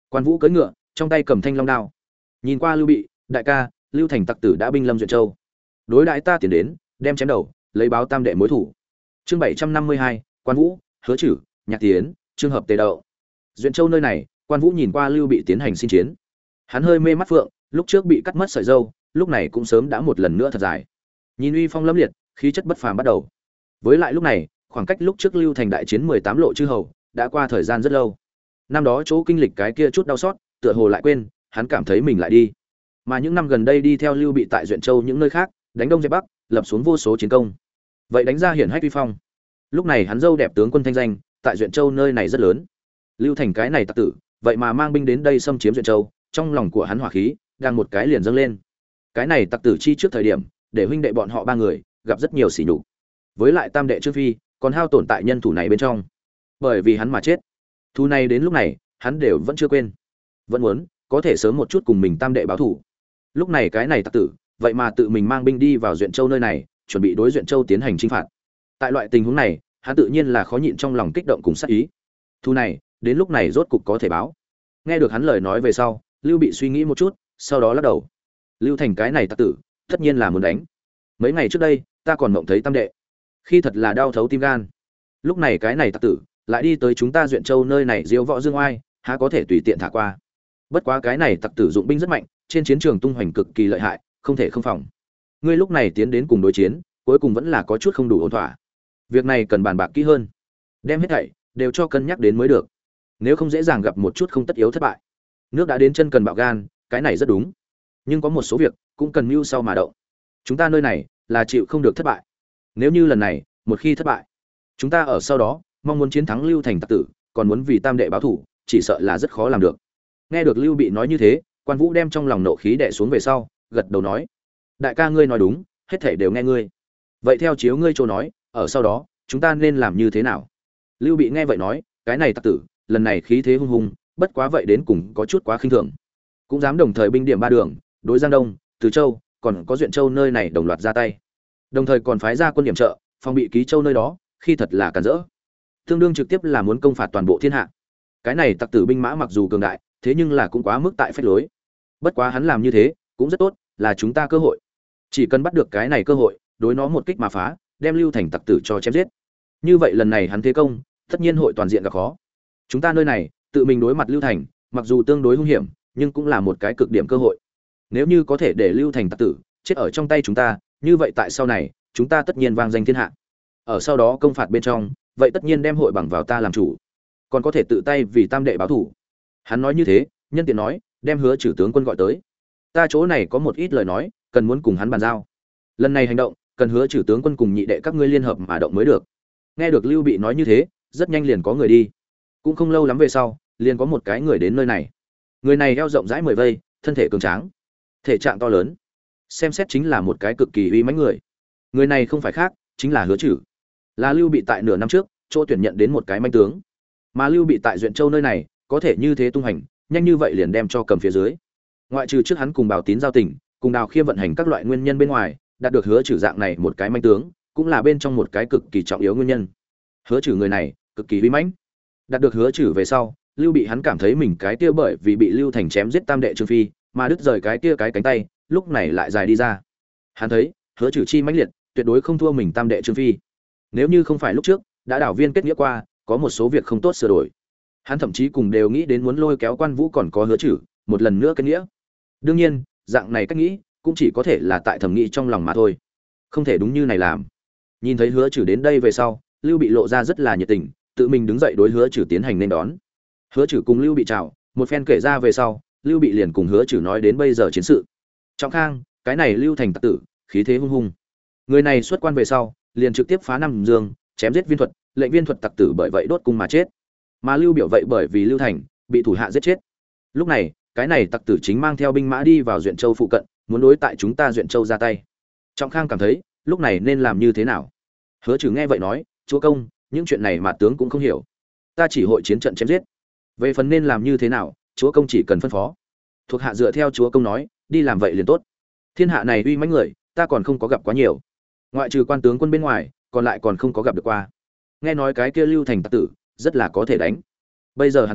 Quan Vũ cưỡi ngựa, trong tay cầm thanh long đao. Nhìn qua Lưu Bị, đại ca, Lưu Thành tặc tử đã binh lâm Duyện Châu. Đối đãi ta tiến đến, đem chém đầu, lấy báo tam đệ mối thủ. Chương 752, Quan Vũ, Hứa Trử, Nhạc Tiến, Trương Hợp Tề Đậu. Duyện Châu nơi này, Quan Vũ nhìn qua Lưu Bị tiến hành xin chiến. Hắn hơi mê mắt phượng, lúc trước bị cắt mất sợi râu, lúc này cũng sớm đã một lần nữa thật dài. Nhìn uy phong lâm liệt, khí chất bất phàm bắt đầu. Với lại lúc này, khoảng cách lúc trước Lưu Thành đại chiến 18 lộ chư hầu, đã qua thời gian rất lâu. Năm đó chỗ kinh lịch cái kia chút đau xót, tựa hồ lại quên, hắn cảm thấy mình lại đi. Mà những năm gần đây đi theo Lưu Bị tại Duyện Châu những nơi khác, đánh đông dẹp bắc, lập xuống vô số chiến công. Vậy đánh ra hiển hách uy phong. Lúc này hắn dâu đẹp tướng quân thanh danh, tại Duyện Châu nơi này rất lớn. Lưu Thành cái này tặc tử, vậy mà mang binh đến đây xâm chiếm Duyện Châu, trong lòng của hắn hỏa khí đang một cái liền dâng lên. Cái này tặc tử chi trước thời điểm, để huynh đệ bọn họ ba người gặp rất nhiều sỉ nhục. Với lại tam đệ Trương Phi, còn hao tổn tại nhân thủ này bên trong. Bởi vì hắn mà chết. Thu này đến lúc này, hắn đều vẫn chưa quên. Vẫn muốn có thể sớm một chút cùng mình tam đệ báo thủ. Lúc này cái này tặc tử, vậy mà tự mình mang binh đi vào Duyện Châu nơi này, chuẩn bị đối Duyện Châu tiến hành chinh phạt. Tại loại tình huống này, hắn tự nhiên là khó nhịn trong lòng kích động cùng sát ý. Thu này, đến lúc này rốt cục có thể báo. Nghe được hắn lời nói về sau, Lưu Bị suy nghĩ một chút, sau đó lắc đầu. Lưu Thành cái này tặc tử, tất nhiên là muốn đánh. Mấy ngày trước đây, ta còn mộng thấy tam đệ, khi thật là đau thấu tim gan. Lúc này cái này tặc tử, lại đi tới chúng ta Duyện Châu nơi này diêu võ dương oai, há có thể tùy tiện thả qua. Bất quá cái này tặc tử dụng binh rất mạnh, trên chiến trường tung hoành cực kỳ lợi hại, không thể không phòng. Ngươi lúc này tiến đến cùng đối chiến, cuối cùng vẫn là có chút không đủ ổn thỏa. Việc này cần bàn bạc kỹ hơn, đem hết thảy đều cho cân nhắc đến mới được. Nếu không dễ dàng gặp một chút không tất yếu thất bại. Nước đã đến chân cần bạo gan, cái này rất đúng. Nhưng có một số việc cũng cần mưu sau mà động. Chúng ta nơi này là chịu không được thất bại. Nếu như lần này, một khi thất bại, chúng ta ở sau đó mong muốn chiến thắng Lưu Thành tặc tử, còn muốn vì tam đệ báo thủ, chỉ sợ là rất khó làm được. Nghe được Lưu Bị nói như thế, Quan Vũ đem trong lòng nộ khí đè xuống về sau, gật đầu nói: "Đại ca ngươi nói đúng, hết thảy đều nghe ngươi. Vậy theo chiếu ngươi chỗ nói, ở sau đó, chúng ta nên làm như thế nào?" Lưu Bị nghe vậy nói: "Cái này tặc tử, lần này khí thế hung hùng, bất quá vậy đến cùng có chút quá khinh thường. Cũng dám đồng thời binh điểm ba đường, đối Giang Đông, Từ Châu, còn có Duyện Châu nơi này đồng loạt ra tay. Đồng thời còn phái ra quân điểm trợ, phòng bị Ký Châu nơi đó, khi thật là cản rỡ. Tương đương trực tiếp là muốn công phạt toàn bộ thiên hạ. Cái này tặc tử binh mã mặc dù cường đại, thế nhưng là cũng quá mức tại phách lối. Bất quá hắn làm như thế, cũng rất tốt, là chúng ta cơ hội. Chỉ cần bắt được cái này cơ hội, đối nó một kích mà phá, đem Lưu Thành tặc tử cho chém giết. Như vậy lần này hắn thế công, tất nhiên hội toàn diện gặp khó. Chúng ta nơi này, tự mình đối mặt Lưu Thành, mặc dù tương đối hung hiểm, nhưng cũng là một cái cực điểm cơ hội. Nếu như có thể để Lưu Thành tặc tử chết ở trong tay chúng ta, như vậy tại sau này, chúng ta tất nhiên vang danh thiên hạ. Ở sau đó công phạt bên trong, vậy tất nhiên đem hội bằng vào ta làm chủ, còn có thể tự tay vì tam đệ báo thủ." Hắn nói như thế, nhân tiện nói, đem Hứa Trử tướng quân gọi tới. Ta chỗ này có một ít lời nói, cần muốn cùng hắn bàn giao. Lần này hành động, cần Hứa Trử tướng quân cùng nhị đệ các ngươi liên hợp mà động mới được. Nghe được Lưu Bị nói như thế, rất nhanh liền có người đi. Cũng không lâu lắm về sau, liền có một cái người đến nơi này. Người này eo rộng rãi 10 vây, thân thể cường tráng, thể trạng to lớn, xem xét chính là một cái cực kỳ uy mãnh người. Người này không phải khác, chính là Hứa Trử. Là Lưu Bị tại nửa năm trước, chỗ tuyển nhận đến một cái manh tướng. Mà Lưu Bị tại Duyện Châu nơi này, có thể như thế tung hành, nhanh như vậy liền đem cho cầm phía dưới. Ngoại trừ trước hắn cùng Bảo Tín giao tình, cùng Đào Khiêm vận hành các loại nguyên nhân bên ngoài, đạt được Hứa Trử dạng này một cái manh tướng, cũng là bên trong một cái cực kỳ trọng yếu nguyên nhân. Hứa Trử người này, cực kỳ uy mãnh. Đạt được Hứa Trử về sau, Lưu Bị hắn cảm thấy mình cái kia bởi vì bị Lưu Thành chém giết tam đệ Trương Phi, mà đứt rời cái kia cái cánh tay, lúc này lại dài đi ra. Hắn thấy, Hứa Trử chi mãnh liệt, tuyệt đối không thua mình tam đệ Trương Phi. Nếu như không phải lúc trước đã đảo viên kết nghĩa qua, có một số việc không tốt sửa đổi. Hắn thậm chí cùng đều nghĩ đến muốn lôi kéo Quan Vũ còn có Hứa Trử, một lần nữa kết nghĩa. Đương nhiên, dạng này cách nghĩ cũng chỉ có thể là tại thẩm nghĩ trong lòng mà thôi, không thể đúng như này làm. Nhìn thấy Hứa Trử đến đây về sau, Lưu Bị lộ ra rất là nhiệt tình, tự mình đứng dậy đối Hứa Trử tiến hành nên đón. Hứa Trử cùng Lưu Bị chào, một phen kể ra về sau, Lưu Bị liền cùng Hứa Trử nói đến bây giờ chiến sự. Trọng Khang, cái này Lưu Thành tặc tử, khí thế hung hung. Người này xuất quan về sau, liền trực tiếp phá Nam Dương, chém giết Viên Thuật, lệnh Viên Thuật tặc tử bởi vậy đốt cung mà chết. Mà Lưu Biểu vậy bởi vì Lưu Thành bị thủ hạ giết chết. Lúc này, cái này tặc tử chính mang theo binh mã đi vào Duyện Châu phụ cận, muốn đối tại chúng ta Duyện Châu ra tay. Trọng Khang cảm thấy, lúc này nên làm như thế nào? Hứa Trử nghe vậy nói, chúa công, những chuyện này mà tướng cũng không hiểu, ta chỉ hội chiến trận chém giết. Về phần nên làm như thế nào, chúa công chỉ cần phân phó, thuộc hạ dựa theo chúa công nói, đi làm vậy liền tốt. Thiên hạ này uy mãnh người, ta còn không có gặp quá nhiều, ngoại trừ quan tướng quân bên ngoài, còn lại còn không có gặp được qua. Nghe nói cái kia Lưu Thành tặc tử rất là có thể đánh. Bây giờ hắn tới,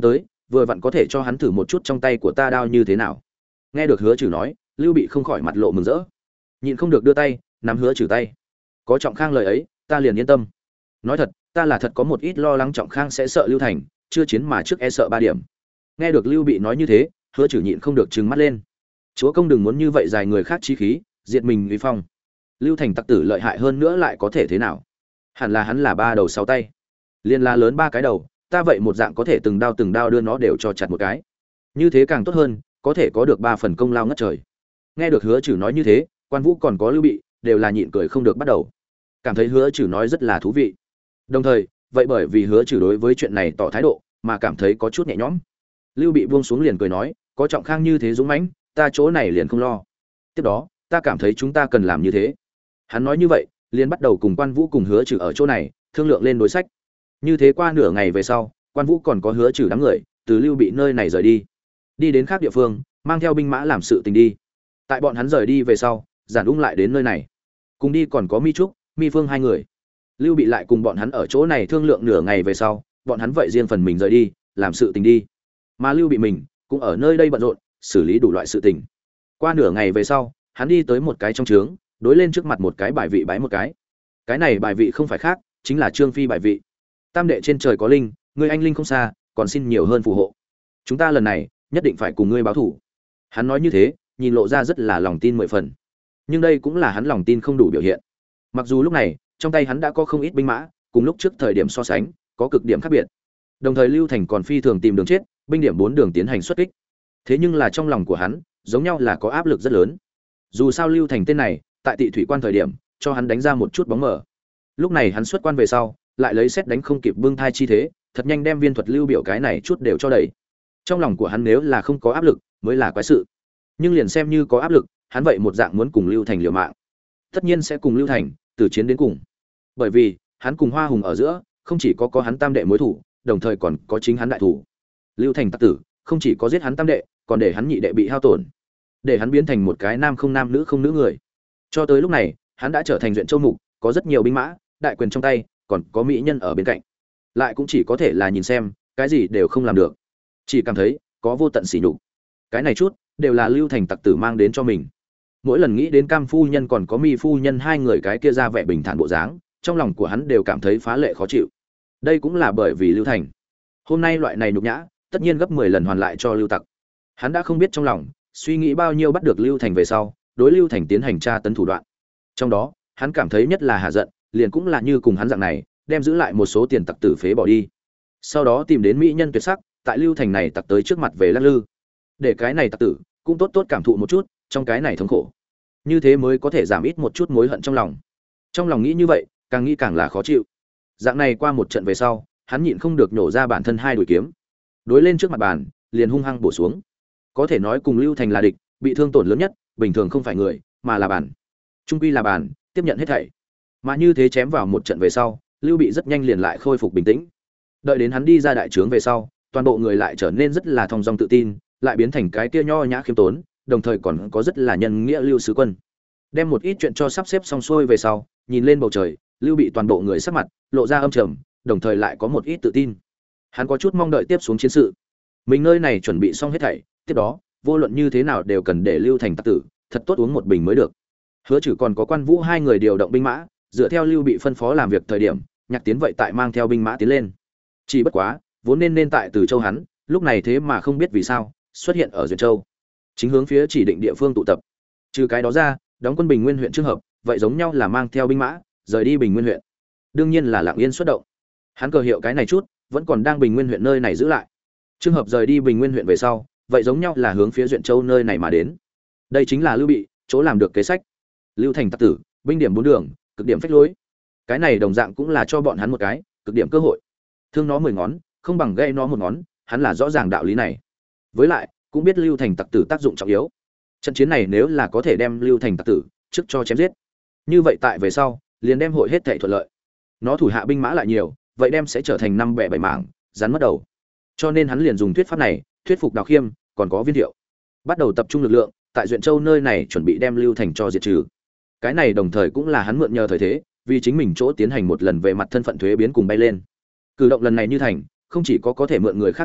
vừa vặn có thể cho hắn thử một chút trong tay của ta đao như thế nào. Nghe được Hứa Trừ nói, Lưu Bị không khỏi mặt lộ mừng rỡ, nhịn không được đưa tay nắm Hứa Trừ tay. Có Trọng Khang lời ấy, ta liền yên tâm. Nói thật, ta là thật có một ít lo lắng Trọng Khang sẽ sợ Lưu Thành, chưa chiến mà trước e sợ 3 điểm. Nghe được Lưu Bị nói như thế, Hứa Trừ nhịn không được trừng mắt lên. Chúa công đừng muốn như vậy dài người khác chí khí, diệt mình uy phong. Lưu Thành tặc tử lợi hại hơn nữa lại có thể thế nào? Hẳn là hắn là 3 đầu 6 tay, liên la lớn 3 cái đầu, ta vậy một dạng có thể từng đao đưa nó đều cho chặt một cái. Như thế càng tốt hơn, có thể có được 3 phần công lao ngất trời. Nghe được Hứa Trừ nói như thế, Quan Vũ còn có Lưu Bị đều là nhịn cười không được bắt đầu, cảm thấy Hứa Trừ nói rất là thú vị. Đồng thời, vậy bởi vì Hứa Trừ đối với chuyện này tỏ thái độ, mà cảm thấy có chút nhẹ nhõm. Lưu Bị buông xuống liền cười nói, có Trọng Khang như thế dũng mãnh, ta chỗ này liền không lo. Tiếp đó, ta cảm thấy chúng ta cần làm như thế. Hắn nói như vậy, liền bắt đầu cùng Quan Vũ cùng Hứa Trừ ở chỗ này thương lượng lên đối sách. Như thế qua nửa ngày về sau, Quan Vũ còn có Hứa Trừ đám người từ Lưu Bị nơi này rời đi đến khác địa phương, mang theo binh mã làm sự tình đi. Tại bọn hắn rời đi về sau, Giản Ung lại đến nơi này, cùng đi còn có Mi Trúc, Mi Phương 2 người. Lưu Bị lại cùng bọn hắn ở chỗ này thương lượng nửa ngày về sau, bọn hắn vậy riêng phần mình rời đi, làm sự tình đi. Mà Lưu Bị mình cũng ở nơi đây bận rộn, xử lý đủ loại sự tình. Qua nửa ngày về sau, hắn đi tới một cái trong trướng, đối lên trước mặt một cái bài vị bái một cái. Cái này bài vị không phải khác, chính là Trương Phi bài vị. Tam đệ trên trời có linh, ngươi anh linh không xa, còn xin nhiều hơn phù hộ. Chúng ta lần này nhất định phải cùng ngươi báo thủ. Hắn nói như thế, nhìn lộ ra rất là lòng tin 10 phần. Nhưng đây cũng là hắn lòng tin không đủ biểu hiện. Mặc dù lúc này, trong tay hắn đã có không ít binh mã, cùng lúc trước thời điểm so sánh, có cực điểm khác biệt. Đồng thời Lưu Thành còn phi thường tìm đường chết, binh điểm 4 đường tiến hành xuất kích. Thế nhưng là trong lòng của hắn, giống nhau là có áp lực rất lớn. Dù sao Lưu Thành tên này, tại Tị Thủy Quan thời điểm, cho hắn đánh ra một chút bóng mờ. Lúc này hắn xuất quan về sau, lại lấy xét đánh không kịp bưng thai chi thế, thật nhanh đem viên thuật lưu biểu cái này chút đều cho đẩy. Trong lòng của hắn nếu là không có áp lực, mới là quái sự. Nhưng liền xem như có áp lực, hắn vậy một dạng muốn cùng Lưu Thành liều mạng. Tất nhiên sẽ cùng Lưu Thành từ chiến đến cùng. Bởi vì, hắn cùng Hoa Hùng ở giữa, không chỉ có hắn tam đệ mối thủ, đồng thời còn có chính hắn đại thủ. Lưu Thành tặc tử, không chỉ có giết hắn tam đệ, còn để hắn nhị đệ bị hao tổn, để hắn biến thành một cái nam không nam nữ không nữ người. Cho tới lúc này, hắn đã trở thành Duyện Châu mục, có rất nhiều binh mã, đại quyền trong tay, còn có mỹ nhân ở bên cạnh. Lại cũng chỉ có thể là nhìn xem, cái gì đều không làm được. Chỉ cảm thấy có vô tận sỉ nhục. Cái này chút đều là Lưu Thành tặc tử mang đến cho mình. Mỗi lần nghĩ đến Cam phu nhân còn có Mi phu nhân 2 người cái kia ra vẻ bình thản bộ dáng, trong lòng của hắn đều cảm thấy phá lệ khó chịu. Đây cũng là bởi vì Lưu Thành. Hôm nay loại này nhục nhã, tất nhiên gấp 10 lần hoàn lại cho Lưu Tặc. Hắn đã không biết trong lòng suy nghĩ bao nhiêu bắt được Lưu Thành về sau, đối Lưu Thành tiến hành tra tấn thủ đoạn. Trong đó, hắn cảm thấy nhất là hạ giận, liền cũng là như cùng hắn dạng này, đem giữ lại một số tiền tặc tử phế bỏ đi. Sau đó tìm đến mỹ nhân tuyệt sắc, tại Lưu Thành này tặc tới trước mặt về lắc lư. Để cái này tặc tử cũng tốt tốt cảm thụ một chút trong cái này thống khổ. Như thế mới có thể giảm ít một chút mối hận trong lòng. Trong lòng nghĩ như vậy, càng nghĩ càng là khó chịu. Dạng này qua một trận về sau, hắn nhịn không được nhổ ra bản thân 2 đùi kiếm, đối lên trước mặt bàn, liền hung hăng bổ xuống. Có thể nói cùng Lưu Thành là địch, bị thương tổn lớn nhất, bình thường không phải người, mà là bàn. Trung quy là bàn, tiếp nhận hết thảy. Mà như thế chém vào một trận về sau, Lưu Bị rất nhanh liền lại khôi phục bình tĩnh. Đợi đến hắn đi ra đại trướng về sau, toàn bộ người lại trở nên rất là thong dong tự tin, lại biến thành cái kia nho nhã khiêm tốn, đồng thời còn có rất là nhân nghĩa Lưu sứ quân. Đem một ít chuyện cho sắp xếp xong xuôi về sau, nhìn lên bầu trời, Lưu Bị toàn bộ người sắc mặt lộ ra âm trầm, đồng thời lại có một ít tự tin. Hắn có chút mong đợi tiếp xuống chiến sự. Mình nơi này chuẩn bị xong hết thảy, tiếp đó, vô luận như thế nào đều cần để Lưu Thành tặc tử thật tốt uống một bình mới được. Hứa Trừ còn có Quan Vũ 2 người điều động binh mã, dựa theo Lưu Bị phân phó làm việc thời điểm, Nhạc Tiến vậy tại mang theo binh mã tiến lên. Chỉ bất quá, vốn nên tại Từ Châu hắn, lúc này thế mà không biết vì sao xuất hiện ở Duyện Châu, chính hướng phía chỉ định địa phương tụ tập. Trừ cái đó ra, đóng quân Bình Nguyên huyện trường hợp, vậy giống nhau là mang theo binh mã, rời đi Bình Nguyên huyện. Đương nhiên là lặng yên xuất động. Hắn cờ hiệu cái này chút, vẫn còn đang Bình Nguyên huyện nơi này giữ lại. Trường hợp rời đi Bình Nguyên huyện về sau, vậy giống nhau là hướng phía Duyện Châu nơi này mà đến. Đây chính là Lưu Bị chỗ làm được kế sách. Lưu Thành tặc tử, binh điểm 4 đường, cực điểm phách lối. Cái này đồng dạng cũng là cho bọn hắn một cái cực điểm cơ hội. Thương nó 10 ngón, không bằng gây nó một ngón, hắn là rõ ràng đạo lý này. Với lại, cũng biết Lưu Thành tặc tử tác dụng trọng yếu. Trận chiến này nếu là có thể đem Lưu Thành tặc tử trước cho chém giết, như vậy tại về sau, liền đem hội hết thảy thuận lợi. Nó thủ hạ binh mã lại nhiều, vậy đem sẽ trở thành 5 bè 7 mảng, rắn mất đầu. Cho nên hắn liền dùng thuyết pháp này, thuyết phục Đào Khiêm, còn có Viên Thiệu, bắt đầu tập trung lực lượng, tại Duyện Châu nơi này chuẩn bị đem Lưu Thành cho diệt trừ. Cái này đồng thời cũng là hắn mượn nhờ thời thế, vì chính mình chỗ tiến hành một lần về mặt thân phận thuế biến cùng bay lên. Cử động lần này như thành, không chỉ có thể mượn người khác lực lượng,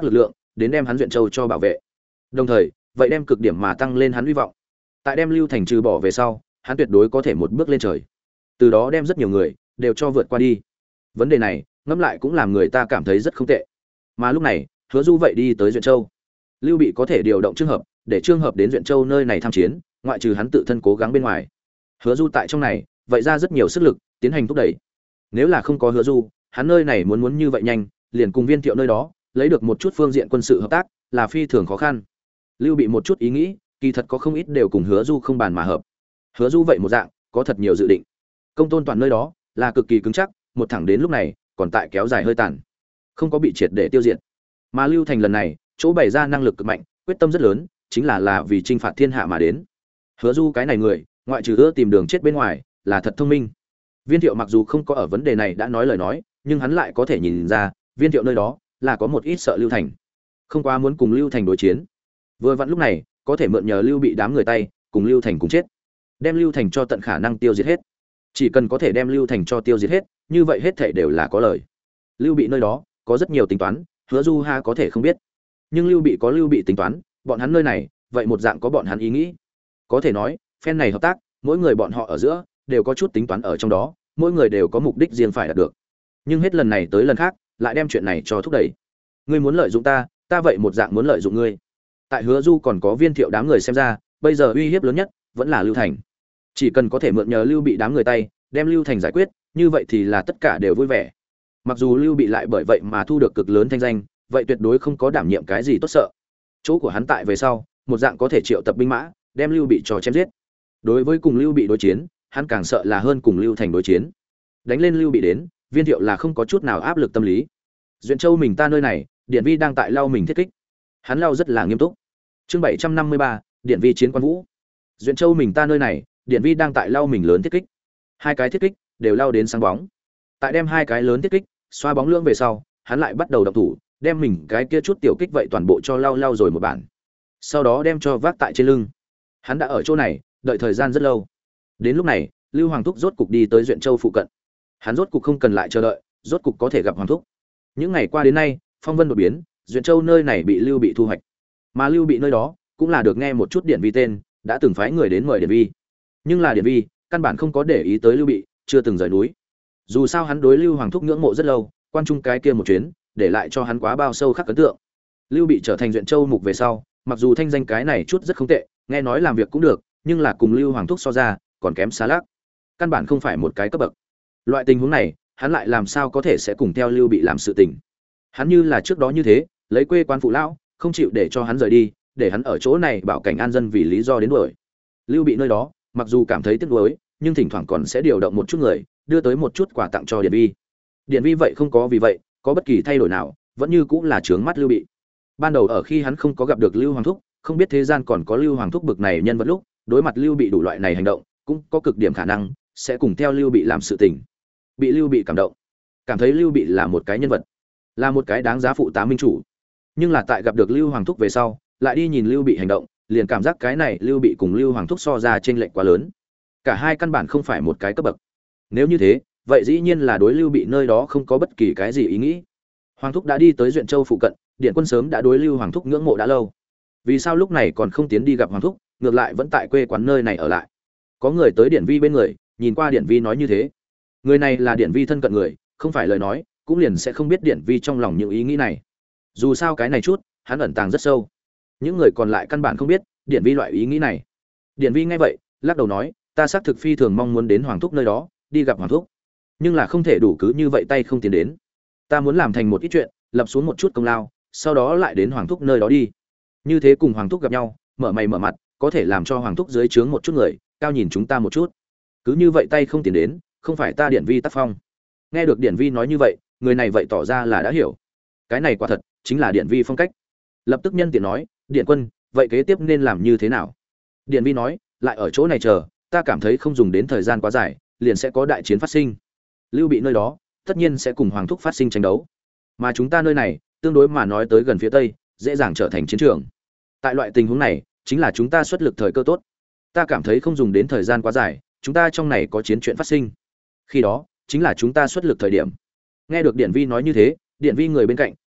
đến đem hắn Duyện Châu cho bảo vệ. Đồng thời, vậy đem cực điểm mà tăng lên hắn hy vọng. Tại đem Lưu Thành trừ bỏ về sau, hắn tuyệt đối có thể một bước lên trời. Từ đó đem rất nhiều người đều cho vượt qua đi. Vấn đề này, ngẫm lại cũng làm người ta cảm thấy rất không tệ. Mà lúc này, Hứa Du vậy đi tới Duyện Châu. Lưu Bị có thể điều động Trương Hợp, để Trương Hợp đến Duyện Châu nơi này tham chiến, ngoại trừ hắn tự thân cố gắng bên ngoài. Hứa Du tại trong này, vậy ra rất nhiều sức lực, tiến hành thúc đẩy. Nếu là không có Hứa Du, hắn nơi này muốn như vậy nhanh, liền cùng Viên Thiệu nơi đó, lấy được một chút phương diện quân sự hợp tác, là phi thường khó khăn. Lưu Bị một chút ý nghĩ, kỳ thật có không ít đều cùng Hứa Du không bàn mà hợp. Hứa Du vậy một dạng, có thật nhiều dự định. Công Tôn Toàn nơi đó là cực kỳ cứng chắc, một thẳng đến lúc này, còn tại kéo dài hơi tàn, không có bị triệt để tiêu diệt. Mà Lưu Thành lần này, chỗ bày ra năng lực cực mạnh, quyết tâm rất lớn, chính là vì chinh phạt thiên hạ mà đến. Hứa Du cái này người, ngoại trừ ưa tìm đường chết bên ngoài, là thật thông minh. Viên Thiệu mặc dù không có ở vấn đề này đã nói lời nói, nhưng hắn lại có thể nhìn ra, Viên Thiệu nơi đó là có một ít sợ Lưu Thành, không quá muốn cùng Lưu Thành đối chiến. Vừa vặn lúc này, có thể mượn nhờ Lưu Bị đám người tay, cùng Lưu Thành cùng chết, đem Lưu Thành cho tận khả năng tiêu diệt hết. Chỉ cần có thể đem Lưu Thành cho tiêu diệt hết, như vậy hết thảy đều là có lợi. Lưu Bị nơi đó có rất nhiều tính toán, Hứa Du ha có thể không biết. Nhưng Lưu Bị có Lưu Bị tính toán, bọn hắn nơi này, vậy một dạng có bọn hắn ý nghĩ. Có thể nói, phen này hợp tác, mỗi người bọn họ ở giữa đều có chút tính toán ở trong đó, mỗi người đều có mục đích riêng phải đạt được. Nhưng hết lần này tới lần khác, lại đem chuyện này cho thúc đẩy. Ngươi muốn lợi dụng ta, ta vậy một dạng muốn lợi dụng ngươi. Tại Hứa Du còn có Viên Thiệu đám người xem ra, bây giờ uy hiếp lớn nhất vẫn là Lưu Thành. Chỉ cần có thể mượn nhờ Lưu Bị đám người tay, đem Lưu Thành giải quyết, như vậy thì là tất cả đều vui vẻ. Mặc dù Lưu Bị lại bởi vậy mà thu được cực lớn thanh danh, vậy tuyệt đối không có đảm nhiệm cái gì tốt sợ. Chỗ của hắn tại về sau, một dạng có thể triệu tập binh mã, đem Lưu Bị cho chém giết. Đối với cùng Lưu Bị đối chiến, hắn càng sợ là hơn cùng Lưu Thành đối chiến. Đánh lên Lưu Bị đến, Viên Thiệu là không có chút nào áp lực tâm lý. Duyện Châu mình ta nơi này, Điện Vi đang tại lau mình thiết kích. Hắn lau rất là nghiêm túc. Chương 753, Điện Vi chiến quan vũ. Duyện Châu mình ta nơi này, Điện Vi đang tại lau mình lớn thiết kích. Hai cái thiết kích đều lau đến sáng bóng. Tại đem hai cái lớn thiết kích xoa bóng lưỡng về sau, hắn lại bắt đầu động thủ, đem mình cái kia chút tiểu kích vậy toàn bộ cho lau rồi một bản. Sau đó đem cho vác tại trên lưng. Hắn đã ở chỗ này đợi thời gian rất lâu. Đến lúc này, Lưu Hoàng Thúc rốt cục đi tới Duyện Châu phụ cận. Hắn rốt cục không cần lại chờ đợi, rốt cục có thể gặp Hoàng Thúc. Những ngày qua đến nay, phong vân đột biến, Duyện Châu nơi này bị Lưu Bị thu hoạch. Mà Lưu Bị nơi đó cũng là được nghe một chút Điện Vi tên, đã từng phái người đến mời Điện Vi. Nhưng là Điện Vi căn bản không có để ý tới Lưu Bị, chưa từng rời núi. Dù sao hắn đối Lưu Hoàng Thúc ngưỡng mộ rất lâu, quan trung cái kia một chuyến, để lại cho hắn quá bao sâu khắc ấn tượng. Lưu Bị trở thành Duyện Châu mục về sau, mặc dù thanh danh cái này chút rất không tệ, nghe nói làm việc cũng được, nhưng là cùng Lưu Hoàng Thúc so ra, còn kém xa lác. Căn bản không phải một cái cấp bậc. Loại tình huống này, hắn lại làm sao có thể sẽ cùng theo Lưu Bị làm sự tình. Hắn như là trước đó như thế, lấy quê quán phụ lão, không chịu để cho hắn rời đi, để hắn ở chỗ này bảo cảnh an dân vì lý do đến đuổi. Lưu Bị nơi đó, mặc dù cảm thấy tiếc nuối, nhưng thỉnh thoảng còn sẽ điều động một chút người, đưa tới một chút quà tặng cho Điện Vi. Điện Vi vậy không có vì vậy có bất kỳ thay đổi nào, vẫn như cũng là trướng mắt Lưu Bị. Ban đầu ở khi hắn không có gặp được Lưu Hoàng Thúc, không biết thế gian còn có Lưu Hoàng Thúc bực này nhân vật lúc, đối mặt Lưu Bị đủ loại này hành động, cũng có cực điểm khả năng sẽ cùng theo Lưu Bị làm sự tình. Bị Lưu Bị cảm động, cảm thấy Lưu Bị là một cái nhân vật, là một cái đáng giá phụ tá minh chủ. Nhưng là tại gặp được Lưu Hoàng Thúc về sau, lại đi nhìn Lưu Bị hành động, liền cảm giác cái này Lưu Bị cùng Lưu Hoàng Thúc so ra chênh lệch quá lớn. Cả hai căn bản không phải một cái cấp bậc. Nếu như thế, vậy dĩ nhiên là đối Lưu Bị nơi đó không có bất kỳ cái gì ý nghĩ. Hoàng Thúc đã đi tới Duyện Châu phụ cận, Điện Quân sớm đã đối Lưu Hoàng Thúc ngưỡng mộ đã lâu. Vì sao lúc này còn không tiến đi gặp Hoàng Thúc, ngược lại vẫn tại quê quán nơi này ở lại? Có người tới Điện Vi bên người, nhìn qua Điện Vi nói như thế. Người này là Điện Vi thân cận người, không phải lời nói, cũng liền sẽ không biết Điện Vi trong lòng những ý nghĩ này. Dù sao cái này chút, hắn ẩn tàng rất sâu. Những người còn lại căn bản không biết Điện Vi loại ý nghĩ này. Điện Vi nghe vậy, lắc đầu nói, ta xác thực phi thường mong muốn đến Hoàng Thúc nơi đó, đi gặp Hoàng Thúc. Nhưng là không thể đủ cứ như vậy tay không tiến đến. Ta muốn làm thành một ít chuyện, lập xuống một chút công lao, sau đó lại đến Hoàng Thúc nơi đó đi. Như thế cùng Hoàng Thúc gặp nhau, mở mày mở mặt, có thể làm cho Hoàng Thúc dưới trướng một chút người, cao nhìn chúng ta một chút. Cứ như vậy tay không tiến đến, không phải ta Điện Vi tác phong. Nghe được Điện Vi nói như vậy, người này vậy tỏ ra là đã hiểu. Cái này quả thật chính là Điện Vi phong cách. Lập tức nhân tiện nói, Điện Quân, vậy kế tiếp nên làm như thế nào? Điện Vi nói, lại ở chỗ này chờ, ta cảm thấy không dùng đến thời gian quá dài, liền sẽ có đại chiến phát sinh. Lưu Bị nơi đó, tất nhiên sẽ cùng Hoàng Thúc phát sinh tranh đấu. Mà chúng ta nơi này, tương đối mà nói tới gần phía tây, dễ dàng trở thành chiến trường. Tại loại tình huống này, chính là chúng ta xuất lực thời cơ tốt. Ta cảm thấy không dùng đến thời gian quá dài, chúng ta trong này có chiến chuyện phát sinh. Khi đó, chính là chúng ta xuất lực thời điểm. Nghe được Điện Vi nói như thế, Điện Vi người bên cạnh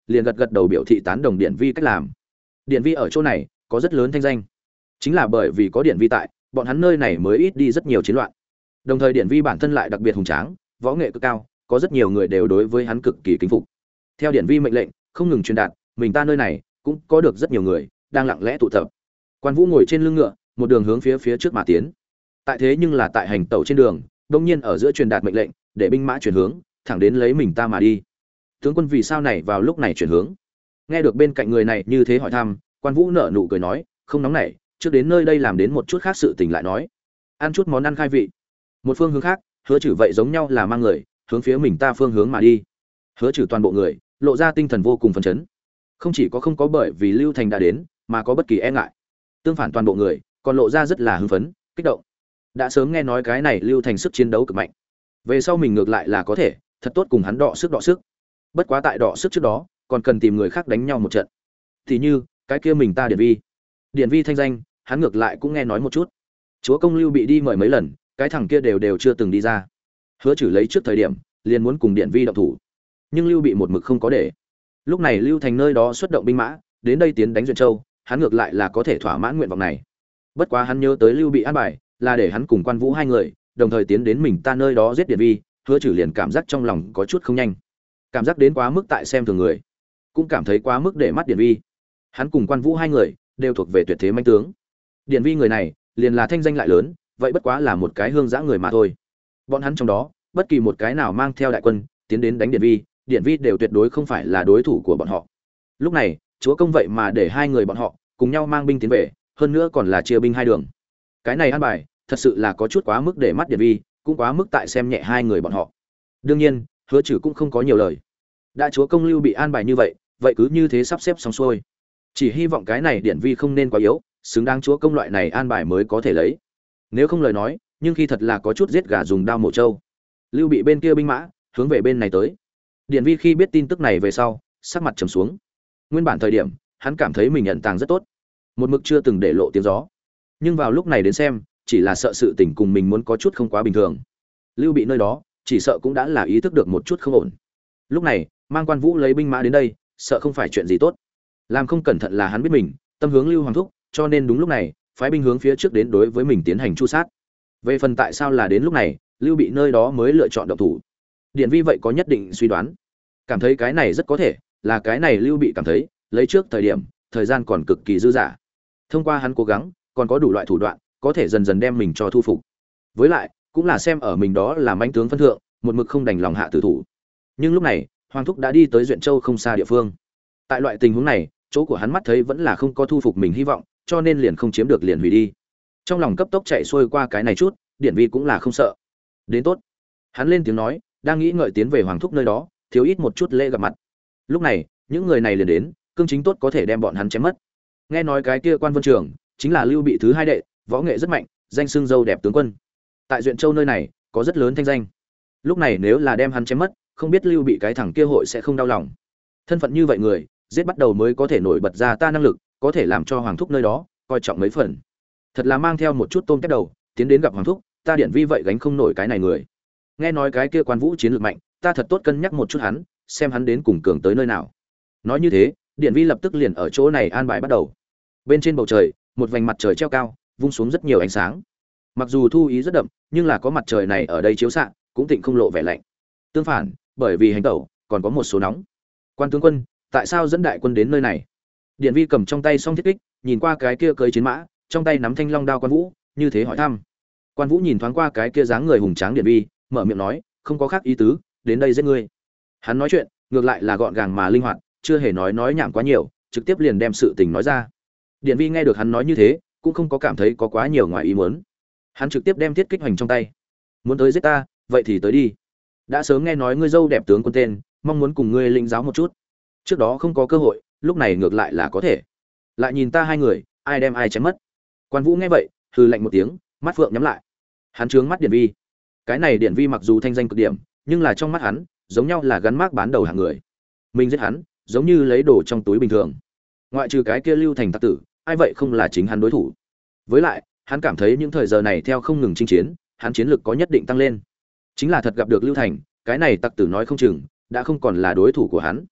liền gật gật đầu biểu thị tán đồng Điển Vi cách làm. Điển Vi ở chỗ này có rất lớn thanh danh, chính là bởi vì có Điển Vi tại, bọn hắn nơi này mới ít đi rất nhiều chiến loạn. Đồng thời Điển Vi bản thân lại đặc biệt hùng tráng, võ nghệ cực cao, có rất nhiều người đều đối với hắn cực kỳ kính phục. Theo Điển Vi mệnh lệnh, không ngừng truyền đạt, mình ta nơi này cũng có được rất nhiều người đang lặng lẽ tụ tập. Quan Vũ ngồi trên lưng ngựa, một đường hướng phía trước mà tiến. Tại thế nhưng là tại hành tẩu trên đường, đột nhiên ở giữa truyền đạt mệnh lệnh, để binh mã chuyển hướng, thẳng đến lấy mình ta mà đi. Tướng quân vì sao này vào lúc này chuyển hướng? Nghe được bên cạnh người này như thế hỏi thăm, Quan Vũ nở nụ cười nói, không nóng nảy, trước đến nơi đây làm đến một chút khác sự tình lại nói. Ăn chút món ăn khai vị. Một phương hướng khác, Hứa Trừ vậy giống nhau là mang người hướng phía mình ta phương hướng mà đi. Hứa Trừ toàn bộ người lộ ra tinh thần vô cùng phấn chấn. Không chỉ có không có bởi vì Lưu Thành đã đến mà có bất kỳ e ngại, tương phản toàn bộ người còn lộ ra rất là hưng phấn, kích động. Đã sớm nghe nói cái này Lưu Thành sức chiến đấu cực mạnh, về sau mình ngược lại là có thể thật tốt cùng hắn đọ sức. Bất quá tại đọ sức trước đó, còn cần tìm người khác đánh nhau một trận. Thì như cái kia mình ta Điển Vi thanh danh, hắn ngược lại cũng nghe nói một chút. Chúa công Lưu bị đi mời mấy lần, cái thằng kia đều chưa từng đi ra. Hứa Trừ lấy trước thời điểm liền muốn cùng Điển Vi động thủ, nhưng Lưu bị một mực không có để. Lúc này Lưu Thành nơi đó xuất động binh mã đến đây tiến đánh Duyện Châu, hắn ngược lại là có thể thỏa mãn nguyện vọng này. Bất quá hắn nhớ tới Lưu bị an bài là để hắn cùng Quan Vũ hai người đồng thời tiến đến mình ta nơi đó giết Điển Vi, Hứa Trừ liền cảm giác trong lòng có chút không nhanh, cảm giác đến quá mức tại xem thường người, cũng cảm thấy quá mức để mắt Điển Vi. Hắn cùng Quan Vũ hai người đều thuộc về tuyệt thế manh tướng. Điển Vi người này liền là thanh danh lại lớn, vậy bất quá là một cái hương dã người mà thôi. Bọn hắn trong đó bất kỳ một cái nào mang theo đại quân tiến đến đánh Điển Vi đều tuyệt đối không phải là đối thủ của bọn họ. Lúc này chúa công vậy mà để hai người bọn họ cùng nhau mang binh tiến về, hơn nữa còn là chia binh hai đường. Cái này an bài thật sự là có chút quá mức để mắt Điển Vi, cũng quá mức tại xem nhẹ hai người bọn họ. Đương nhiên Hứa Trừ cũng không có nhiều lời, đã chúa công Lưu bị an bài như vậy, vậy cứ như thế sắp xếp xong xuôi. Chỉ hy vọng cái này Điển Vi không nên quá yếu, xứng đáng chúa công loại này an bài mới có thể lấy. Nếu không lời nói, nhưng khi thật là có chút giết gà dùng đao mổ trâu. Lưu bị bên kia binh mã hướng về bên này tới. Điển Vi khi biết tin tức này về sau, sắc mặt trầm xuống. Nguyên bản thời điểm, hắn cảm thấy mình nhận tàng rất tốt, một mực chưa từng để lộ tiếng gió. Nhưng vào lúc này đến xem, chỉ là sợ sự tình cùng mình muốn có chút không quá bình thường. Lưu bị nơi đó, chỉ sợ cũng đã là ý thức được một chút không ổn. Lúc này, mang Quan Vũ lấy binh mã đến đây, sợ không phải chuyện gì tốt. Làm không cẩn thận là hắn biết mình tâm hướng Lưu Hoàng thúc, cho nên đúng lúc này, phái binh hướng phía trước đến đối với mình tiến hành tru sát. Về phần tại sao là đến lúc này, Lưu bị nơi đó mới lựa chọn động thủ. Điển Vi vậy có nhất định suy đoán, cảm thấy cái này rất có thể là cái này Lưu bị cảm thấy lấy trước thời gian còn cực kỳ dư dả, thông qua hắn cố gắng còn có đủ loại thủ đoạn có thể dần dần đem mình cho thu phục. Với lại cũng là xem ở mình đó là mãnh tướng phân thượng, một mực không đành lòng hạ tử thủ. Nhưng lúc này Hoàng thúc đã đi tới Duyện Châu không xa địa phương. Tại loại tình huống này, chỗ của hắn mắt thấy vẫn là không có thu phục mình hy vọng, cho nên liền không chiếm được liền hủy đi. Trong lòng cấp tốc chạy xuôi qua cái này chút, Điển Vi cũng là không sợ. Đến tốt. Hắn lên tiếng nói, đang nghĩ ngợi tiến về Hoàng thúc nơi đó, thiếu ít một chút lễ gặp mặt. Lúc này, những người này liền đến, cương chính tốt có thể đem bọn hắn chém mất. Nghe nói cái kia Quan Vân Trường chính là Lưu bị thứ hai đệ, võ nghệ rất mạnh, danh xưng dâu đẹp tướng quân. Tại Duyện Châu nơi này có rất lớn thanh danh. Lúc này nếu là đem hắn chém mất, không biết Lưu bị cái thằng kia hội sẽ không đau lòng. Thân phận như vậy người, giết bắt đầu mới có thể nổi bật ra ta năng lực, có thể làm cho Hoàng thúc nơi đó coi trọng mấy phần. Thật là mang theo một chút tôm tép đầu, tiến đến gặp Hoàng thúc, ta Điển Vi vậy gánh không nổi cái này người. Nghe nói cái kia Quan Vũ chiến lược mạnh, ta thật tốt cân nhắc một chút hắn, xem hắn đến cùng cường tới nơi nào. Nói như thế, Điển Vi lập tức liền ở chỗ này an bài bắt đầu. Bên trên bầu trời, một vành mặt trời treo cao, vung xuống rất nhiều ánh sáng. Mặc dù thu ý rất đậm, nhưng là có mặt trời này ở đây chiếu xạ, cũng tịnh không lộ vẻ lạnh. Tương phản, bởi vì hành tẩu, còn có một số nóng. Quan tướng quân, tại sao dẫn đại quân đến nơi này? Điển Vi cầm trong tay song thiết kích, nhìn qua cái kia cưỡi chiến mã, trong tay nắm thanh long đao Quan Vũ, như thế hỏi thăm. Quan Vũ nhìn thoáng qua cái kia dáng người hùng tráng Điển Vi, mở miệng nói, không có khác ý tứ, đến đây giết ngươi. Hắn nói chuyện, ngược lại là gọn gàng mà linh hoạt, chưa hề nói nhảm quá nhiều, trực tiếp liền đem sự tình nói ra. Điển Vi nghe được hắn nói như thế, cũng không có cảm thấy có quá nhiều ngoài ý muốn. Hắn trực tiếp đem thiết kích hoành trong tay. Muốn tới giết ta, vậy thì tới đi. Đã sớm nghe nói ngươi dâu đẹp tướng quân tên, mong muốn cùng ngươi linh giáo một chút. Trước đó không có cơ hội, lúc này ngược lại là có thể. Lại nhìn ta hai người, ai đem ai chém mất. Quan Vũ nghe vậy, hừ lạnh một tiếng, mắt phượng nhắm lại. Hắn trướng mắt Điển Vi. Cái này Điển Vi mặc dù thanh danh cực điểm, nhưng là trong mắt hắn, giống nhau là gắn mác bán đầu hạng người. Mình giết hắn, giống như lấy đồ trong túi bình thường. Ngoại trừ cái kia Lưu Thành tặc tử, ai vậy không là chính hắn đối thủ. Với lại, hắn cảm thấy những thời giờ này theo không ngừng chinh chiến, hắn chiến lực có nhất định tăng lên. Chính là thật gặp được Lưu Thành, cái này tặc tử nói không chừng đã không còn là đối thủ của hắn.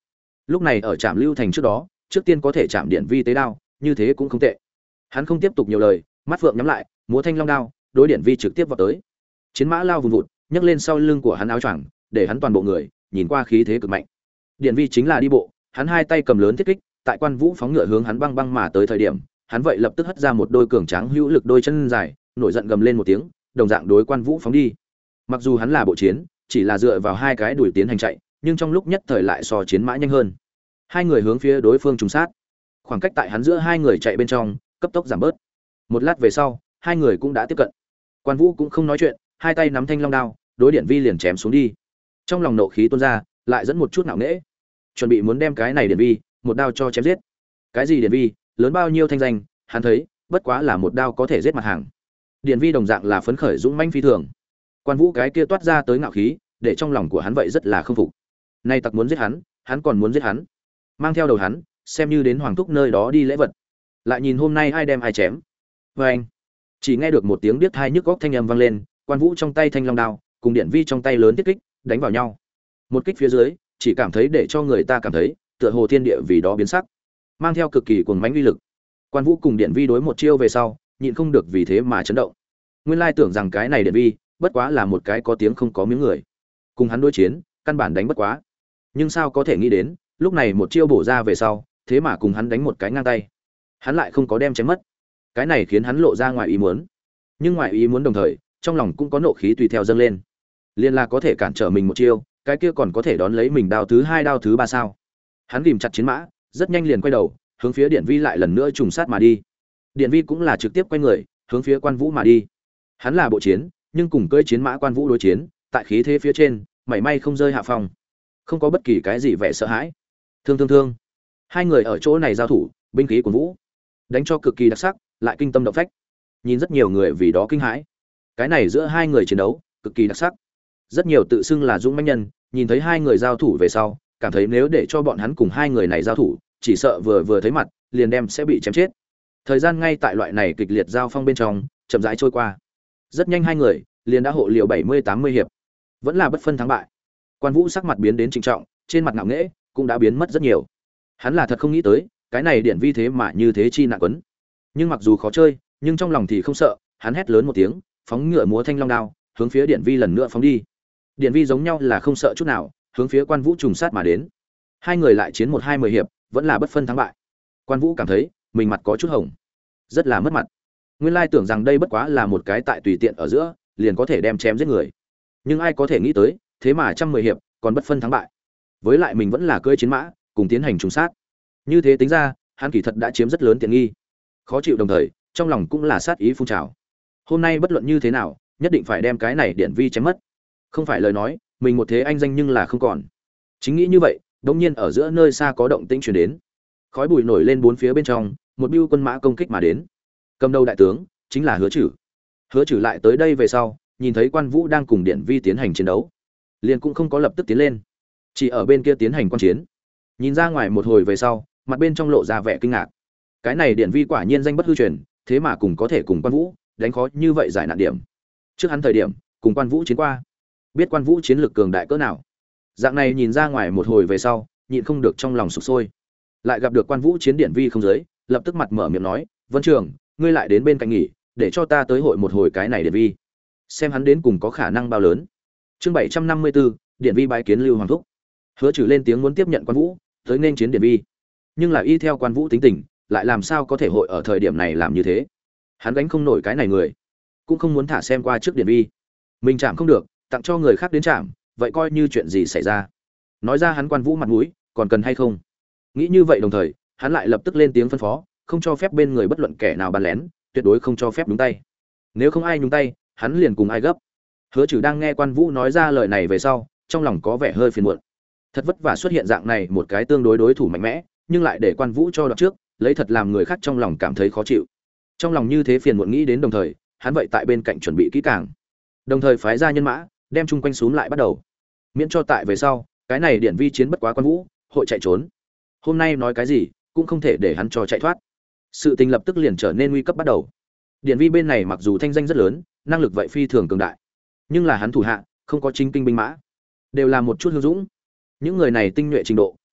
lúc này ở trạm Lưu Thành trước đó, trước tiên có thể chạm điện vi tế đao, như thế cũng không tệ. Hắn không tiếp tục nhiều lời, mắt phượng nhắm lại, múa thanh long đao, đối điện vi trực tiếp vào tới. Chiến mã lao vùn vụt, nhấc lên sau lưng của hắn áo choàng, để hắn toàn bộ người nhìn qua khí thế cực mạnh. Điện vi chính là đi bộ, hắn hai tay cầm lớn thiết kích, tại Quan Vũ phóng ngựa hướng hắn băng băng mà tới thời điểm, hắn vậy lập tức hất ra một đôi cường tráng hữu lực đôi chân dài, nổi giận gầm lên một tiếng, đồng dạng đối Quan Vũ phóng đi. Mặc dù hắn là bộ chiến, chỉ là dựa vào hai cái đuổi tiến hành chạy, nhưng trong lúc nhất thời lại so chiến mã nhanh hơn. Hai người hướng phía đối phương trùng sát. Khoảng cách tại hắn giữa hai người chạy bên trong, cấp tốc giảm bớt. Một lát về sau, hai người cũng đã tiếp cận. Quan Vũ cũng không nói chuyện, hai tay nắm thanh long đao, đối điện vi liền chém xuống đi. Trong lòng nộ khí tuôn ra, lại dẫn một chút ngạo nghễ, chuẩn bị muốn đem cái này điện vi một đao cho chém giết. Cái gì điện vi, lớn bao nhiêu thanh danh, hắn thấy, bất quá là một đao có thể giết mặt hàng. Điện vi đồng dạng là phấn khởi dũng mãnh phi thường. Quan Vũ cái kia toát ra tới ngạo khí, để trong lòng của hắn vậy rất là không phục. Nay tặc muốn giết hắn, hắn còn muốn giết hắn. Mang theo đầu hắn, xem như đến hoàng thúc nơi đó đi lễ vật. Lại nhìn hôm nay ai đem ai chém. Anh chỉ nghe được một tiếng điếc tai nhức óc thanh âm vang lên, Quan Vũ trong tay thanh long đao, cùng điện vi trong tay lớn thiết kích, đánh vào nhau. Một kích phía dưới, chỉ cảm thấy để cho người ta cảm thấy, tựa hồ thiên địa vì đó biến sắc, mang theo cực kỳ cuồng mãnh uy lực. Quan Vũ cùng điện vi đối một chiêu về sau, nhịn không được vì thế mà chấn động. Nguyên lai tưởng rằng cái này điện vi, bất quá là một cái có tiếng không có miếng người. Cùng hắn đối chiến, căn bản đánh bất quá. Nhưng sao có thể nghĩ đến, lúc này một chiêu bổ ra về sau, thế mà cùng hắn đánh một cái ngang tay. Hắn lại không có đem chém mất. Cái này khiến hắn lộ ra ngoài ý muốn. Nhưng ngoài ý muốn đồng thời, trong lòng cũng có nộ khí tùy theo dâng lên. Liên là có thể cản trở mình một chiêu, cái kia còn có thể đón lấy mình đao thứ hai đao thứ ba sao? Hắn ghìm chặt chiến mã, rất nhanh liền quay đầu, hướng phía điện vi lại lần nữa trùng sát mà đi. Điện vi cũng là trực tiếp quay người, hướng phía Quan Vũ mà đi. Hắn là bộ chiến, nhưng cùng cưỡi chiến mã Quan Vũ đối chiến, tại khí thế phía trên, mảy may không rơi hạ phong, không có bất kỳ cái gì vẻ sợ hãi. Thương. Hai người ở chỗ này giao thủ, binh khí của Vũ đánh cho cực kỳ đặc sắc, lại kinh tâm động phách. Nhìn rất nhiều người vì đó kinh hãi. Cái này giữa hai người chiến đấu, cực kỳ đặc sắc. Rất nhiều tự xưng là dũng mãnh nhân, nhìn thấy hai người giao thủ về sau, cảm thấy nếu để cho bọn hắn cùng hai người này giao thủ, chỉ sợ vừa thấy mặt, liền đem sẽ bị chém chết. Thời gian ngay tại loại này kịch liệt giao phong bên trong, chậm rãi trôi qua. Rất nhanh hai người liền đã hộ liều 70-80 hiệp, vẫn là bất phân thắng bại. Quan Vũ sắc mặt biến đến trịnh trọng, trên mặt ngạo nghễ cũng đã biến mất rất nhiều. Hắn là thật không nghĩ tới, cái này điện vi thế mà như thế chi nặng quấn. Nhưng mặc dù khó chơi, nhưng trong lòng thì không sợ, hắn hét lớn một tiếng, phóng ngựa múa thanh long đao, hướng phía điện vi lần nữa phóng đi. Điện vi giống nhau là không sợ chút nào, hướng phía Quan Vũ trùng sát mà đến. Hai người lại chiến 1-20 hiệp, vẫn là bất phân thắng bại. Quan Vũ cảm thấy mình mặt có chút hồng, rất là mất mặt. Nguyên lai tưởng rằng đây bất quá là một cái tại tùy tiện ở giữa, liền có thể đem chém giết người. Nhưng ai có thể nghĩ tới, thế mà 110 hiệp, còn bất phân thắng bại. Với lại mình vẫn là cưỡi chiến mã, cùng tiến hành trùng sát. Như thế tính ra, hắn kỳ thật đã chiếm rất lớn tiện nghi. Khó chịu đồng thời, trong lòng cũng là sát ý phun trào. Hôm nay bất luận như thế nào, nhất định phải đem cái này điện vi chém mất. Không phải lời nói, mình một thế anh danh nhưng là không còn. Chính nghĩ như vậy, đột nhiên ở giữa nơi xa có động tĩnh truyền đến. Khói bụi nổi lên bốn phía bên trong, một bưu quân mã công kích mà đến. Cầm đầu đại tướng chính là Hứa Trử. Hứa Trử lại tới đây về sau, nhìn thấy Quan Vũ đang cùng điện vi tiến hành chiến đấu, liền cũng không có lập tức tiến lên, chỉ ở bên kia tiến hành quan chiến. Nhìn ra ngoài một hồi về sau, mặt bên trong lộ ra vẻ kinh ngạc. Cái này điện vi quả nhiên danh bất hư truyền, thế mà cùng có thể cùng Quan Vũ đánh khó như vậy giải nạn điểm. Trước hắn thời điểm cùng Quan Vũ chiến qua, biết Quan Vũ chiến lược cường đại cỡ nào. Dạng này nhìn ra ngoài một hồi về sau, nhịn không được trong lòng sục sôi. Lại gặp được Quan Vũ chiến điện vi không giới, lập tức mặt mở miệng nói, "Vân Trường, ngươi lại đến bên cạnh nghỉ, để cho ta tới hội một hồi cái này điện vi, xem hắn đến cùng có khả năng bao lớn." Chương 754, điện vi bái kiến Lưu Hoàng thúc. Hứa Trừ lên tiếng muốn tiếp nhận Quan Vũ, tới nên chiến điện vi. Nhưng là y theo Quan Vũ tính tình, lại làm sao có thể hội ở thời điểm này làm như thế. Hắn gánh không nổi cái này người, cũng không muốn thả xem qua trước điện vi. Mình chạm không được, tặng cho người khác đến chạm, vậy coi như chuyện gì xảy ra. Nói ra hắn Quan Vũ mặt mũi, còn cần hay không? Nghĩ như vậy đồng thời, hắn lại lập tức lên tiếng phân phó, không cho phép bên người bất luận kẻ nào bắn lén, tuyệt đối không cho phép nhúng tay. Nếu không ai nhúng tay, hắn liền cùng ai gấp. Hứa Trừ đang nghe Quan Vũ nói ra lời này về sau, trong lòng có vẻ hơi phiền muộn. Thật vất vả xuất hiện dạng này một cái tương đối đối thủ mạnh mẽ, nhưng lại để Quan Vũ cho đoạt trước, lấy thật làm người khác trong lòng cảm thấy khó chịu. Trong lòng như thế phiền muộn nghĩ đến đồng thời, hắn vậy tại bên cạnh chuẩn bị kỹ càng, đồng thời phái ra nhân mã, đem chung quanh xuống lại bắt đầu. Miễn cho tại về sau, cái này điện vi chiến bất quá Quan Vũ, hội chạy trốn. Hôm nay nói cái gì, cũng không thể để hắn cho chạy thoát. Sự tình lập tức liền trở nên nguy cấp bắt đầu. Điện vi bên này mặc dù thanh danh rất lớn, năng lực vậy phi thường cường đại, nhưng là hắn thủ hạ không có chính kinh binh mã, đều là một chút hữu dũng. Những người này tinh nhuệ trình độ,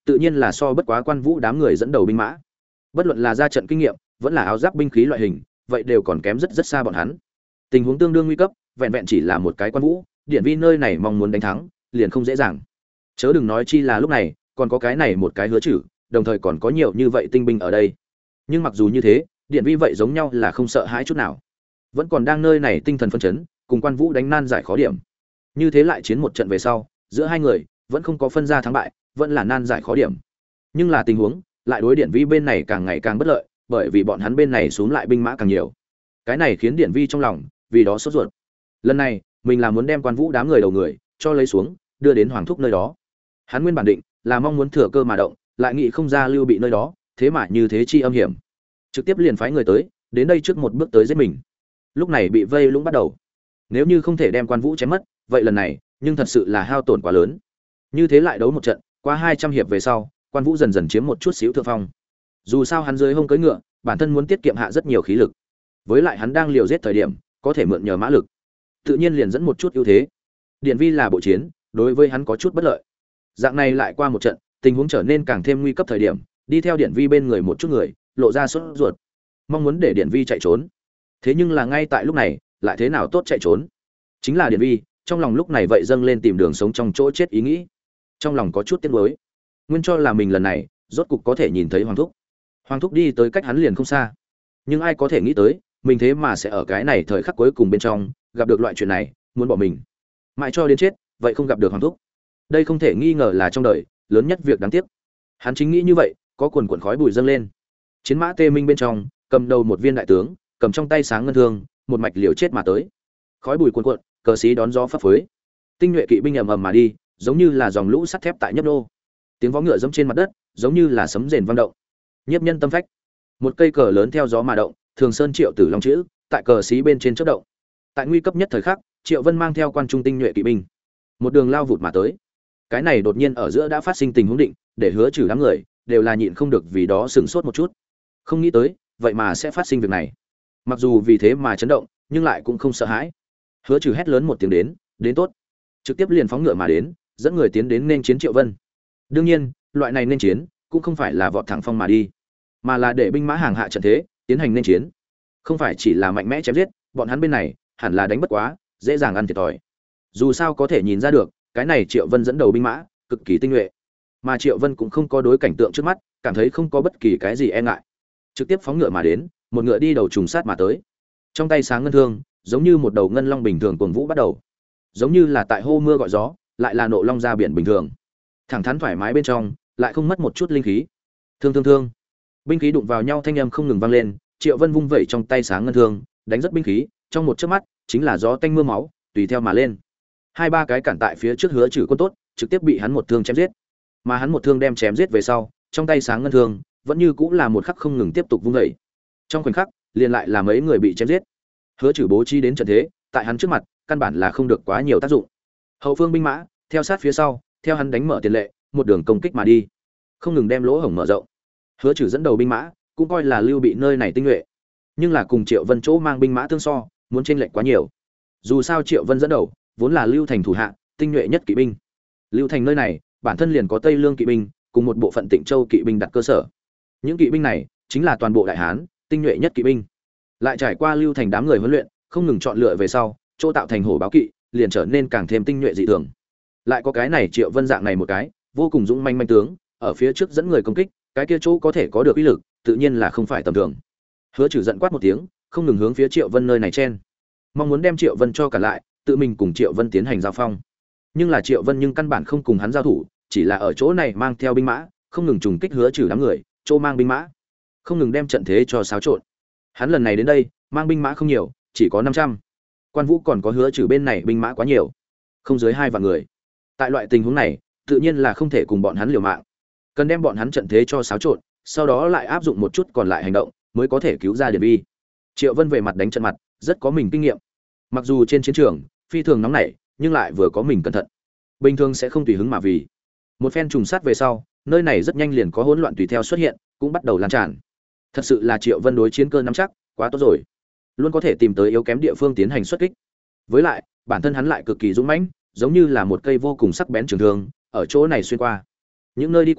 tự nhiên là so bất quá Quan Vũ đám người dẫn đầu binh mã. Bất luận là ra trận kinh nghiệm, vẫn là áo giáp binh khí loại hình, vậy đều còn kém rất rất xa bọn hắn. Tình huống tương đương nguy cấp, vẹn vẹn chỉ là một cái Quan Vũ, Điển Vi nơi này mong muốn đánh thắng, liền không dễ dàng. Chớ đừng nói chi là lúc này, còn có cái này một cái Hứa Chử, đồng thời còn có nhiều như vậy tinh binh ở đây. Nhưng mặc dù như thế, Điển Vi vậy giống nhau là không sợ hãi chút nào, vẫn còn đang nơi này tinh thần phân chấn, cùng Quan Vũ đánh nan giải khó điểm. Như thế lại chiến một trận về sau, giữa hai người vẫn không có phân ra thắng bại, vẫn là nan giải khó điểm. Nhưng là tình huống lại đối Điển Vi bên này càng ngày càng bất lợi, bởi vì bọn hắn bên này xuống lại binh mã càng nhiều. Cái này khiến Điển Vi trong lòng vì đó sốt ruột. Lần này, mình là muốn đem Quan Vũ đám người đầu người cho lấy xuống, đưa đến Hoàng thúc nơi đó. Hắn nguyên bản định là mong muốn thừa cơ mà động, lại nghĩ không ra Lưu Bị nơi đó, thế mà như thế chi âm hiểm. Trực tiếp liền phái người tới, đến đây trước một bước tới giết mình. Lúc này bị vây lũng bắt đầu. Nếu như không thể đem Quan Vũ chém mất, vậy lần này, nhưng thật sự là hao tổn quá lớn. Như thế lại đấu một trận, qua 200 hiệp về sau, Quan Vũ dần dần chiếm một chút xíu thượng phong. Dù sao hắn dưới hông cưỡi ngựa, bản thân muốn tiết kiệm hạ rất nhiều khí lực. Với lại hắn đang liều giết thời điểm, có thể mượn nhờ mã lực, tự nhiên liền dẫn một chút ưu thế. Điển Vi là bộ chiến, đối với hắn có chút bất lợi. Dạng này lại qua một trận, tình huống trở nên càng thêm nguy cấp thời điểm, đi theo Điển Vi bên người một chút người, lộ ra sốt ruột, mong muốn để Điển Vi chạy trốn. Thế nhưng là ngay tại lúc này, lại thế nào tốt chạy trốn? Chính là Điển Vi, trong lòng lúc này vậy dâng lên tìm đường sống trong chỗ chết ý nghĩ. Trong lòng có chút tiếc nuối. Nguyên cho là mình lần này, rốt cục có thể nhìn thấy Hoàng thúc. Hoàng thúc đi tới cách hắn liền không xa. Nhưng ai có thể nghĩ tới, mình thế mà sẽ ở cái này thời khắc cuối cùng bên trong, gặp được loại chuyện này, muốn bỏ mình. Mãi cho đến chết, vậy không gặp được Hoàng thúc. Đây không thể nghi ngờ là trong đời lớn nhất việc đáng tiếc. Hắn chính nghĩ như vậy, có quần quần khói bụi dâng lên. Chiến mã Tê Minh bên trong, cầm đầu một viên đại tướng, cầm trong tay sáng ngân thương, một mạch liều chết mà tới. Khói bụi cuồn cuộn, cờ xí đón gió phấp phới. Tinh nhuệ kỵ binh ầm ầm mà đi, giống như là dòng lũ sắt thép tại nhấp nô. Tiếng vó ngựa giẫm trên mặt đất, giống như là sấm rền vang động. Nhiếp nhân tâm phách. Một cây cờ lớn theo gió mà động, Thường Sơn Triệu Tử Long chữ, tại cờ xí bên trên chớp động. Tại nguy cấp nhất thời khắc, Triệu Vân mang theo quan trung tinh nhuệ kỵ binh, một đường lao vụt mà tới. Cái này đột nhiên ở giữa đã phát sinh tình huống định, để Hứa Trừ đám người đều là nhịn không được vì đó sửng sốt một chút. Không nghĩ tới, vậy mà sẽ phát sinh việc này. Mặc dù vì thế mà chấn động, nhưng lại cũng không sợ hãi. Hứa Trừ hét lớn một tiếng đến tốt, trực tiếp liền phóng ngựa mà đến, dẫn người tiến đến nên chiến Triệu Vân. Đương nhiên, loại này nên chiến cũng không phải là vọt thẳng phong mà đi, mà là để binh mã hàng hạ trận thế, tiến hành nên chiến. Không phải chỉ là mạnh mẽ chém giết, bọn hắn bên này hẳn là đánh bất quá, dễ dàng ăn thiệt thòi. Dù sao có thể nhìn ra được, cái này Triệu Vân dẫn đầu binh mã cực kỳ tinh nhuệ, mà Triệu Vân cũng không có đối cảnh tượng trước mắt cảm thấy không có bất kỳ cái gì e ngại, trực tiếp phóng ngựa mà đến, một ngựa đi đầu trùng sát mà tới. Trong tay sáng ngân thương, giống như một đầu ngân long bình thường cuồng vũ bắt đầu, giống như là tại hô mưa gọi gió, lại là nộ long ra biển bình thường, thẳng thắn thoải mái bên trong, lại không mất một chút linh khí. Thương, binh khí đụng vào nhau thanh âm không ngừng vang lên. Triệu Vân vung vẩy trong tay sáng ngân thương, đánh rất binh khí, trong một chớp mắt, chính là gió tanh mưa máu, tùy theo mà lên. Hai ba cái cản tại phía trước Hứa Trừ quân tốt, trực tiếp bị hắn một thương chém giết. Mà hắn một thương đem chém giết về sau, trong tay sáng ngân thương, vẫn như cũng là một khắc không ngừng tiếp tục vung vẩy. Trong khoảnh khắc, liền lại là mấy người bị chém giết. Hứa Trừ bố trí đến trận thế, tại hắn trước mặt, căn bản là không được quá nhiều tác dụng. Hậu phương binh mã, theo sát phía sau, theo hắn đánh mở tiền lệ, một đường công kích mà đi, không ngừng đem lỗ hổng mở rộng. Hứa Trừ dẫn đầu binh mã, cũng coi là Lưu Bị nơi này tinh nhuệ, nhưng là cùng Triệu Vân chỗ mang binh mã tương so, muốn chênh lệch quá nhiều. Dù sao Triệu Vân dẫn đầu, vốn là Lưu Thành thủ hạ, tinh nhuệ nhất kỵ binh. Lưu Thành nơi này, bản thân liền có Tây Lương kỵ binh, cùng một bộ phận Tịnh Châu kỵ binh đặt cơ sở. Những kỵ binh này chính là toàn bộ đại hán, tinh nhuệ nhất kỵ binh. Lại trải qua Lưu Thành đám người huấn luyện, không ngừng chọn lựa về sau, chỗ tạo thành hổ báo kỵ, liền trở nên càng thêm tinh nhuệ dị thường. Lại có cái này Triệu Vân dạng này một cái, vô cùng dũng manh tướng, ở phía trước dẫn người công kích, cái kia chỗ có thể có được uy lực, tự nhiên là không phải tầm thường. Hứa Trừ giận quát một tiếng, không ngừng hướng phía Triệu Vân nơi này chen, mong muốn đem Triệu Vân cho cả lại, tự mình cùng Triệu Vân tiến hành giao phong. Nhưng là Triệu Vân nhưng căn bản không cùng hắn giao thủ, chỉ là ở chỗ này mang theo binh mã, không ngừng trùng kích Hứa Trừ đám người, chỗ mang binh mã, không ngừng đem trận thế cho xáo trộn. Hắn lần này đến đây, mang binh mã không nhiều, chỉ có 500. Quan Vũ còn có Hứa Trừ bên này binh mã quá nhiều, không dưới 2 vạn người. Tại loại tình huống này, tự nhiên là không thể cùng bọn hắn liều mạng, cần đem bọn hắn trận thế cho xáo trộn, sau đó lại áp dụng một chút còn lại hành động, mới có thể cứu ra Điển Vi. Triệu Vân về mặt đánh trận mặt, rất có mình kinh nghiệm. Mặc dù trên chiến trường phi thường nóng nảy, nhưng lại vừa có mình cẩn thận. Bình thường sẽ không tùy hứng mà vì. Một phen trùng sát về sau, nơi này rất nhanh liền có hỗn loạn tùy theo xuất hiện, cũng bắt đầu lan tràn. Thật sự là Triệu Vân đối chiến cơ nắm chắc, quá tốt rồi. Luôn có thể tìm tới yếu kém địa phương tiến hành xuất kích. Với lại, bản thân hắn lại cực kỳ dũng mãnh, giống như là một cây vô cùng sắc bén trường thương, ở chỗ này xuyên qua. Những nơi đi qua,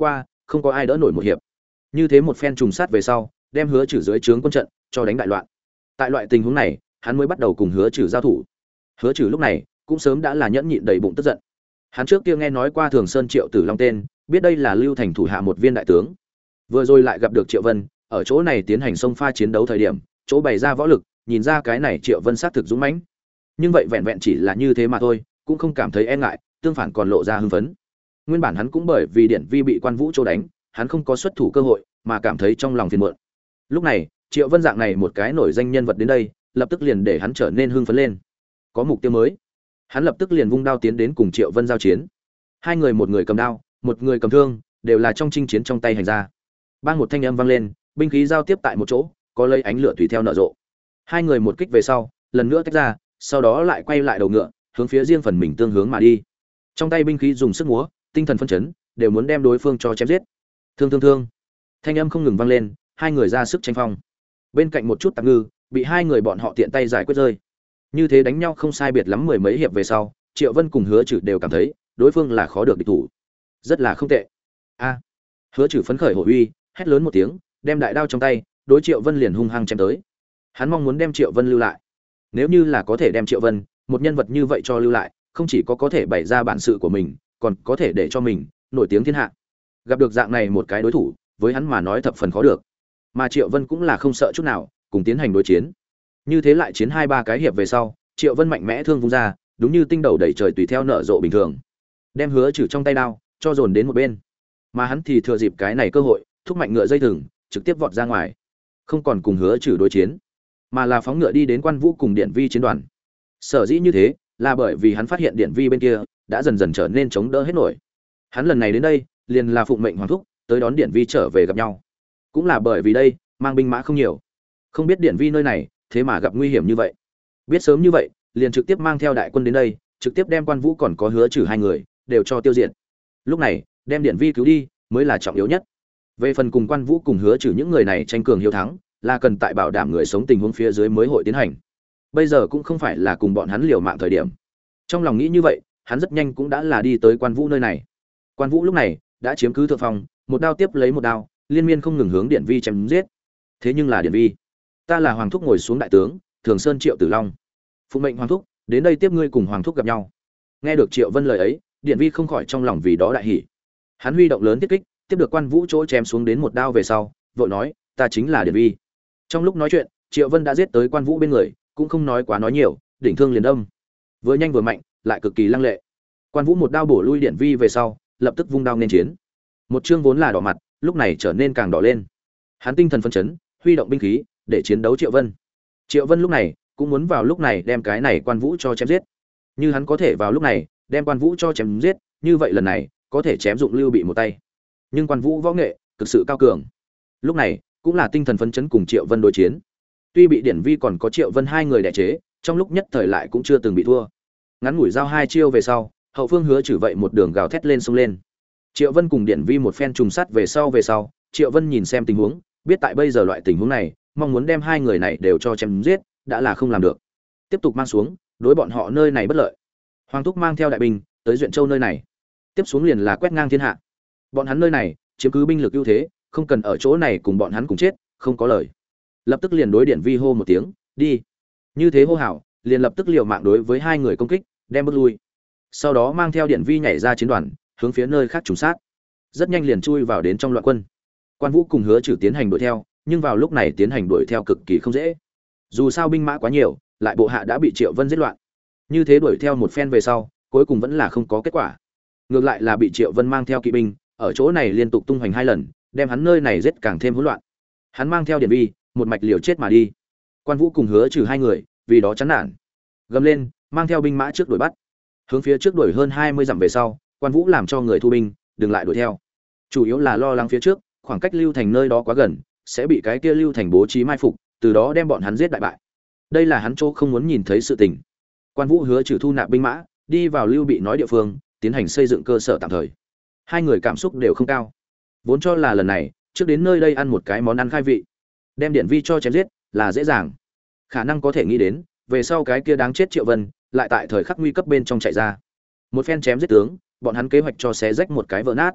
không có ai đỡ nổi một hiệp. Như thế một phen trùng sát về sau, đem Hứa Trừ dưới trướng quân trận cho đánh đại loạn. Tại loại tình huống này, hắn mới bắt đầu cùng Hứa Trừ giao thủ. Hứa Trừ lúc này cũng sớm đã là nhẫn nhịn đầy bụng tức giận. Hắn trước kia nghe nói qua Thường Sơn Triệu Tử Long tên, biết đây là Lưu Thành thủ hạ một viên đại tướng. Vừa rồi lại gặp được Triệu Vân, ở chỗ này tiến hành xông pha chiến đấu thời điểm, chỗ bày ra võ lực, nhìn ra cái này Triệu Vân sát thực dũng mãnh. Nhưng vậy vẹn vẹn chỉ là như thế mà thôi, cũng không cảm thấy e ngại, tương phản còn lộ ra hưng phấn. Nguyên bản hắn cũng bởi vì Điển Vi bị Quan Vũ chỗ đánh, hắn không có xuất thủ cơ hội, mà cảm thấy trong lòng phiền muộn. Lúc này, Triệu Vân dạng này một cái nổi danh nhân vật đến đây, lập tức liền để hắn trở nên hưng phấn lên. Có mục tiêu mới, hắn lập tức liền vung đao tiến đến cùng Triệu Vân giao chiến. Hai người, một người cầm đao, một người cầm thương, đều là trong chinh chiến trong tay hành ra. Bang một thanh âm vang lên, binh khí giao tiếp tại một chỗ, có lấy ánh lửa tùy theo nở rộ. Hai người một kích về sau, lần nữa tách ra, sau đó lại quay lại đầu ngựa, hướng phía riêng phần mình tương hướng mà đi. Trong tay binh khí dùng sức múa, tinh thần phấn chấn, đều muốn đem đối phương cho chém giết. Thương thương thương. Thanh âm không ngừng vang lên, hai người ra sức tranh phong. Bên cạnh một chút tạp ngư, bị hai người bọn họ tiện tay giải quyết rơi. Như thế đánh nhau không sai biệt lắm mười mấy hiệp về sau, Triệu Vân cùng Hứa Trừ đều cảm thấy đối phương là khó được địch thủ, rất là không tệ. A. Hứa Trừ phấn khởi hổ uy, hét lớn một tiếng, đem đại đao trong tay, đối Triệu Vân liền hung hăng chém tới. Hắn mong muốn đem Triệu Vân lưu lại. Nếu như là có thể đem Triệu Vân, một nhân vật như vậy cho lưu lại, không chỉ có thể bày ra bản sự của mình, còn có thể để cho mình nổi tiếng thiên hạ. Gặp được dạng này một cái đối thủ, với hắn mà nói thập phần khó được. Mà Triệu Vân cũng là không sợ chút nào, cùng tiến hành đối chiến. Như thế lại chiến hai ba cái hiệp về sau, Triệu Vân mạnh mẽ thương vung ra, đúng như tinh đầu đẩy trời tùy theo nở rộ bình thường, đem Hứa Trừ trong tay đao cho dồn đến một bên. Mà hắn thì thừa dịp cái này cơ hội, thúc mạnh ngựa dây thừng, trực tiếp vọt ra ngoài, không còn cùng Hứa Trừ đối chiến, mà là phóng ngựa đi đến Quan Vũ cùng Điển Vi chiến đoàn. Sở dĩ như thế, là bởi vì hắn phát hiện Điển Vi bên kia đã dần dần trở nên chống đỡ hết nổi. Hắn lần này đến đây, liền là phụng mệnh hoàng thúc, tới đón Điển Vi trở về gặp nhau. Cũng là bởi vì đây, mang binh mã không nhiều, không biết Điển Vi nơi này thế mà gặp nguy hiểm như vậy. Biết sớm như vậy, liền trực tiếp mang theo đại quân đến đây, trực tiếp đem Quan Vũ còn có Hứa Trừ hai người đều cho tiêu diệt. Lúc này, đem Điển Vi cứu đi mới là trọng yếu nhất. Về phần cùng Quan Vũ cùng Hứa Trừ những người này tranh cường hiếu thắng, là cần tại bảo đảm người sống tình huống phía dưới mới hội tiến hành. Bây giờ cũng không phải là cùng bọn hắn liều mạng thời điểm. Trong lòng nghĩ như vậy, hắn rất nhanh cũng đã là đi tới Quan Vũ nơi này. Quan Vũ lúc này đã chiếm cứ thượng phong, một đao tiếp lấy một đao, liên miên không ngừng hướng Điển Vi chém giết. Thế nhưng là Điển Vi, ta là hoàng thúc ngồi xuống đại tướng, Thường Sơn Triệu Tử Long. Phụng mệnh hoàng thúc, đến đây tiếp ngươi cùng hoàng thúc gặp nhau. Nghe được Triệu Vân lời ấy, Điển Vi không khỏi trong lòng vì đó đại hỉ. Hắn huy động lớn tiết kích, tiếp được Quan Vũ chỗ chém xuống đến một đao về sau, vội nói, ta chính là Điển Vi. Trong lúc nói chuyện, Triệu Vân đã giết tới Quan Vũ bên người, cũng không nói quá nói nhiều, đỉnh thương liền đâm. Vừa nhanh vừa mạnh, lại cực kỳ lăng lệ. Quan Vũ một đao bổ lui Điển Vi về sau, lập tức vung đao nên chiến. Một chương vốn là đỏ mặt, lúc này trở nên càng đỏ lên. Hắn tinh thần phấn chấn, huy động binh khí để chiến đấu Triệu Vân. Triệu Vân lúc này cũng muốn vào lúc này đem cái này Quan Vũ cho chém giết. Như hắn có thể vào lúc này đem Quan Vũ cho chém giết, như vậy lần này có thể chém dụng Lưu Bị một tay. Nhưng Quan Vũ võ nghệ cực sự cao cường, lúc này cũng là tinh thần phấn chấn cùng Triệu Vân đối chiến. Tuy bị Điển Vi còn có Triệu Vân hai người đè chế, trong lúc nhất thời lại cũng chưa từng bị thua. Ngắn ngủi giao hai chiêu về sau, hậu phương Hứa Trừ vậy một đường gào thét lên xông lên. Triệu Vân cùng Điển Vi một phen trùng sát về sau, Triệu Vân nhìn xem tình huống, biết tại bây giờ loại tình huống này, mong muốn đem hai người này đều cho chém giết, đã là không làm được. Tiếp tục mang xuống, đối bọn họ nơi này bất lợi. Hoàng thúc mang theo đại binh tới Duyện Châu nơi này, tiếp xuống liền là quét ngang thiên hạ. Bọn hắn nơi này chiếm cứ binh lực ưu thế, không cần ở chỗ này cùng bọn hắn cùng chết, không có lời. Lập tức liền đối Điển Vi hô một tiếng, đi. Như thế hô hào, liền lập tức liều mạng đối với hai người công kích, đem bước lui. Sau đó mang theo Điển Vi nhảy ra chiến đoàn, hướng phía nơi khác trùng sát. Rất nhanh liền chui vào đến trong loạn quân. Quan Vũ cùng Hứa Trừ tiến hành đuổi theo, nhưng vào lúc này tiến hành đuổi theo cực kỳ không dễ. Dù sao binh mã quá nhiều, lại bộ hạ đã bị Triệu Vân giết loạn. Như thế đuổi theo một phen về sau, cuối cùng vẫn là không có kết quả. Ngược lại là bị Triệu Vân mang theo kỵ binh, ở chỗ này liên tục tung hoành hai lần, đem hắn nơi này giết càng thêm hỗn loạn. Hắn mang theo Điển Vi, một mạch liều chết mà đi. Quan Vũ cùng Hứa Trừ hai người, vì đó chán nản, gầm lên, mang theo binh mã trước đuổi bắt. Hướng phía trước đuổi hơn 20 dặm về sau, Quan Vũ làm cho người thu binh, đừng lại đuổi theo. Chủ yếu là lo lắng phía trước, khoảng cách Lưu Thành nơi đó quá gần, sẽ bị cái kia Lưu Thành bố trí mai phục, từ đó đem bọn hắn giết đại bại. Đây là hắn chỗ không muốn nhìn thấy sự tình. Quan Vũ Hứa Trừ thu nạp binh mã, đi vào Lưu Bị nói địa phương, tiến hành xây dựng cơ sở tạm thời. Hai người cảm xúc đều không cao, vốn cho là lần này trước đến nơi đây ăn một cái món ăn khai vị, đem Điển Vi cho chém giết là dễ dàng. Khả năng có thể nghĩ đến, về sau cái kia đáng chết Triệu Vân lại tại thời khắc nguy cấp bên trong chạy ra, một phen chém giết tướng, bọn hắn kế hoạch cho xé rách một cái vỡ nát.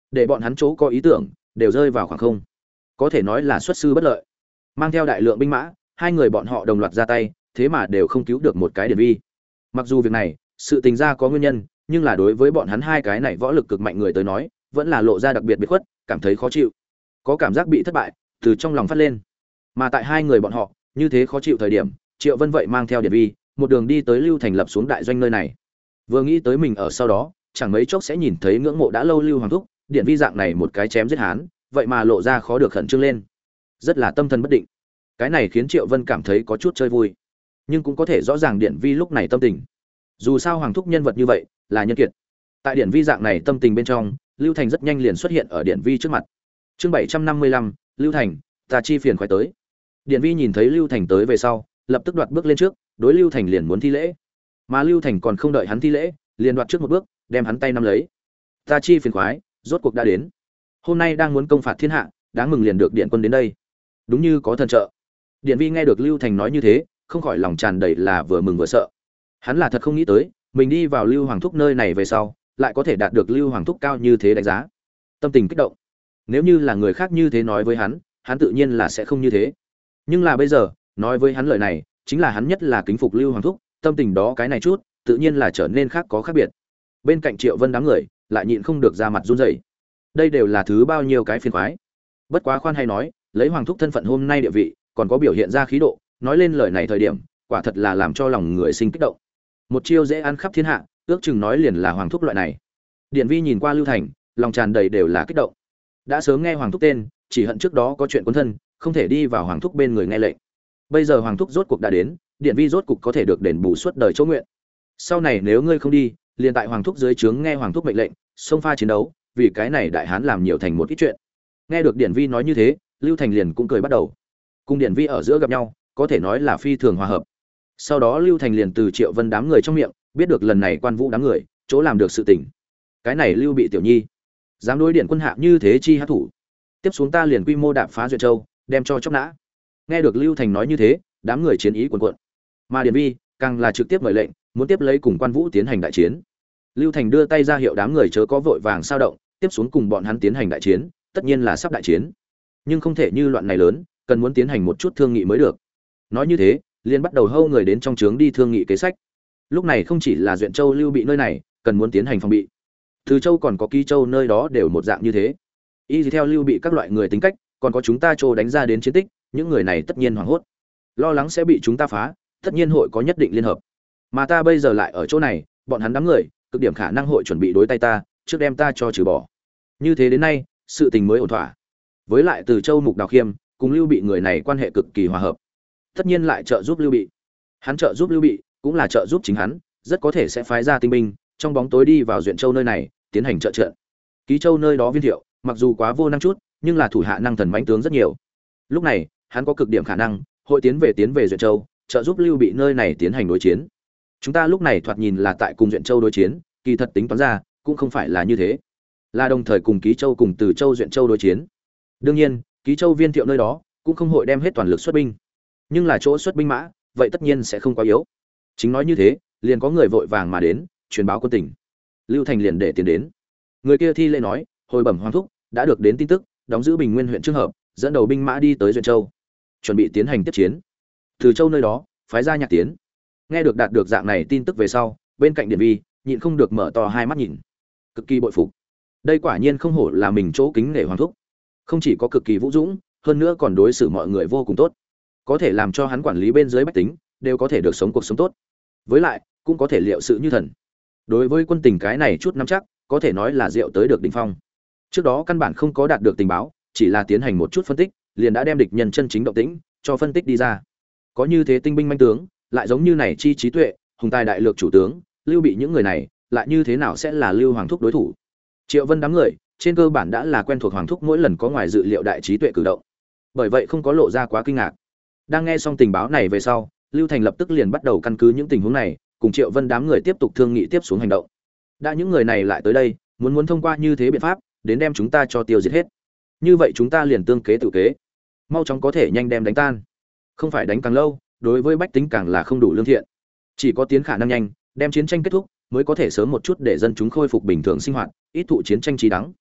để bọn hắn chỗ có ý tưởng đều rơi vào khoảng không, có thể nói là xuất sư bất lợi. Mang theo đại lượng binh mã, hai người bọn họ đồng loạt ra tay, thế mà đều không cứu được một cái Điển Vi. Mặc dù việc này sự tình ra có nguyên nhân, nhưng là đối với bọn hắn hai cái này võ lực cực mạnh người tới nói, vẫn là lộ ra đặc biệt biệt khuất, cảm thấy khó chịu, có cảm giác bị thất bại từ trong lòng phát lên. Mà tại hai người bọn họ như thế khó chịu thời điểm, Triệu Vân vậy mang theo Điển Vi một đường đi tới Lưu Thành lập xuống đại doanh nơi này. Vừa nghĩ tới mình ở sau đó chẳng mấy chốc sẽ nhìn thấy ngưỡng mộ đã lâu Lưu Hoàng thúc, Điển Vi dạng này một cái chém giết hán, vậy mà lộ ra khó được khẩn trương lên, rất là tâm thần bất định. Cái này khiến Triệu Vân cảm thấy có chút chơi vui, nhưng cũng có thể rõ ràng Điển Vi lúc này tâm tình. Dù sao Hoàng thúc nhân vật như vậy là nhân kiệt, tại Điển Vi dạng này tâm tình bên trong, Lưu Thành rất nhanh liền xuất hiện ở Điển Vi trước mặt. Chương 755, Lưu Thành, ta chi phiền khoái tới. Điển Vi nhìn thấy Lưu Thành tới về sau, lập tức đoạt bước lên trước, đối Lưu Thành liền muốn thi lễ. Mà Lưu Thành còn không đợi hắn thi lễ, liền đoạt trước một bước, đem hắn tay nắm lấy. Ta chi phiền khoái, rốt cuộc đã đến. Hôm nay đang muốn công phạt thiên hạ, đáng mừng liền được điện quân đến đây. Đúng như có thần trợ. Điển Vi nghe được Lưu Thành nói như thế, không khỏi lòng tràn đầy là vừa mừng vừa sợ. Hắn là thật không nghĩ tới, mình đi vào Lưu Hoàng thúc nơi này về sau, lại có thể đạt được Lưu Hoàng thúc cao như thế đánh giá. Tâm tình kích động. Nếu như là người khác như thế nói với hắn, hắn tự nhiên là sẽ không như thế. Nhưng là bây giờ, nói với hắn lời này, chính là hắn nhất là kính phục Lưu Hoàng thúc, tâm tình đó cái này chút, tự nhiên là trở nên khác có khác biệt. Bên cạnh Triệu Vân đám người, lại nhịn không được ra mặt run rẩy. Đây đều là thứ bao nhiêu cái phiền khoái. Bất quá khoan hay nói, lấy Hoàng thúc thân phận hôm nay địa vị, còn có biểu hiện ra khí độ, nói lên lời này thời điểm, quả thật là làm cho lòng người sinh kích động. Một chiêu dễ ăn khắp thiên hạ, ước chừng nói liền là Hoàng thúc loại này. Điển Vi nhìn qua Lưu Thành, lòng tràn đầy đều là kích động. Đã sớm nghe Hoàng thúc tên, chỉ hận trước đó có chuyện cuốn thân, không thể đi vào Hoàng thúc bên người nghe lệnh. Bây giờ Hoàng thúc rốt cuộc đã đến, Điển Vi rốt cuộc có thể được đền bù suốt đời chỗ nguyện. Sau này nếu ngươi không đi, liền tại Hoàng thúc dưới trướng nghe Hoàng thúc mệnh lệnh, xông pha chiến đấu, vì cái này đại hán làm nhiều thành một ít chuyện. Nghe được Điển Vi nói như thế, Lưu Thành liền cũng cười bắt đầu. Cùng Điển Vi ở giữa gặp nhau, có thể nói là phi thường hòa hợp. Sau đó Lưu Thành liền từ Triệu Vân đám người trong miệng biết được lần này Quan Vũ đám người chỗ làm được sự tình. Cái này Lưu Bị tiểu nhi dám đối điện quân hạ như thế chi hát thủ, tiếp xuống ta liền quy mô đạp phá Duyện Châu, đem cho chóc nã. Nghe được Lưu Thành nói như thế, đám người chiến ý cuồn cuộn. Mà Điển Vi càng là trực tiếp mời lệnh, muốn tiếp lấy cùng Quan Vũ tiến hành đại chiến. Lưu Thành đưa tay ra hiệu đám người chớ có vội vàng sao động, tiếp xuống cùng bọn hắn tiến hành đại chiến, tất nhiên là sắp đại chiến, nhưng không thể như loạn này lớn, cần muốn tiến hành một chút thương nghị mới được. Nói như thế, liền bắt đầu hâu người đến trong trướng đi thương nghị kế sách. Lúc này không chỉ là Duyện Châu Lưu Bị nơi này cần muốn tiến hành phòng bị, Từ Châu còn có Ký Châu nơi đó đều một dạng như thế. Y theo Lưu Bị các loại người tính cách, còn có chúng ta Châu đánh ra đến chiến tích, những người này tất nhiên hoảng hốt, lo lắng sẽ bị chúng ta phá, tất nhiên hội có nhất định liên hợp. Mà ta bây giờ lại ở chỗ này, bọn hắn đám người, cực điểm khả năng hội chuẩn bị đối tay ta, trước đem ta cho trừ bỏ. Như thế đến nay, sự tình mới ổn thỏa. Với lại Từ Châu Mục Đào Khiêm cùng Lưu Bị người này quan hệ cực kỳ hòa hợp, tất nhiên lại trợ giúp Lưu Bị. Hắn trợ giúp Lưu Bị, cũng là trợ giúp chính hắn, rất có thể sẽ phái ra tinh binh, trong bóng tối đi vào Duyện Châu nơi này, tiến hành trợ trận. Ký Châu nơi đó Viên Thiệu, mặc dù quá vô năng chút, nhưng là thủ hạ năng thần mãnh tướng rất nhiều. Lúc này, hắn có cực điểm khả năng hội tiến về Duyện Châu, trợ giúp Lưu Bị nơi này tiến hành đối chiến. Chúng ta lúc này thoạt nhìn là tại cùng Duyện Châu đối chiến, kỳ thật tính toán ra, cũng không phải là như thế, là đồng thời cùng Ký Châu cùng Từ Châu Duyện Châu đối chiến. Đương nhiên, Ký Châu Viên Thiệu nơi đó cũng không hội đem hết toàn lực xuất binh, nhưng là chỗ xuất binh mã, vậy tất nhiên sẽ không quá yếu. Chính nói như thế, liền có người vội vàng mà đến, truyền báo quân tình. Lưu Thành liền để tiền đến. Người kia thi lễ nói, hồi bẩm Hoàng thúc, đã được đến tin tức, đóng giữ Bình Nguyên huyện Trương Hợp, dẫn đầu binh mã đi tới Duyện Châu, chuẩn bị tiến hành tiếp chiến. Từ Châu nơi đó, phái ra Nhạc Tiến. Nghe được đạt được dạng này tin tức về sau, bên cạnh Điển Vi, nhịn không được mở to hai mắt nhìn, cực kỳ bội phục. Đây quả nhiên không hổ là mình chỗ kính nể Hoàng thúc, không chỉ có cực kỳ vũ dũng, hơn nữa còn đối xử mọi người vô cùng tốt, có thể làm cho hắn quản lý bên dưới bách tính đều có thể được sống cuộc sống tốt, với lại cũng có thể liệu sự như thần. Đối với quân tình cái này chút nắm chắc, có thể nói là rượu tới được đỉnh phong. Trước đó căn bản không có đạt được tình báo, chỉ là tiến hành một chút phân tích, liền đã đem địch nhân chân chính động tĩnh cho phân tích đi ra. Có như thế tinh binh manh tướng, lại giống như này chi trí tuệ, hùng tài đại lược chủ tướng, Lưu Bị những người này, lại như thế nào sẽ là Lưu Hoàng thúc đối thủ? Triệu Vân đám người, trên cơ bản đã là quen thuộc Hoàng thúc mỗi lần có ngoài dự liệu đại trí tuệ cử động, bởi vậy không có lộ ra quá kinh ngạc. Đang nghe xong tình báo này về sau, Lưu Thành lập tức liền bắt đầu căn cứ những tình huống này, cùng Triệu Vân đám người tiếp tục thương nghị tiếp xuống hành động. Đã những người này lại tới đây, muốn thông qua như thế biện pháp, đến đem chúng ta cho tiêu diệt hết. Như vậy chúng ta liền tương kế tự kế, mau chóng có thể nhanh đem đánh tan. Không phải đánh càng lâu, đối với bách tính càng là không đủ lương thiện. Chỉ có tiến khả năng nhanh, đem chiến tranh kết thúc, mới có thể sớm một chút để dân chúng khôi phục bình thường sinh hoạt, ít thụ chiến tranh trí đắng.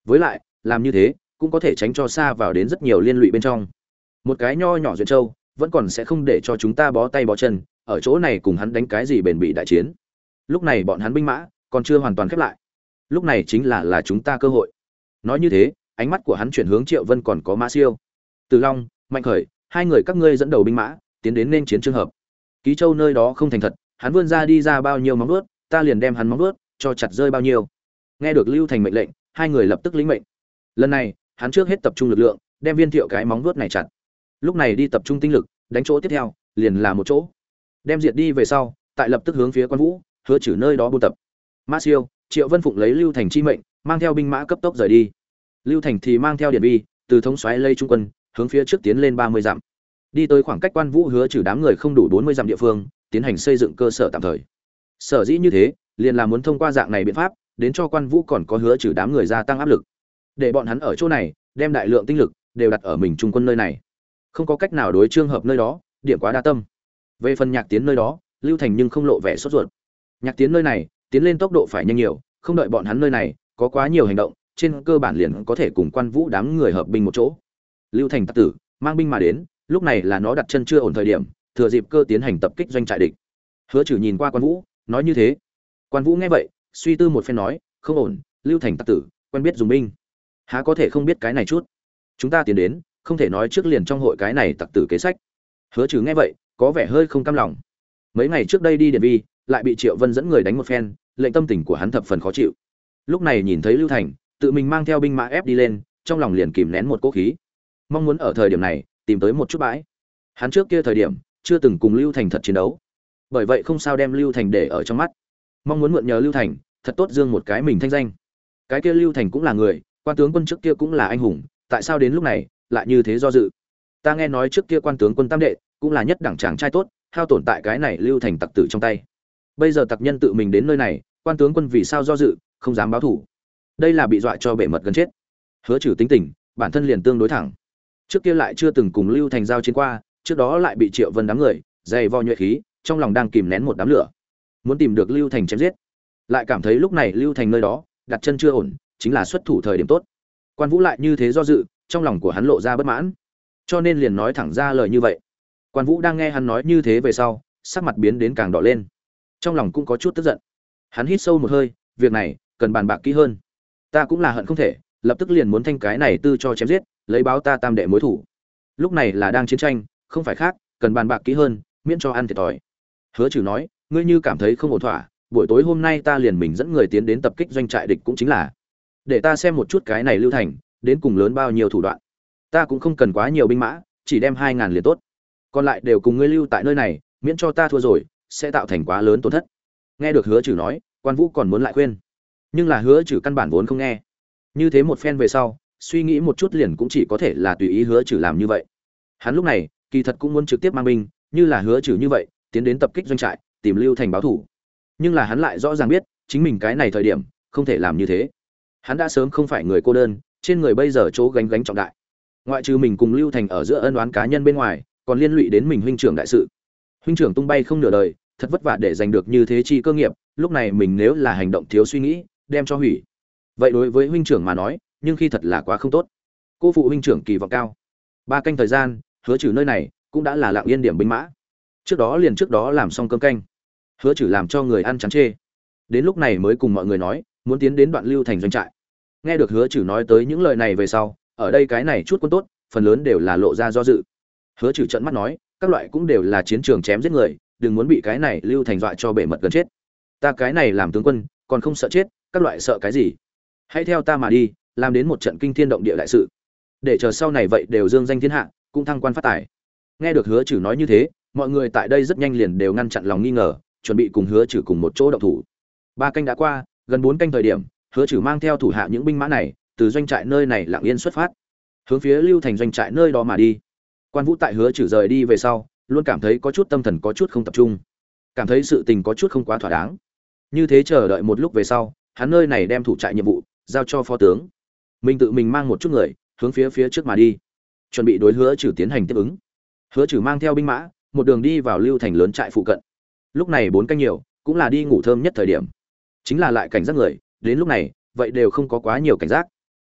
Với lại làm như thế cũng có thể tránh cho xa vào đến rất nhiều liên lụy bên trong. Một cái nho nhỏ Duyện Châu vẫn còn sẽ không để cho chúng ta bó tay bó chân ở chỗ này cùng hắn đánh cái gì bền bỉ đại chiến. Lúc này bọn hắn binh mã còn chưa hoàn toàn khép lại, lúc này chính là chúng ta cơ hội. Nói như thế, ánh mắt của hắn chuyển hướng Triệu Vân còn có Mã Siêu, Từ Long, Mạnh Khởi, hai người các ngươi dẫn đầu binh mã tiến đến nên chiến trường hợp. Ký Châu nơi đó không thành thật, hắn vươn ra đi ra bao nhiêu móng vuốt, ta liền đem hắn móng vuốt cho chặt rơi bao nhiêu. Nghe được Lưu Thành mệnh lệnh, hai người lập tức lĩnh mệnh. Lần này, hắn trước hết tập trung lực lượng, đem Viên Thiệu cái móng vuốt này chặt. Lúc này đi tập trung tinh lực, đánh chỗ tiếp theo, liền là một chỗ. Đem diệt đi về sau, tại lập tức hướng phía Quan Vũ, Hứa Trừ nơi đó buôn tập. Mã Siêu, Triệu Vân phụng lấy Lưu Thành chi mệnh, mang theo binh mã cấp tốc rời đi. Lưu Thành thì mang theo Điền Vi, từ thống soái lây trung quân, hướng phía trước tiến lên 30 dặm. Đi tới khoảng cách Quan Vũ Hứa Trừ đám người không đủ 40 dặm địa phương, tiến hành xây dựng cơ sở tạm thời. Sở dĩ như thế, liền là muốn thông qua dạng này biện pháp, đến cho Quan Vũ còn có Hứa Trừ đám người gia tăng áp lực. Để bọn hắn ở chỗ này, đem đại lượng tinh lực đều đặt ở mình trung quân nơi này. Không có cách nào đối Trương Hợp nơi đó, điểm quá đa tâm. Về phần Nhạc Tiến nơi đó, Lưu Thành nhưng không lộ vẻ sốt ruột. Nhạc Tiến nơi này, tiến lên tốc độ phải nhanh nhiều, không đợi bọn hắn nơi này có quá nhiều hành động, trên cơ bản liền có thể cùng Quan Vũ đám người hợp binh một chỗ. Lưu Thành tặc tử mang binh mà đến, lúc này là nó đặt chân chưa ổn thời điểm, thừa dịp cơ tiến hành tập kích doanh trại địch. Hứa Trừ nhìn qua Quan Vũ, nói như thế. Quan Vũ nghe vậy, suy tư một phen nói, không ổn, Lưu Thành tặc tử quen biết dùng binh, há có thể không biết cái này chút. Chúng ta tiến đến, không thể nói trước liền trong hội cái này tặc tử kế sách. Hứa Trừ nghe vậy, có vẻ hơi không cam lòng. Mấy ngày trước đây đi Điện Vi, lại bị Triệu Vân dẫn người đánh một phen, lệnh tâm tình của hắn thập phần khó chịu. Lúc này nhìn thấy Lưu Thành tự mình mang theo binh mã ép đi lên, trong lòng liền kìm nén một cỗ khí, mong muốn ở thời điểm này tìm tới một chút bãi. Hắn trước kia thời điểm chưa từng cùng Lưu Thành thật chiến đấu, bởi vậy không sao đem Lưu Thành để ở trong mắt, mong muốn mượn nhờ Lưu Thành thật tốt dương một cái mình thanh danh. Cái kia Lưu Thành cũng là người, quan tướng quân trước kia cũng là anh hùng, tại sao đến lúc này lại như thế do dự? Ta nghe nói trước kia quan tướng quân tam đệ cũng là nhất đẳng chàng trai tốt, hao tổn tại cái này Lưu Thành tặc tử trong tay. Bây giờ tặc nhân tự mình đến nơi này, quan tướng quân vì sao do dự, không dám báo thủ? Đây là bị dọa cho bể mật gần chết. Hứa Trừ tính tình bản thân liền tương đối thẳng, trước kia lại chưa từng cùng Lưu Thành giao chiến qua, trước đó lại bị Triệu Vân đám người dày vò nhuệ khí, trong lòng đang kìm nén một đám lửa, muốn tìm được Lưu Thành chém giết. Lại cảm thấy lúc này Lưu Thành nơi đó đặt chân chưa ổn, chính là xuất thủ thời điểm tốt. Quan Vũ lại như thế do dự, trong lòng của hắn lộ ra bất mãn, cho nên liền nói thẳng ra lời như vậy. Quan Vũ đang nghe hắn nói như thế về sau, sắc mặt biến đến càng đỏ lên, trong lòng cũng có chút tức giận. Hắn hít sâu một hơi, việc này cần bàn bạc kỹ hơn. Ta cũng là hận không thể, lập tức liền muốn thanh cái này tư cho chém giết, lấy báo ta tam đệ mối thủ. Lúc này là đang chiến tranh, không phải khác, cần bàn bạc kỹ hơn, miễn cho ăn thiệt thòi. Hứa Trừ nói, ngươi như cảm thấy không ổn thỏa, buổi tối hôm nay ta liền mình dẫn người tiến đến tập kích doanh trại địch cũng chính là, để ta xem một chút cái này Lưu Thành đến cùng lớn bao nhiêu thủ đoạn. Ta cũng không cần quá nhiều binh mã, chỉ đem 2000 liền tốt, còn lại đều cùng ngươi lưu tại nơi này, miễn cho ta thua rồi sẽ tạo thành quá lớn tổn thất. Nghe được Hứa Trừ nói, Quan Vũ còn muốn lại khuyên, nhưng là Hứa Trừ căn bản vốn không nghe. Như thế một phen về sau, suy nghĩ một chút liền cũng chỉ có thể là tùy ý Hứa Trừ làm như vậy. Hắn lúc này kỳ thật cũng muốn trực tiếp mang binh, như là Hứa Trừ như vậy tiến đến tập kích doanh trại, tìm Lưu Thành báo thủ. Nhưng là hắn lại rõ ràng biết chính mình cái này thời điểm không thể làm như thế. Hắn đã sớm không phải người cô đơn, trên người bây giờ chỗ gánh trọng đại, ngoại trừ mình cùng Lưu Thành ở giữa ân oán cá nhân bên ngoài, còn liên lụy đến mình huynh trưởng đại sự. Huynh trưởng tung bay không nửa đời, thật vất vả để giành được như thế chi cơ nghiệp, lúc này mình nếu là hành động thiếu suy nghĩ, đem cho hủy, vậy đối với huynh trưởng mà nói, nhưng khi thật là quá không tốt. Cô phụ huynh trưởng kỳ vọng cao. 3 canh thời gian, Hứa Trừ nơi này cũng đã là lặng yên điểm binh mã. Trước đó làm xong cơm canh, Hứa Trừ làm cho người ăn chán chê, đến lúc này mới cùng mọi người nói muốn tiến đến Đoạn Lưu Thành doanh trại. Nghe được Hứa Trừ nói tới những lời này về sau, ở đây cái này chút quân tốt phần lớn đều là lộ ra do dự. Hứa Trừ trợn mắt nói, các loại cũng đều là chiến trường chém giết người, đừng muốn bị cái này Lưu Thành dọa cho bể mật gần chết. Ta cái này làm tướng quân còn không sợ chết, các loại sợ cái gì? Hãy theo ta mà đi, làm đến một trận kinh thiên động địa đại sự, để chờ sau này vậy đều dương danh thiên hạ, cũng thăng quan phát tài. Nghe được Hứa Trừ nói như thế, mọi người tại đây rất nhanh liền đều ngăn chặn lòng nghi ngờ, chuẩn bị cùng Hứa Trừ cùng một chỗ động thủ. 3 canh đã qua, gần 4 canh thời điểm, Hứa Trừ mang theo thủ hạ những binh mã này, từ doanh trại nơi này lặng yên xuất phát, hướng phía Lưu Thành doanh trại nơi đó mà đi. Quan Vũ tại Hứa Trừ rời đi về sau, luôn cảm thấy có chút tâm thần có chút không tập trung, cảm thấy sự tình có chút không quá thỏa đáng. Như thế chờ đợi một lúc về sau, hắn nơi này đem thủ trại nhiệm vụ giao cho phó tướng, mình tự mình mang một chút người hướng phía trước mà đi, chuẩn bị đối Hứa Trừ tiến hành tiếp ứng. Hứa Trừ mang theo binh mã, một đường đi vào Lưu Thành lớn trại phụ cận. Lúc này 4 canh nhiều, cũng là đi ngủ thơm nhất thời điểm, chính là lại cảnh giác người, đến lúc này vậy đều không có quá nhiều cảnh giác.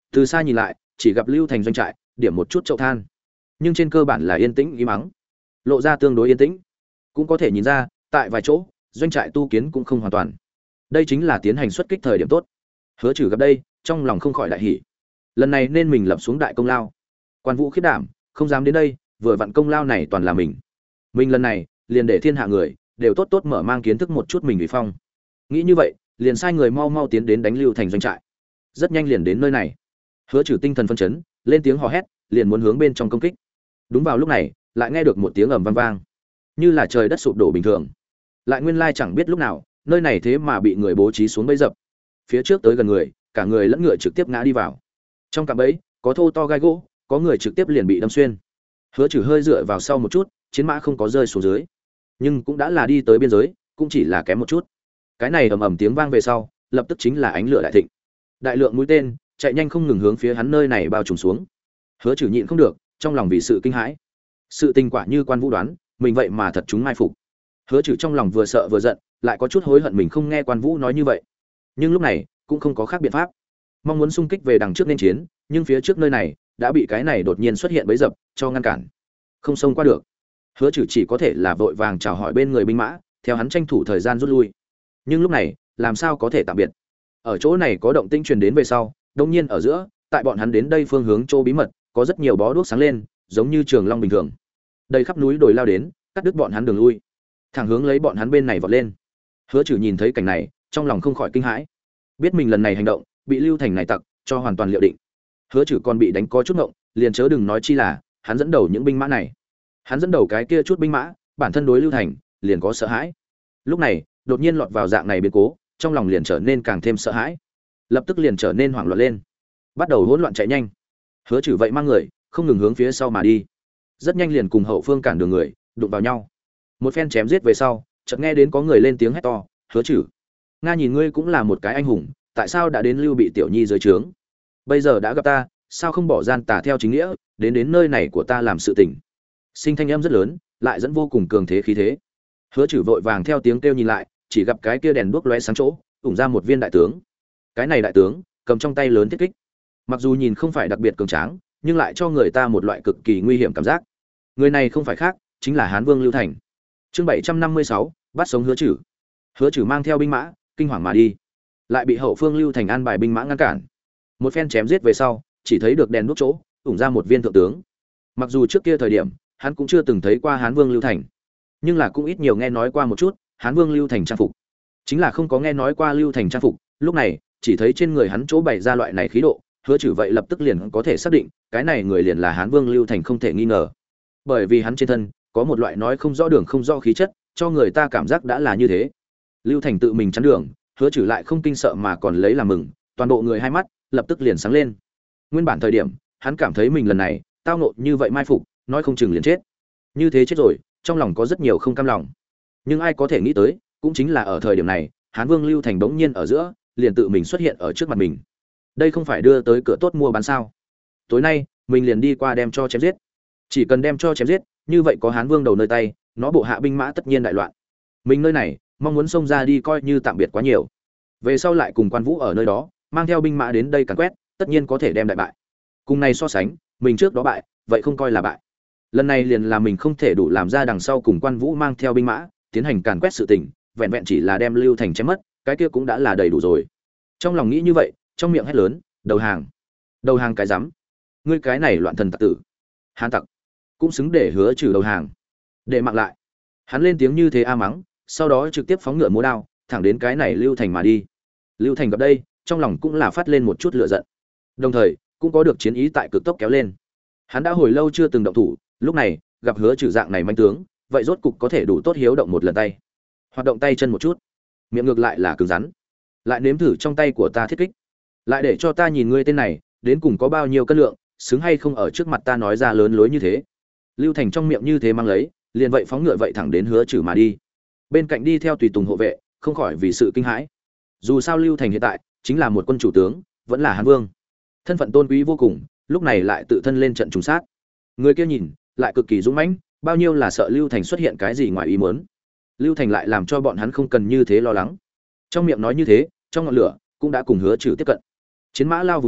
Từ xa nhìn lại, chỉ gặp Lưu Thành doanh trại, điểm một chút chậu than, nhưng trên cơ bản là yên tĩnh im mắng, lộ ra tương đối yên tĩnh. Cũng có thể nhìn ra, tại vài chỗ, doanh trại tu kiến cũng không hoàn toàn. Đây chính là tiến hành xuất kích thời điểm tốt. Hứa Trừ gặp đây, trong lòng không khỏi đại hỉ. Lần này nên mình lập xuống đại công lao. Quan Vũ khiếp đảm, không dám đến đây, vừa vặn công lao này toàn là mình. Mình lần này, liền để thiên hạ người đều tốt tốt mở mang kiến thức một chút mình uy phong. Nghĩ như vậy, liền sai người mau mau tiến đến đánh Lưu Thành doanh trại. Rất nhanh liền đến nơi này. Hứa Trừ tinh thần phân chấn, lên tiếng hò hét, liền muốn hướng bên trong công kích. Đúng vào lúc này, lại nghe được một tiếng ầm vang vang, như là trời đất sụp đổ bình thường. Lại nguyên lai chẳng biết lúc nào, nơi này thế mà bị người bố trí xuống bẫy dập. Phía trước tới gần người, cả người lẫn ngựa trực tiếp ngã đi vào. Trong cạm bẫy, có thô to gai gỗ, có người trực tiếp liền bị đâm xuyên. Hứa Trừ hơi dựa vào sau một chút, chiến mã không có rơi xuống dưới, nhưng cũng đã là đi tới biên giới, cũng chỉ là kém một chút. Cái này ầm ầm tiếng vang về sau, lập tức chính là ánh lửa đại thịnh. Đại lượng mũi tên chạy nhanh không ngừng hướng phía hắn nơi này bao trùm xuống. Hứa Trừ nhịn không được, trong lòng vì sự kinh hãi. Sự tình quả như Quan Vũ đoán, mình vậy mà thật chúng mai phục. Hứa Trừ trong lòng vừa sợ vừa giận, lại có chút hối hận mình không nghe Quan Vũ nói như vậy. Nhưng lúc này, cũng không có khác biện pháp. Mong muốn xung kích về đằng trước nên chiến, nhưng phía trước nơi này đã bị cái này đột nhiên xuất hiện bẫy dập cho ngăn cản, không xông qua được. Hứa Trừ chỉ có thể là vội vàng chào hỏi bên người binh mã, theo hắn tranh thủ thời gian rút lui. Nhưng lúc này, làm sao có thể tạm biệt? Ở chỗ này có động tĩnh truyền đến về sau, đột nhiên ở giữa, tại bọn hắn đến đây phương hướng chỗ bí mật, có rất nhiều bó đuốc sáng lên, giống như trường long bình thường. Đầy khắp núi đồi lao đến, cắt đứt bọn hắn đường lui, thẳng hướng lấy bọn hắn bên này vọt lên. Hứa Trừ nhìn thấy cảnh này, trong lòng không khỏi kinh hãi. Biết mình lần này hành động, bị Lưu Thành này tặc cho hoàn toàn liệu định. Hứa Trừ còn bị đánh có chút ngộng, liền chớ đừng nói chi là hắn dẫn đầu những binh mã này. Hắn dẫn đầu cái kia chút binh mã, bản thân đối Lưu Thành liền có sợ hãi. Lúc này, đột nhiên lọt vào dạng này biến cố, trong lòng liền trở nên càng thêm sợ hãi. Lập tức liền trở nên hoảng loạn lên, bắt đầu hỗn loạn chạy nhanh. Hứa Trừ vậy mang người, không ngừng hướng phía sau mà đi. Rất nhanh liền cùng hậu phương cản đường người đụng vào nhau. Một phen chém giết về sau, chợt nghe đến có người lên tiếng hét to, "Hứa Trừ, Nga nhìn ngươi cũng là một cái anh hùng, tại sao đã đến Lưu Bị tiểu nhi dưới trướng? Bây giờ đã gặp ta, sao không bỏ gian tà theo chính nghĩa, đến nơi này của ta làm sự tình?" Sinh thanh âm rất lớn, lại dẫn vô cùng cường thế khí thế. Hứa Trừ vội vàng theo tiếng kêu nhìn lại, chỉ gặp cái kia đèn đuốc lóe sáng chỗ, ủng ra một viên đại tướng. Cái này đại tướng, cầm trong tay lớn thiết kích. Mặc dù nhìn không phải đặc biệt cường tráng, nhưng lại cho người ta một loại cực kỳ nguy hiểm cảm giác. Người này không phải khác, chính là Hán Vương Lưu Thành. Chương 756, bắt sống Hứa Trừ. Hứa Trừ mang theo binh mã, kinh hoàng mà đi, lại bị hậu phương Lưu Thành an bài binh mã ngăn cản. Một phen chém giết về sau, chỉ thấy được đèn đuốc chỗ, ủng ra một viên thượng tướng. Mặc dù trước kia thời điểm, hắn cũng chưa từng thấy qua Hán Vương Lưu Thành, nhưng là cũng ít nhiều nghe nói qua một chút Hán Vương Lưu Thành trang phục. Chính là không có nghe nói qua Lưu Thành trang phục, lúc này chỉ thấy trên người hắn chỗ bày ra loại này khí độ, Hứa Trừ vậy lập tức liền có thể xác định, cái này người liền là Hán Vương Lưu Thành không thể nghi ngờ. Bởi vì hắn trên thân có một loại nói không rõ đường không rõ khí chất, cho người ta cảm giác đã là như thế. Lưu Thành tự mình chắn đường, Hứa Trừ lại không kinh sợ mà còn lấy làm mừng, toàn bộ người hai mắt lập tức liền sáng lên. Nguyên bản thời điểm, hắn cảm thấy mình lần này tao ngộ như vậy mai phục, nói không chừng liền chết. Như thế chết rồi, trong lòng có rất nhiều không cam lòng. Nhưng ai có thể nghĩ tới, cũng chính là ở thời điểm này, Hán Vương Lưu Thành bỗng nhiên ở giữa, liền tự mình xuất hiện ở trước mặt mình. Đây không phải đưa tới cửa tốt mua bán sao? Tối nay, mình liền đi qua đem cho chém giết. Chỉ cần đem cho chém giết, như vậy có Hán Vương đầu nơi tay, nó bộ hạ binh mã tất nhiên đại loạn. Mình nơi này, mong muốn xông ra đi coi như tạm biệt quá nhiều. Về sau lại cùng Quan Vũ ở nơi đó, mang theo binh mã đến đây càn quét, tất nhiên có thể đem đại bại. Cùng này so sánh, mình trước đó bại, vậy không coi là bại. Lần này liền là mình không thể đủ làm ra đằng sau cùng Quan Vũ mang theo binh mã, tiến hành càn quét sự tình, vẹn vẹn chỉ là đem Lưu Thành chém mất, cái kia cũng đã là đầy đủ rồi. Trong lòng nghĩ như vậy, trong miệng hét lớn, "Đầu hàng! Đầu hàng cái rắm! Ngươi cái này loạn thần tặc tử! Hán tặc! Cũng xứng để Hứa Trừ đầu hàng. Để mạng lại." Hắn lên tiếng như thế a mắng, sau đó trực tiếp phóng ngựa múa đao, thẳng đến cái này Lưu Thành mà đi. Lưu Thành gặp đây, trong lòng cũng là phát lên một chút lửa giận. Đồng thời, cũng có được chiến ý tại cực tốc kéo lên. Hắn đã hồi lâu chưa từng động thủ, lúc này, gặp Hứa Trừ dạng này manh tướng, vậy rốt cục có thể đủ tốt hiếu động một lần tay. Hoạt động tay chân một chút, miệng ngược lại là cứng rắn. Lại nếm thử trong tay của ta thiết kích. Lại để cho ta nhìn ngươi tên này, đến cùng có bao nhiêu cân lượng, xứng hay không ở trước mặt ta nói ra lớn lối như thế. Lưu Thành trong miệng như thế mang lấy, liền vậy phóng ngựa vậy thẳng đến Hứa Trừ mà đi. Bên cạnh đi theo tùy tùng hộ vệ, không khỏi vì sự kinh hãi. Dù sao Lưu Thành hiện tại chính là một quân chủ tướng, vẫn là Hán Vương, thân phận tôn quý vô cùng, lúc này lại tự thân lên trận trùng sát. Người kia nhìn lại cực kỳ dũng mãnh, bao nhiêu là sợ Lưu Thành xuất hiện cái gì ngoài ý muốn. Lưu Thành lại làm cho bọn hắn không cần như thế lo lắng. Trong miệng nói như thế, trong ngọn lửa cũng đã cùng Hứa Trừ tiếp cận. Chiến mã lao vùn vụt,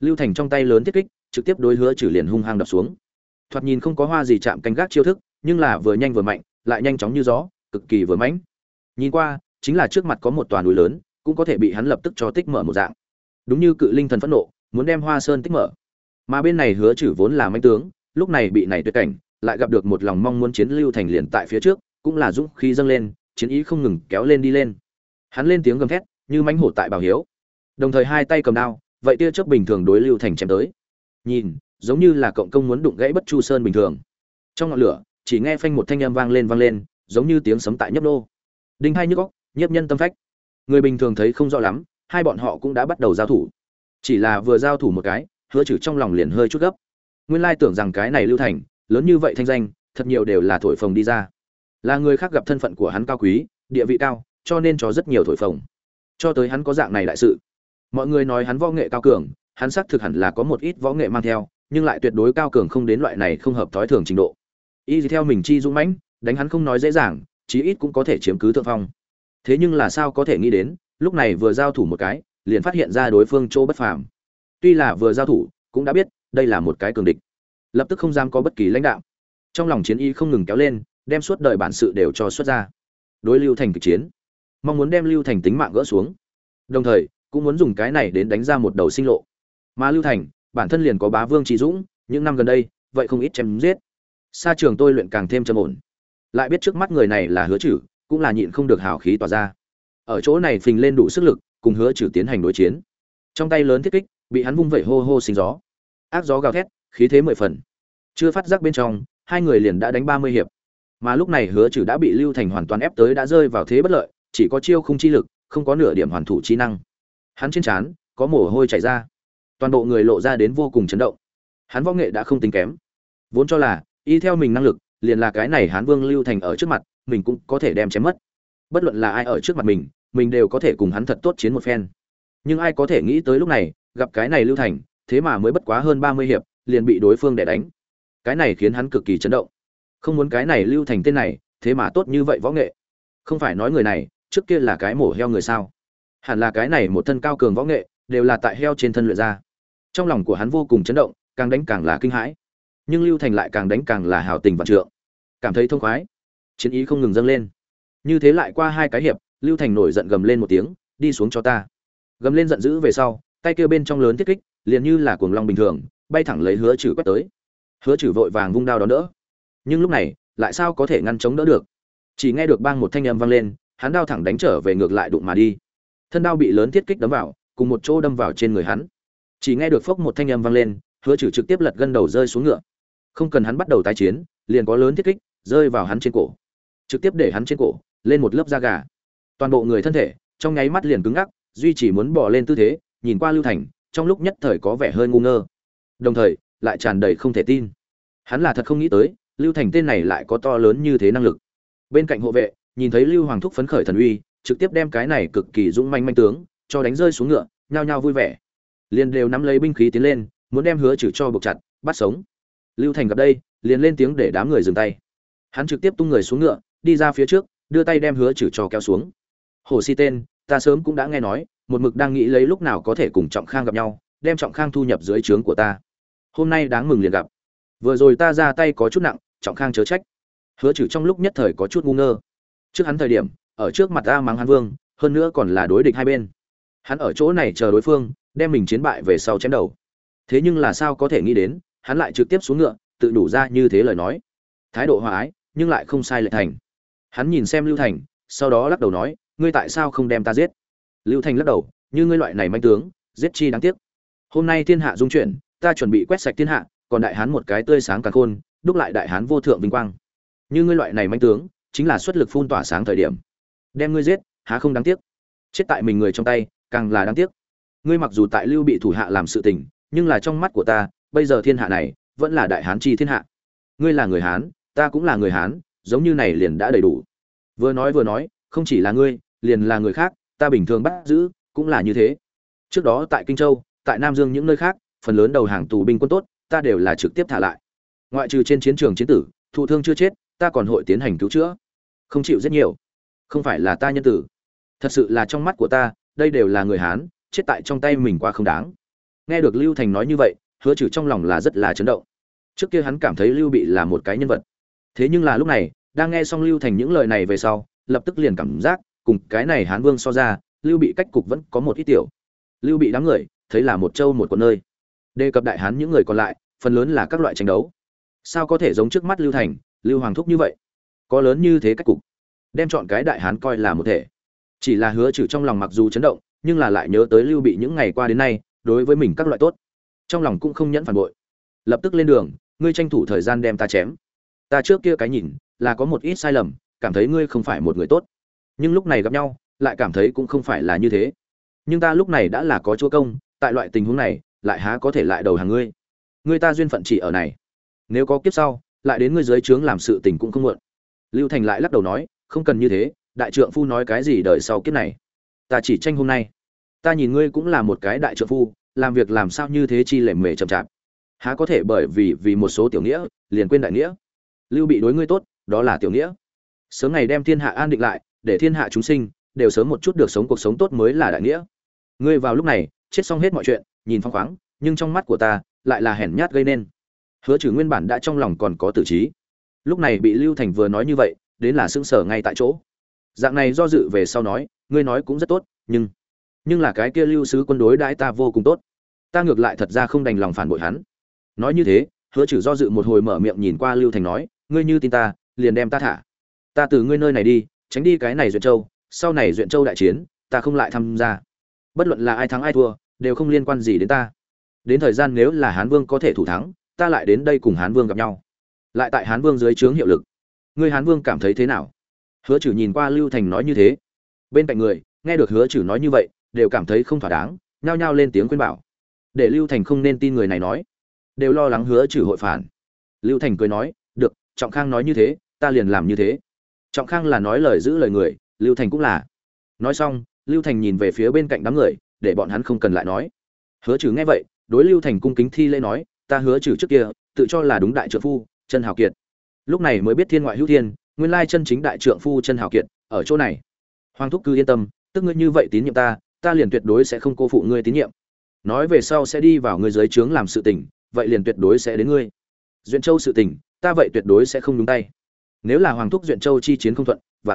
Lưu Thành trong tay lớn thiết kích, trực tiếp đối Hứa Trừ liền hung hăng đập xuống. Thoạt nhìn không có hoa gì chạm canh gác chiêu thức, nhưng là vừa nhanh vừa mạnh, lại nhanh chóng như gió, cực kỳ vừa mãnh. Nhìn qua, chính là trước mặt có một tòa núi lớn, cũng có thể bị hắn lập tức cho tích mở một dạng. Đúng như cự linh thần phẫn nộ, muốn đem Hoa Sơn tích mở. Mà bên này Hứa Trừ vốn là mãnh tướng, lúc này bị này tuyệt cảnh, lại gặp được một lòng mong muốn chiến Lưu Thành liền tại phía trước, cũng là dũng khí dâng lên, chiến ý không ngừng kéo lên đi lên. Hắn lên tiếng gầm thét, như mãnh hổ tại Bảo Hiếu. Đồng thời hai tay cầm đao, vậy tia chớp bình thường đối Lưu Thành chém tới. Nhìn, giống như là cộng công muốn đụng gãy Bất Chu Sơn bình thường. Trong ngọn lửa, chỉ nghe phanh một thanh âm vang lên, giống như tiếng sấm tại nhấp nô. Đinh hai nhức óc, nhiếp nhân tâm phách. Người bình thường thấy không rõ lắm, hai bọn họ cũng đã bắt đầu giao thủ. Chỉ là vừa giao thủ một cái, Hứa Trừ trong lòng liền hơi chút gấp. Nguyên lai tưởng rằng cái này Lưu Thành, lớn như vậy thanh danh, thật nhiều đều là thổi phồng đi ra. Là người khác gặp thân phận của hắn cao quý, địa vị cao, cho nên cho rất nhiều thổi phồng. Cho tới hắn có dạng này đại sự. Mọi người nói hắn võ nghệ cao cường, hắn xác thực hẳn là có một ít võ nghệ mang theo, nhưng lại tuyệt đối cao cường không đến loại này không hợp thói thường trình độ. Y theo mình chi dũng mãnh, đánh hắn không nói dễ dàng, chí ít cũng có thể chiếm cứ thượng phong. Thế nhưng là sao có thể nghĩ đến, lúc này vừa giao thủ một cái, liền phát hiện ra đối phương chỗ bất phàm. Tuy là vừa giao thủ, cũng đã biết đây là một cái cường địch, lập tức không dám có bất kỳ lãnh đạo. Trong lòng chiến y không ngừng kéo lên, đem suốt đời bản sự đều cho xuất ra. Đối Lưu Thành kịch chiến, mong muốn đem Lưu Thành tính mạng gỡ xuống, đồng thời cũng muốn dùng cái này đến đánh ra một đầu sinh lộ. Mà Lưu Thành, bản thân liền có bá vương trí dũng, những năm gần đây, vậy không ít chém giết. Sa trường tôi luyện càng thêm trầm ổn. Lại biết trước mắt người này là Hứa Trừ, cũng là nhịn không được hào khí tỏa ra. Ở chỗ này phình lên đủ sức lực, cùng Hứa Trừ tiến hành đối chiến. Trong tay lớn thiết kích, bị hắn vung vẩy hô hô sinh gió. Ác gió gào thét, khí thế mười phần. Chưa phát giác bên trong, hai người liền đã đánh 30 hiệp. Mà lúc này Hứa Trừ đã bị Lưu Thành hoàn toàn ép tới đã rơi vào thế bất lợi, chỉ có chiêu không chi lực, không có nửa điểm hoàn thủ chi năng. Hắn trên trán có mồ hôi chảy ra, toàn bộ người lộ ra đến vô cùng chấn động. Hắn võ nghệ đã không tính kém, vốn cho là y theo mình năng lực, liền là cái này Hán Vương Lưu Thành ở trước mặt, mình cũng có thể đem chém mất. Bất luận là ai ở trước mặt mình đều có thể cùng hắn thật tốt chiến một phen. Nhưng ai có thể nghĩ tới lúc này, gặp cái này Lưu Thành, thế mà mới bất quá hơn 30 hiệp, liền bị đối phương đè đánh. Cái này khiến hắn cực kỳ chấn động. Không muốn cái này Lưu Thành tên này, thế mà tốt như vậy võ nghệ. Không phải nói người này, trước kia là cái mổ heo người sao? Hẳn là cái này một thân cao cường võ nghệ, đều là tại heo trên thân luyện ra. Trong lòng của hắn vô cùng chấn động, càng đánh càng là kinh hãi. Nhưng Lưu Thành lại càng đánh càng là hào tình vạn trượng, cảm thấy thông khoái, chiến ý không ngừng dâng lên. Như thế lại qua hai cái hiệp, Lưu Thành nổi giận gầm lên một tiếng, đi xuống cho ta. Gầm lên giận dữ về sau, tay kia bên trong lớn thiết kích, liền như là cuồng long bình thường, bay thẳng lấy Hứa Trừ quét tới. Hứa Trừ vội vàng vung đao đón đỡ, nhưng lúc này, lại sao có thể ngăn chống đỡ được? Chỉ nghe được bang một thanh âm vang lên, hắn đao thẳng đánh trở về ngược lại đụng mà đi. Thân đao bị lớn thiết kích đấm vào, cùng một chỗ đâm vào trên người hắn. Chỉ nghe được phốc một thanh âm vang lên, Hứa Trừ trực tiếp lật gân đầu rơi xuống ngựa. Không cần hắn bắt đầu tái chiến, liền có lớn thiết kích rơi vào hắn trên cổ, trực tiếp để hắn trên cổ lên một lớp da gà. Toàn bộ người thân thể trong nháy mắt liền cứng ngắc, duy chỉ muốn bỏ lên tư thế, nhìn qua Lưu Thành, trong lúc nhất thời có vẻ hơi ngu ngơ, đồng thời lại tràn đầy không thể tin. Hắn là thật không nghĩ tới, Lưu Thành tên này lại có to lớn như thế năng lực. Bên cạnh hộ vệ, nhìn thấy Lưu Hoàng thúc phấn khởi thần uy, trực tiếp đem cái này cực kỳ dũng manh tướng cho đánh rơi xuống ngựa, nhao nhao vui vẻ, liền đều nắm lấy binh khí tiến lên, muốn đem Hứa Trừ cho buộc chặt, bắt sống. Lưu Thành gặp đây, liền lên tiếng để đám người dừng tay. Hắn trực tiếp tung người xuống ngựa, đi ra phía trước, đưa tay đem Hứa Trừ cho kéo xuống. Hồ Si tên, ta sớm cũng đã nghe nói, một mực đang nghĩ lấy lúc nào có thể cùng Trọng Khang gặp nhau, đem Trọng Khang thu nhập dưới trướng của ta. Hôm nay đáng mừng liền gặp. Vừa rồi ta ra tay có chút nặng, Trọng Khang chớ trách. Hứa Trừ trong lúc nhất thời có chút ngu ngơ. Trước hắn thời điểm, ở trước mặt ta mắng hắn Vương, hơn nữa còn là đối địch hai bên. Hắn ở chỗ này chờ đối phương, đem mình chiến bại về sau chém đầu. Thế nhưng là sao có thể nghĩ đến, hắn lại trực tiếp xuống ngựa, tự đủ ra như thế lời nói. Thái độ hòa ái, nhưng lại không sai lệch thành. Hắn nhìn xem Lưu Thành, sau đó lắc đầu nói, ngươi tại sao không đem ta giết? Lưu Thành lắc đầu, như ngươi loại này manh tướng, giết chi đáng tiếc. Hôm nay thiên hạ dung chuyển, ta chuẩn bị quét sạch thiên hạ, còn đại hán một cái tươi sáng càn khôn, đúc lại đại hán vô thượng vinh quang. Như ngươi loại này manh tướng, chính là xuất lực phun tỏa sáng thời điểm. Đem ngươi giết, há không đáng tiếc? Chết tại mình người trong tay, càng là đáng tiếc. Ngươi mặc dù tại Lưu bị thủ hạ làm sự tình, nhưng là trong mắt của ta, bây giờ thiên hạ này vẫn là đại hán chi thiên hạ. Ngươi là người Hán, ta cũng là người Hán, giống như này liền đã đầy đủ. Vừa nói, không chỉ là ngươi, liền là người khác, ta bình thường bắt giữ, cũng là như thế. Trước đó tại Kinh Châu, tại Nam Dương những nơi khác, phần lớn đầu hàng tù binh quân tốt, ta đều là trực tiếp thả lại. Ngoại trừ trên chiến trường chiến tử, thụ thương chưa chết, ta còn hội tiến hành cứu chữa. Không chịu rất nhiều. Không phải là ta nhân tử. Thật sự là trong mắt của ta, đây đều là người Hán, chết tại trong tay mình quá không đáng. Nghe được Lưu Thành nói như vậy, Hứa Trừ trong lòng là rất là chấn động. Trước kia hắn cảm thấy Lưu Bị là một cái nhân vật, thế nhưng là lúc này, đang nghe xong Lưu Thành những lời này về sau, lập tức liền cảm giác, cùng cái này Hán Vương so ra, Lưu Bị cách cục vẫn có một ít tiểu. Lưu Bị đám người, thấy là một châu một quận nơi. Đề cập đại hán những người còn lại, phần lớn là các loại tranh đấu. Sao có thể giống trước mắt Lưu Thành, Lưu Hoàng thúc như vậy? Có lớn như thế cách cục, đem chọn cái đại hán coi là một thể. Chỉ là Hứa Trừ trong lòng mặc dù chấn động, nhưng là lại nhớ tới Lưu Bị những ngày qua đến nay, đối với mình các loại tốt, trong lòng cũng không nhẫn phản bội. Lập tức lên đường, ngươi tranh thủ thời gian đem ta chém. Ta trước kia cái nhìn là có một ít sai lầm, cảm thấy ngươi không phải một người tốt, nhưng lúc này gặp nhau, lại cảm thấy cũng không phải là như thế. Nhưng ta lúc này đã là có chúa công, tại loại tình huống này, lại há có thể lại đầu hàng ngươi. Ngươi ta duyên phận chỉ ở này, nếu có kiếp sau, lại đến ngươi dưới trướng làm sự tình cũng không muộn. Lưu Thành lại lắc đầu nói, không cần như thế, đại trượng phu nói cái gì đời sau kiếp này, ta chỉ tranh hôm nay. Ta nhìn ngươi cũng là một cái đại trượng phu, làm việc làm sao như thế chi lề mề chậm chạp, há có thể bởi vì một số tiểu nghĩa liền quên đại nghĩa. Lưu Bị đối ngươi tốt, đó là tiểu nghĩa, sớm ngày đem thiên hạ an định lại, để thiên hạ chúng sinh đều sớm một chút được sống cuộc sống tốt mới là đại nghĩa. Ngươi vào lúc này chết xong hết mọi chuyện, nhìn phong khoáng, nhưng trong mắt của ta lại là hèn nhát gây nên. Hứa Trừ nguyên bản đã trong lòng còn có tử trí, lúc này bị Lưu Thành vừa nói như vậy, đến là sững sờ ngay tại chỗ. Dạng này do dự về sau nói, ngươi nói cũng rất tốt, nhưng là cái kia Lưu sứ quân đối đãi ta vô cùng tốt, ta ngược lại thật ra không đành lòng phản bội hắn. Nói như thế, Hứa Trừ do dự một hồi mở miệng nhìn qua Lưu Thành nói, ngươi như tin ta, liền đem ta thả. Ta từ ngươi nơi này đi, tránh đi cái này Duyện Châu, sau này Duyện Châu đại chiến, ta không lại tham gia. Bất luận là ai thắng ai thua, đều không liên quan gì đến ta. Đến thời gian nếu là Hán Vương có thể thủ thắng, ta lại đến đây cùng Hán Vương gặp nhau. Lại tại Hán Vương dưới trướng hiệu lực. Ngươi Hán Vương cảm thấy thế nào? Hứa Trừ nhìn qua Lưu Thành nói như thế. Bên cạnh người, nghe được Hứa Trừ nói như vậy, đều cảm thấy không thỏa đáng, nhao nhao lên tiếng khuyên bảo. Để Lưu Thành không nên tin người này nói, đều lo lắng Hứa Trừ hội phản. Lưu Thành cười nói, được, Trọng Khang nói như thế, ta liền làm như thế. Trọng Khang là nói lời giữ lời người, Lưu Thành cũng là. Nói xong, Lưu Thành nhìn về phía bên cạnh đám người, để bọn hắn không cần lại nói. Hứa Trừ nghe vậy, đối Lưu Thành cung kính thi lễ nói, ta Hứa Trừ trước kia tự cho là đúng đại trượng phu, chân hào kiệt. Lúc này mới biết thiên ngoại hữu thiên, nguyên lai chân chính đại trượng phu chân hào kiệt ở chỗ này. Hoàng thúc cứ yên tâm, tức ngươi như vậy tín nhiệm ta, ta liền tuyệt đối sẽ không cô phụ ngươi tín nhiệm. Nói về sau sẽ đi vào ngươi dưới trướng làm sự tình, vậy liền tuyệt đối sẽ đến ngươi. Duyện Châu sự tình, ta vậy tuyệt đối sẽ không nhúng tay. Nếu là Hoàng thúc Duyện Châu chi chiến không thuận,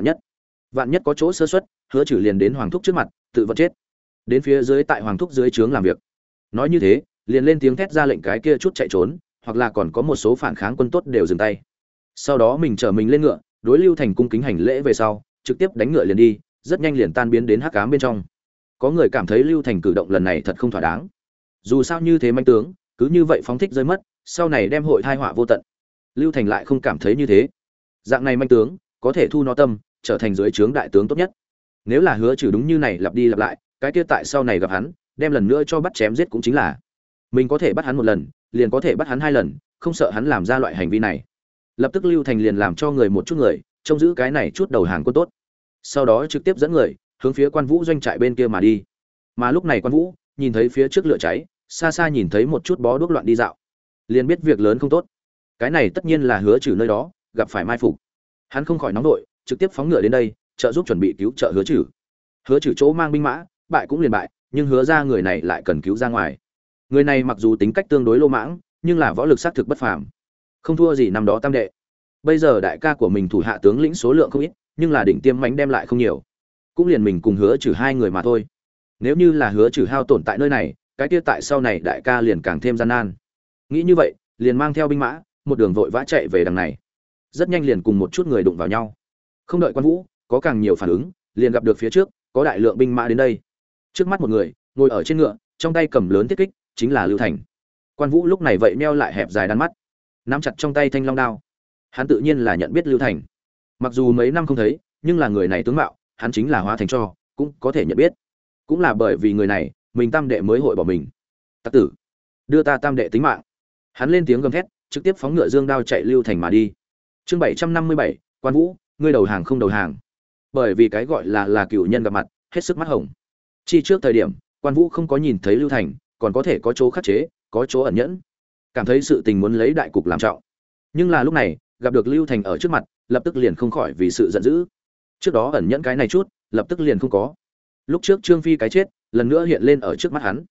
vạn nhất có chỗ sơ suất, Hứa Trừ liền đến Hoàng thúc trước mặt, tự vận chết. Đến phía dưới tại Hoàng thúc dưới trướng làm việc. Nói như thế, liền lên tiếng thét ra lệnh cái kia chút chạy trốn, hoặc là còn có một số phản kháng quân tốt đều dừng tay. Sau đó mình trở mình lên ngựa, đối Lưu Thành cung kính hành lễ về sau, trực tiếp đánh ngựa liền đi, rất nhanh liền tan biến đến hắc ám bên trong. Có người cảm thấy Lưu Thành cử động lần này thật không thỏa đáng. Dù sao như thế manh tướng, cứ như vậy phóng thích rơi mất, sau này đem hội tai họa vô tận. Lưu Thành lại không cảm thấy như thế. Dạng này manh tướng, có thể thu nó tâm, trở thành dưới trướng đại tướng tốt nhất. Nếu là Hứa Trừ đúng như này lặp đi lặp lại, cái kia tại sau này gặp hắn, đem lần nữa cho bắt chém giết cũng chính là. Mình có thể bắt hắn một lần, liền có thể bắt hắn hai lần, không sợ hắn làm ra loại hành vi này. Lập tức Lưu Thành liền làm cho người một chút người trông giữ cái này chút đầu hàng quân tốt, sau đó trực tiếp dẫn người hướng phía Quan Vũ doanh trại bên kia mà đi. Mà lúc này Quan Vũ nhìn thấy phía trước lửa cháy, xa xa nhìn thấy một chút bó đuốc loạn đi dạo, liền biết việc lớn không tốt. Cái này tất nhiên là Hứa Trừ nơi đó gặp phải mai phục. Hắn không khỏi nóng nội, trực tiếp phóng ngựa đến đây, trợ giúp chuẩn bị cứu trợ Hứa Trừ. Hứa Trừ chỗ mang binh mã, bại cũng liền bại, nhưng Hứa ra người này lại cần cứu ra ngoài. Người này mặc dù tính cách tương đối lô mãng, nhưng là võ lực xác thực bất phàm, không thua gì năm đó Tam đệ. Bây giờ đại ca của mình thủ hạ tướng lĩnh số lượng không ít, nhưng là đỉnh tiêm mánh đem lại không nhiều, cũng liền mình cùng Hứa Trừ hai người mà thôi. Nếu như là Hứa Trừ hao tổn tại nơi này, cái kia tại sau này đại ca liền càng thêm gian nan. Nghĩ như vậy, liền mang theo binh mã, một đường vội vã chạy về đằng này. Rất nhanh liền cùng một chút người đụng vào nhau. Không đợi Quan Vũ có càng nhiều phản ứng, liền gặp được phía trước có đại lượng binh mã đến đây. Trước mắt một người ngồi ở trên ngựa, trong tay cầm lớn thiết kích, chính là Lưu Thành. Quan Vũ lúc này vậy meo lại hẹp dài đan mắt, nắm chặt trong tay thanh long đao. Hắn tự nhiên là nhận biết Lưu Thành. Mặc dù mấy năm không thấy, nhưng là người này tướng mạo, hắn chính là hóa thành cho, cũng có thể nhận biết. Cũng là bởi vì người này, mình Tam đệ mới hội bỏ mình. Tặc tử, đưa ta Tam đệ tính mạng. Hắn lên tiếng gầm thét, trực tiếp phóng ngựa dương đao chạy Lưu Thành mà đi. Chương 757, Quan Vũ, ngươi đầu hàng không đầu hàng. Bởi vì cái gọi là cựu nhân gặp mặt, hết sức mắt hồng. Chi trước thời điểm, Quan Vũ không có nhìn thấy Lưu Thành, còn có thể có chỗ khắc chế, có chỗ ẩn nhẫn, cảm thấy sự tình muốn lấy đại cục làm trọng. Nhưng là lúc này, gặp được Lưu Thành ở trước mặt, lập tức liền không khỏi vì sự giận dữ. Trước đó ẩn nhẫn cái này chút, lập tức liền không có. Lúc trước Trương Phi cái chết, lần nữa hiện lên ở trước mắt hắn.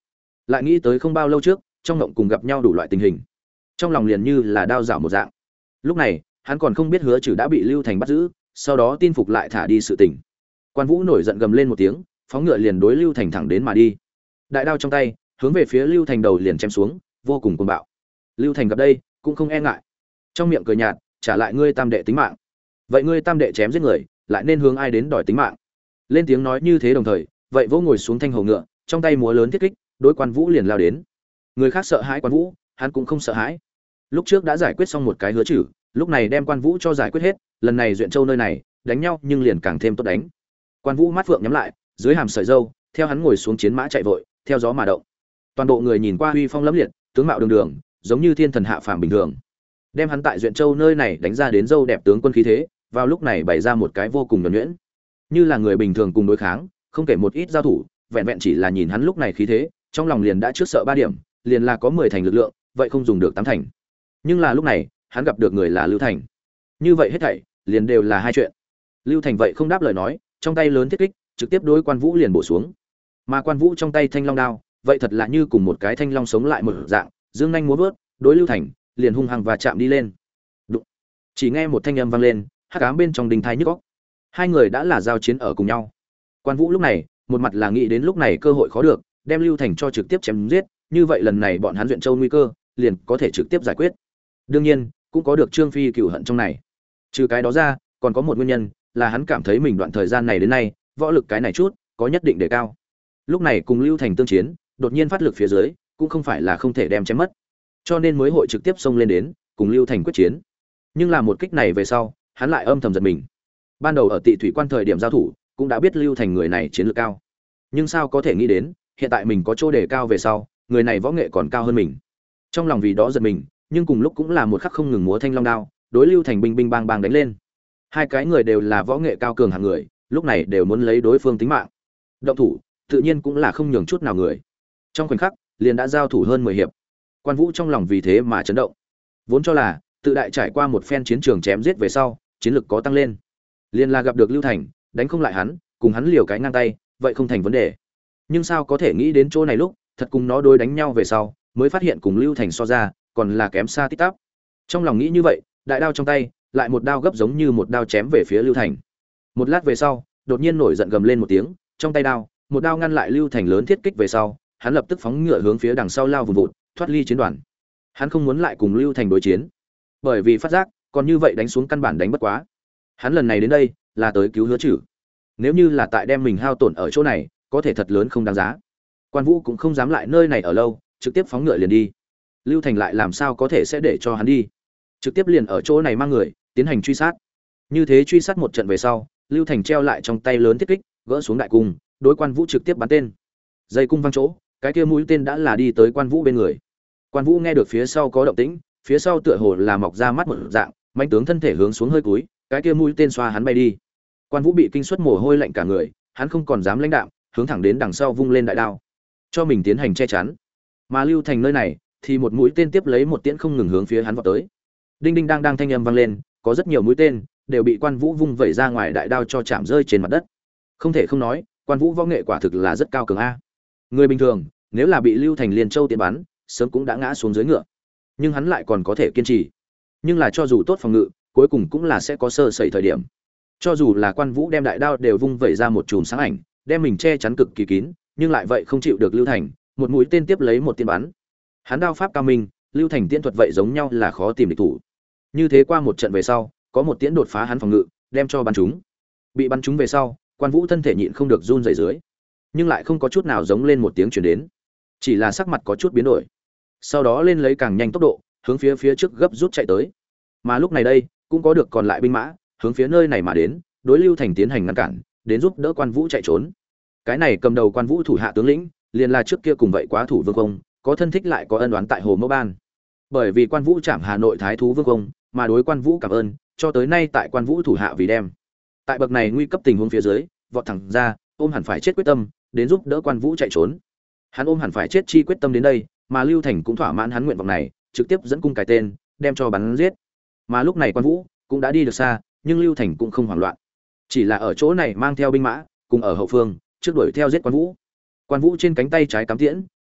lại nghĩ tới không bao lâu trước trong ngộng cùng gặp nhau đủ loại tình hình, trong lòng liền như là đao rảo một dạng. Lúc này hắn còn không biết Hứa Trừ đã bị Lưu Thành bắt giữ, sau đó tin phục lại thả đi sự tình. Quan Vũ nổi giận gầm lên một tiếng, phóng ngựa liền đối Lưu Thành thẳng đến mà đi. Đại đao trong tay, hướng về phía Lưu Thành đầu liền chém xuống, vô cùng cuồng bạo. Lưu Thành gặp đây, cũng không e ngại, trong miệng cười nhạt, trả lại ngươi tam đệ tính mạng. Vậy ngươi tam đệ chém giết người, lại nên hướng ai đến đòi tính mạng? Lên tiếng nói như thế đồng thời, vậy vỗ ngồi xuống thanh hầu ngựa, trong tay múa lớn thiết kích, đối Quan Vũ liền lao đến. Người khác sợ hãi Quan Vũ, hắn cũng không sợ hãi. Lúc trước đã giải quyết xong một cái Hứa Trừ, lúc này đem Quan Vũ cho giải quyết hết, lần này Duyện Châu nơi này, đánh nhau nhưng liền càng thêm tốt đánh. Quan Vũ mắt phượng nhắm lại, dưới hàm sợi râu, theo hắn ngồi xuống chiến mã chạy vội, theo gió mà động. Toàn bộ người nhìn qua uy phong lẫm liệt, tướng mạo đường đường, giống như thiên thần hạ phàm bình thường. Đem hắn tại Duyện Châu nơi này đánh ra đến dâu đẹp tướng quân khí thế, vào lúc này bày ra một cái vô cùng nhuần nhuyễn, như là người bình thường cùng đối kháng, không kể một ít giao thủ, vẹn vẹn chỉ là nhìn hắn lúc này khí thế, trong lòng liền đã trước sợ 3 điểm, liền là có 10 thành lực lượng, vậy không dùng được 8 thành. Nhưng là lúc này, hắn gặp được người là Lưu Thành. Như vậy hết thảy, liền đều là hai chuyện. Lưu Thành vậy không đáp lời nói, trong tay lớn thiết kích, trực tiếp đối Quan Vũ liền bổ xuống. Mà Quan Vũ trong tay thanh long đao, vậy thật là như cùng một cái thanh long sống lại một dạng, dương nhanh múa vớt, đối Lưu Thành liền hung hăng và chạm đi lên. Đụng. Chỉ nghe một thanh âm vang lên, hắc ám bên trong đình thai nhức óc. Hai người đã là giao chiến ở cùng nhau. Quan Vũ lúc này, một mặt là nghĩ đến lúc này cơ hội khó được, đem Lưu Thành cho trực tiếp chém giết, như vậy lần này bọn hắn Duyện Châu nguy cơ liền có thể trực tiếp giải quyết. Đương nhiên, cũng có được Trương Phi cừu hận trong này. Trừ cái đó ra, còn có một nguyên nhân, là hắn cảm thấy mình đoạn thời gian này đến nay, võ lực cái này chút có nhất định đề cao. Lúc này cùng Lưu Thành tương chiến, đột nhiên phát lực phía dưới, cũng không phải là không thể đem chém mất. Cho nên mới hội trực tiếp xông lên đến, cùng Lưu Thành quyết chiến. Nhưng là một kích này về sau, hắn lại âm thầm giật mình. Ban đầu ở Tị Thủy Quan thời điểm giao thủ, cũng đã biết Lưu Thành người này chiến lược cao. Nhưng sao có thể nghĩ đến, hiện tại mình có chỗ đề cao về sau, người này võ nghệ còn cao hơn mình. Trong lòng vì đó giật mình, nhưng cùng lúc cũng là một khắc không ngừng múa thanh long đao, đối Lưu Thành binh binh bang bang đánh lên. Hai cái người đều là võ nghệ cao cường hạng người, lúc này đều muốn lấy đối phương tính mạng. Động thủ, tự nhiên cũng là không nhường chút nào người. Trong khoảnh khắc, liền đã giao thủ hơn 10 hiệp. Quan Vũ trong lòng vì thế mà chấn động. Vốn cho là tự đại trải qua một phen chiến trường chém giết về sau, chiến lực có tăng lên. Liền là gặp được Lưu Thành, đánh không lại hắn, cùng hắn liều cái ngang tay, vậy không thành vấn đề. Nhưng sao có thể nghĩ đến chỗ này lúc, thật cùng nó đối đánh nhau về sau, mới phát hiện cùng Lưu Thành so ra, còn là kém xa tít tắp. Trong lòng nghĩ như vậy, đại đao trong tay, lại một đao gấp giống như một đao chém về phía Lưu Thành. Một lát về sau, đột nhiên nổi giận gầm lên một tiếng, trong tay đao, một đao ngăn lại Lưu Thành lớn thiết kích về sau, hắn lập tức phóng ngựa hướng phía đằng sau lao vụt vụt, thoát ly chiến đoàn. Hắn không muốn lại cùng Lưu Thành đối chiến, bởi vì phát giác, còn như vậy đánh xuống căn bản đánh bất quá. Hắn lần này đến đây, là tới cứu Hứa Trừ. Nếu như là tại đem mình hao tổn ở chỗ này, có thể thật lớn không đáng giá. Quan Vũ cũng không dám lại nơi này ở lâu, trực tiếp phóng ngựa liền đi. Lưu Thành lại làm sao có thể sẽ để cho hắn đi? Trực tiếp liền ở chỗ này mang người tiến hành truy sát. Như thế truy sát một trận về sau, Lưu Thành treo lại trong tay lớn thiết kích, gỡ xuống đại cung, đối Quan Vũ trực tiếp bắn tên. Dây cung văng chỗ, cái kia mũi tên đã là đi tới Quan Vũ bên người. Quan Vũ nghe được phía sau có động tĩnh, phía sau tựa hồ là mọc ra mắt một dạng, mãnh tướng thân thể hướng xuống hơi cúi, cái kia mũi tên xoa hắn bay đi. Quan Vũ bị kinh suất mồ hôi lạnh cả người, hắn không còn dám lãnh đạm, hướng thẳng đến đằng sau vung lên đại đao, cho mình tiến hành che chắn. Mà Lưu Thành nơi này, thì một mũi tên tiếp lấy một tiễn không ngừng hướng phía hắn vọt tới. Đinh đinh đang đang thanh âm vang lên, có rất nhiều mũi tên đều bị Quan Vũ vung vẩy ra ngoài đại đao cho chạm rơi trên mặt đất. Không thể không nói, Quan Vũ võ nghệ quả thực là rất cao cường a. Người bình thường, nếu là bị Lưu Thành liền châu tiễn bắn, sớm cũng đã ngã xuống dưới ngựa. Nhưng hắn lại còn có thể kiên trì. Nhưng là cho dù tốt phòng ngự, cuối cùng cũng là sẽ có sơ sẩy thời điểm. Cho dù là Quan Vũ đem đại đao đều vung vẩy ra một chùm sáng ảnh, đem mình che chắn cực kỳ kín, nhưng lại vậy không chịu được Lưu Thành, một mũi tên tiếp lấy một tiên bắn. Hắn đao pháp cao minh, Lưu Thành tiễn thuật vậy giống nhau là khó tìm địch thủ. Như thế qua một trận về sau, có một tiễn đột phá hắn phòng ngự, đem cho bắn trúng. Bị bắn trúng về sau, Quan Vũ thân thể nhịn không được run rẩy dưới, nhưng lại không có chút nào giống lên một tiếng truyền đến, chỉ là sắc mặt có chút biến đổi. Sau đó lên lấy càng nhanh tốc độ, hướng phía trước gấp rút chạy tới. Mà lúc này đây, cũng có được còn lại binh mã, hướng phía nơi này mà đến, đối Lưu Thành tiến hành ngăn cản, đến giúp đỡ Quan Vũ chạy trốn. Cái này cầm đầu Quan Vũ thủ hạ tướng lĩnh, liền là trước kia cùng vậy quá thủ Vương Công, có thân thích lại có ân oán tại Hồ Mẫu Ban. Bởi vì Quan Vũ chạm Hà Nội thái thú Vương Công, mà đối Quan Vũ cảm ơn, cho tới nay tại Quan Vũ thủ hạ vì đem. Tại bậc này nguy cấp tình huống phía dưới, vọt thẳng ra, ôm hẳn phải chết quyết tâm, đến giúp đỡ Quan Vũ chạy trốn. Hắn ôm hẳn phải chết chi quyết tâm đến đây, mà Lưu Thành cũng thỏa mãn hắn nguyện vọng này, trực tiếp dẫn cung cái tên, đem cho bắn giết. Mà lúc này Quan Vũ cũng đã đi được xa, nhưng Lưu Thành cũng không hoảng loạn, chỉ là ở chỗ này mang theo binh mã, cùng ở hậu phương, trước đuổi theo giết Quan Vũ. Quan Vũ trên cánh tay trái cắm tiễn,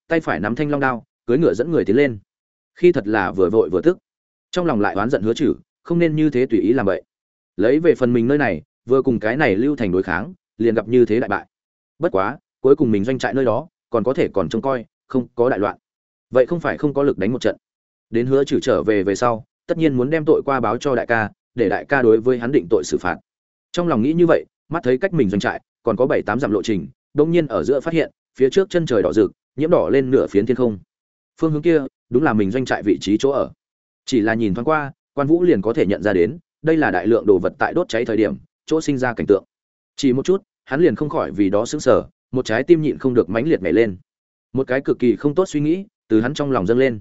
tay phải nắm thanh long đao, cưỡi ngựa dẫn người tiến lên. Khi thật là vừa vội vừa tức, trong lòng lại oán giận Hứa Trừ, không nên như thế tùy ý làm vậy. Lấy về phần mình nơi này, vừa cùng cái này Lưu Thành đối kháng, liền gặp như thế đại bại. Bất quá, cuối cùng mình doanh trại nơi đó, còn có thể còn trông coi, không có đại loạn. Vậy không phải không có lực đánh một trận. Đến Hứa Trừ trở về sau, tất nhiên muốn đem tội qua báo cho đại ca, để đại ca đối với hắn định tội xử phạt. Trong lòng nghĩ như vậy, mắt thấy cách mình doanh trại còn có 7-8 dặm lộ trình, đột nhiên ở giữa phát hiện, phía trước chân trời đỏ rực, nhiễm đỏ lên nửa phiến thiên không. Phương hướng kia, đúng là mình doanh trại vị trí chỗ ở. Chỉ là nhìn thoáng qua, Quan Vũ liền có thể nhận ra đến, đây là đại lượng đồ vật tại đốt cháy thời điểm, chỗ sinh ra cảnh tượng. Chỉ một chút, hắn liền không khỏi vì đó sững sờ, một trái tim nhịn không được mãnh liệt nhảy lên. Một cái cực kỳ không tốt suy nghĩ từ hắn trong lòng dâng lên.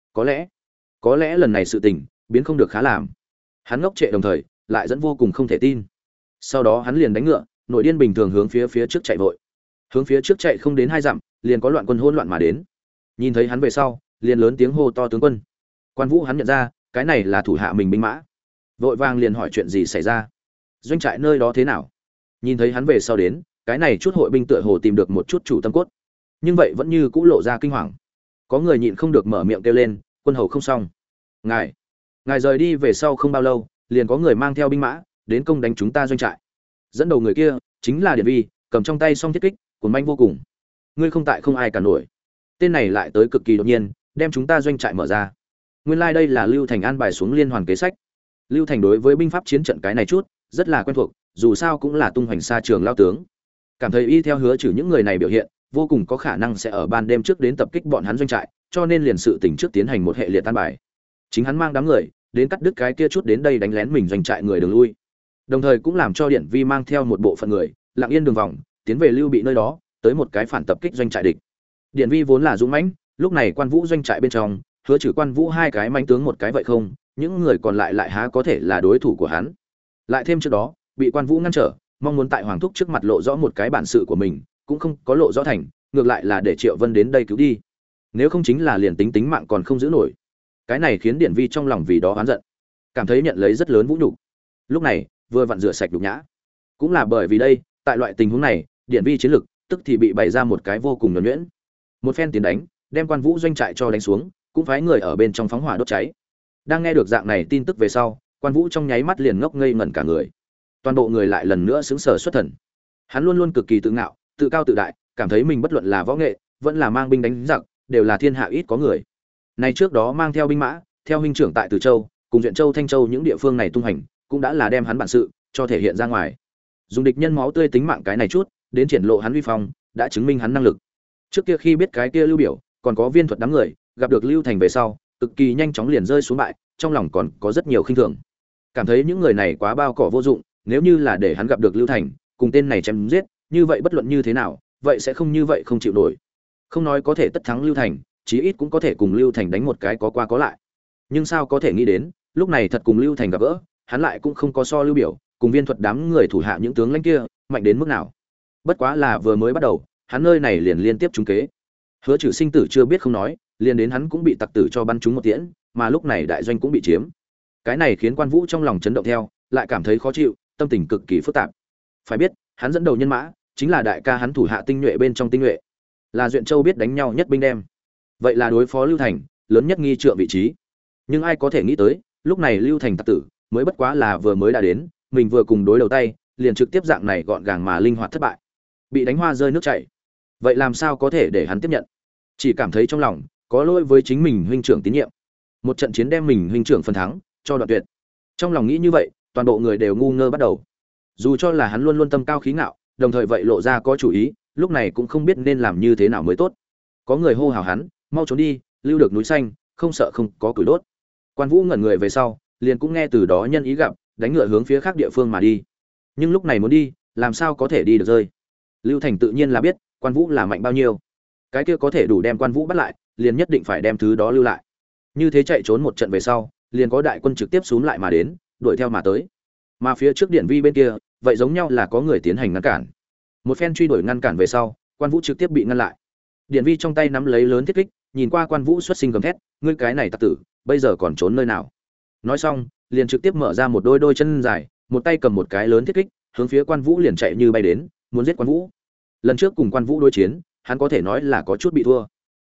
Có lẽ lần này sự tình biến không được khá làm. Hắn ngốc trệ đồng thời, lại dẫn vô cùng không thể tin. Sau đó hắn liền đánh ngựa, nội điên bình thường hướng phía trước chạy vội. Hướng phía trước chạy không đến 2 dặm, liền có loạn quân hỗn loạn mà đến. Nhìn thấy hắn về sau, liền lớn tiếng hô to tướng quân. Quan Vũ hắn nhận ra, cái này là thủ hạ mình binh mã. Vội vàng liền hỏi chuyện gì xảy ra, doanh trại nơi đó thế nào. Nhìn thấy hắn về sau đến, cái này chút hội binh tựa hồ tìm được một chút chủ tâm cốt, nhưng vậy vẫn như cũ lộ ra kinh hoàng. Có người nhịn không được mở miệng kêu lên, quân hầu không xong. Ngài rời đi về sau không bao lâu, liền có người mang theo binh mã đến công đánh chúng ta doanh trại. Dẫn đầu người kia chính là Điển Vi, cầm trong tay song thiết kích, cuốn manh vô cùng. Ngươi không tại không ai cả nổi. Tên này lại tới cực kỳ đột nhiên, đem chúng ta doanh trại mở ra. Nguyên lai đây là Lưu Thành an bài xuống liên hoàn kế sách. Lưu Thành đối với binh pháp chiến trận cái này chút rất là quen thuộc, dù sao cũng là tung hoành xa trường lao tướng. Cảm thấy y theo Hứa Trừ những người này biểu hiện, vô cùng có khả năng sẽ ở ban đêm trước đến tập kích bọn hắn doanh trại, cho nên liền sự tỉnh trước tiến hành một hệ liệt tan bài. Chính hắn mang đám người đến cắt đứt cái kia chút đến đây đánh lén mình doanh trại người đường lui. Đồng thời cũng làm cho Điển Vi mang theo một bộ phận người, lặng yên đường vòng, tiến về Lưu Bị nơi đó, tới một cái phản tập kích doanh trại địch. Điển Vi vốn là dũng mãnh, lúc này Quan Vũ doanh trại bên trong, Hứa Trừ Quan Vũ 2 cái mãnh tướng một cái vậy không, những người còn lại lại há có thể là đối thủ của hắn. Lại thêm trước đó, bị Quan Vũ ngăn trở, mong muốn tại Hoàng thúc trước mặt lộ rõ một cái bản sự của mình, cũng không có lộ rõ thành, ngược lại là để Triệu Vân đến đây cứu đi. Nếu không chính là liền tính mạng còn không giữ nổi. Cái này khiến Điển Vi trong lòng vì đó oán giận, cảm thấy nhận lấy rất lớn vũ nhục. Lúc này, vừa vặn rửa sạch nhục nhã. Cũng là bởi vì đây, tại loại tình huống này, Điển Vi chiến lực tức thì bị bày ra một cái vô cùng nhuần nhuyễn. Một phen tiến đánh, đem Quan Vũ doanh trại cho đánh xuống, cũng phái người ở bên trong phóng hỏa đốt cháy. Đang nghe được dạng này tin tức về sau, Quan Vũ trong nháy mắt liền ngốc ngây ngẩn cả người. Toàn bộ người lại lần nữa sững sờ xuất thần. Hắn luôn luôn cực kỳ tự ngạo, tự cao tự đại, cảm thấy mình bất luận là võ nghệ, vẫn là mang binh đánh giặc, đều là thiên hạ ít có người. Nay trước đó mang theo binh mã, theo huynh trưởng tại Từ Châu, cùng Duyện Châu, Thanh Châu những địa phương này tung hành, cũng đã là đem hắn bản sự cho thể hiện ra ngoài. Dùng địch nhân máu tươi tính mạng cái này chút, đến triển lộ hắn uy phong, đã chứng minh hắn năng lực. Trước kia khi biết cái kia Lưu Biểu, còn có Viên Thuật đám người, gặp được Lưu Thành về sau, cực kỳ nhanh chóng liền rơi xuống bại, trong lòng còn có rất nhiều khinh thường. Cảm thấy những người này quá bao cỏ vô dụng, nếu như là để hắn gặp được Lưu Thành, cùng tên này chém giết, như vậy bất luận như thế nào, vậy sẽ không như vậy không chịu nổi. Không nói có thể tất thắng Lưu Thành, chí ít cũng có thể cùng Lưu Thành đánh một cái có qua có lại. Nhưng sao có thể nghĩ đến, lúc này thật cùng Lưu Thành gặp gỡ, hắn lại cũng không có so Lưu Biểu, cùng Viên Thuật đám người thủ hạ những tướng lãnh kia, mạnh đến mức nào. Bất quá là vừa mới bắt đầu, hắn nơi này liền liên tiếp trúng kế. Hứa Trừ sinh tử chưa biết không nói, liền đến hắn cũng bị tặc tử cho bắn trúng một tiễn, mà lúc này đại doanh cũng bị chiếm. Cái này khiến Quan Vũ trong lòng chấn động theo, lại cảm thấy khó chịu, tâm tình cực kỳ phức tạp. Phải biết, hắn dẫn đầu nhân mã, chính là đại ca hắn thủ hạ tinh nhuệ bên trong tinh nhuệ, là Duyện Châu biết đánh nhau nhất binh đem. Vậy là đối phó Lưu Thành, lớn nhất nghi trượng vị trí. Nhưng ai có thể nghĩ tới, lúc này Lưu Thành tặc tử, mới bất quá là vừa mới đã đến, mình vừa cùng đối đầu tay, liền trực tiếp dạng này gọn gàng mà linh hoạt thất bại. Bị đánh hoa rơi nước chảy. Vậy làm sao có thể để hắn tiếp nhận? Chỉ cảm thấy trong lòng có lỗi với chính mình huynh trưởng tín nhiệm. Một trận chiến đem mình huynh trưởng phần thắng cho đoạn tuyệt. Trong lòng nghĩ như vậy, toàn bộ người đều ngu ngơ bắt đầu. Dù cho là hắn luôn luôn tâm cao khí ngạo, đồng thời vậy lộ ra có chủ ý, lúc này cũng không biết nên làm như thế nào mới tốt. Có người hô hào hắn, mau trốn đi, lưu được núi xanh, không sợ không có củi đốt. Quan Vũ ngẩn người về sau, liền cũng nghe từ đó nhân ý gặp, đánh ngựa hướng phía khác địa phương mà đi. Nhưng lúc này muốn đi, làm sao có thể đi được rơi? Lưu Thành tự nhiên là biết, Quan Vũ là mạnh bao nhiêu. Cái kia có thể đủ đem Quan Vũ bắt lại, liền nhất định phải đem thứ đó lưu lại. Như thế chạy trốn một trận về sau, liền có đại quân trực tiếp xuống lại mà đến, đuổi theo mà tới. Mà phía trước Điển Vi bên kia, vậy giống nhau là có người tiến hành ngăn cản. Một phen truy đuổi ngăn cản về sau, Quan Vũ trực tiếp bị ngăn lại. Điển Vi trong tay nắm lấy lớn thiết kích, nhìn qua Quan Vũ xuất sinh gầm thét, ngươi cái này tặc tử, bây giờ còn trốn nơi nào? Nói xong, liền trực tiếp mở ra một đôi chân dài, một tay cầm một cái lớn thiết kích, hướng phía Quan Vũ liền chạy như bay đến, muốn giết Quan Vũ. Lần trước cùng Quan Vũ đối chiến, hắn có thể nói là có chút bị thua.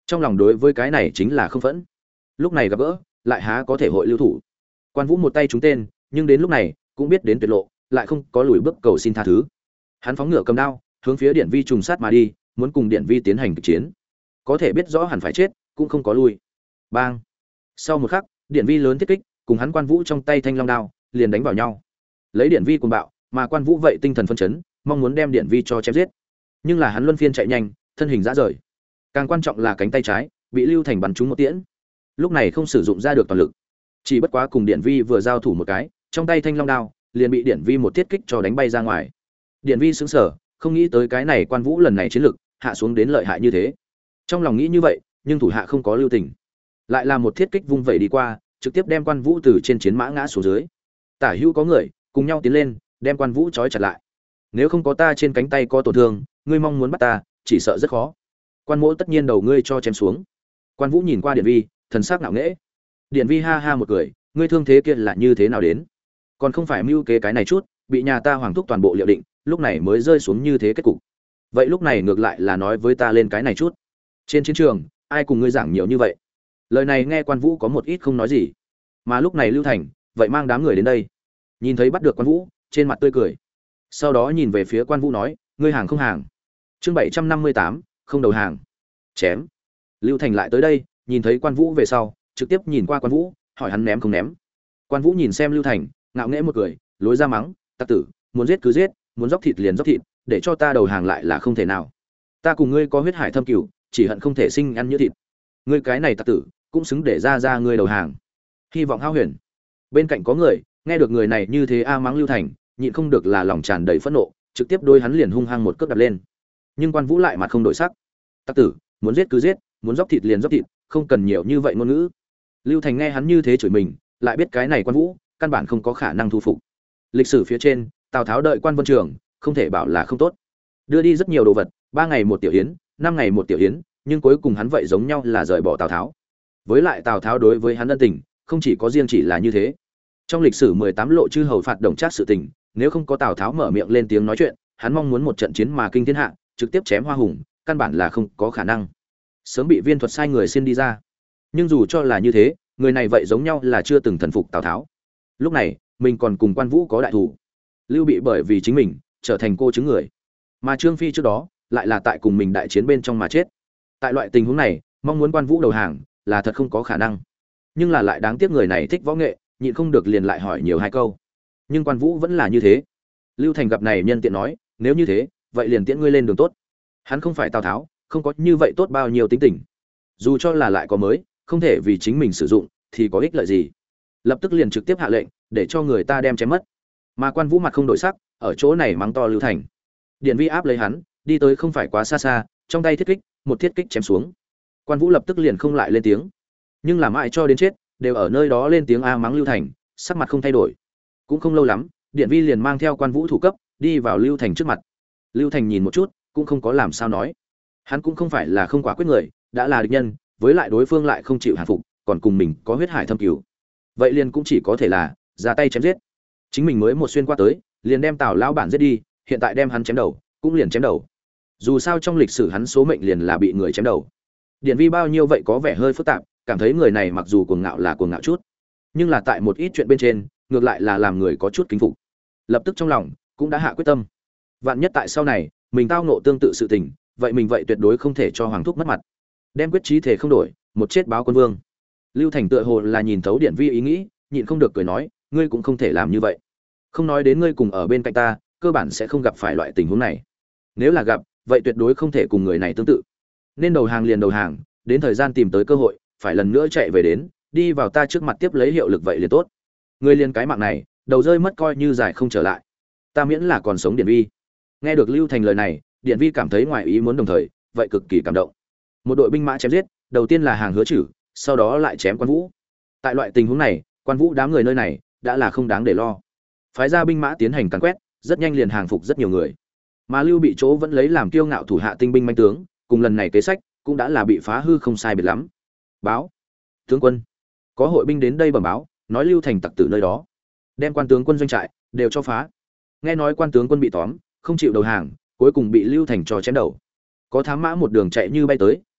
trong lòng đối với cái này chính là không phẫn. Lúc này gặp gỡ lại há có thể hội lưu thủ. Quan Vũ một tay trúng tên, nhưng đến lúc này cũng biết đến tuyệt lộ, lại không có lùi bước cầu xin tha thứ. Hắn phóng ngựa cầm đao, hướng phía Điển Vi trùng sát mà đi, muốn cùng Điển Vi tiến hành kịch chiến. Có thể biết rõ hẳn phải chết, cũng không có lui. Bang! Sau một khắc, Điển Vi lớn thiết kích, cùng hắn Quan Vũ trong tay thanh long đao, liền đánh vào nhau. Lấy Điển Vi cuồng bạo, mà Quan Vũ vậy tinh thần phấn chấn, mong muốn đem Điển Vi cho chém giết. Nhưng là hắn luân phiên chạy nhanh, thân hình rã rời. Càng quan trọng là cánh tay trái bị Lưu Thành bắn trúng một tiễn. Lúc này không sử dụng ra được toàn lực. Chỉ bất quá cùng Điển Vi vừa giao thủ một cái, trong tay thanh long đao liền bị Điển Vi một thiết kích cho đánh bay ra ngoài. Điển Vi sững sờ, không nghĩ tới cái này Quan Vũ lần này chiến lực hạ xuống đến lợi hại như thế. Trong lòng nghĩ như vậy, nhưng thủ hạ không có lưu tình, lại là một thiết kích vung vẩy đi qua, trực tiếp đem Quan Vũ từ trên chiến mã ngã xuống dưới. Tả hữu có người cùng nhau tiến lên, đem Quan Vũ trói chặt lại. Nếu không có ta trên cánh tay có tổn thương, ngươi mong muốn bắt ta, chỉ sợ rất khó. Quan Mỗ tất nhiên đầu ngươi cho chém xuống. Quan Vũ nhìn qua Điển Vi, thần sắc ngạo nghễ. Điển Vi ha ha một cười, ngươi thương thế kia là như thế nào đến? Còn không phải mưu kế cái này chút, bị nhà ta hoàng thúc toàn bộ liệu định, lúc này mới rơi xuống như thế kết cục. Vậy lúc này ngược lại là nói với ta lên cái này chút. Trên chiến trường, ai cùng ngươi giảng nhiều như vậy? Lời này nghe Quan Vũ có một ít không nói gì. Mà lúc này Lưu Thành, vậy mang đám người đến đây. Nhìn thấy bắt được Quan Vũ, trên mặt tươi cười. Sau đó nhìn về phía Quan Vũ nói, ngươi hàng không hàng? Chương 758, không đầu hàng. Chém. Lưu Thành lại tới đây, nhìn thấy Quan Vũ về sau, trực tiếp nhìn qua Quan Vũ, hỏi hắn ném không ném. Quan Vũ nhìn xem Lưu Thành, ngạo nghễ một cười, lối ra mắng, tặc tử, muốn giết cứ giết, muốn dốc thịt liền dốc thịt, để cho ta đầu hàng lại là không thể nào. Ta cùng ngươi có huyết hải thâm cửu, chỉ hận không thể sinh ăn như thịt. Ngươi cái này tặc tử, cũng xứng để ra ngươi đầu hàng. Hy vọng hao huyền. Bên cạnh có người, nghe được người này như thế mắng Lưu Thành, nhịn không được là lòng tràn đầy phẫn nộ, trực tiếp đôi hắn liền hung hăng một cước đạp lên. Nhưng Quan Vũ lại mặt không đổi sắc. Tặc tử, muốn giết cứ giết, muốn dốc thịt liền dốc thịt, không cần nhiều như vậy ngôn ngữ. Lưu Thành nghe hắn như thế chửi mình, lại biết cái này Quan Vũ căn bản không có khả năng thu phục. Lịch sử phía trên, Tào Tháo đợi Quan Vân Trường, không thể bảo là không tốt. Đưa đi rất nhiều đồ vật, 3 ngày một tiểu yến, 5 ngày một tiểu yến, nhưng cuối cùng hắn vậy giống nhau là rời bỏ Tào Tháo. Với lại Tào Tháo đối với hắn ân tình, không chỉ có riêng chỉ là như thế. Trong lịch sử 18 lộ chư hầu phạt Đồng Trác sự tình, nếu không có Tào Tháo mở miệng lên tiếng nói chuyện, hắn mong muốn một trận chiến mà kinh thiên hạ, trực tiếp chém Hoa Hùng, căn bản là không có khả năng. Sớm bị viên thuật sai người xin đi ra. Nhưng dù cho là như thế, người này vậy giống nhau là chưa từng thần phục Tào Tháo. Lúc này, mình còn cùng Quan Vũ có đại thủ. Lưu Bị bởi vì chính mình trở thành cô chứng người, mà Trương Phi trước đó lại là tại cùng mình đại chiến bên trong mà chết. Tại loại tình huống này, mong muốn Quan Vũ đầu hàng là thật không có khả năng. Nhưng là lại đáng tiếc người này thích võ nghệ, nhịn không được liền lại hỏi nhiều hai câu. Nhưng Quan Vũ vẫn là như thế. Lưu Thành gặp này nhân tiện nói, nếu như thế, vậy liền tiễn ngươi lên đường tốt. Hắn không phải Tào Tháo, không có như vậy tốt bao nhiêu tính tình. Dù cho là lại có mới, không thể vì chính mình sử dụng thì có ích lợi gì. Lập tức liền trực tiếp hạ lệnh để cho người ta đem chém mất. Mà Quan Vũ mặt không đổi sắc, ở chỗ này mắng to Lưu Thành. Điển Vi áp lấy hắn, đi tới không phải quá xa xa, trong tay thiết kích, một thiết kích chém xuống. Quan Vũ lập tức liền không lại lên tiếng. Nhưng làm ai cho đến chết, đều ở nơi đó lên tiếng mắng Lưu Thành, sắc mặt không thay đổi. Cũng không lâu lắm, Điển Vi liền mang theo Quan Vũ thủ cấp, đi vào Lưu Thành trước mặt. Lưu Thành nhìn một chút, cũng không có làm sao nói. Hắn cũng không phải là không quả quyết người, đã là địch nhân, với lại đối phương lại không chịu hạ phục, còn cùng mình có huyết hải thâm cửu. Vậy liền cũng chỉ có thể là ra tay chém giết. Chính mình mới một xuyên qua tới, liền đem Tào lão bản giết đi, hiện tại đem hắn chém đầu, cũng liền chém đầu. Dù sao trong lịch sử hắn số mệnh liền là bị người chém đầu. Điển Vi bao nhiêu vậy có vẻ hơi phức tạp, cảm thấy người này mặc dù cuồng ngạo là cuồng ngạo chút, nhưng là tại một ít chuyện bên trên, ngược lại là làm người có chút kính phục. Lập tức trong lòng cũng đã hạ quyết tâm, vạn nhất tại sau này mình tao ngộ tương tự sự tình, vậy mình vậy tuyệt đối không thể cho hoàng thúc mất mặt. Đem quyết chí thể không đổi, một chết báo quân vương. Lưu Thành tựa hồ là nhìn thấu Điển Vi ý nghĩ, nhịn không được cười nói, ngươi cũng không thể làm như vậy. Không nói đến ngươi cùng ở bên cạnh ta, cơ bản sẽ không gặp phải loại tình huống này. Nếu là gặp, vậy tuyệt đối không thể cùng người này tương tự. Nên đầu hàng liền đầu hàng, đến thời gian tìm tới cơ hội, phải lần nữa chạy về đến, đi vào ta trước mặt tiếp lấy hiệu lực vậy liền tốt. Ngươi liền cái mạng này, đầu rơi mất coi như giải không trở lại. Ta miễn là còn sống Điển Vi. Nghe được Lưu Thành lời này, Điển Vi cảm thấy ngoài ý muốn đồng thời, vậy cực kỳ cảm động. Một đội binh mã chém giết, đầu tiên là hàng Hứa Chử, sau đó lại chém Quan Vũ. Tại loại tình huống này, Quan Vũ đám người nơi này đã là không đáng để lo. Phái ra binh mã tiến hành càn quét, rất nhanh liền hàng phục rất nhiều người. Mà Lưu Bị chỗ vẫn lấy làm kiêu ngạo thủ hạ tinh binh manh tướng, cùng lần này kế sách cũng đã là bị phá hư không sai biệt lắm. Báo, tướng quân, có hội binh đến đây bẩm báo, nói Lưu Thành tặc tử nơi đó, đem quan tướng quân doanh trại đều cho phá. Nghe nói quan tướng quân bị tóm, không chịu đầu hàng, cuối cùng bị Lưu Thành cho chém đầu. Có thám mã một đường chạy như bay tới,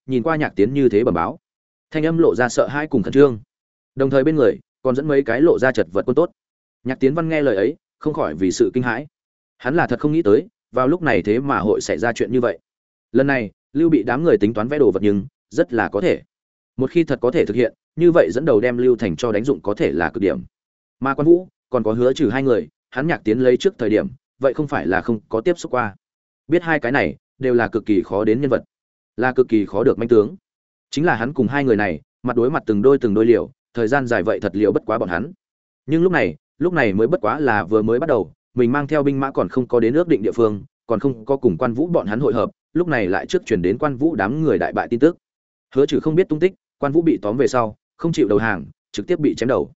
nhìn qua Nhạc Tiến như thế bẩm báo, thanh âm lộ ra sợ hãi cùng khẩn trương, đồng thời bên người còn dẫn mấy cái lộ ra chật vật quân tốt. Nhạc Tiến Văn nghe lời ấy, không khỏi vì sự kinh hãi. Hắn là thật không nghĩ tới, vào lúc này thế mà hội xảy ra chuyện như vậy. Lần này, Lưu Bị đám người tính toán vẽ đồ vật nhưng rất là có thể. Một khi thật có thể thực hiện, như vậy dẫn đầu đem Lưu Thành cho đánh dụng có thể là cực điểm. Mà Quan Vũ còn có Hứa Trừ hai người, hắn Nhạc Tiến lấy trước thời điểm, vậy không phải là không có tiếp xúc qua. Biết hai cái này đều là cực kỳ khó đến nhân vật, là cực kỳ khó được manh tướng. Chính là hắn cùng hai người này, mặt đối mặt từng đôi liều, thời gian dài vậy thật liều bất quá bọn hắn. Nhưng lúc này mới bất quá là vừa mới bắt đầu, mình mang theo binh mã còn không có đến ước định địa phương, còn không có cùng Quan Vũ bọn hắn hội hợp, lúc này lại trước truyền đến Quan Vũ đám người đại bại tin tức. Hứa Trừ không biết tung tích, Quan Vũ bị tóm về sau, không chịu đầu hàng, trực tiếp bị chém đầu.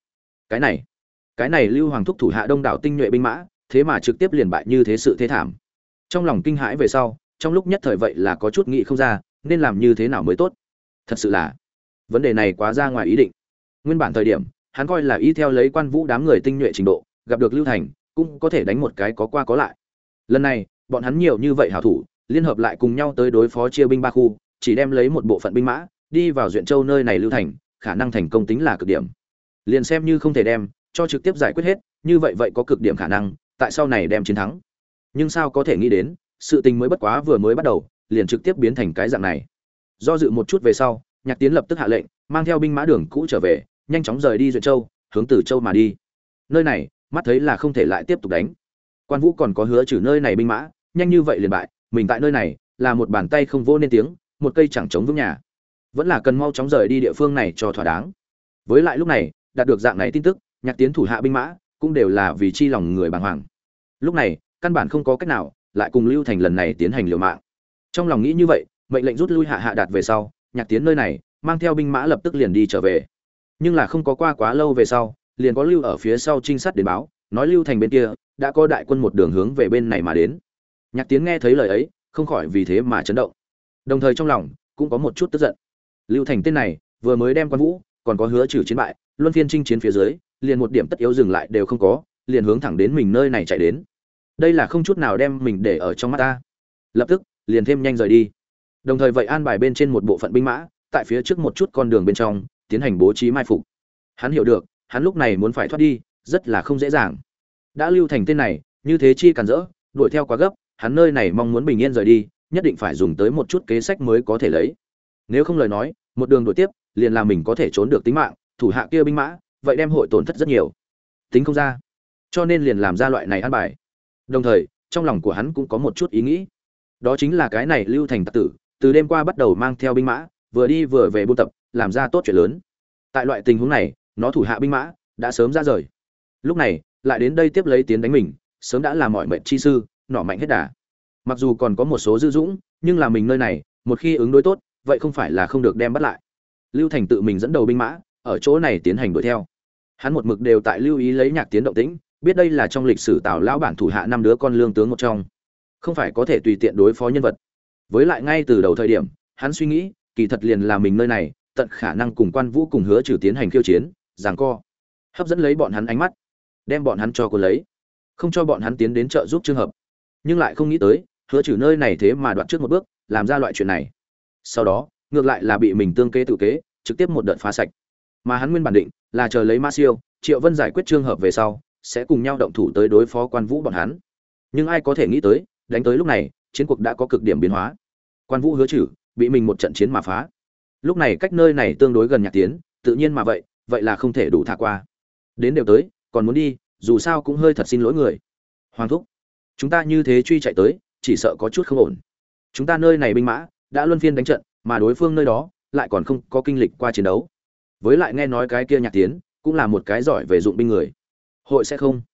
Cái này Lưu Hoàng thúc thủ hạ đông đảo tinh nhuệ binh mã, thế mà trực tiếp liền bại như thế, sự thế thảm. Trong lòng kinh hãi về sau, trong lúc nhất thời vậy là có chút nghĩ không ra, nên làm như thế nào mới tốt. Thật sự là, vấn đề này quá ra ngoài ý định. Nguyên bản thời điểm, hắn coi là y theo lấy Quan Vũ đám người tinh nhuệ trình độ, gặp được Lưu Thành, cũng có thể đánh một cái có qua có lại. Lần này, bọn hắn nhiều như vậy hảo thủ, liên hợp lại cùng nhau tới đối phó chia binh ba khu, chỉ đem lấy một bộ phận binh mã đi vào Duyện Châu nơi này Lưu Thành, khả năng thành công tính là cực điểm. Liền xem như không thể đem cho trực tiếp giải quyết hết, như vậy có cực điểm khả năng tại sau này đem chiến thắng. Nhưng sao có thể nghĩ đến, sự tình mới bất quá vừa mới bắt đầu, liền trực tiếp biến thành cái dạng này. Do dự một chút về sau, Nhạc Tiến lập tức hạ lệnh, mang theo binh mã đường cũ trở về, nhanh chóng rời đi Duyện Châu, hướng Từ Châu mà đi. Nơi này, mắt thấy là không thể lại tiếp tục đánh. Quan Vũ còn có Hứa Trừ nơi này binh mã, nhanh như vậy liền bại, mình tại nơi này là một bàn tay không vô nên tiếng, một cây chẳng chống vững nhà. Vẫn là cần mau chóng rời đi địa phương này cho thỏa đáng. Với lại lúc này, đạt được dạng này tin tức, Nhạc Tiến thủ hạ binh mã cũng đều là vì chi lòng người bàng hoàng. Lúc này, căn bản không có cách nào lại cùng Lưu Thành lần này tiến hành liều mạng. Trong lòng nghĩ như vậy, mệnh lệnh rút lui hạ đạt về sau, Nhạc Tiến nơi này mang theo binh mã lập tức liền đi trở về. Nhưng là không có qua quá lâu về sau, liền có Lưu ở phía sau trinh sát đến báo, nói Lưu Thành bên kia đã có đại quân một đường hướng về bên này mà đến. Nhạc Tiến nghe thấy lời ấy, không khỏi vì thế mà chấn động. Đồng thời trong lòng cũng có một chút tức giận. Lưu Thành tên này vừa mới đem Quan Vũ còn có Hứa Trừ chiến bại, luân phiên chinh chiến phía dưới, liền một điểm tất yếu dừng lại đều không có, liền hướng thẳng đến mình nơi này chạy đến. Đây là không chút nào đem mình để ở trong mắt ta. Lập tức liền thêm nhanh rời đi. Đồng thời vậy an bài bên trên một bộ phận binh mã, tại phía trước một chút con đường bên trong tiến hành bố trí mai phục. Hắn hiểu được, hắn lúc này muốn phải thoát đi, rất là không dễ dàng. Đã Lưu Thành tên này như thế chi cản rỡ, đuổi theo quá gấp, hắn nơi này mong muốn bình yên rời đi, nhất định phải dùng tới một chút kế sách mới có thể lấy. Nếu không lời nói, một đường đuổi tiếp, liền là mình có thể trốn được tính mạng, thủ hạ kia binh mã, vậy đem hội tổn thất rất nhiều. Tính không ra, cho nên liền làm ra loại này an bài. Đồng thời, trong lòng của hắn cũng có một chút ý nghĩ. Đó chính là cái này Lưu Thành tặc tử, từ đêm qua bắt đầu mang theo binh mã, vừa đi vừa về buôn tập, làm ra tốt chuyện lớn. Tại loại tình huống này, nó thủ hạ binh mã đã sớm ra rời. Lúc này, lại đến đây tiếp lấy tiến đánh mình, sớm đã là mọi mệnh chi sư, nỏ mạnh hết đà. Mặc dù còn có một số dư dũng, nhưng là mình nơi này, một khi ứng đối tốt, vậy không phải là không được đem bắt lại. Lưu Thành tự mình dẫn đầu binh mã, ở chỗ này tiến hành đuổi theo. Hắn một mực đều tại lưu ý lấy Nhạc Tiến động tĩnh, biết đây là trong lịch sử Tào lão bản thủ hạ năm đứa con lương tướng một trong, không phải có thể tùy tiện đối phó nhân vật. Với lại ngay từ đầu thời điểm, hắn suy nghĩ, kỳ thật liền là mình nơi này, tận khả năng cùng Quan Vũ cùng Hứa Trừ tiến hành khiêu chiến, giằng co, hấp dẫn lấy bọn hắn ánh mắt, đem bọn hắn cho cuốn lấy, không cho bọn hắn tiến đến trợ giúp trường hợp. Nhưng lại không nghĩ tới, Hứa Trừ nơi này thế mà đoạn trước một bước, làm ra loại chuyện này. Sau đó, ngược lại là bị mình tương kế tự kế, trực tiếp một đợt phá sạch. Mà hắn nguyên bản định là chờ lấy Ma Siêu, Triệu Vân giải quyết trường hợp về sau, sẽ cùng nhau động thủ tới đối phó Quan Vũ bọn hắn. Nhưng ai có thể nghĩ tới, đánh tới lúc này, chiến cuộc đã có cực điểm biến hóa. Quan Vũ Hứa Trừ bị mình một trận chiến mà phá. Lúc này cách nơi này tương đối gần Nhạc Tiến, tự nhiên mà vậy là không thể đủ thả qua. Đến đều tới, còn muốn đi, dù sao cũng hơi thật xin lỗi người. Hoàng thúc, chúng ta như thế truy chạy tới, chỉ sợ có chút không ổn. Chúng ta nơi này binh mã đã luân phiên đánh trận, mà đối phương nơi đó lại còn không có kinh lịch qua chiến đấu. Với lại nghe nói cái kia Nhạc Tiến cũng là một cái giỏi về dụng binh người. Hội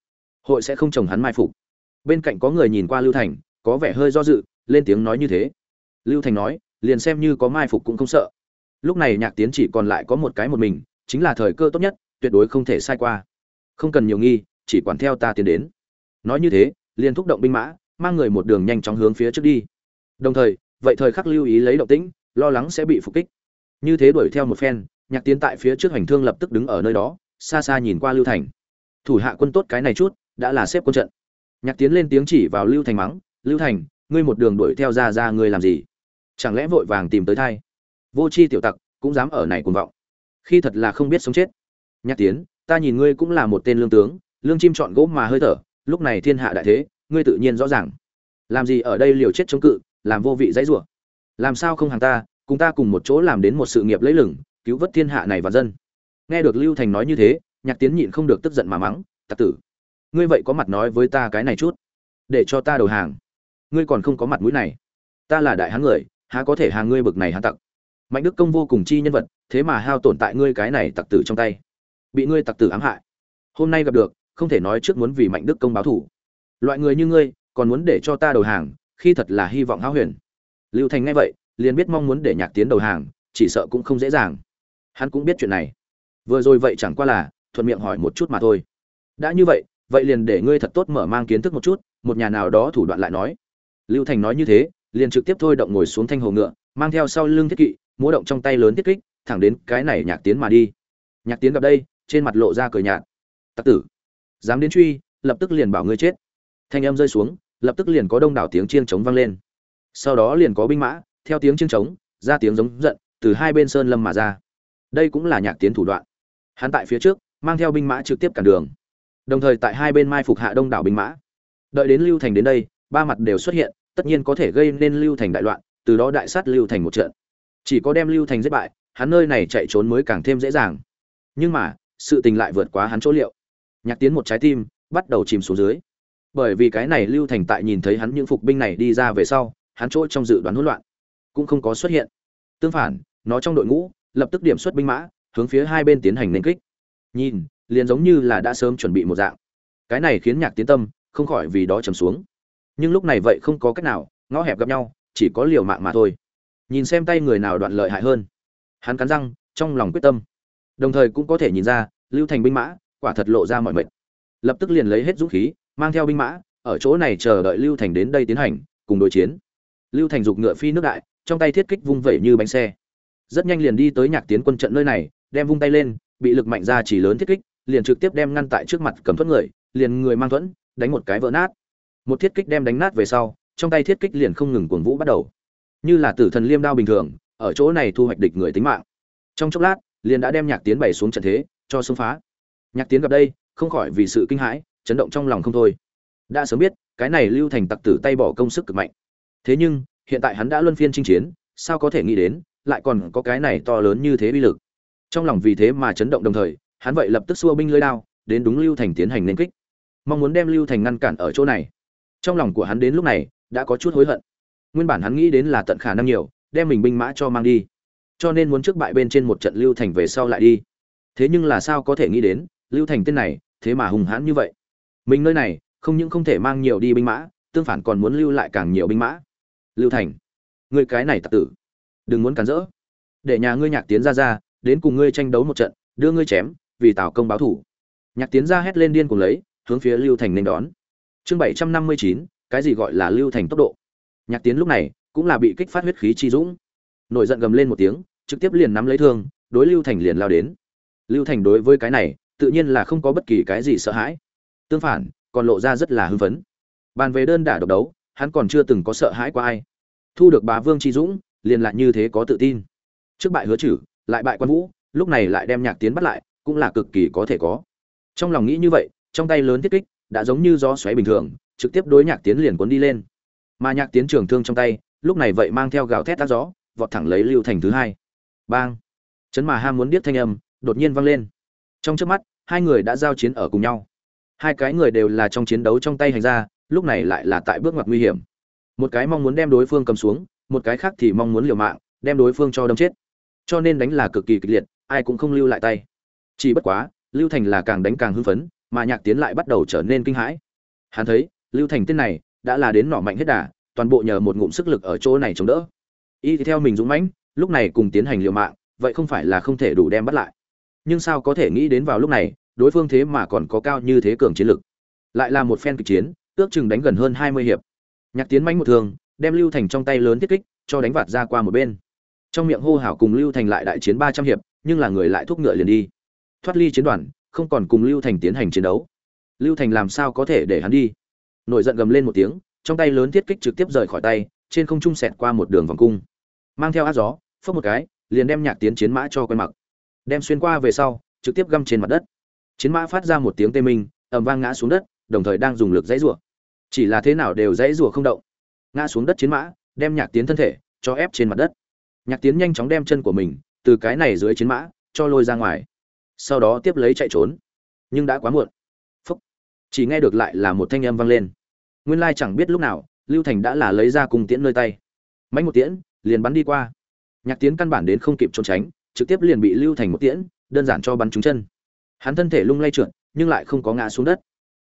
sẽ không chồng hắn mai phục. Bên cạnh có người nhìn qua Lưu Thành, có vẻ hơi do dự, lên tiếng nói như thế. Lưu Thành nói, liền xem như có mai phục cũng không sợ. Lúc này Nhạc Tiến chỉ còn lại có một cái một mình, chính là thời cơ tốt nhất, tuyệt đối không thể sai qua. Không cần nhiều nghi, chỉ quản theo ta tiến đến. Nói như thế, liền thúc động binh mã, mang người một đường nhanh chóng hướng phía trước đi. Đồng thời, vậy thời khắc lưu ý lấy động tĩnh, lo lắng sẽ bị phục kích. Như thế đuổi theo một phen, Nhạc Tiến tại phía trước hành thương lập tức đứng ở nơi đó, xa xa nhìn qua Lưu Thành. Thủ hạ quân tốt cái này chút, đã là xếp quân trận. Nhạc Tiến lên tiếng chỉ vào Lưu Thành mắng, "Lưu Thành, ngươi một đường đuổi theo ra ngươi làm gì? Chẳng lẽ vội vàng tìm tới thai?" Vô tri tiểu tặc, cũng dám ở này cuồng vọng. Khi thật là không biết sống chết. Nhạc Tiến, ta nhìn ngươi cũng là một tên lương tướng, lương chim chọn gỗ mà hơi thở, lúc này thiên hạ đại thế, ngươi tự nhiên rõ ràng. Làm gì ở đây liều chết chống cự, làm vô vị dãy rủa. Làm sao không hàng ta, cùng ta cùng một chỗ làm đến một sự nghiệp lẫy lừng, cứu vớt thiên hạ này và dân. Nghe được Lưu Thành nói như thế, Nhạc Tiến nhịn không được tức giận mà mắng, tặc tử, ngươi vậy có mặt nói với ta cái này chút, để cho ta đầu hàng. Ngươi còn không có mặt mũi này. Ta là đại hán người, há có thể hàng ngươi bực này hán tặc. Mạnh Đức Công vô cùng chi nhân vật, thế mà hao tổn tại ngươi cái này tặc tử trong tay, bị ngươi tặc tử ám hại. Hôm nay gặp được, không thể nói trước muốn vì Mạnh Đức Công báo thù. Loại người như ngươi, còn muốn để cho ta đầu hàng, khi thật là hy vọng hão huyền. Lưu Thành nghe vậy, liền biết mong muốn để Nhạc Tiến đầu hàng, chỉ sợ cũng không dễ dàng. Hắn cũng biết chuyện này. Vừa rồi vậy chẳng qua là thuận miệng hỏi một chút mà thôi. Đã như vậy, vậy liền để ngươi thật tốt mở mang kiến thức một chút, một nhà nào đó thủ đoạn lại nói. Lưu Thành nói như thế, liền trực tiếp thôi động ngồi xuống thanh hồ ngựa, mang theo sau lưng thiết kỵ, múa động trong tay lớn thiết kích, thẳng đến cái này Nhạc Tiến mà đi. Nhạc Tiến gặp đây, trên mặt lộ ra cười nhạt. Tặc tử, dám đến truy, lập tức liền bảo ngươi chết. Thanh âm rơi xuống, lập tức liền có đông đảo tiếng chiêng trống vang lên. Sau đó liền có binh mã, theo tiếng chiêng trống, ra tiếng giống giận, từ hai bên sơn lâm mà ra. Đây cũng là Nhạc Tiến thủ đoạn. Hắn tại phía trước, mang theo binh mã trực tiếp cản đường. Đồng thời tại hai bên mai phục hạ đông đảo binh mã. Đợi đến Lưu Thành đến đây, ba mặt đều xuất hiện, tất nhiên có thể gây nên Lưu Thành đại loạn, từ đó đại sát Lưu Thành một trận. Chỉ có đem Lưu Thành giết bại, hắn nơi này chạy trốn mới càng thêm dễ dàng. Nhưng mà, sự tình lại vượt quá hắn chỗ liệu. Nhạc Tiến một trái tim bắt đầu chìm xuống dưới. Bởi vì cái này Lưu Thành tại nhìn thấy hắn những phục binh này đi ra về sau, hắn chỗ trong dự đoán hỗn loạn cũng không có xuất hiện. Tương phản, nó trong đội ngũ lập tức điểm xuất binh mã, hướng phía hai bên tiến hành nên kích. Nhìn, liền giống như là đã sớm chuẩn bị một dạng. Cái này khiến Nhạc Tiến tâm không khỏi vì đó trầm xuống. Nhưng lúc này vậy không có cách nào, ngõ hẹp gặp nhau, chỉ có liều mạng mà thôi. Nhìn xem tay người nào đoạn lợi hại hơn. Hắn cắn răng, trong lòng quyết tâm. Đồng thời cũng có thể nhìn ra, Lưu Thành binh mã quả thật lộ ra mọi mệt. Lập tức liền lấy hết dũng khí, mang theo binh mã, ở chỗ này chờ đợi Lưu Thành đến đây tiến hành cùng đối chiến. Lưu Thành giục ngựa phi nước đại, trong tay thiết kích vung vẩy như bánh xe. Rất nhanh liền đi tới Nhạc Tiến quân trận nơi này, đem vung tay lên, bị lực mạnh ra chỉ lớn thiết kích, liền trực tiếp đem ngăn tại trước mặt cầm thuẫn người, liền người mang thuẫn, đánh một cái vỡ nát. Một thiết kích đem đánh nát về sau, trong tay thiết kích liền không ngừng cuồng vũ bắt đầu. Như là tử thần liêm đao bình thường, ở chỗ này thu hoạch địch người tính mạng. Trong chốc lát, liền đã đem Nhạc Tiến bày xuống trận thế, cho xông phá. Nhạc Tiến gặp đây, không khỏi vì sự kinh hãi, chấn động trong lòng không thôi. Đã sớm biết, cái này Lưu Thành tặc tử tay bỏ công sức cực mạnh. Thế nhưng, hiện tại hắn đã luân phiên chinh chiến, sao có thể nghĩ đến, lại còn có cái này to lớn như thế uy lực. Trong lòng vì thế mà chấn động đồng thời, hắn vậy lập tức xua binh lưỡi đao, đến đúng Lưu Thành tiến hành nên kích. Mong muốn đem Lưu Thành ngăn cản ở chỗ này. Trong lòng của hắn đến lúc này đã có chút hối hận. Nguyên bản hắn nghĩ đến là tận khả năng nhiều, đem mình binh mã cho mang đi. Cho nên muốn trước bại bên trên một trận Lưu Thành về sau lại đi. Thế nhưng là sao có thể nghĩ đến, Lưu Thành tên này, thế mà hùng hãn như vậy. Mình nơi này, không những không thể mang nhiều đi binh mã, tương phản còn muốn lưu lại càng nhiều binh mã. Lưu Thành, ngươi cái này tặc tử, đừng muốn cản rỡ. Để nhà ngươi Nhạc Tiến ra, đến cùng ngươi tranh đấu một trận, đưa ngươi chém, vì Tào công báo thủ. Nhạc Tiến ra hét lên điên cuồng lấy, hướng phía Lưu Thành nên đón. Chương 759, cái gì gọi là Lưu Thành tốc độ? Nhạc Tiến lúc này cũng là bị kích phát huyết khí chi dũng, nổi giận gầm lên một tiếng, trực tiếp liền nắm lấy thương, đối Lưu Thành liền lao đến. Lưu Thành đối với cái này, tự nhiên là không có bất kỳ cái gì sợ hãi. Tương phản, còn lộ ra rất là hưng phấn. Bàn về đơn đả độc đấu, hắn còn chưa từng có sợ hãi qua ai. Thu được bá vương chi dũng, liền lại như thế có tự tin. Trước bại Hứa Trử, lại bại Quan Vũ, lúc này lại đem Nhạc Tiến bắt lại, cũng là cực kỳ có thể có. Trong lòng nghĩ như vậy, trong tay lớn thiết kích, đã giống như gió xoáy bình thường, trực tiếp đối Nhạc Tiến liền cuốn đi lên. Mà Nhạc Tiến trường thương trong tay, lúc này vậy mang theo gào thét tác gió, vọt thẳng lấy Lưu Thành thứ hai. Bang! Chấn mà ham muốn biết thanh âm, đột nhiên vang lên. Trong chớp mắt, hai người đã giao chiến ở cùng nhau. Hai cái người đều là trong chiến đấu trong tay hành ra, lúc này lại là tại bước ngoặt nguy hiểm. Một cái mong muốn đem đối phương cầm xuống, một cái khác thì mong muốn liều mạng, đem đối phương cho đâm chết. Cho nên đánh là cực kỳ kịch liệt, ai cũng không lưu lại tay. Chỉ bất quá, Lưu Thành là càng đánh càng hưng phấn, mà Nhạc Tiến lại bắt đầu trở nên kinh hãi. Hắn thấy, Lưu Thành tên này đã là đến nỏ mạnh hết đà, toàn bộ nhờ một ngụm sức lực ở chỗ này chống đỡ. Y theo mình dũng mãnh, lúc này cùng tiến hành liều mạng, vậy không phải là không thể đủ đem bắt lại. Nhưng sao có thể nghĩ đến vào lúc này, đối phương thế mà còn có cao như thế cường chiến lực. Lại là một phen kịch chiến, ước chừng đánh gần hơn 20 hiệp. Nhạc Tiến mãnh một thường, đem Lưu Thành trong tay lớn thiết kích cho đánh vạt ra qua một bên. Trong miệng hô hào cùng Lưu Thành lại đại chiến 300 hiệp, nhưng là người lại thúc ngựa liền đi. Thoát ly chiến đoàn, không còn cùng Lưu Thành tiến hành chiến đấu. Lưu Thành làm sao có thể để hắn đi? Nổi giận gầm lên một tiếng, trong tay lớn thiết kích trực tiếp rời khỏi tay, trên không trung xẹt qua một đường vòng cung. Mang theo ác gió, phất một cái, liền đem Nhạc Tiến chiến mã cho quen mặc. Đem xuyên qua về sau, trực tiếp găm trên mặt đất. Chiến mã phát ra một tiếng tê minh, ầm vang ngã xuống đất, đồng thời đang dùng lực giãy giụa. Chỉ là thế nào đều giãy giụa không động. Ngã xuống đất chiến mã, đem Nhạc Tiến thân thể cho ép trên mặt đất. Nhạc Tiến nhanh chóng đem chân của mình từ cái này dưới chiến mã cho lôi ra ngoài. Sau đó tiếp lấy chạy trốn. Nhưng đã quá muộn. Phốc. Chỉ nghe được lại là một thanh âm vang lên. Nguyên lai chẳng biết lúc nào, Lưu Thành đã là lấy ra cung tiễn nơi tay. Mạnh một tiễn, liền bắn đi qua. Nhạc Tiến căn bản đến không kịp trốn tránh, trực tiếp liền bị Lưu Thành một tiễn, đơn giản cho bắn trúng chân. Hắn thân thể lung lay trượt, nhưng lại không có ngã xuống đất.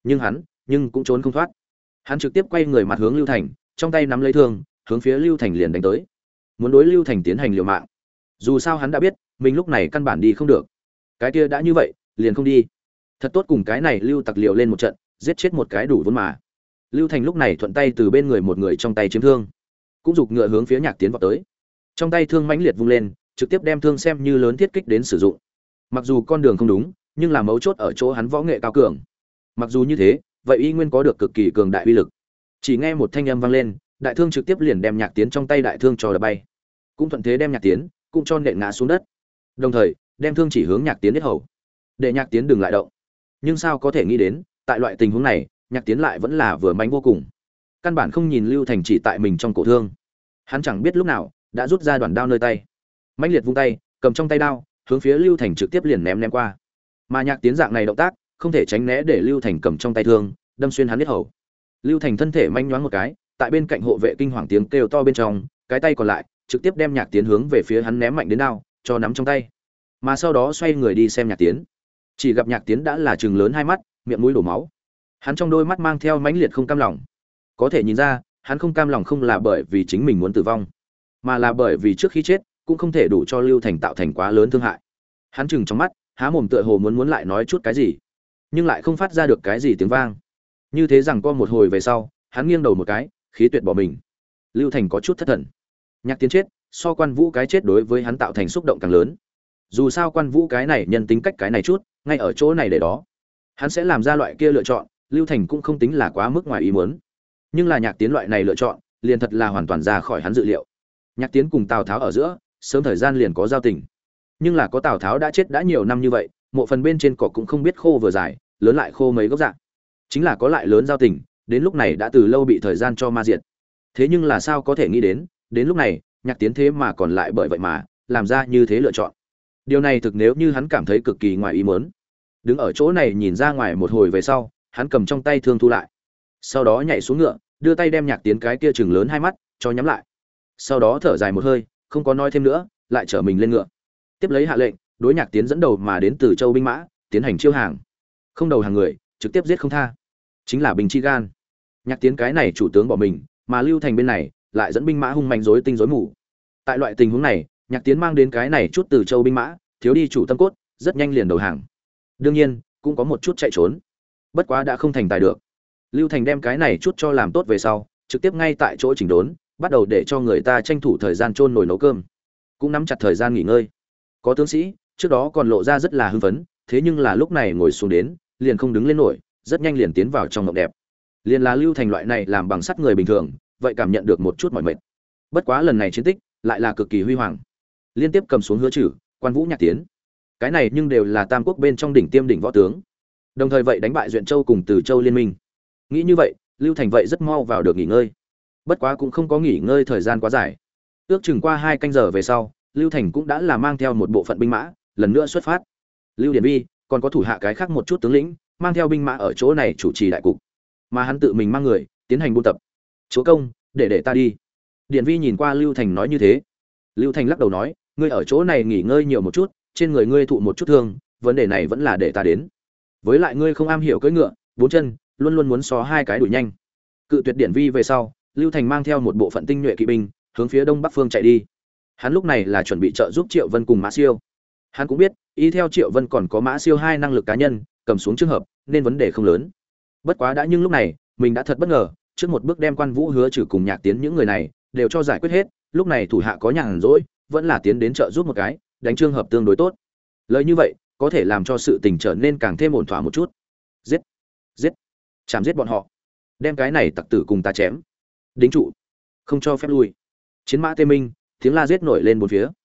Nhưng cũng trốn không thoát. Hắn trực tiếp quay người mặt hướng Lưu Thành, trong tay nắm lấy thương, hướng phía Lưu Thành liền đánh tới. Muốn đối Lưu Thành tiến hành liều mạng. Dù sao hắn đã biết, mình lúc này căn bản đi không được. Cái kia đã như vậy, liền không đi. Thật tốt cùng cái này Lưu Tặc liều lên một trận, giết chết một cái đủ vốn mà. Lưu Thành lúc này thuận tay từ bên người một người trong tay chiếm thương, cũng giục ngựa hướng phía Nhạc Tiến vọt tới. Trong tay thương mãnh liệt vung lên, trực tiếp đem thương xem như lớn thiết kích đến sử dụng. Mặc dù con đường không đúng, nhưng là mấu chốt ở chỗ hắn võ nghệ cao cường. Mặc dù như thế, vậy y nguyên có được cực kỳ cường đại uy lực. Chỉ nghe một thanh âm vang lên, đại thương trực tiếp liền đem Nhạc Tiến trong tay đại thương cho đập bay, cũng thuận thế đem Nhạc Tiến cũng cho nện ngã xuống đất. Đồng thời, đem thương chỉ hướng Nhạc Tiến yết hầu, để Nhạc Tiến đừng lại động. Nhưng sao có thể nghĩ đến, tại loại tình huống này, Nhạc Tiến lại vẫn là vừa mãnh vô cùng. Căn bản không nhìn Lưu Thành chỉ tại mình trong cổ thương. Hắn chẳng biết lúc nào đã rút ra đoạn đao nơi tay, mãnh liệt vung tay, cầm trong tay đao, hướng phía Lưu Thành trực tiếp liền ném qua. Mà Nhạc Tiến dạng này động tác, không thể tránh né để Lưu Thành cầm trong tay thương, đâm xuyên hắn yết hầu. Lưu Thành thân thể manh nhoáng một cái, tại bên cạnh hộ vệ kinh hoàng tiếng kêu to bên trong, cái tay còn lại trực tiếp đem Nhạc Tiến hướng về phía hắn ném mạnh đến đao, cho nắm trong tay. Mà sau đó xoay người đi xem Nhạc Tiến. Chỉ gặp Nhạc Tiến đã là trừng lớn hai mắt, miệng mũi đổ máu. Hắn trong đôi mắt mang theo mãnh liệt không cam lòng. Có thể nhìn ra, hắn không cam lòng không là bởi vì chính mình muốn tử vong, mà là bởi vì trước khi chết cũng không thể đủ cho Lưu Thành tạo thành quá lớn thương hại. Hắn chừng trong mắt, há mồm tựa hồ muốn lại nói chút cái gì, nhưng lại không phát ra được cái gì tiếng vang. Như thế rằng qua một hồi về sau, hắn nghiêng đầu một cái, khí tuyệt bỏ mình. Lưu Thành có chút thất thần. Nhạc Tiến chết, so Quan Vũ cái chết đối với hắn tạo thành xúc động càng lớn. Dù sao Quan Vũ cái này nhân tính cách cái này chút, ngay ở chỗ này để đó, hắn sẽ làm ra loại kia lựa chọn, Lưu Thành cũng không tính là quá mức ngoài ý muốn. Nhưng là Nhạc Tiến loại này lựa chọn, liền thật là hoàn toàn ra khỏi hắn dự liệu. Nhạc Tiến cùng Tào Tháo ở giữa, sớm thời gian liền có giao tình. Nhưng là có Tào Tháo đã chết đã nhiều năm như vậy, mộ phần bên trên cỏ cũng không biết khô vừa dài, lớn lại khô mấy gốc dạng. Chính là có lại lớn giao tình, đến lúc này đã từ lâu bị thời gian cho ma diệt. Thế nhưng là sao có thể nghĩ đến lúc này, Nhạc Tiến thế mà còn lại bởi vậy mà làm ra như thế lựa chọn. Điều này thực nếu như hắn cảm thấy cực kỳ ngoài ý muốn. Đứng ở chỗ này nhìn ra ngoài một hồi về sau, hắn cầm trong tay thương thu lại. Sau đó nhảy xuống ngựa, đưa tay đem Nhạc Tiến cái kia trừng lớn hai mắt cho nhắm lại. Sau đó thở dài một hơi, không có nói thêm nữa, lại trở mình lên ngựa. Tiếp lấy hạ lệnh, đối Nhạc Tiến dẫn đầu mà đến từ Châu binh mã, tiến hành chiêu hàng. Không đầu hàng người, trực tiếp giết không tha. Chính là Bình Chi Gan. Nhạc Tiến cái này chủ tướng bỏ mình, mà Lưu Thành bên này lại dẫn binh mã hung manh rối tinh rối mù. Tại loại tình huống này, Nhạc Tiến mang đến cái này chút từ Châu binh mã, thiếu đi chủ tâm cốt, rất nhanh liền đầu hàng. Đương nhiên, cũng có một chút chạy trốn. Bất quá đã không thành tài được. Lưu Thành đem cái này chút cho làm tốt về sau, trực tiếp ngay tại chỗ chỉnh đốn, bắt đầu để cho người ta tranh thủ thời gian chôn nồi nấu cơm, cũng nắm chặt thời gian nghỉ ngơi. Có tướng sĩ trước đó còn lộ ra rất là hưng phấn, thế nhưng là lúc này ngồi xuống đến, liền không đứng lên nổi, rất nhanh liền tiến vào trong mộng đẹp. Liền là Lưu Thành loại này làm bằng sắt người bình thường, vậy cảm nhận được một chút mỏi mệt. Bất quá lần này chiến tích lại là cực kỳ huy hoàng, liên tiếp cầm xuống Hứa Trử, Quan Vũ, Nhạc Tiến. Cái này nhưng đều là tam quốc bên trong đỉnh tiêm đỉnh võ tướng. Đồng thời vậy đánh bại Duyện Châu cùng Từ Châu liên minh. Nghĩ như vậy, Lưu Thành vậy rất mau vào được nghỉ ngơi. Bất quá cũng không có nghỉ ngơi thời gian quá dài. Ước chừng qua 2 canh giờ về sau, Lưu Thành cũng đã là mang theo một bộ phận binh mã, lần nữa xuất phát. Lưu Điển Vi còn có thủ hạ cái khác một chút tướng lĩnh, mang theo binh mã ở chỗ này chủ trì đại cục. Mà hắn tự mình mang người, tiến hành buôn tập. "Chúa công, để ta đi." Điển Vi nhìn qua Lưu Thành nói như thế. Lưu Thành lắc đầu nói, "Ngươi ở chỗ này nghỉ ngơi nhiều một chút, trên người ngươi thụ một chút thương, vấn đề này vẫn là để ta đến. Với lại ngươi không am hiểu cưỡi ngựa, 4 chân, luôn luôn muốn xó 2 cái đuổi nhanh." Cự tuyệt Điển Vi về sau, Lưu Thành mang theo một bộ phận tinh nhuệ kỵ binh, hướng phía đông bắc phương chạy đi. Hắn lúc này là chuẩn bị trợ giúp Triệu Vân cùng Mã Siêu. Hắn cũng biết, y theo Triệu Vân còn có Mã Siêu 2 năng lực cá nhân, cầm xuống trường hợp, nên vấn đề không lớn. Bất quá đã nhưng lúc này, mình đã thật bất ngờ, trước một bước đem Quan Vũ, Hứa Trử cùng Nhạc Tiến những người này đều cho giải quyết hết, lúc này thủ hạ có nhàn rỗi, vẫn là tiến đến trợ giúp một cái, đánh trường hợp tương đối tốt. Lời như vậy, có thể làm cho sự tình trở nên càng thêm ổn thỏa một chút. Giết, giết, chém giết bọn họ. Đem cái này tặc tử cùng ta chém. Đính trụ, không cho phép lui. Chiến mã tê minh, tiếng la giết nổi lên bốn phía.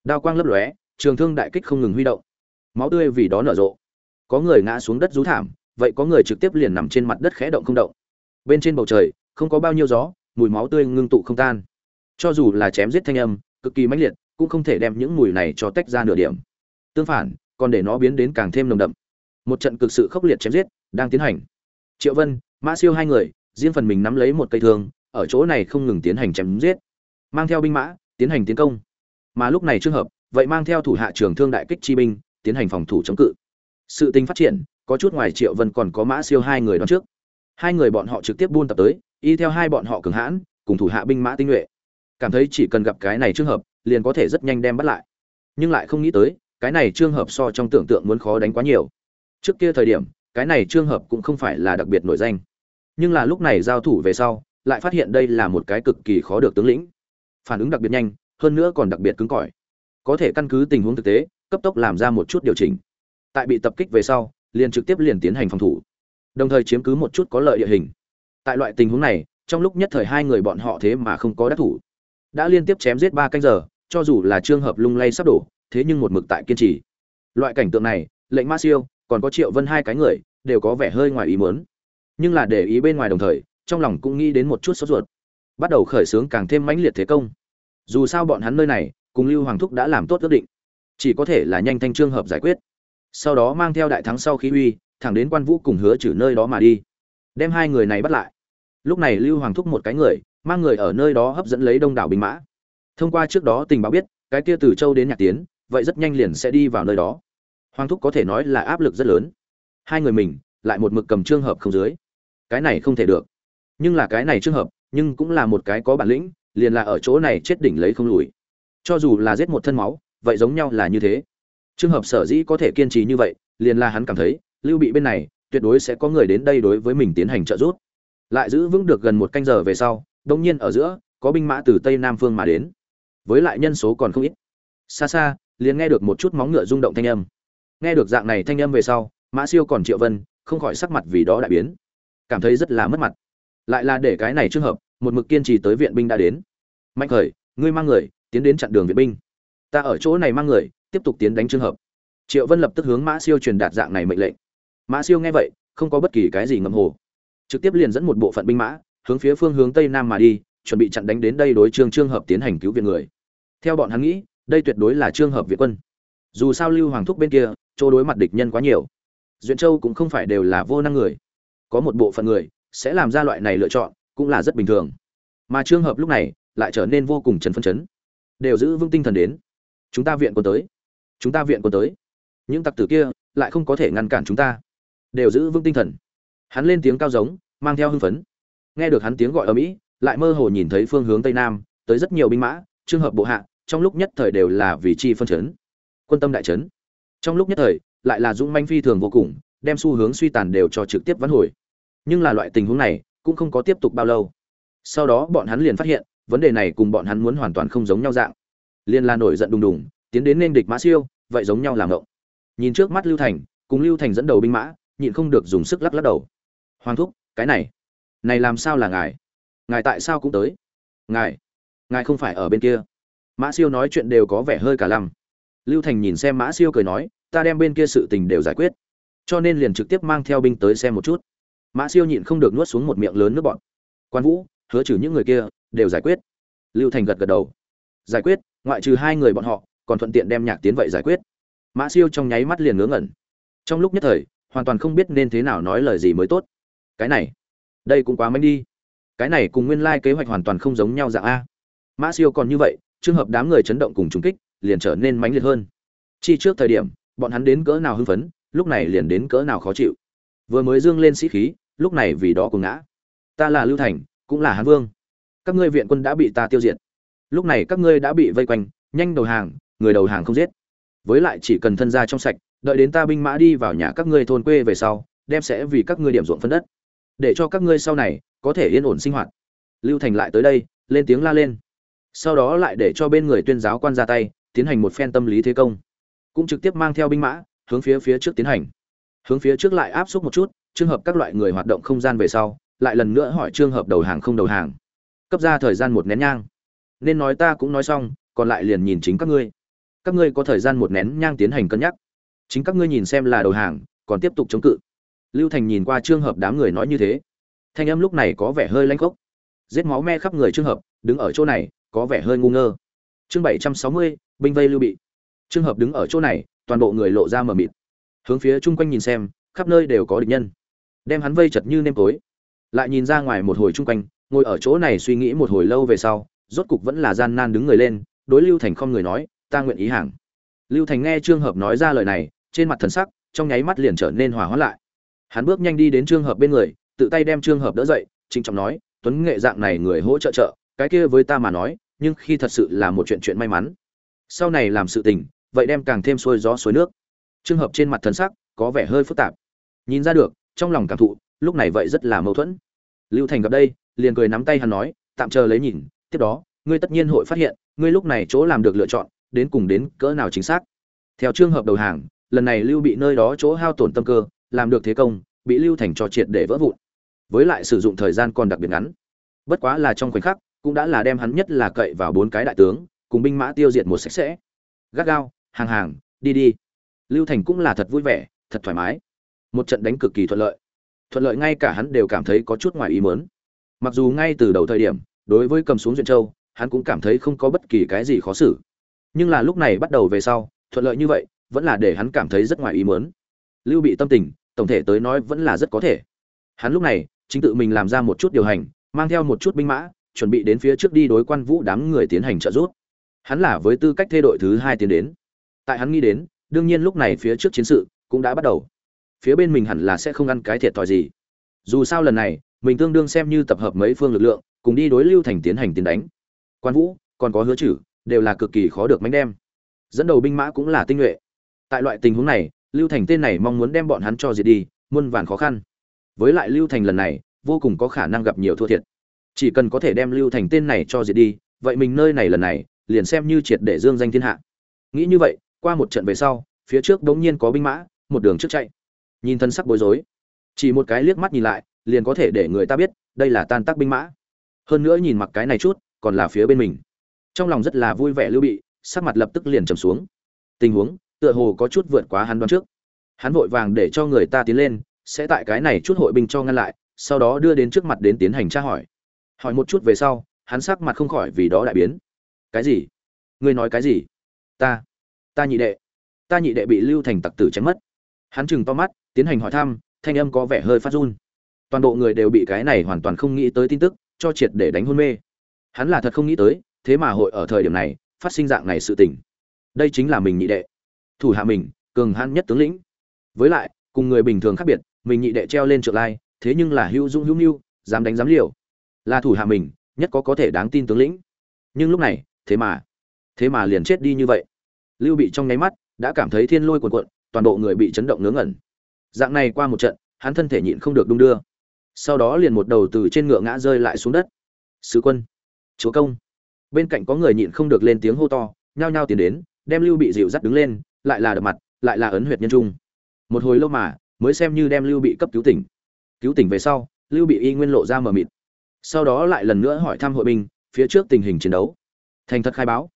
Đao quang lấp lóe, trường thương đại kích không ngừng huy động, máu tươi vì đó nở rộ. Có người ngã xuống đất rú thảm, vậy có người trực tiếp liền nằm trên mặt đất khẽ động không động. Bên trên bầu trời không có bao nhiêu gió, mùi máu tươi ngưng tụ không tan. Cho dù là chém giết thanh âm cực kỳ mãnh liệt, cũng không thể đem những mùi này cho tách ra nửa điểm. Tương phản, còn để nó biến đến càng thêm nồng đậm. Một trận cực sự khốc liệt chém giết đang tiến hành. Triệu Vân, Mã Siêu hai người, riêng phần mình nắm lấy một cây thương, ở chỗ này không ngừng tiến hành chém giết, mang theo binh mã tiến hành tiến công. Mà lúc này Trương Hợp vậy mang theo thủ hạ trường thương đại kích chi binh tiến hành phòng thủ chống cự. Sự tình phát triển có chút ngoài Triệu Vân còn có Mã Siêu hai người đoán trước. Hai người bọn họ trực tiếp buôn tập tới, y theo hai bọn họ cường hãn cùng thủ hạ binh mã tinh nhuệ, cảm thấy chỉ cần gặp cái này Trương Hợp liền có thể rất nhanh đem bắt lại. Nhưng lại không nghĩ tới, cái này Trương Hợp so trong tưởng tượng muốn khó đánh quá nhiều. Trước kia thời điểm, cái này Trương Hợp cũng không phải là đặc biệt nổi danh, nhưng là lúc này giao thủ về sau, lại phát hiện đây là một cái cực kỳ khó được tướng lĩnh, phản ứng đặc biệt nhanh, hơn nữa còn đặc biệt cứng cỏi, có thể căn cứ tình huống thực tế cấp tốc làm ra một chút điều chỉnh. Tại bị tập kích về sau, liền trực tiếp liền tiến hành phòng thủ, đồng thời chiếm cứ một chút có lợi địa hình. Tại loại tình huống này, trong lúc nhất thời hai người bọn họ thế mà không có đắc thủ, đã liên tiếp chém giết 3 canh giờ, cho dù là Trương Hợp lung lay sắp đổ, thế nhưng một mực tại kiên trì. Loại cảnh tượng này, lệnh Mã Siêu còn có Triệu Vân hai cái người đều có vẻ hơi ngoài ý muốn, nhưng là để ý bên ngoài đồng thời, trong lòng cũng nghĩ đến một chút sốt ruột, bắt đầu khởi xướng càng thêm mãnh liệt thế công. Dù sao bọn hắn nơi này cùng Lưu Hoàng Thúc đã làm tốt ước định, chỉ có thể là nhanh thanh Trương Hợp giải quyết, sau đó mang theo đại thắng sau khí uy thẳng đến Quan Vũ cùng Hứa Trừ nơi đó mà đi, đem hai người này bắt lại. Lúc này Lưu Hoàng Thúc một cái người mang người ở nơi đó hấp dẫn lấy đông đảo binh mã. Thông qua trước đó tình báo biết, cái kia từ Châu đến Nhạc Tiến, vậy rất nhanh liền sẽ đi vào nơi đó. Hoàng Thúc có thể nói là áp lực rất lớn. Hai người mình lại một mực cầm Trương Hợp không dưới, cái này không thể được. Nhưng là cái này Trương Hợp, nhưng cũng là một cái có bản lĩnh, liền là ở chỗ này chết đỉnh lấy không lùi. Cho dù là giết một thân máu, vậy giống nhau là như thế. Trương Hợp sở dĩ có thể kiên trì như vậy, liền là hắn cảm thấy, Lưu Bị bên này tuyệt đối sẽ có người đến đây đối với mình tiến hành trợ giúp. Lại giữ vững được gần 1 canh giờ về sau, đột nhiên ở giữa có binh mã từ tây nam phương mà đến, với lại nhân số còn không ít. Xa xa liền nghe được một chút móng ngựa rung động thanh âm. Nghe được dạng này thanh âm về sau, Mã Siêu còn Triệu Vân không khỏi sắc mặt vì đó đại biến, cảm thấy rất là mất mặt. Lại là để cái này Trường Hợp một mực kiên trì tới viện binh đã đến. Mạnh Khởi, ngươi mang người tiến đến chặn đường viện binh, ta ở chỗ này mang người tiếp tục tiến đánh Trường Hợp. Triệu Vân lập tức hướng Mã Siêu truyền đạt dạng này mệnh lệnh. Mã Siêu nghe vậy không có bất kỳ cái gì ngầm hồ, trực tiếp liền dẫn một bộ phận binh mã hướng phía phương hướng tây nam mà đi, chuẩn bị chặn đánh đến đây đối Trường Hợp tiến hành cứu viện người. Theo bọn hắn nghĩ, đây tuyệt đối là Trường Hợp viện quân. Dù sao Lưu Hoàng Thúc bên kia chỗ đối mặt địch nhân quá nhiều, Duyện Châu cũng không phải đều là vô năng người, có một bộ phận người sẽ làm ra loại này lựa chọn cũng là rất bình thường. Mà Trường Hợp lúc này lại trở nên vô cùng phấn chấn, đều giữ vững tinh thần đến. Chúng ta viện quân tới, chúng ta viện quân tới, những tặc tử kia lại không có thể ngăn cản chúng ta, đều giữ vững tinh thần. Hắn lên tiếng cao giống, mang theo hưng phấn. Nghe được hắn tiếng gọi ầm ĩ, lại mơ hồ nhìn thấy phương hướng tây nam tới rất nhiều binh mã, Trường Hợp bộ hạ, trong lúc nhất thời đều là vì chi phân chấn, quân tâm đại chấn. Trong lúc nhất thời lại là dũng manh phi thường vô cùng, đem xu hướng suy tàn đều cho trực tiếp vãn hồi. Nhưng là loại tình huống này cũng không có tiếp tục bao lâu. Sau đó bọn hắn liền phát hiện, vấn đề này cùng bọn hắn muốn hoàn toàn không giống nhau dạng. Liên la nổi giận đùng đùng, tiến đến nên địch Mã Siêu, vậy giống nhau làm ngộng. Nhìn trước mắt Lưu Thành, cùng Lưu Thành dẫn đầu binh mã, nhịn không được dùng sức lắc lắc đầu. Hoàng thúc, cái này làm sao là ngài? Ngài tại sao cũng tới? Ngài không phải ở bên kia? Mã Siêu nói chuyện đều có vẻ hơi cả lăm. Lưu Thành nhìn xem Mã Siêu cười nói, ta đem bên kia sự tình đều giải quyết, cho nên liền trực tiếp mang theo binh tới xem một chút. Mã Siêu nhịn không được nuốt xuống một miệng lớn nước bọt. Quan Vũ, Hứa Trừ những người kia đều giải quyết. Lưu Thành gật gật đầu. Giải quyết, ngoại trừ 2 người bọn họ, còn thuận tiện đem Nhạc Tiến vậy giải quyết. Mã Siêu trong nháy mắt liền ngớ ngẩn. Trong lúc nhất thời, hoàn toàn không biết nên thế nào nói lời gì mới tốt. Cái này, đây cũng quá manh đi. Cái này cùng nguyên lai kế hoạch hoàn toàn không giống nhau dạng a. Mã Siêu còn như vậy, trường hợp đám người chấn động cùng trùng kích, liền trở nên mãnh liệt hơn. Chi trước thời điểm, bọn hắn đến cỡ nào hưng phấn, lúc này liền đến cỡ nào khó chịu. Vừa mới dương lên sĩ khí, lúc này vì đó cuồng ngã. Ta là Lưu Thành, cũng là Hán Vương. Các ngươi viện quân đã bị ta tiêu diệt. Lúc này các ngươi đã bị vây quanh, nhanh đầu hàng, người đầu hàng không giết. Với lại chỉ cần thân gia trong sạch, đợi đến ta binh mã đi vào nhà các ngươi thôn quê về sau, đem sẽ vì các ngươi điểm ruộng phân đất, để cho các ngươi sau này có thể yên ổn sinh hoạt. Lưu Thành lại tới đây, lên tiếng la lên. Sau đó lại để cho bên người tuyên giáo quan ra tay, tiến hành một phen tâm lý thế công, cũng trực tiếp mang theo binh mã hướng phía trước tiến hành. Hướng phía trước lại áp xúc một chút, trường hợp các loại người hoạt động không gian về sau, lại lần nữa hỏi trường hợp đầu hàng không đầu hàng. Cấp ra thời gian 1 nén nhang. Nên nói ta cũng nói xong, còn lại liền nhìn chính các ngươi. các ngươi có thời gian một nén nhang tiến hành cân nhắc, chính các ngươi nhìn xem là đầu hàng còn tiếp tục chống cự. Lưu Thành nhìn qua Trương Hợp đám người nói như thế, thanh âm lúc này có vẻ hơi lãnh khốc. Giết máu me khắp người Trương Hợp đứng ở chỗ này có vẻ hơi ngu ngơ. Chương 760, binh vây Lưu Bị. Trương Hợp đứng ở chỗ này, toàn bộ người lộ ra mờ mịt, hướng phía chung quanh nhìn xem, khắp nơi đều có địch nhân, đem hắn vây chật như nêm tối. Lại nhìn ra ngoài một hồi chung quanh, ngồi ở chỗ này suy nghĩ một hồi lâu về sau, rốt cục vẫn là gian nan đứng người lên, đối Lưu Thành không người nói, ta nguyện ý hàng. Lưu Thành nghe Trương Hợp nói ra lời này, trên mặt thần sắc trong nháy mắt liền trở nên hòa hóa lại. Hắn bước nhanh đi đến Trương Hợp bên người, tự tay đem Trương Hợp đỡ dậy, trịnh trọng nói, Tuấn Nghệ dạng này người hỗ trợ cái kia với ta mà nói, nhưng khi thật sự là một chuyện may mắn. Sau này làm sự tình, vậy đem càng thêm xuôi gió xuôi nước. Trương Hợp trên mặt thần sắc có vẻ hơi phức tạp, nhìn ra được trong lòng cảm thụ lúc này vậy rất là mâu thuẫn. Lưu Thành gặp đây, liền cười nắm tay hắn nói, tạm chờ lấy nhìn, tiếp đó ngươi tất nhiên hội phát hiện, ngươi lúc này chỗ làm được lựa chọn đến cùng đến cỡ nào chính xác. Theo Trương Hợp đầu hàng, lần này Lưu Bị nơi đó chỗ hao tổn tâm cơ, làm được thế công, bị Lưu Thành cho triệt để vỡ vụn. Với lại sử dụng thời gian còn đặc biệt ngắn, bất quá là trong khoảnh khắc, cũng đã là đem hắn nhất là cậy vào 4 cái đại tướng, cùng binh mã tiêu diệt một sạch sẽ. Gắt gao, hàng, đi. Lưu Thành cũng là thật vui vẻ, thật thoải mái. Một trận đánh cực kỳ thuận lợi ngay cả hắn đều cảm thấy có chút ngoài ý muốn. Mặc dù ngay từ đầu thời điểm, đối với cầm xuống Duyện Châu, hắn cũng cảm thấy không có bất kỳ cái gì khó xử. Nhưng là lúc này bắt đầu về sau, thuận lợi như vậy, vẫn là để hắn cảm thấy rất ngoài ý muốn. Lưu Bị tâm tình, tổng thể tới nói vẫn là rất có thể. Hắn lúc này, chính tự mình làm ra một chút điều hành, mang theo một chút binh mã, chuẩn bị đến phía trước đi đối Quan Vũ đám người tiến hành trợ giúp. Hắn là với tư cách thê đội thứ 2 tiến đến. Tại hắn nghĩ đến, đương nhiên lúc này phía trước chiến sự cũng đã bắt đầu. Phía bên mình hẳn là sẽ không ăn cái thiệt thòi gì. Dù sao lần này, mình tương đương xem như tập hợp mấy phương lực lượng, cùng đi đối Lưu Thành tiến hành tiến đánh. Quan Vũ, còn có Hứa Trử, đều là cực kỳ khó được mánh đem. Dẫn đầu binh mã cũng là tinh nhuệ. Tại loại tình huống này, Lưu Thành tên này mong muốn đem bọn hắn cho diệt đi, muôn vàn khó khăn. Với lại Lưu Thành lần này, vô cùng có khả năng gặp nhiều thua thiệt. Chỉ cần có thể đem Lưu Thành tên này cho diệt đi, vậy mình nơi này lần này, liền xem như triệt để dương danh thiên hạ. Nghĩ như vậy, qua một trận về sau, phía trước đống nhiên có binh mã, một đường trước chạy. Nhìn thân sắc bối rối, chỉ một cái liếc mắt nhìn lại, liền có thể để người ta biết, đây là tan tác binh mã. Hơn nữa nhìn mặc cái này chút, còn là phía bên mình. Trong lòng rất là vui vẻ Lưu Bị, sắc mặt lập tức liền trầm xuống. Tình huống, tựa hồ có chút vượt quá hắn đoán trước. Hắn vội vàng để cho người ta tiến lên, sẽ tại cái này chút hội binh cho ngăn lại, sau đó đưa đến trước mặt đến tiến hành tra hỏi. Hỏi một chút về sau, hắn sắc mặt không khỏi vì đó đại biến. Cái gì? Ngươi nói cái gì? Ta nhị đệ bị Lưu Thành tặc tử chém mất. Hắn trừng to mắt, tiến hành hỏi thăm, thanh âm có vẻ hơi phát run. Toàn bộ người đều bị cái này hoàn toàn không nghĩ tới tin tức cho triệt để đánh hôn mê. Hắn là thật không nghĩ tới, thế mà hội ở thời điểm này phát sinh dạng này sự tình. Đây chính là mình nhị đệ, thủ hạ mình, cường hãn nhất tướng lĩnh. Với lại, cùng người bình thường khác biệt, mình nhị đệ treo lên trượng lai, thế nhưng là hữu dung hữu nhu, dám đánh dám liều, là thủ hạ mình nhất có thể đáng tin tướng lĩnh. Nhưng lúc này, thế mà liền chết đi như vậy. Lưu Bị trong nháy mắt đã cảm thấy thiên lôi cuồn cuộn, toàn bộ người bị chấn động ngớ ngẩn. Dạng này qua một trận, hắn thân thể nhịn không được đung đưa, sau đó liền một đầu từ trên ngựa ngã rơi lại xuống đất. Sứ quân, chúa công. Bên cạnh có người nhịn không được lên tiếng hô to, nhao nhao tiến đến, đem Lưu Bị dịu dắt đứng lên, lại là đập mặt, lại là ấn huyệt nhân trung. Một hồi lâu mà mới xem như đem Lưu Bị cấp cứu tỉnh. Cứu tỉnh về sau, Lưu Bị y nguyên lộ ra mờ mịt. Sau đó lại lần nữa hỏi thăm hội binh phía trước tình hình chiến đấu, thành thật khai báo,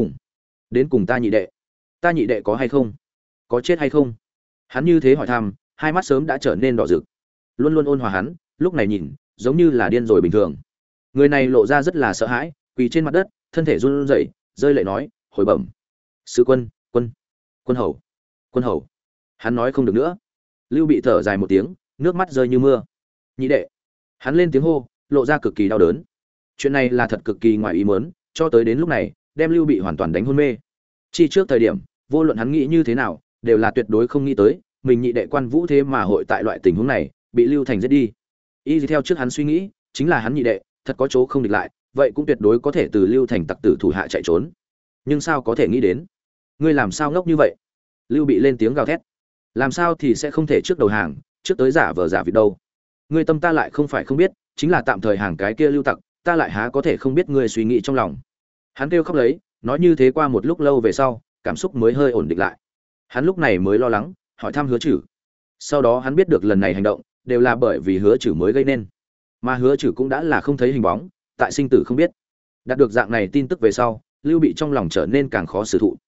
đến cùng ta nhị đệ có hay không, có chết hay không. Hắn như thế hỏi thăm, hai mắt sớm đã trở nên đỏ rực. Luôn luôn ôn hòa hắn, lúc này nhìn giống như là điên rồi bình thường. Người này lộ ra rất là sợ hãi, quỳ trên mặt đất, thân thể run rẩy, rơi lệ nói, hồi bẩm sứ quân, quân hầu. Hắn nói không được nữa. Lưu Bị thở dài một tiếng, nước mắt rơi như mưa. Nhị đệ. Hắn lên tiếng hô, lộ ra cực kỳ đau đớn. Chuyện này là thật cực kỳ ngoài ý muốn, cho tới đến lúc này, đem Lưu Bị hoàn toàn đánh hôn mê. Chi trước thời điểm, vô luận hắn nghĩ như thế nào, đều là tuyệt đối không nghĩ tới, mình nhị đệ Quan Vũ thế mà hội tại loại tình huống này, bị Lưu Thành giết đi. Y theo trước hắn suy nghĩ, chính là hắn nhị đệ, thật có chỗ không địch lại, vậy cũng tuyệt đối có thể từ Lưu Thành tặc tử thủ hạ chạy trốn. Nhưng sao có thể nghĩ đến? Ngươi làm sao ngốc như vậy? Lưu Bị lên tiếng gào thét. Làm sao thì sẽ không thể trước đầu hàng, trước tới giả vờ giả vịt đâu? Ngươi tâm ta lại không phải không biết, chính là tạm thời hàng cái kia Lưu tặc, ta lại há có thể không biết ngươi suy nghĩ trong lòng. Hắn kêu khóc lấy, nói như thế qua một lúc lâu về sau, cảm xúc mới hơi ổn định lại. Hắn lúc này mới lo lắng, hỏi thăm Hứa Trử. Sau đó hắn biết được lần này hành động đều là bởi vì Hứa Trử mới gây nên, mà Hứa Trử cũng đã là không thấy hình bóng, tại sinh tử không biết. Đạt được dạng này tin tức về sau, Lưu Bị trong lòng trở nên càng khó xử thụ.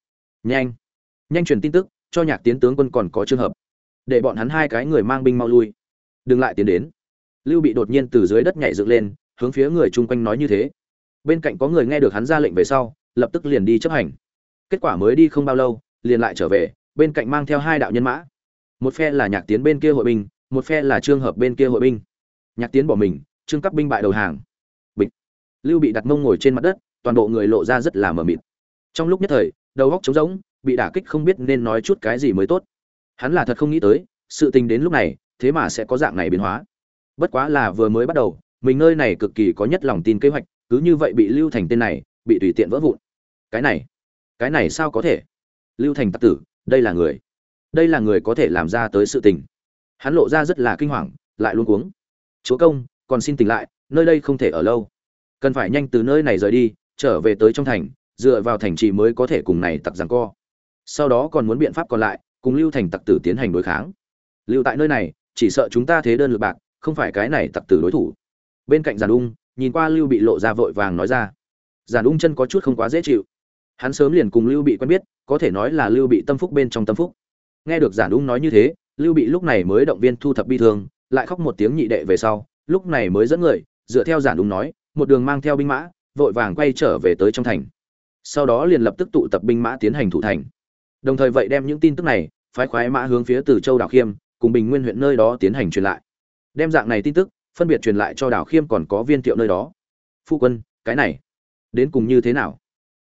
Nhanh, nhanh truyền tin tức cho Nhạc Tiến tướng quân còn có trường hợp, để bọn hắn hai cái người mang binh mau lui, đừng lại tiến đến. Lưu Bị đột nhiên từ dưới đất nhảy dựng lên, hướng phía người chung quanh nói như thế. Bên cạnh có người nghe được hắn ra lệnh về sau, lập tức liền đi chấp hành. Kết quả mới đi không bao lâu, liền lại trở về, bên cạnh mang theo hai đạo nhân mã. Một phe là Nhạc Tiến bên kia hội binh, một phe là Trương Hợp bên kia hội binh. Nhạc Tiến bỏ mình, Trương Cấp binh bại đầu hàng. Bịch. Lưu Bị đặt mông ngồi trên mặt đất, toàn bộ người lộ ra rất là mờ mịt. Trong lúc nhất thời, đầu óc trống rỗng, bị đả kích không biết nên nói chút cái gì mới tốt. Hắn là thật không nghĩ tới, sự tình đến lúc này, thế mà sẽ có dạng này biến hóa. Bất quá là vừa mới bắt đầu, mình nơi này cực kỳ có nhất lòng tin kế hoạch, cứ như vậy bị Lưu Thành tên này, bị tùy tiện vỡ vụn. Cái này sao có thể? Lưu Thành tặc tử, đây là người có thể làm ra tới sự tình. Hắn lộ ra rất là kinh hoàng, lại luống cuống. Chúa công, còn xin tỉnh lại, nơi đây không thể ở lâu, cần phải nhanh từ nơi này rời đi, trở về tới trong thành, dựa vào thành trì mới có thể cùng này tặc giằng co. Sau đó còn muốn biện pháp còn lại, cùng Lưu Thành tặc tử tiến hành đối kháng. Lưu tại nơi này, chỉ sợ chúng ta thế đơn lực bạc, không phải cái này tặc tử đối thủ. Bên cạnh Giản Ung, nhìn qua Lưu Bị lộ ra vội vàng nói ra. Giản Ung chân có chút không quá dễ chịu. Hắn sớm liền cùng Lưu Bị quen biết, có thể nói là Lưu Bị tâm phúc bên trong tâm phúc. Nghe được Giản Ung nói như thế, Lưu Bị lúc này mới động viên thu thập bi thương, lại khóc một tiếng nhị đệ về sau, lúc này mới dẫn người, dựa theo Giản Ung nói, một đường mang theo binh mã, vội vàng quay trở về tới trong thành. Sau đó liền lập tức tụ tập binh mã tiến hành thủ thành. Đồng thời vậy đem những tin tức này, phái khoái mã hướng phía Từ Châu Đào Khiêm, cùng Bình Nguyên huyện nơi đó tiến hành truyền lại. Đem dạng này tin tức, phân biệt truyền lại cho Đào Khiêm còn có Viên Thiệu nơi đó. Phu quân, cái này đến cùng như thế nào?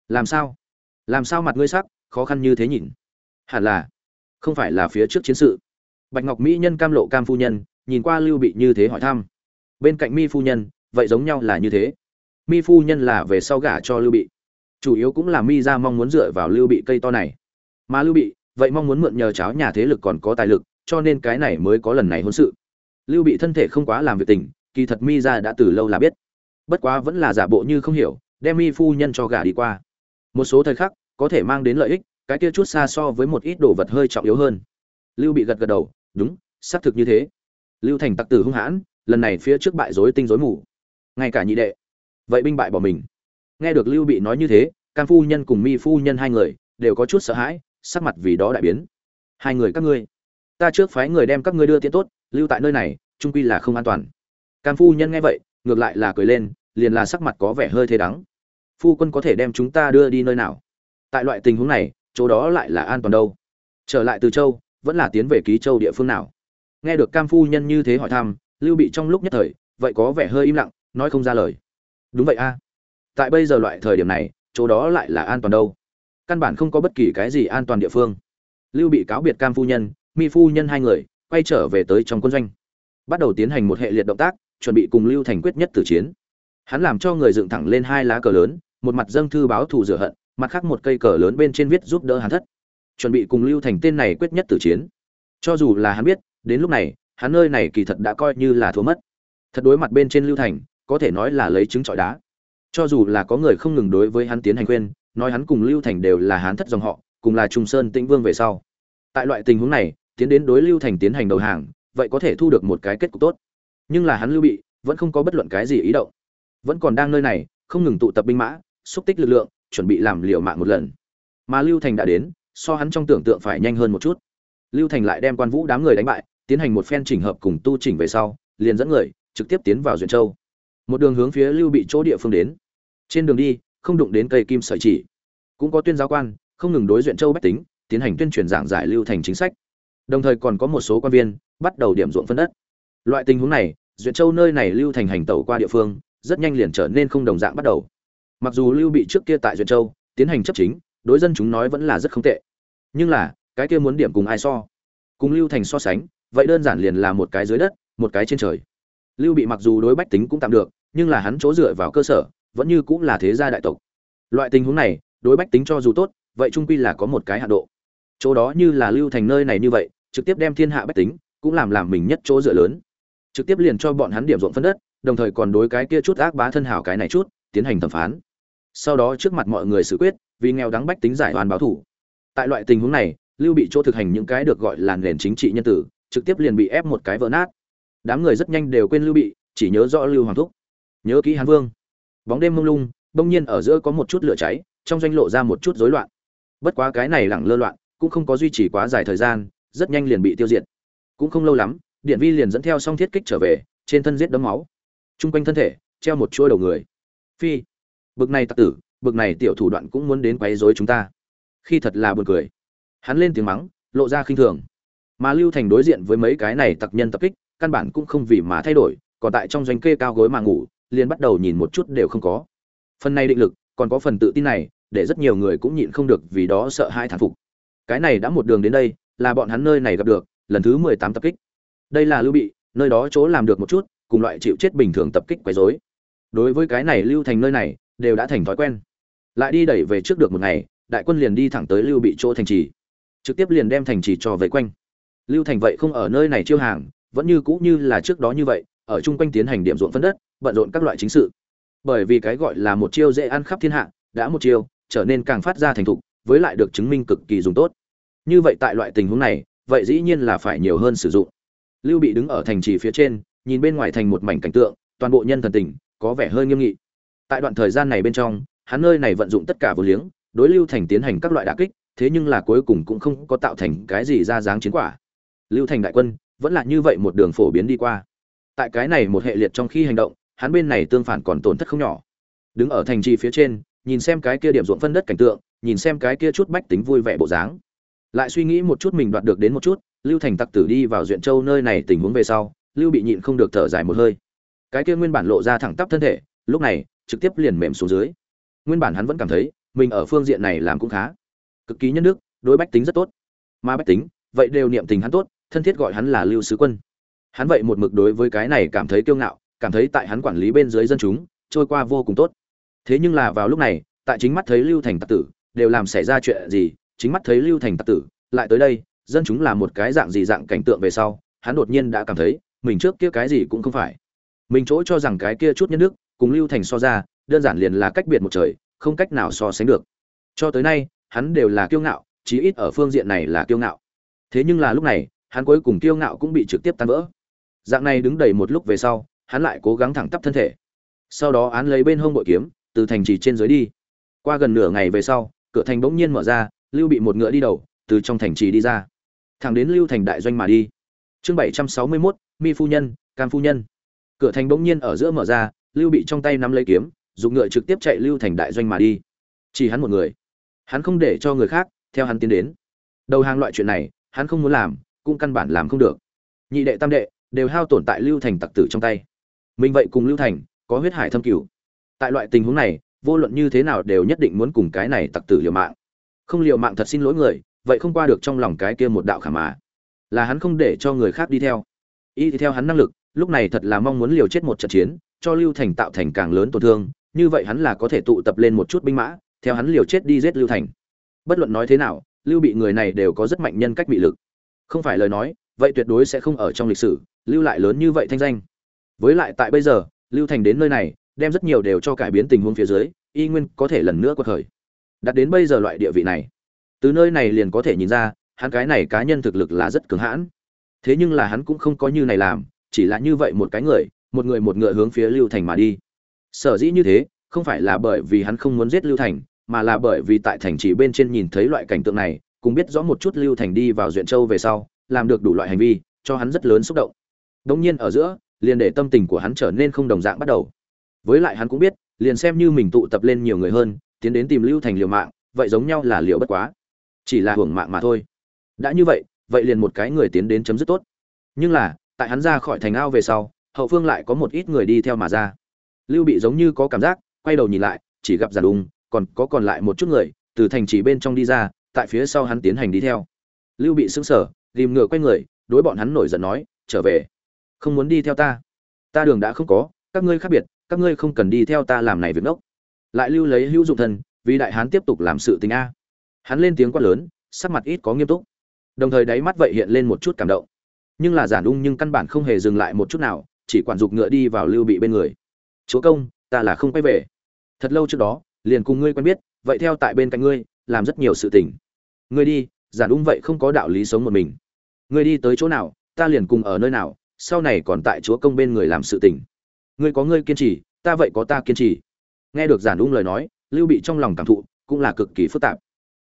Làm sao mặt ngươi sắc khó khăn như thế nhìn? Hẳn là không phải là phía trước chiến sự. Bạch Ngọc mỹ nhân Cam Lộ Cam phu nhân nhìn qua Lưu Bị như thế hỏi thăm. Bên cạnh Mi phu nhân, vậy giống nhau là như thế. Mi phu nhân là về sau gả cho Lưu Bị, chủ yếu cũng là Mi ra mong muốn dựa vào Lưu Bị cây to này, mà Lưu Bị vậy mong muốn mượn nhờ cháo nhà thế lực còn có tài lực, cho nên cái này mới có lần này hôn sự. Lưu Bị thân thể không quá làm việc tình, kỳ thật Mi ra đã từ lâu là biết, bất quá vẫn là giả bộ như không hiểu, đem Mi phu nhân cho gả đi qua. Một số thời khắc có thể mang đến lợi ích, cái kia chút xa so với một ít đồ vật hơi trọng yếu hơn. Lưu Bị gật gật đầu, đúng, xác thực như thế. Lưu Thành tặc tử hung hãn, lần này phía trước bại rối tinh rối mù, ngay cả nhị đệ vậy binh bại bỏ mình. Nghe được Lưu Bị nói như thế, Cam phu nhân cùng Mi phu nhân hai người đều có chút sợ hãi, sắc mặt vì đó đại biến. Hai người các ngươi, ta trước phái người đem các ngươi đưa tiễn tốt, lưu tại nơi này trung quy là không an toàn. Cam phu nhân nghe vậy ngược lại là cười lên, liền là sắc mặt có vẻ hơi thê đắng. Phu quân có thể đem chúng ta đưa đi nơi nào? Tại loại tình huống này, chỗ đó lại là an toàn đâu? Trở lại Từ Châu, vẫn là tiến về Ký Châu địa phương nào? Nghe được Cam phu nhân như thế hỏi thăm, Lưu Bị trong lúc nhất thời vậy có vẻ hơi im lặng, nói không ra lời. Đúng vậy a, tại bây giờ loại thời điểm này, chỗ đó lại là an toàn đâu? Căn bản không có bất kỳ cái gì an toàn địa phương. Lưu Bị cáo biệt Cam phu nhân, Mi phu nhân hai người quay trở về tới trong quân doanh, bắt đầu tiến hành một hệ liệt động tác, chuẩn bị cùng Lưu Thành quyết nhất tử chiến. Hắn làm cho người dựng thẳng lên hai lá cờ lớn, một mặt dâng thư báo thù rửa hận, mặt khác một cây cờ lớn bên trên viết giúp đỡ Hàn Thất, chuẩn bị cùng Lưu Thành tên này quyết nhất tử chiến. Cho dù là hắn biết, đến lúc này, hắn nơi này kỳ thật đã coi như là thua mất. Thật đối mặt bên trên Lưu Thành, có thể nói là lấy trứng trọi đá. Cho dù là có người không ngừng đối với hắn tiến hành khuyên, nói hắn cùng Lưu Thành đều là Hán Thất dòng họ, cùng là Trung Sơn Tĩnh Vương về sau. Tại loại tình huống này, tiến đến đối Lưu Thành tiến hành đầu hàng, vậy có thể thu được một cái kết cục tốt. Nhưng là hắn Lưu Bị vẫn không có bất luận cái gì ý động, vẫn còn đang nơi này, không ngừng tụ tập binh mã, xúc tích lực lượng, chuẩn bị làm liều mạng một lần. Mà Lưu Thành đã đến, so hắn trong tưởng tượng phải nhanh hơn một chút. Lưu Thành lại đem Quan Vũ đám người đánh bại, tiến hành một phen chỉnh hợp cùng tu chỉnh về sau, liền dẫn người trực tiếp tiến vào Duyện Châu. Một đường hướng phía Lưu Bị chỗ địa phương đến. Trên đường đi, không đụng đến cây kim sợi chỉ. Cũng có tuyên giáo quan, không ngừng đối Duyện Châu bách tính, tiến hành tuyên truyền giảng giải Lưu Thành chính sách. Đồng thời còn có một số quan viên bắt đầu điểm ruộng phân đất. Loại tình huống này, Duyện Châu nơi này Lưu Thành hành tẩu qua địa phương, rất nhanh liền trở nên không đồng dạng bắt đầu. Mặc dù Lưu Bị trước kia tại Duyện Châu tiến hành chấp chính, đối dân chúng nói vẫn là rất không tệ. Nhưng là, cái kia muốn điểm cùng ai so? Cùng Lưu Thành so sánh, vậy đơn giản liền là một cái dưới đất, một cái trên trời. Lưu Bị mặc dù đối bách tính cũng tạm được, nhưng là hắn chỗ dựa vào cơ sở, vẫn như cũng là thế gia đại tộc. Loại tình huống này, đối bách tính cho dù tốt, vậy trung quy là có một cái hạn độ. Chỗ đó như là Lưu Thành nơi này như vậy, trực tiếp đem thiên hạ bách tính, cũng làm mình nhất chỗ dựa lớn. Trực tiếp liền cho bọn hắn điểm ruộng phân đất, đồng thời còn đối cái kia chút ác bá thân hảo cái này chút, tiến hành thẩm phán. Sau đó trước mặt mọi người xử quyết, vì nghèo đắng bách tính giải oan báo thù. Tại loại tình huống này, Lưu Bị chỗ thực hành những cái được gọi là nền chính trị nhân tử, trực tiếp liền bị ép một cái vỡ nát. Đám người rất nhanh đều quên Lưu Bị, chỉ nhớ rõ Lưu Hoàng thúc. Nhớ kỹ Hán Vương. Bóng đêm mông lung, bỗng nhiên ở giữa có một chút lửa cháy, trong doanh lộ ra một chút rối loạn. Bất quá cái này lẳng lơ loạn cũng không có duy trì quá dài thời gian, rất nhanh liền bị tiêu diệt. Cũng không lâu lắm, điện vi liền dẫn theo song thiết kích trở về, trên thân giết đấm máu, trung quanh thân thể treo một chuôi đầu người. Phi, bực này tặc tử, bực này tiểu thủ đoạn cũng muốn đến quấy rối chúng ta, khi thật là buồn cười. Hắn lên tiếng mắng, lộ ra khinh thường. Mà Lưu Thành đối diện với mấy cái này tặc nhân tập kích, căn bản cũng không vì mà thay đổi, còn tại trong doanh kê cao gối mà ngủ, liền bắt đầu nhìn một chút đều không có. Phần này định lực, còn có phần tự tin này, để rất nhiều người cũng nhịn không được vì đó sợ hãi thán phục. Cái này đã một đường đến đây, là bọn hắn nơi này gặp được lần thứ 18 tập kích. Đây là Lưu Bị, nơi đó chỗ làm được một chút, cùng loại chịu chết bình thường tập kích quấy rối. Đối với cái này Lưu Thành nơi này, đều đã thành thói quen. Lại đi đẩy về trước được một ngày, đại quân liền đi thẳng tới Lưu Bị chỗ thành trì, trực tiếp liền đem thành trì cho vây quanh. Lưu Thành vậy không ở nơi này chiêu hàng, vẫn như cũ như là trước đó như vậy, ở chung quanh tiến hành điểm ruộng phân đất, bận rộn các loại chính sự. Bởi vì cái gọi là một chiêu dễ ăn khắp thiên hạ, đã một chiêu, trở nên càng phát ra thành thục, với lại được chứng minh cực kỳ dùng tốt. Như vậy tại loại tình huống này, vậy dĩ nhiên là phải nhiều hơn sử dụng. Lưu Bị đứng ở thành trì phía trên, nhìn bên ngoài thành một mảnh cảnh tượng, toàn bộ nhân thần tình, có vẻ hơi nghiêm nghị. Tại đoạn thời gian này bên trong, hắn nơi này vận dụng tất cả vô liếng, đối Lưu Thành tiến hành các loại đả kích, thế nhưng là cuối cùng cũng không có tạo thành cái gì ra dáng chiến quả. Lưu Thành đại quân vẫn là như vậy một đường phổ biến đi qua. Tại cái này một hệ liệt trong khi hành động, hắn bên này tương phản còn tổn thất không nhỏ. Đứng ở thành trì phía trên, nhìn xem cái kia điểm ruộng phân đất cảnh tượng, nhìn xem cái kia chút bách tính vui vẻ bộ dáng, lại suy nghĩ một chút mình đoạt được đến một chút, Lưu Thành tặc tử đi vào Duyện Châu nơi này tình huống về sau, Lưu Bị nhịn không được thở dài một hơi. Cái kia nguyên bản lộ ra thẳng tắp thân thể, lúc này trực tiếp liền mềm xuống dưới. Nguyên bản hắn vẫn cảm thấy mình ở phương diện này làm cũng khá, cực kỳ nhân đức, đối bách tính rất tốt. Mà bách tính, vậy đều niệm tình hắn tốt, thân thiết gọi hắn là Lưu sứ quân. Hắn vậy một mực đối với cái này cảm thấy kiêu ngạo, cảm thấy tại hắn quản lý bên dưới dân chúng, trôi qua vô cùng tốt. Thế nhưng là vào lúc này, tại chính mắt thấy Lưu Thành tặc tử, đều làm xảy ra chuyện gì, chính mắt thấy Lưu Thành tặc tử, lại tới đây, dân chúng là một cái dạng gì dạng cảnh tượng về sau, hắn đột nhiên đã cảm thấy, mình trước kia cái gì cũng không phải. Mình chỗ cho rằng cái kia chút nhân đức, cùng Lưu Thành so ra, đơn giản liền là cách biệt một trời, không cách nào so sánh được. Cho tới nay, hắn đều là kiêu ngạo, chí ít ở phương diện này là kiêu ngạo. Thế nhưng là lúc này, hắn cuối cùng kiêu ngạo cũng bị trực tiếp tan vỡ. Dạng này đứng đầy một lúc về sau, hắn lại cố gắng thẳng tắp thân thể. Sau đó án lấy bên hông bội kiếm, từ thành trì trên dưới đi. Qua gần nửa ngày về sau, cửa thành bỗng nhiên mở ra, Lưu Bị một ngựa đi đầu, từ trong thành trì đi ra, thẳng đến Lưu Thành đại doanh mà đi. Chương 761, Mi phu nhân, Cam phu nhân. Cửa thành bỗng nhiên ở giữa mở ra, Lưu Bị trong tay nắm lấy kiếm, dùng ngựa trực tiếp chạy Lưu Thành đại doanh mà đi. Chỉ hắn một người, hắn không để cho người khác theo hắn tiến đến. Đầu hàng loại chuyện này, hắn không muốn làm, cũng căn bản làm không được. Nhị đệ tam đệ đều hao tổn tại Lưu Thành tặc tử trong tay. Mình vậy cùng Lưu Thành có huyết hải thâm cửu. Tại loại tình huống này, vô luận như thế nào đều nhất định muốn cùng cái này tặc tử liều mạng. Không liều mạng thật xin lỗi người, vậy không qua được trong lòng cái kia một đạo khảm mà. Là hắn không để cho người khác đi theo. Y thì theo hắn năng lực, lúc này thật là mong muốn liều chết một trận chiến, cho Lưu Thành tạo thành càng lớn tổn thương, như vậy hắn là có thể tụ tập lên một chút binh mã, theo hắn liều chết đi giết Lưu Thành. Bất luận nói thế nào, Lưu Bị người này đều có rất mạnh nhân cách bị lực. Không phải lời nói, vậy tuyệt đối sẽ không ở trong lịch sử lưu lại lớn như vậy thanh danh. Với lại tại bây giờ, Lưu Thành đến nơi này, đem rất nhiều đều cho cải biến tình huống phía dưới, y nguyên có thể lần nữa quật khởi. Đạt đến bây giờ loại địa vị này, từ nơi này liền có thể nhìn ra, hắn cái này cá nhân thực lực là rất cường hãn. Thế nhưng là hắn cũng không có như này làm, chỉ là như vậy một cái người một ngựa hướng phía Lưu Thành mà đi. Sở dĩ như thế, không phải là bởi vì hắn không muốn giết Lưu Thành, mà là bởi vì tại thành trì bên trên nhìn thấy loại cảnh tượng này, cũng biết rõ một chút Lưu Thành đi vào Duyện Châu về sau, làm được đủ loại hành vi, cho hắn rất lớn xúc động. Đương nhiên ở giữa, liền để tâm tình của hắn trở nên không đồng dạng bắt đầu. Với lại hắn cũng biết, liền xem như mình tụ tập lên nhiều người hơn, tiến đến tìm Lưu Thành liều mạng, vậy giống nhau là liều bất quá, chỉ là hưởng mạng mà thôi. Đã như vậy, vậy liền một cái người tiến đến chấm dứt tốt. Nhưng là, tại hắn ra khỏi thành ao về sau, hậu phương lại có một ít người đi theo mà ra. Lưu Bị giống như có cảm giác, quay đầu nhìn lại, chỉ gặp Giản Ung, còn lại một chút người từ thành trì bên trong đi ra, tại phía sau hắn tiến hành đi theo. Lưu Bị sững sờ, ghim ngựa quay người, đối bọn hắn nổi giận nói, trở về, không muốn đi theo ta, ta đường đã không có, các ngươi khác biệt, các ngươi không cần đi theo ta làm này việc ngốc. Lại lưu lấy hữu dụng thân, vì đại hán tiếp tục làm sự tình a. Hắn lên tiếng quát lớn, sắc mặt ít có nghiêm túc, đồng thời đáy mắt vậy hiện lên một chút cảm động. Nhưng là Giản Ung nhưng căn bản không hề dừng lại một chút nào, chỉ quản dục ngựa đi vào Lưu Bị bên người. Chúa công, ta là không quay về, thật lâu trước đó liền cùng ngươi quen biết, vậy theo tại bên cạnh ngươi làm rất nhiều sự tình. Ngươi đi, Giản Ung vậy không có đạo lý sống một mình. Ngươi đi tới chỗ nào, ta liền cùng ở nơi nào, sau này còn tại chúa công bên người làm sự tình. Ngươi có ngươi kiên trì, ta vậy có ta kiên trì. Nghe được Giản Ung lời nói, Lưu Bị trong lòng cảm thụ cũng là cực kỳ phức tạp.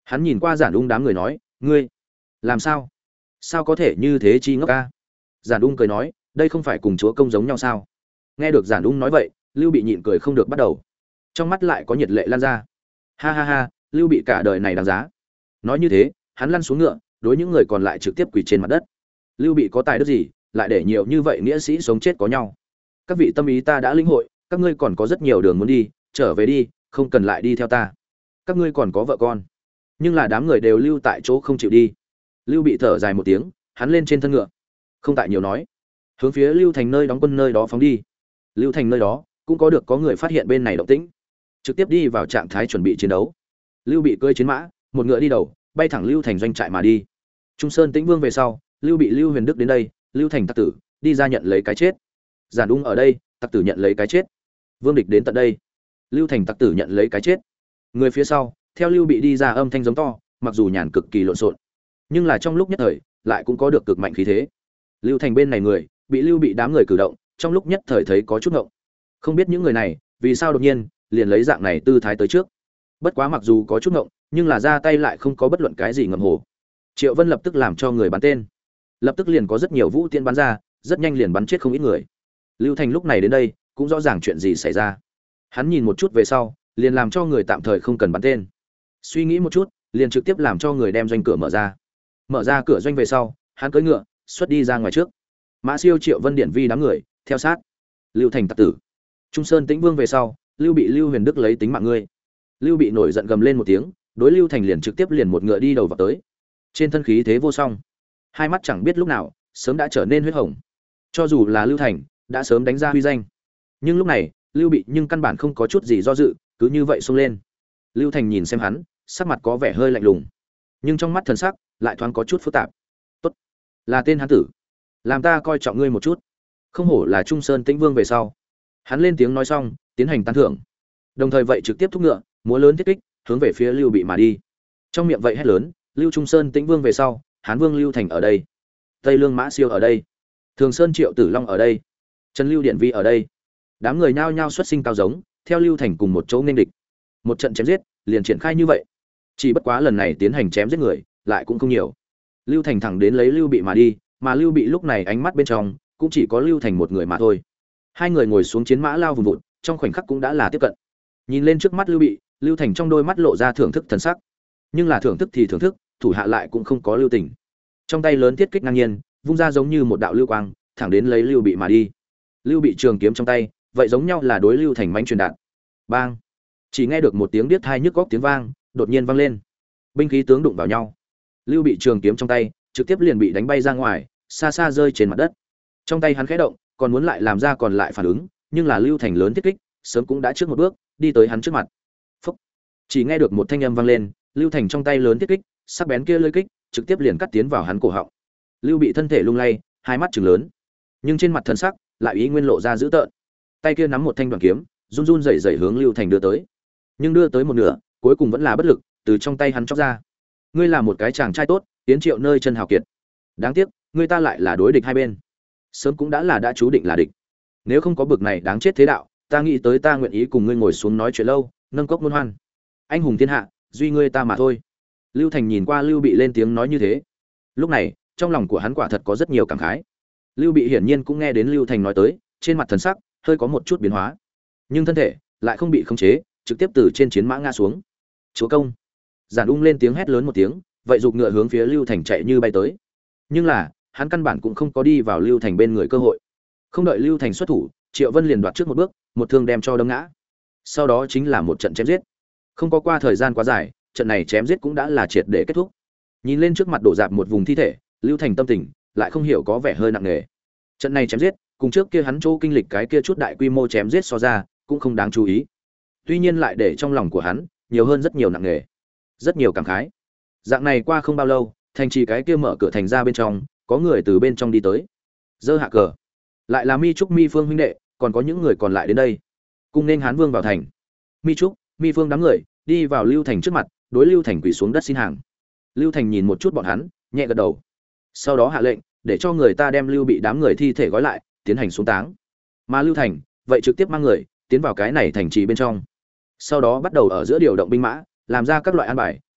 Hắn nhìn qua Giản Ung đám người nói, ngươi làm sao? Sao có thể như thế chi ngốc ca? Giản Ung cười nói, đây không phải cùng chúa công giống nhau sao? Nghe được Giản Ung nói vậy, Lưu Bị nhịn cười không được bắt đầu. Trong mắt lại có nhiệt lệ lan ra. Ha ha ha, Lưu Bị cả đời này đáng giá. Nói như thế, hắn lăn xuống ngựa, đối những người còn lại trực tiếp quỳ trên mặt đất. Lưu Bị có tài đức gì, lại để nhiều như vậy nghĩa sĩ sống chết có nhau? Các vị tâm ý ta đã lĩnh hội, các ngươi còn có rất nhiều đường muốn đi, trở về đi, không cần lại đi theo ta. Các ngươi còn có vợ con. Nhưng là đám người đều lưu tại chỗ không chịu đi. Lưu Bị thở dài một tiếng, hắn lên trên thân ngựa, không tại nhiều nói, hướng phía Lưu Thành nơi đóng quân nơi đó phóng đi. Lưu Thành nơi đó cũng có người phát hiện bên này động tĩnh, trực tiếp đi vào trạng thái chuẩn bị chiến đấu. Lưu Bị cưỡi chiến mã, một ngựa đi đầu, bay thẳng Lưu Thành doanh trại mà đi. Trung Sơn Tĩnh Vương về sau, Lưu Bị Lưu Huyền Đức đến đây, Lưu Thành tặc tử đi ra nhận lấy cái chết. Giản Ung ở đây, tặc tử nhận lấy cái chết. Vương Địch đến tận đây, Lưu Thành tặc tử nhận lấy cái chết. Người phía sau, theo Lưu Bị đi ra âm thanh giống to, mặc dù nhàn cực kỳ lộn xộn, nhưng là trong lúc nhất thời, lại cũng có được cực mạnh khí thế. Lưu Thành bên này người, bị Lưu Bị đám người cử động, trong lúc nhất thời thấy có chút ngộng. Không biết những người này, vì sao đột nhiên liền lấy dạng này tư thái tới trước. Bất quá mặc dù có chút ngộng, nhưng là ra tay lại không có bất luận cái gì ngầm hồ. Triệu Vân lập tức làm cho người bắn tên. Lập tức liền có rất nhiều vũ tiễn bắn ra, rất nhanh liền bắn chết không ít người. Lưu Thành lúc này đến đây, cũng rõ ràng chuyện gì xảy ra. Hắn nhìn một chút về sau, liền làm cho người tạm thời không cần bắn tên. Suy nghĩ một chút, liền trực tiếp làm cho người đem doanh cửa mở ra. Mở ra cửa doanh về sau, hắn cưỡi ngựa, xuất đi ra ngoài trước. Mã Siêu, Triệu Vân, Điển Vi đám người theo sát. Lưu Thành tặc tử. Trung Sơn Tĩnh Vương về sau, Lưu Bị Lưu Huyền Đức lấy tính mạng ngươi. Lưu Bị nổi giận gầm lên một tiếng, đối Lưu Thành liền trực tiếp liền một ngựa đi đầu vào tới. Trên thân khí thế vô song, hai mắt chẳng biết lúc nào sớm đã trở nên huyết hồng. Cho dù là Lưu Thành đã sớm đánh ra huy danh, nhưng lúc này Lưu Bị nhưng căn bản không có chút gì do dự, cứ như vậy xông lên. Lưu Thành nhìn xem hắn, sắc mặt có vẻ hơi lạnh lùng, nhưng trong mắt thần sắc lại thoáng có chút phức tạp. Tốt, là tên hán tử, làm ta coi trọng ngươi một chút. Không hổ là Trung Sơn Tĩnh Vương về sau. Hắn lên tiếng nói xong, tiến hành tán thưởng, đồng thời vậy trực tiếp thúc ngựa, múa lớn thiết kích, hướng về phía Lưu Bị mà đi. Trong miệng vậy hét lớn, Lưu Trung Sơn Tĩnh Vương về sau, Hán Vương Lưu Thành ở đây, Tây Lương Mã Siêu ở đây, Thường Sơn Triệu Tử Long ở đây, Trần Lưu Điện Vi ở đây. Đám người nhao nhao xuất sinh cao giống, theo Lưu Thành cùng một chỗ nghênh địch. Một trận chém giết, liền triển khai như vậy. Chỉ bất quá lần này tiến hành chém giết người, lại cũng không nhiều. Lưu Thành thẳng đến lấy Lưu Bị mà đi, mà Lưu Bị lúc này ánh mắt bên trong cũng chỉ có Lưu Thành một người mà thôi. Hai người ngồi xuống chiến mã lao vùng vụt, trong khoảnh khắc cũng đã là tiếp cận. Nhìn lên trước mắt Lưu Bị, Lưu Thành trong đôi mắt lộ ra thưởng thức thần sắc. Nhưng là thưởng thức thì thưởng thức, thủ hạ lại cũng không có lưu tình. Trong tay lớn thiết kích ngang nhiên, vung ra giống như một đạo lưu quang, thẳng đến lấy Lưu Bị mà đi. Lưu Bị trường kiếm trong tay, vậy giống nhau là đối Lưu Thành mãnh truyền đạn. Bang! Chỉ nghe được một tiếng điếc tai nhức óc tiếng vang, đột nhiên vang lên. Binh khí tướng đụng vào nhau. Lưu Bị trường kiếm trong tay, trực tiếp liền bị đánh bay ra ngoài, xa xa rơi trên mặt đất. Trong tay hắn khẽ động, còn muốn lại làm ra còn lại phản ứng, nhưng là Lưu Thành lớn thiết kích, sớm cũng đã trước một bước, đi tới hắn trước mặt. Phốc! Chỉ nghe được một thanh âm vang lên, Lưu Thành trong tay lớn thiết kích, sắc bén kia lưỡi kích, trực tiếp liền cắt tiến vào hắn cổ họng. Lưu Bị thân thể lung lay, hai mắt trừng lớn, nhưng trên mặt thần sắc lại ý nguyên lộ ra dữ tợn. Tay kia nắm một thanh đoàn kiếm, run run rẩy rẩy hướng Lưu Thành đưa tới. Nhưng đưa tới một nửa, cuối cùng vẫn là bất lực, từ trong tay hắn chóc ra. Ngươi là một cái chàng trai tốt, tiến Triệu nơi chân hào kiệt. Đáng tiếc, ngươi ta lại là đối địch hai bên. Sớm cũng đã chú định là địch. Nếu không có bực này đáng chết thế đạo, ta nghĩ tới ta nguyện ý cùng ngươi ngồi xuống nói chuyện lâu, nâng cốc luân hoan. Anh hùng thiên hạ, duy ngươi ta mà thôi. Lưu Thành nhìn qua Lưu Bị lên tiếng nói như thế. Lúc này, trong lòng của hắn quả thật có rất nhiều cảm khái. Lưu Bị hiển nhiên cũng nghe đến Lưu Thành nói tới, trên mặt thần sắc hơi có một chút biến hóa, nhưng thân thể lại không bị khống chế, trực tiếp từ trên chiến mã ngã xuống. Chúa công! Giản Ung lên tiếng hét lớn một tiếng, vậy giục ngựa hướng phía Lưu Thành chạy như bay tới. Nhưng là, hắn căn bản cũng không có đi vào Lưu Thành bên người cơ hội. Không đợi Lưu Thành xuất thủ, Triệu Vân liền đoạt trước một bước, một thương đem cho đâm ngã. Sau đó chính là một trận chém giết. Không có qua thời gian quá dài, trận này chém giết cũng đã là triệt để kết thúc. Nhìn lên trước mặt đổ rạp một vùng thi thể, Lưu Thành tâm tình lại không hiểu có vẻ hơi nặng nề. Trận này chém giết, cùng trước kia hắn chỗ kinh lịch cái kia chút đại quy mô chém giết so ra, cũng không đáng chú ý. Tuy nhiên lại để trong lòng của hắn nhiều hơn rất nhiều nặng nề, rất nhiều cảm khái. Dạng này qua không bao lâu, thành trì cái kia mở cửa thành ra bên trong, có người từ bên trong đi tới. Giơ hạ cờ. Lại là Mi Trúc Mi Phương huynh đệ, còn có những người còn lại đến đây. Cùng nên Hán Vương vào thành. Mi Trúc, Mi Phương đám người đi vào Lưu Thành trước mặt, đối Lưu Thành quỳ xuống đất xin hàng. Lưu Thành nhìn một chút bọn hắn, nhẹ gật đầu. Sau đó hạ lệnh, để cho người ta đem Lưu Bị đám người thi thể gói lại, tiến hành xuống táng. Mà Lưu Thành, vậy trực tiếp mang người tiến vào cái này thành trì bên trong. Sau đó bắt đầu ở giữa điều động binh mã, làm ra các loại an bài,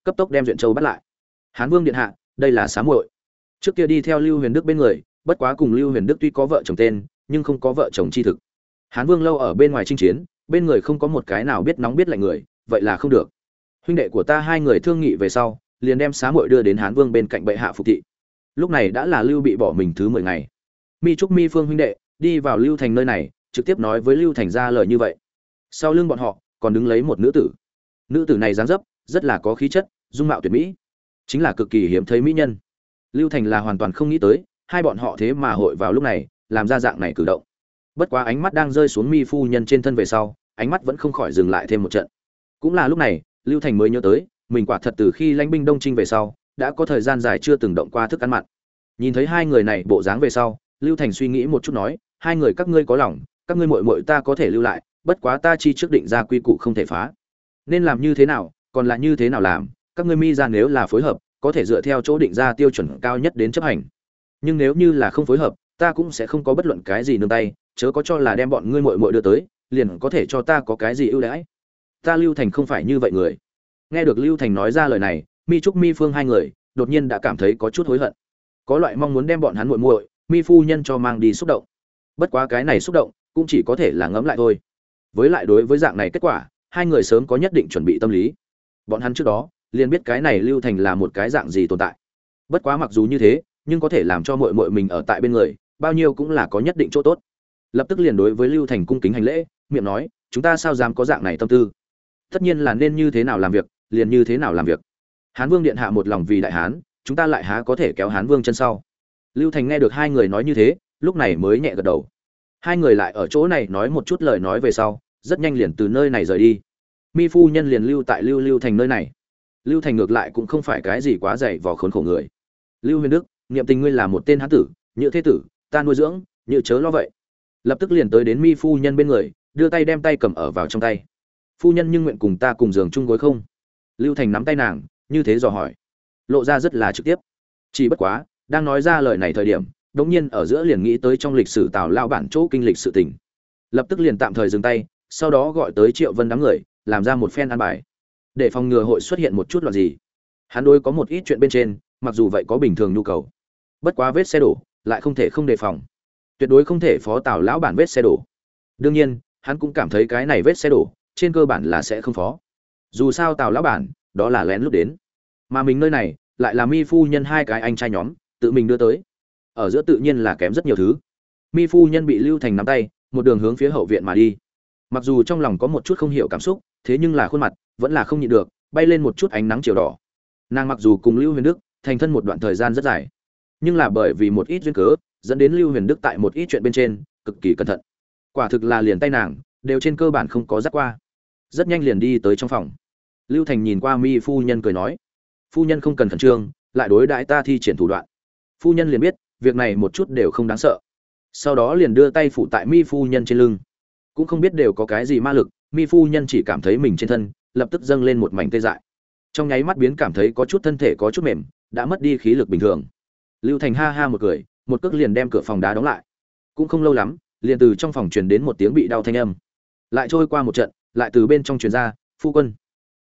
cấp tốc đem Duyện Châu bắt lại. Hán Vương điện hạ, đây là Xá muội. Trước kia đi theo Lưu Huyền Đức bên người, bất quá cùng Lưu Huyền Đức tuy có vợ chồng tên, nhưng không có vợ chồng chi thực. Hán Vương lâu ở bên ngoài chinh chiến, bên người không có một cái nào biết nóng biết lạnh người, vậy là không được. Huynh đệ của ta hai người thương nghị về sau, liền đem Xá muội đưa đến Hán Vương bên cạnh bệ hạ phục thị. Lúc này đã là Lưu Bị bỏ mình thứ 10 ngày. Mi Trúc Mi Phương huynh đệ đi vào Lưu Thành nơi này, trực tiếp nói với Lưu Thành ra lời như vậy. Sau lưng bọn họ còn đứng lấy một nữ tử. Nữ tử này dáng dấp rất là có khí chất, dung mạo tuyệt mỹ, chính là cực kỳ hiếm thấy mỹ nhân. Lưu Thành là hoàn toàn không nghĩ tới, hai bọn họ thế mà hội vào lúc này làm ra dạng này cử động. Bất quá ánh mắt đang rơi xuống Mi phu nhân trên thân về sau, ánh mắt vẫn không khỏi dừng lại thêm một trận. Cũng là lúc này, Lưu Thành mới nhớ tới, mình quả thật từ khi lãnh binh Đông Chinh về sau, đã có thời gian dài chưa từng động qua thức ăn mặn. Nhìn thấy hai người này bộ dáng về sau, Lưu Thành suy nghĩ một chút nói, hai người các ngươi có lòng, các ngươi muội muội ta có thể lưu lại, bất quá ta chi trước định ra quy củ không thể phá. Nên làm như thế nào, còn là như thế nào làm, các ngươi Mi ra nếu là phối hợp, có thể dựa theo chỗ định ra tiêu chuẩn cao nhất đến chấp hành. Nhưng nếu như là không phối hợp, ta cũng sẽ không có bất luận cái gì nương tay, chớ có cho là đem bọn ngươi muội muội đưa tới, liền có thể cho ta có cái gì ưu đãi. Ta Lưu Thành không phải như vậy người. Nghe được Lưu Thành nói ra lời này, Mi Trúc Mi Phương hai người đột nhiên đã cảm thấy có chút hối hận. Có loại mong muốn đem bọn hắn muội muội, Mi phu nhân cho mang đi xúc động. Bất quá cái này xúc động cũng chỉ có thể là ngẫm lại thôi. Với lại đối với dạng này kết quả, hai người sớm có nhất định chuẩn bị tâm lý. Bọn hắn trước đó liền biết cái này Lưu Thành là một cái dạng gì tồn tại. Bất quá mặc dù như thế, nhưng có thể làm cho muội muội mình ở tại bên người, bao nhiêu cũng là có nhất định chỗ tốt. Lập tức liền đối với Lưu Thành cung kính hành lễ, miệng nói, chúng ta sao dám có dạng này tâm tư? Tất nhiên là nên như thế nào làm việc, liền như thế nào làm việc. Hán Vương điện hạ một lòng vì đại hán, chúng ta lại há có thể kéo Hán Vương chân sau. Lưu Thành nghe được hai người nói như thế, lúc này mới nhẹ gật đầu. Hai người lại ở chỗ này nói một chút lời nói về sau, rất nhanh liền từ nơi này rời đi. Mi phu nhân liền lưu tại Lưu Thành nơi này. Lưu Thành ngược lại cũng không phải cái gì quá dày vò khốn khổ người. Lưu Huyền Đức, niệm tình ngươi là một tên hán tử, như thế tử, ta nuôi dưỡng, như chớ lo vậy. Lập tức liền tới đến Mi phu nhân bên người, đưa tay đem tay cầm ở vào trong tay. Phu nhân nhưng nguyện cùng ta cùng giường chung gối không? Lưu Thành nắm tay nàng, như thế dò hỏi, lộ ra rất là trực tiếp. Chỉ bất quá, đang nói ra lời này thời điểm, đột nhiên ở giữa liền nghĩ tới trong lịch sử Tào lao bản chỗ kinh lịch sự tình. Lập tức liền tạm thời dừng tay, sau đó gọi tới Triệu Vân đám người, làm ra một phen an bài, để phòng ngừa hội xuất hiện một chút loạn gì. Hắn đối có một ít chuyện bên trên, mặc dù vậy có bình thường nhu cầu, bất quá vết xe đổ lại không thể không đề phòng, tuyệt đối không thể phó Tào lão bản vết xe đổ. Đương nhiên, hắn cũng cảm thấy cái này vết xe đổ trên cơ bản là sẽ không phó. Dù sao Tào lão bản đó là lén lút đến, mà mình nơi này lại là Mi phu nhân hai cái anh trai nhóm tự mình đưa tới, ở giữa tự nhiên là kém rất nhiều thứ. Mi phu nhân bị Lưu Thành nắm tay, một đường hướng phía hậu viện mà đi. Mặc dù trong lòng có một chút không hiểu cảm xúc, thế nhưng là khuôn mặt vẫn là không nhịn được bay lên một chút ánh nắng chiều đỏ. Nàng mặc dù cùng Lưu Huyền Đức thành thân một đoạn thời gian rất dài, nhưng là bởi vì một ít duyên cớ, dẫn đến Lưu Huyền Đức tại một ít chuyện bên trên cực kỳ cẩn thận. Quả thực là liền tay nàng đều trên cơ bản không có dắt qua. Rất nhanh liền đi tới trong phòng. Lưu Thành nhìn qua Mi phu nhân cười nói, phu nhân không cần khẩn trương, lại đối đãi ta thi triển thủ đoạn. Phu nhân liền biết việc này một chút đều không đáng sợ. Sau đó liền đưa tay phụ tại Mi phu nhân trên lưng. Cũng không biết đều có cái gì ma lực, Mi phu nhân chỉ cảm thấy mình trên thân lập tức dâng lên một mảnh tê dại, trong nháy mắt biến cảm thấy có chút thân thể có chút mềm, đã mất đi khí lực bình thường. Lưu Thành ha ha một cười, một cước liền đem cửa phòng đá đóng lại. Cũng không lâu lắm, liền từ trong phòng truyền đến một tiếng bị đau thanh âm. Lại trôi qua một trận, lại từ bên trong truyền ra, phu quân.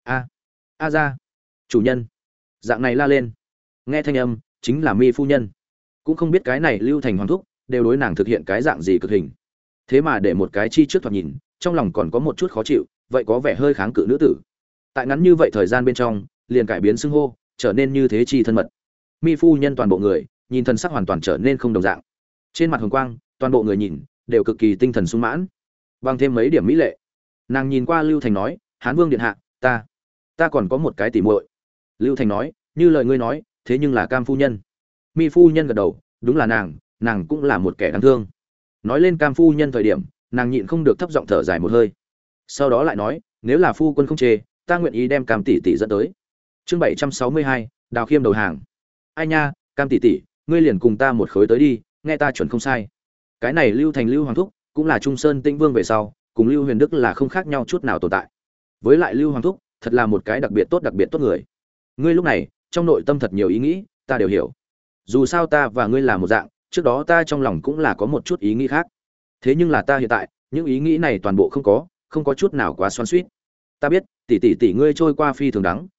A ra, chủ nhân. Dạng này la lên. Nghe thanh âm, chính là Mi phu nhân. Cũng không biết cái này Lưu Thành hoàng thúc đều đối nàng thực hiện cái dạng gì cực hình. Thế mà để một cái chi trước thoạt nhìn, trong lòng còn có một chút khó chịu, vậy có vẻ hơi kháng cự nữ tử. Tại ngắn như vậy thời gian bên trong, liền cải biến xưng hô, trở nên như thế chi thân mật. Mi phu nhân toàn bộ người, nhìn thần sắc hoàn toàn trở nên không đồng dạng. Trên mặt hồng quang, toàn bộ người nhìn đều cực kỳ tinh thần sung mãn, bằng thêm mấy điểm mỹ lệ. Nàng nhìn qua Lưu Thành nói, Hán Vương điện hạ, ta còn có một cái tỉ muội. Lưu Thành nói, như lời ngươi nói, thế nhưng là Cam phu nhân. Mi phu nhân gật đầu, đúng là nàng cũng là một kẻ đáng thương. Nói lên Cam phu nhân thời điểm, nàng nhịn không được thấp giọng thở dài một hơi. Sau đó lại nói, nếu là phu quân không chê, ta nguyện ý đem Cam tỷ tỷ dẫn tới. Chương 762, Đào Khiêm đầu hàng. Ai nha, Cam tỷ tỷ, ngươi liền cùng ta một khối tới đi, nghe ta chuẩn không sai. Cái này Lưu Thành Lưu hoàng thúc, cũng là Trung Sơn Tĩnh Vương về sau, cùng Lưu Huyền Đức là không khác nhau chút nào tồn tại. Với lại Lưu hoàng thúc, thật là một cái đặc biệt tốt người. Ngươi lúc này, trong nội tâm thật nhiều ý nghĩ, ta đều hiểu. Dù sao ta và ngươi là một dạng, trước đó ta trong lòng cũng là có một chút ý nghĩ khác. Thế nhưng là ta hiện tại, những ý nghĩ này toàn bộ không có chút nào quá xoắn xuýt. Ta biết, tỷ tỷ ngươi trôi qua phi thường đắng,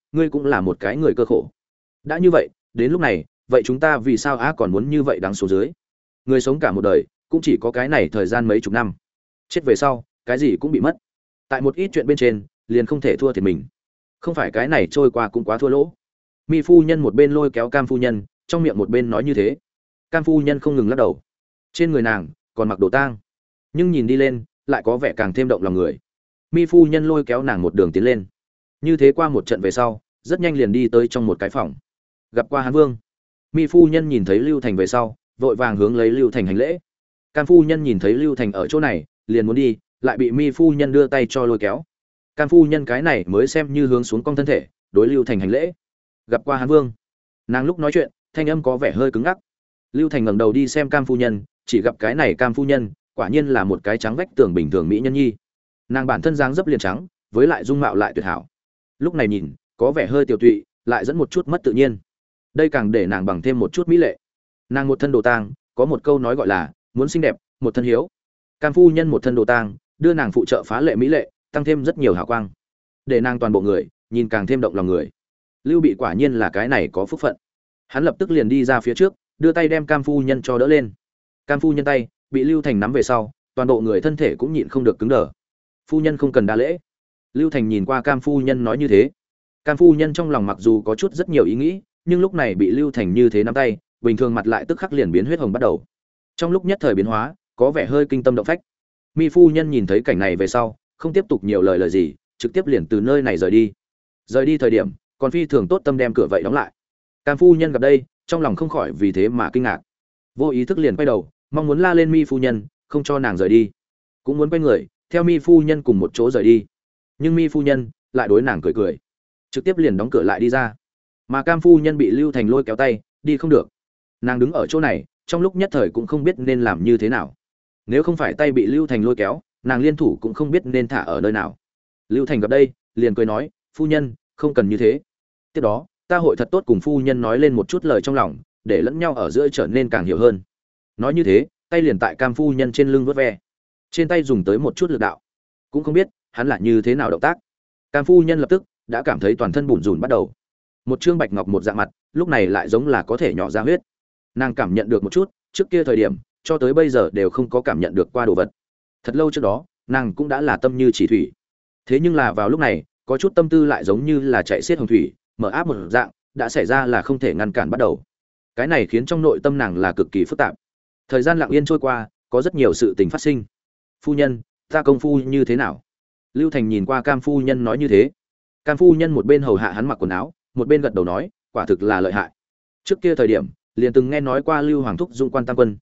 ngươi cũng là một cái người cơ khổ. Đã như vậy, đến lúc này, vậy chúng ta vì sao còn muốn như vậy đắng số dưới? Người sống cả một đời, cũng chỉ có cái này thời gian mấy chục năm. Chết về sau, cái gì cũng bị mất. Tại một ít chuyện bên trên, liền không thể thua thiệt mình. Không phải cái này trôi qua cũng quá thua lỗ. Mi phu nhân một bên lôi kéo Cam phu nhân, trong miệng một bên nói như thế. Cam phu nhân không ngừng lắc đầu. Trên người nàng còn mặc đồ tang, nhưng nhìn đi lên, lại có vẻ càng thêm động lòng người. Mi phu nhân lôi kéo nàng một đường tiến lên. Như thế qua một trận về sau, rất nhanh liền đi tới trong một cái phòng. Gặp qua Hán Vương. Mi phu nhân nhìn thấy Lưu Thành về sau, vội vàng hướng lấy Lưu Thành hành lễ. Cam phu nhân nhìn thấy Lưu Thành ở chỗ này, liền muốn đi, lại bị Mi phu nhân đưa tay cho lôi kéo. Cam phu nhân cái này mới xem như hướng xuống cong thân thể, đối Lưu Thành hành lễ. Gặp qua Hán Vương. Nàng lúc nói chuyện, thanh âm có vẻ hơi cứng ngắc. Lưu Thành ngẩng đầu đi xem Cam phu nhân, chỉ gặp cái này Cam phu nhân, quả nhiên là một cái trắng vách tường bình thường mỹ nhân nhi. Nàng bản thân dáng dấp liền trắng, với lại dung mạo lại tuyệt hảo. Lúc này nhìn, có vẻ hơi tiểu tụy, lại dẫn một chút mất tự nhiên. Đây càng để nàng bằng thêm một chút mỹ lệ. Nàng một thân đồ tang, có một câu nói gọi là muốn xinh đẹp, một thân hiếu. Cam phu nhân một thân đồ tang, đưa nàng phụ trợ phá lệ mỹ lệ, tăng thêm rất nhiều hào quang, để nàng toàn bộ người nhìn càng thêm động lòng người. Lưu Bị quả nhiên là cái này có phúc phận. Hắn lập tức liền đi ra phía trước, đưa tay đem Cam phu nhân cho đỡ lên. Cam phu nhân tay bị Lưu Thành nắm về sau, toàn bộ người thân thể cũng nhịn không được cứng đờ. Phu nhân không cần đa lễ. Lưu Thành nhìn qua Cam phu nhân nói như thế. Cam phu nhân trong lòng mặc dù có chút rất nhiều ý nghĩ, nhưng lúc này bị Lưu Thành như thế nắm tay, bình thường mặt lại tức khắc liền biến huyết hồng bắt đầu. Trong lúc nhất thời biến hóa, có vẻ hơi kinh tâm động phách. Mi phu nhân nhìn thấy cảnh này về sau, không tiếp tục nhiều lời gì, trực tiếp liền từ nơi này rời đi. Rời đi thời điểm, còn phi thường tốt tâm đem cửa vậy đóng lại. Cam phu nhân gặp đây, trong lòng không khỏi vì thế mà kinh ngạc. Vô ý thức liền quay đầu, mong muốn la lên Mi phu nhân, không cho nàng rời đi. Cũng muốn quay người, theo Mi phu nhân cùng một chỗ rời đi. Nhưng Mi phu nhân lại đối nàng cười cười, trực tiếp liền đóng cửa lại đi ra. Mà Cam phu nhân bị Lưu Thành lôi kéo tay, đi không được. Nàng đứng ở chỗ này, trong lúc nhất thời cũng không biết nên làm như thế nào. Nếu không phải tay bị Lưu Thành lôi kéo, nàng liên thủ cũng không biết nên thả ở nơi nào. Lưu Thành gặp đây, liền cười nói, phu nhân, không cần như thế. Tiếp đó, ta hội thật tốt cùng phu nhân nói lên một chút lời trong lòng, để lẫn nhau ở giữa trở nên càng hiểu hơn. Nói như thế, tay liền tại Cam phu nhân trên lưng vuốt ve. Trên tay dùng tới một chút lực đạo, cũng không biết hắn là như thế nào động tác. Cam phu nhân lập tức đã cảm thấy toàn thân bủn rủn bắt đầu. Một trương bạch ngọc một dạng mặt, lúc này lại giống là có thể nhỏ ra huyết. Nàng cảm nhận được một chút, trước kia thời điểm, cho tới bây giờ đều không có cảm nhận được qua đồ vật. Thật lâu trước đó, nàng cũng đã là tâm như chỉ thủy. Thế nhưng là vào lúc này, có chút tâm tư lại giống như là chạy xiết hồng thủy, mở áp một dạng, đã xảy ra là không thể ngăn cản bắt đầu. Cái này khiến trong nội tâm nàng là cực kỳ phức tạp. Thời gian lặng yên trôi qua, có rất nhiều sự tình phát sinh. Phu nhân, ta công phu như thế nào? Lưu Thành nhìn qua Cam phu nhân nói như thế. Cam phu nhân một bên hầu hạ hắn mặc quần áo, một bên gật đầu nói, quả thực là lợi hại. Trước kia thời điểm, liền từng nghe nói qua Lưu Hoàng thúc dụng quan tam quân,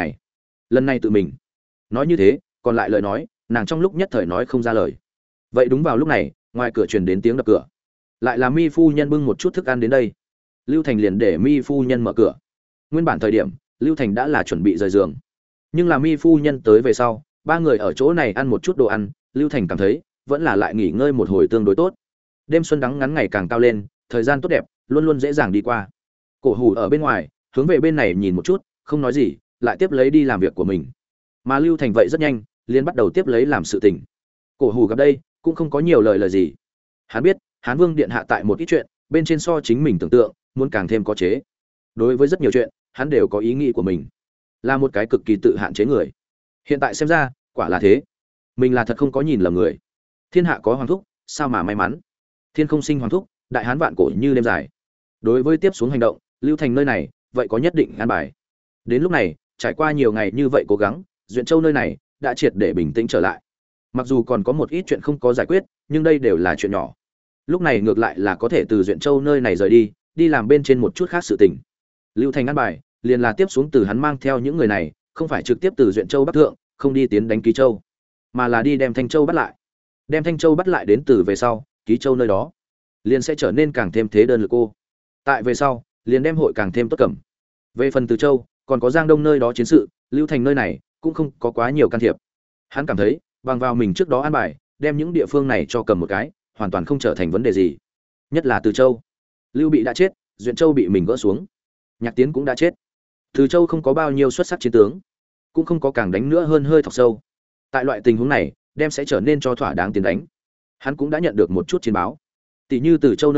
lần này tự mình nói như thế, còn lại lời nói, nàng trong lúc nhất thời nói không ra lời. Vậy đúng vào lúc này, ngoài cửa truyền đến tiếng đập cửa. Lại là Mi phu nhân bưng một chút thức ăn đến đây. Lưu Thành liền để Mi phu nhân mở cửa. Nguyên bản thời điểm, Lưu Thành đã là chuẩn bị rời giường. Nhưng là Mi phu nhân tới về sau, ba người ở chỗ này ăn một chút đồ ăn, Lưu Thành cảm thấy vẫn là lại nghỉ ngơi một hồi tương đối tốt. Đêm xuân đắng ngắn ngày càng cao lên, thời gian tốt đẹp luôn luôn dễ dàng đi qua. Cổ Hủ ở bên ngoài, hướng về bên này nhìn một chút, không nói gì, lại tiếp lấy đi làm việc của mình. Mà Lưu Thành vậy rất nhanh, liền bắt đầu tiếp lấy làm sự tình. Cổ Hủ gặp đây, cũng không có nhiều lời gì. Hắn biết, Hán Vương điện hạ tại một ít chuyện, bên trên so chính mình tưởng tượng, muốn càng thêm có chế. Đối với rất nhiều chuyện, hắn đều có ý nghĩ của mình, là một cái cực kỳ tự hạn chế người. Hiện tại xem ra, quả là thế. Mình là thật không có nhìn lầm người. Thiên hạ có hoàng thúc, sao mà may mắn. Thiên không sinh hoàng thúc, đại hán vạn cổ như đêm dài. Đối với tiếp xuống hành động, Lưu Thành nơi này, vậy có nhất định an bài. Đến lúc này, trải qua nhiều ngày như vậy cố gắng, Duyện Châu nơi này đã triệt để bình tĩnh trở lại. Mặc dù còn có một ít chuyện không có giải quyết, nhưng đây đều là chuyện nhỏ. Lúc này ngược lại là có thể từ Duyện Châu nơi này rời đi, đi làm bên trên một chút khác sự tình. Lưu Thành an bài, liền là tiếp xuống từ hắn mang theo những người này, không phải trực tiếp từ Duyện Châu bắc thượng, không đi tiến đánh Ký Châu, mà là đi đem Thanh Châu bắt lại. Đem Thanh Châu bắt lại đến từ về sau, Ký Châu nơi đó, liền sẽ trở nên càng thêm thế đơn lực cô. Tại về sau, liền đem hội càng thêm tốt cẩm. Về phần Từ Châu, còn có Giang Đông nơi đó chiến sự, Lưu Thành nơi này cũng không có quá nhiều can thiệp. Hắn cảm thấy, bằng vào mình trước đó an bài, đem những địa phương này cho cầm một cái, hoàn toàn không trở thành vấn đề gì. Nhất là Từ Châu, Lưu Bị đã chết, Duyện Châu bị mình gỡ xuống, Nhạc Tiến cũng đã chết. Từ Châu không có bao nhiêu xuất sắc chiến tướng, cũng không có càng đánh nữa hơn hơi thọc sâu. Tại loại tình huống này, đem sẽ trở nên cho thỏa đáng tiến đánh. Hắn cũng đã nhận được một chút chiến báo, tỷ như Từ Châu nơi đó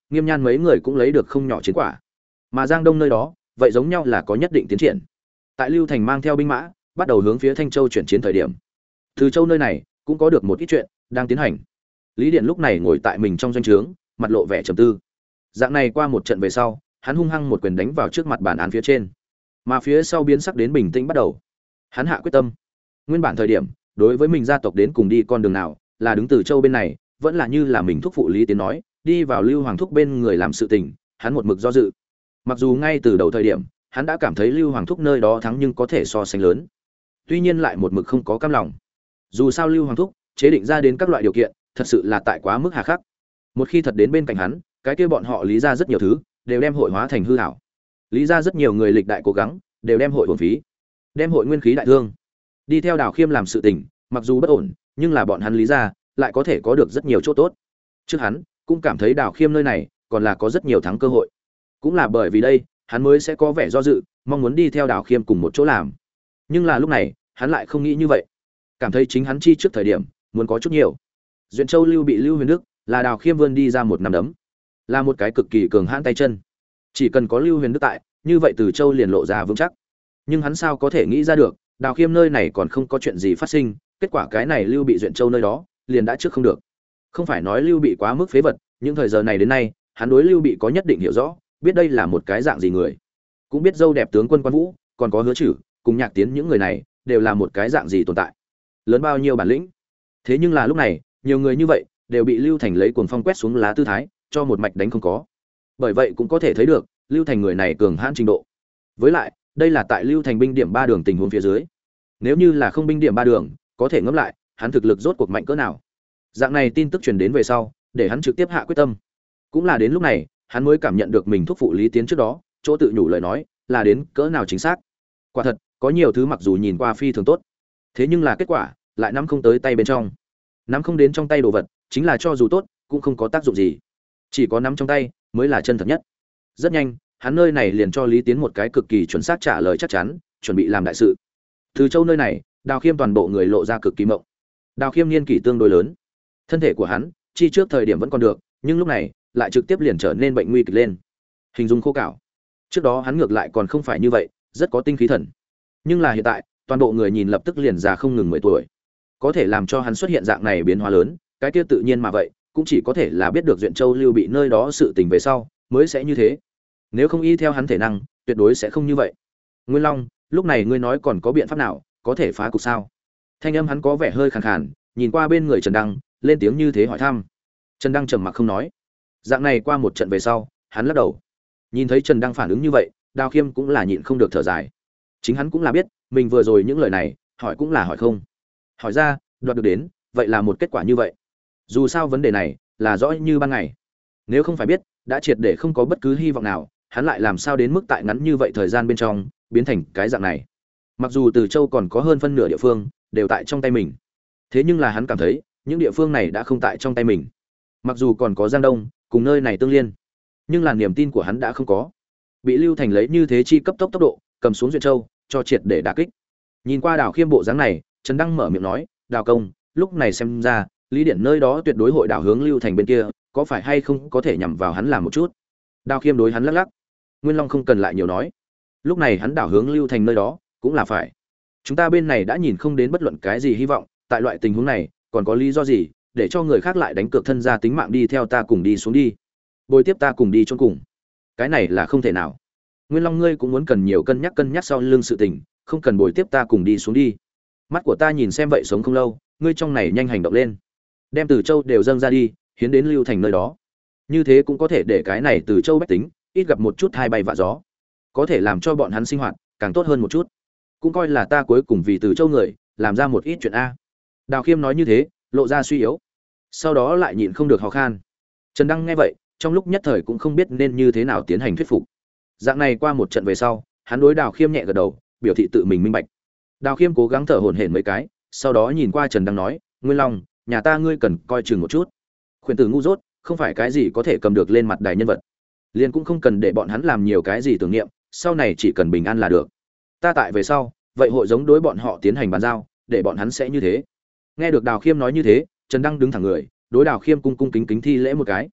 Nghiêm Nhan mấy người cũng lấy được không nhỏ chiến quả. Mà Giang Đông nơi đó, vậy giống nhau là có nhất định tiến triển. Tại Lưu Thành mang theo binh mã, bắt đầu hướng phía Thanh Châu chuyển chiến thời điểm. Từ Châu nơi này cũng có được một ít chuyện đang tiến hành. Lý Điện lúc này ngồi tại mình trong doanh trướng, mặt lộ vẻ trầm tư. Dạng này qua một trận về sau, hắn hung hăng một quyền đánh vào trước mặt bản án phía trên. Mà phía sau biến sắc đến bình tĩnh bắt đầu. Hắn hạ quyết tâm. Nguyên bản thời điểm, đối với mình gia tộc đến cùng đi con đường nào, là đứng Từ Châu bên này, vẫn là như là mình thúc phụ Lý Tiến nói, đi vào Lưu Hoàng thúc bên người làm sự tình, hắn một mực do dự. Mặc dù ngay từ đầu thời điểm, hắn đã cảm thấy Lưu Hoàng thúc nơi đó thắng nhưng có thể so sánh lớn. Tuy nhiên lại một mực không có cam lòng. Dù sao Lưu Hoàng thúc chế định ra đến các loại điều kiện, thật sự là tại quá mức hà khắc. Một khi thật đến bên cạnh hắn, cái kia bọn họ Lý ra rất nhiều thứ, đều đem hội hóa thành hư ảo. Lý ra rất nhiều người lịch đại cố gắng, đều đem hội uổng phí. Đem hội nguyên khí đại thương. Đi theo Đào Khiêm làm sự tình, mặc dù bất ổn, nhưng là bọn hắn Lý ra lại có thể có được rất nhiều chỗ tốt. Trước hắn cũng cảm thấy Đào Khiêm nơi này còn là có rất nhiều thắng cơ hội. Cũng là bởi vì đây, hắn mới sẽ có vẻ do dự, mong muốn đi theo Đào Khiêm cùng một chỗ làm. Nhưng là lúc này, hắn lại không nghĩ như vậy. Cảm thấy chính hắn chi trước thời điểm, muốn có chút nhiều. Duyện Châu Lưu bị Lưu Huyền Đức, là Đào Khiêm vươn đi ra một nắm đấm, là một cái cực kỳ cường hãn tay chân. Chỉ cần có Lưu Huyền Đức tại, như vậy Từ Châu liền lộ ra vững chắc. Nhưng hắn sao có thể nghĩ ra được, Đào Khiêm nơi này còn không có chuyện gì phát sinh, kết quả cái này Lưu bị Duyện Châu nơi đó, liền đã trước không được. Không phải nói Lưu bị quá mức phế vật, nhưng thời giờ này đến nay, hắn đối Lưu bị có nhất định hiểu rõ, biết đây là một cái dạng gì người. Cũng biết dâu đẹp tướng quân Quan Vũ, còn có Hứa Trử, cùng Nhạc Tiến những người này, đều là một cái dạng gì tồn tại. Lớn bao nhiêu bản lĩnh. Thế nhưng là lúc này, nhiều người như vậy đều bị Lưu Thành lấy cuồng phong quét xuống lá tư thái, cho một mạch đánh không có. Bởi vậy cũng có thể thấy được, Lưu Thành người này cường hãn trình độ. Với lại, đây là tại Lưu Thành binh điểm 3 đường tình huống phía dưới. Nếu như là không binh điểm 3 đường, có thể ngẫm lại, hắn thực lực rốt cuộc mạnh cỡ nào. Dạng này tin tức truyền đến về sau, để hắn trực tiếp hạ quyết tâm. Cũng là đến lúc này, hắn mới cảm nhận được mình thúc phụ Lý Tiến trước đó, chỗ tự nhủ lời nói, là đến cỡ nào chính xác. Quả thật, có nhiều thứ mặc dù nhìn qua phi thường tốt, thế nhưng là kết quả lại nắm không tới tay bên trong. Nắm không đến trong tay đồ vật, chính là cho dù tốt, cũng không có tác dụng gì. Chỉ có nắm trong tay mới là chân thật nhất. Rất nhanh, hắn nơi này liền cho Lý Tiến một cái cực kỳ chuẩn xác trả lời chắc chắn, chuẩn bị làm đại sự. Từ Châu nơi này, Đào Khiêm toàn bộ người lộ ra cực kỳ mộng. Đào Khiêm niên kỷ tương đối lớn, thân thể của hắn chi trước thời điểm vẫn còn được, nhưng lúc này lại trực tiếp liền trở nên bệnh nguy kịch lên, hình dung khô cảo. Trước đó hắn ngược lại còn không phải như vậy, rất có tinh khí thần, nhưng là hiện tại toàn bộ người nhìn lập tức liền già không ngừng 10 tuổi. Có thể làm cho hắn xuất hiện dạng này biến hóa lớn, cái kia tự nhiên mà vậy, cũng chỉ có thể là biết được Duyện Châu Lưu bị nơi đó sự tình về sau mới sẽ như thế. Nếu không y theo hắn thể năng, tuyệt đối sẽ không như vậy. Nguyên Long, lúc này ngươi nói còn có biện pháp nào có thể phá cục sao? Thanh âm hắn có vẻ hơi khàn khàn, nhìn qua bên người Trần Đăng, lên tiếng như thế hỏi thăm. Trần Đăng trầm mặc không nói. Dạng này qua một trận về sau, hắn lắc đầu. Nhìn thấy Trần Đăng phản ứng như vậy, Đào Khiêm cũng là nhịn không được thở dài. Chính hắn cũng là biết, mình vừa rồi những lời này, hỏi cũng là hỏi không. Hỏi ra, đoạt được đến, vậy là một kết quả như vậy. Dù sao vấn đề này là rõ như ban ngày. Nếu không phải biết, đã triệt để không có bất cứ hy vọng nào, hắn lại làm sao đến mức tại ngắn như vậy thời gian bên trong biến thành cái dạng này. Mặc dù Từ Châu còn có hơn phân nửa địa phương đều tại trong tay mình, thế nhưng là hắn cảm thấy những địa phương này đã không tại trong tay mình. Mặc dù còn có Giang Đông cùng nơi này tương liên, nhưng là niềm tin của hắn đã không có. Bị Lưu Thành lấy như thế chi cấp tốc tốc độ cầm xuống Duyện Châu, cho triệt để đả kích. Nhìn qua Đào Khiêm bộ dáng này, Trần Đăng mở miệng nói, "Đào công, lúc này xem ra, Lý Điển nơi đó tuyệt đối hội đảo hướng Lưu Thành bên kia, có phải hay không có thể nhằm vào hắn làm một chút?" Đào Khiêm đối hắn lắc lắc. Nguyên Long không cần lại nhiều nói. Lúc này hắn đảo hướng Lưu Thành nơi đó, cũng là phải. Chúng ta bên này đã nhìn không đến bất luận cái gì hy vọng, tại loại tình huống này, còn có lý do gì để cho người khác lại đánh cược thân ra tính mạng đi theo ta cùng đi xuống đi, bồi tiếp ta cùng đi chôn cùng? Cái này là không thể nào. Nguyên Long ngươi cũng muốn cần nhiều cân nhắc sau lưng sự tình, không cần bồi tiếp ta cùng đi xuống đi. Mắt của ta nhìn xem vậy sống không lâu, ngươi trong này nhanh hành động lên, đem Từ Châu đều dâng ra đi, hiến đến Lưu Thành nơi đó. Như thế cũng có thể để cái này Từ Châu bách tính ít gặp một chút hai bay vạ gió, có thể làm cho bọn hắn sinh hoạt càng tốt hơn một chút, cũng coi là ta cuối cùng vì Từ Châu người làm ra một ít chuyện a. Đào Khiêm nói như thế, lộ ra suy yếu, sau đó lại nhịn không được hò khan. Trần Đăng nghe vậy, trong lúc nhất thời cũng không biết nên như thế nào tiến hành thuyết phục. Dạng này qua một trận về sau, hắn đối Đào Khiêm nhẹ gật đầu, biểu thị tự mình minh bạch. Đào Khiêm cố gắng thở hổn hển mấy cái, sau đó nhìn qua Trần Đăng nói, "Nguyên Long, nhà ta ngươi cần coi chừng một chút. Khuyển tử ngu dốt, không phải cái gì có thể cầm được lên mặt đài nhân vật. Liền cũng không cần để bọn hắn làm nhiều cái gì tưởng niệm, sau này chỉ cần bình an là được. Ta tại về sau, vậy hội giống đối bọn họ tiến hành bàn giao, để bọn hắn sẽ như thế." Nghe được Đào Khiêm nói như thế, Trần Đăng đứng thẳng người, đối Đào Khiêm cung cung kính kính thi lễ một cái.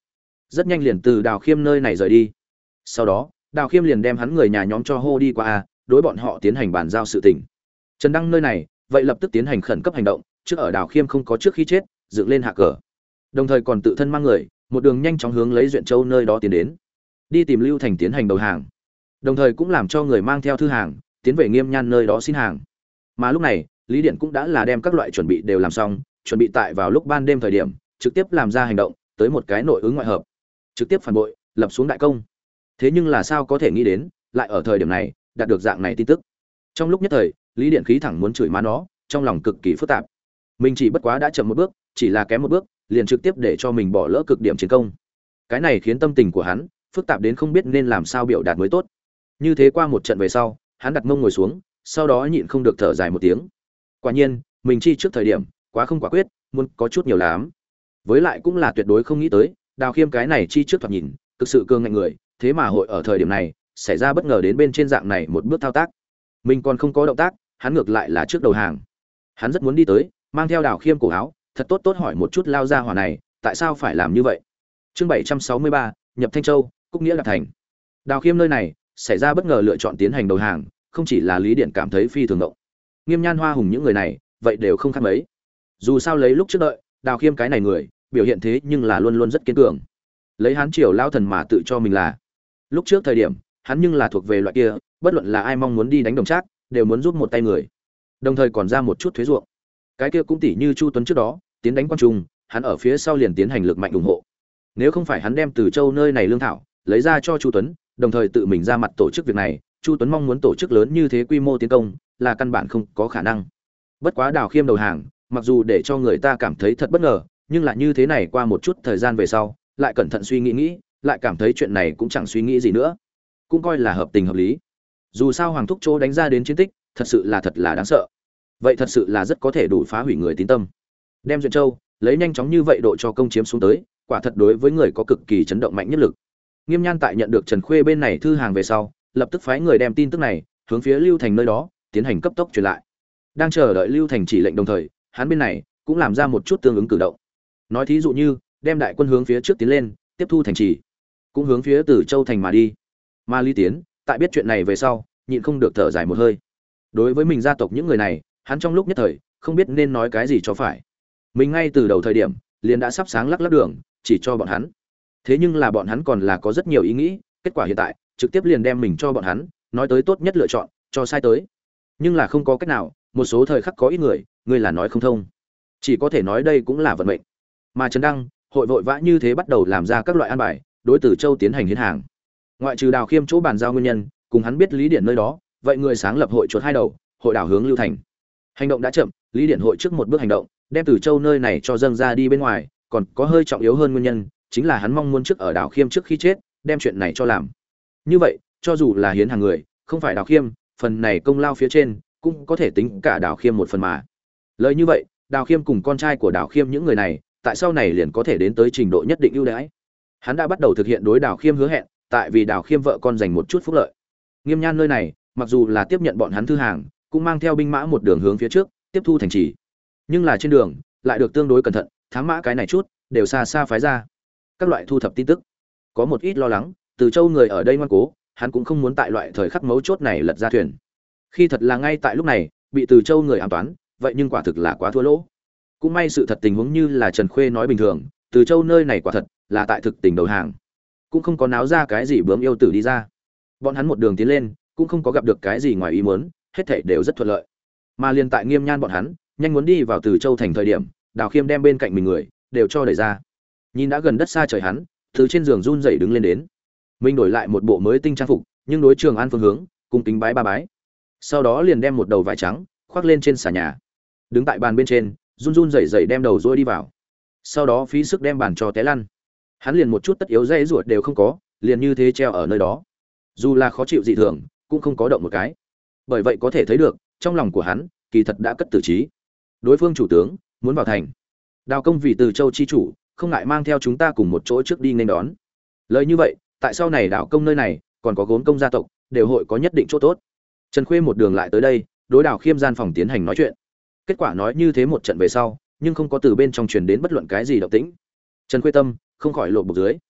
rất nhanh liền từ Đào Khiêm nơi này rời đi. Sau đó Đào Khiêm liền đem hắn người nhà nhóm cho hô đi qua đối bọn họ tiến hành bàn giao sự tình. Trần Đăng nơi này vậy lập tức tiến hành khẩn cấp hành động, trước ở Đào Khiêm không có trước khi chết dựng lên hạ cờ, đồng thời còn tự thân mang người một đường nhanh chóng hướng lấy Duyện Châu nơi đó tiến đến, đi tìm Lưu Thành tiến hành đầu hàng, đồng thời cũng làm cho người mang theo thư hàng tiến về Nghiêm Nhan nơi đó xin hàng. Mà lúc này Lý Điện cũng đã là đem các loại chuẩn bị đều làm xong, chuẩn bị tại vào lúc ban đêm thời điểm trực tiếp làm ra hành động tới một cái nội ứng ngoại hợp, trực tiếp phản bội lập xuống đại công. Thế nhưng là sao có thể nghĩ đến lại ở thời điểm này đạt được dạng này tin tức. Trong lúc nhất thời Lý Điện khí thẳng muốn chửi má nó, trong lòng cực kỳ phức tạp. Mình chỉ bất quá đã chậm một bước, chỉ là kém một bước liền trực tiếp để cho mình bỏ lỡ cực điểm chiến công. Cái này khiến tâm tình của hắn phức tạp đến không biết nên làm sao biểu đạt mới tốt. Như thế qua một trận về sau, hắn đặt mông ngồi xuống, sau đó nhịn không được thở dài một tiếng. Quả nhiên mình chi trước thời điểm quá không quả quyết, muốn có chút nhiều lắm. Với lại cũng là tuyệt đối không nghĩ tới Đào Khiêm cái này chi trước thoạt nhìn cực sự cương ngạnh người, thế mà hội ở thời điểm này xảy ra bất ngờ đến bên trên dạng này một bước thao tác. Mình còn không có động tác, hắn ngược lại là trước đầu hàng. Hắn rất muốn đi tới mang theo Đào Khiêm cổ áo, thật tốt tốt hỏi một chút lao ra hỏa này tại sao phải làm như vậy. Chương 763, nhập Thanh Châu, Cúc Nghĩa đạt thành. Đào Khiêm nơi này xảy ra bất ngờ lựa chọn tiến hành đầu hàng, không chỉ là Lý Điện cảm thấy phi thường động, Nghiêm Nhan, Hoa Hùng những người này vậy đều không khác mấy. Dù sao lấy lúc trước đợi Đào Khiêm cái này người biểu hiện thế nhưng là luôn luôn rất kiên cường, lấy hắn triều lao thần mà tự cho mình là. Lúc trước thời điểm hắn nhưng là thuộc về loại kia bất luận là ai mong muốn đi đánh Đồng Trác đều muốn giúp một tay người, đồng thời còn ra một chút thuế ruộng. Cái kia cũng tỷ như Chu Tuấn trước đó tiến đánh Quan Trung, hắn ở phía sau liền tiến hành lực mạnh ủng hộ. Nếu không phải hắn đem Từ Châu nơi này lương thảo lấy ra cho Chu Tuấn, đồng thời tự mình ra mặt tổ chức việc này, Chu Tuấn mong muốn tổ chức lớn như thế quy mô tiến công là căn bản không có khả năng. Bất quá Đào Khiêm đầu hàng, mặc dù để cho người ta cảm thấy thật bất ngờ, nhưng là như thế này qua một chút thời gian về sau, lại cẩn thận suy nghĩ, lại cảm thấy chuyện này cũng chẳng suy nghĩ gì nữa, cũng coi là hợp tình hợp lý. Dù sao Hoàng Thúc Chỗ đánh ra đến chiến tích, thật là đáng sợ. Vậy thật sự là rất có thể đủ phá hủy người tín tâm. Đem Duyện Châu lấy nhanh chóng như vậy độ cho công chiếm xuống tới, quả thật đối với người có cực kỳ chấn động mạnh nhất lực. Nghiêm Nhan tại nhận được Trần Khuê bên này thư hàng về sau, lập tức phái người đem tin tức này hướng phía Lưu Thành nơi đó tiến hành cấp tốc truyền lại. Đang chờ đợi Lưu Thành chỉ lệnh đồng thời, hắn bên này cũng làm ra một chút tương ứng cử động. Nói thí dụ như đem đại quân hướng phía trước tiến lên, tiếp thu thành trì, cũng hướng phía Từ Châu thành mà đi. Mà Lý Tiến tại biết chuyện này về sau, nhịn không được thở dài một hơi. Đối với mình gia tộc những người này, hắn trong lúc nhất thời không biết nên nói cái gì cho phải. Mình ngay từ đầu thời điểm liền đã sắp sáng lắc đường chỉ cho bọn hắn, thế nhưng là bọn hắn còn là có rất nhiều ý nghĩ, kết quả hiện tại trực tiếp liền đem mình cho bọn hắn nói tới tốt nhất lựa chọn cho sai tới. Nhưng là không có cách nào, một số thời khắc có ít người là nói không thông, chỉ có thể nói đây cũng là vận mệnh. Mà Trần Đăng hội vội vã như thế bắt đầu làm ra các loại an bài đối Từ Châu tiến hành hiến hàng. Ngoại trừ Đào Khiêm chỗ bàn giao nguyên nhân cùng hắn biết Lý Điện nơi đó, vậy người sáng lập hội chuột hai đầu, hội đảo hướng Lưu Thành. Hành động đã chậm, Lý Điện hội trước một bước hành động, đem Từ Châu nơi này cho dâng ra đi bên ngoài, còn có hơi trọng yếu hơn nguyên nhân, chính là hắn mong muốn trước ở Đào Khiêm trước khi chết, đem chuyện này cho làm. Như vậy, cho dù là hiến hàng người, không phải Đào Khiêm, phần này công lao phía trên cũng có thể tính cả Đào Khiêm một phần mà. Lời như vậy, Đào Khiêm cùng con trai của Đào Khiêm những người này, tại sau này liền có thể đến tới trình độ nhất định ưu đãi. Hắn đã bắt đầu thực hiện đối Đào Khiêm hứa hẹn, tại vì Đào Khiêm vợ con dành một chút phúc lợi. Nghiêm Nhan nơi này, mặc dù là tiếp nhận bọn hắn thư hàng, cũng mang theo binh mã một đường hướng phía trước, tiếp thu thành trì. Nhưng là trên đường, lại được tương đối cẩn thận, thám mã cái này chút, đều xa xa phái ra. Các loại thu thập tin tức. Có một ít lo lắng, Từ Châu người ở đây ngoan cố, hắn cũng không muốn tại loại thời khắc mấu chốt này lật ra thuyền. Khi thật là ngay tại lúc này, bị Từ Châu người ám toán, vậy nhưng quả thực là quá thua lỗ. Cũng may sự thật tình huống như là Trần Khuê nói bình thường, Từ Châu nơi này quả thật là tại thực tình đầu hàng, cũng không có náo ra cái gì bướm yêu tử đi ra. Bọn hắn một đường tiến lên, cũng không có gặp được cái gì ngoài ý muốn, hết thảy đều rất thuận lợi. Mà liên tại Nghiêm Nhan bọn hắn nhanh muốn đi vào Từ Châu thành thời điểm, Đào Khiêm đem bên cạnh mình người đều cho đẩy ra. Nhìn đã gần đất xa trời hắn, từ trên giường run rẩy đứng lên đến. Mình đổi lại một bộ mới tinh trang phục, nhưng đối Trường An phương hướng, cùng kính bái ba bái. Sau đó liền đem một đầu vải trắng khoác lên trên xà nhà. Đứng tại bàn bên trên, run run rẩy rẩy đem đầu rũa đi vào. Sau đó phí sức đem bàn cho té lăn. Hắn liền một chút tất yếu dây ruột đều không có, liền như thế treo ở nơi đó. Dù là khó chịu dị thường, cũng không có động một cái. Bởi vậy có thể thấy được, trong lòng của hắn kỳ thật đã cất tử trí. Đối phương chủ tướng muốn vào thành. Đào Công vì Từ Châu chi chủ, không ngại mang theo chúng ta cùng một chỗ trước đi nên đón. Lời như vậy, tại sau này Đào Công nơi này còn có Gốm Công gia tộc, đều hội có nhất định chỗ tốt. Trần Khuê một đường lại tới đây, đối Đào Khiêm gian phòng tiến hành nói chuyện. Kết quả nói như thế một trận về sau, nhưng không có từ bên trong truyền đến bất luận cái gì động tĩnh. Trần Khuê tâm không khỏi lộ bộc dưới.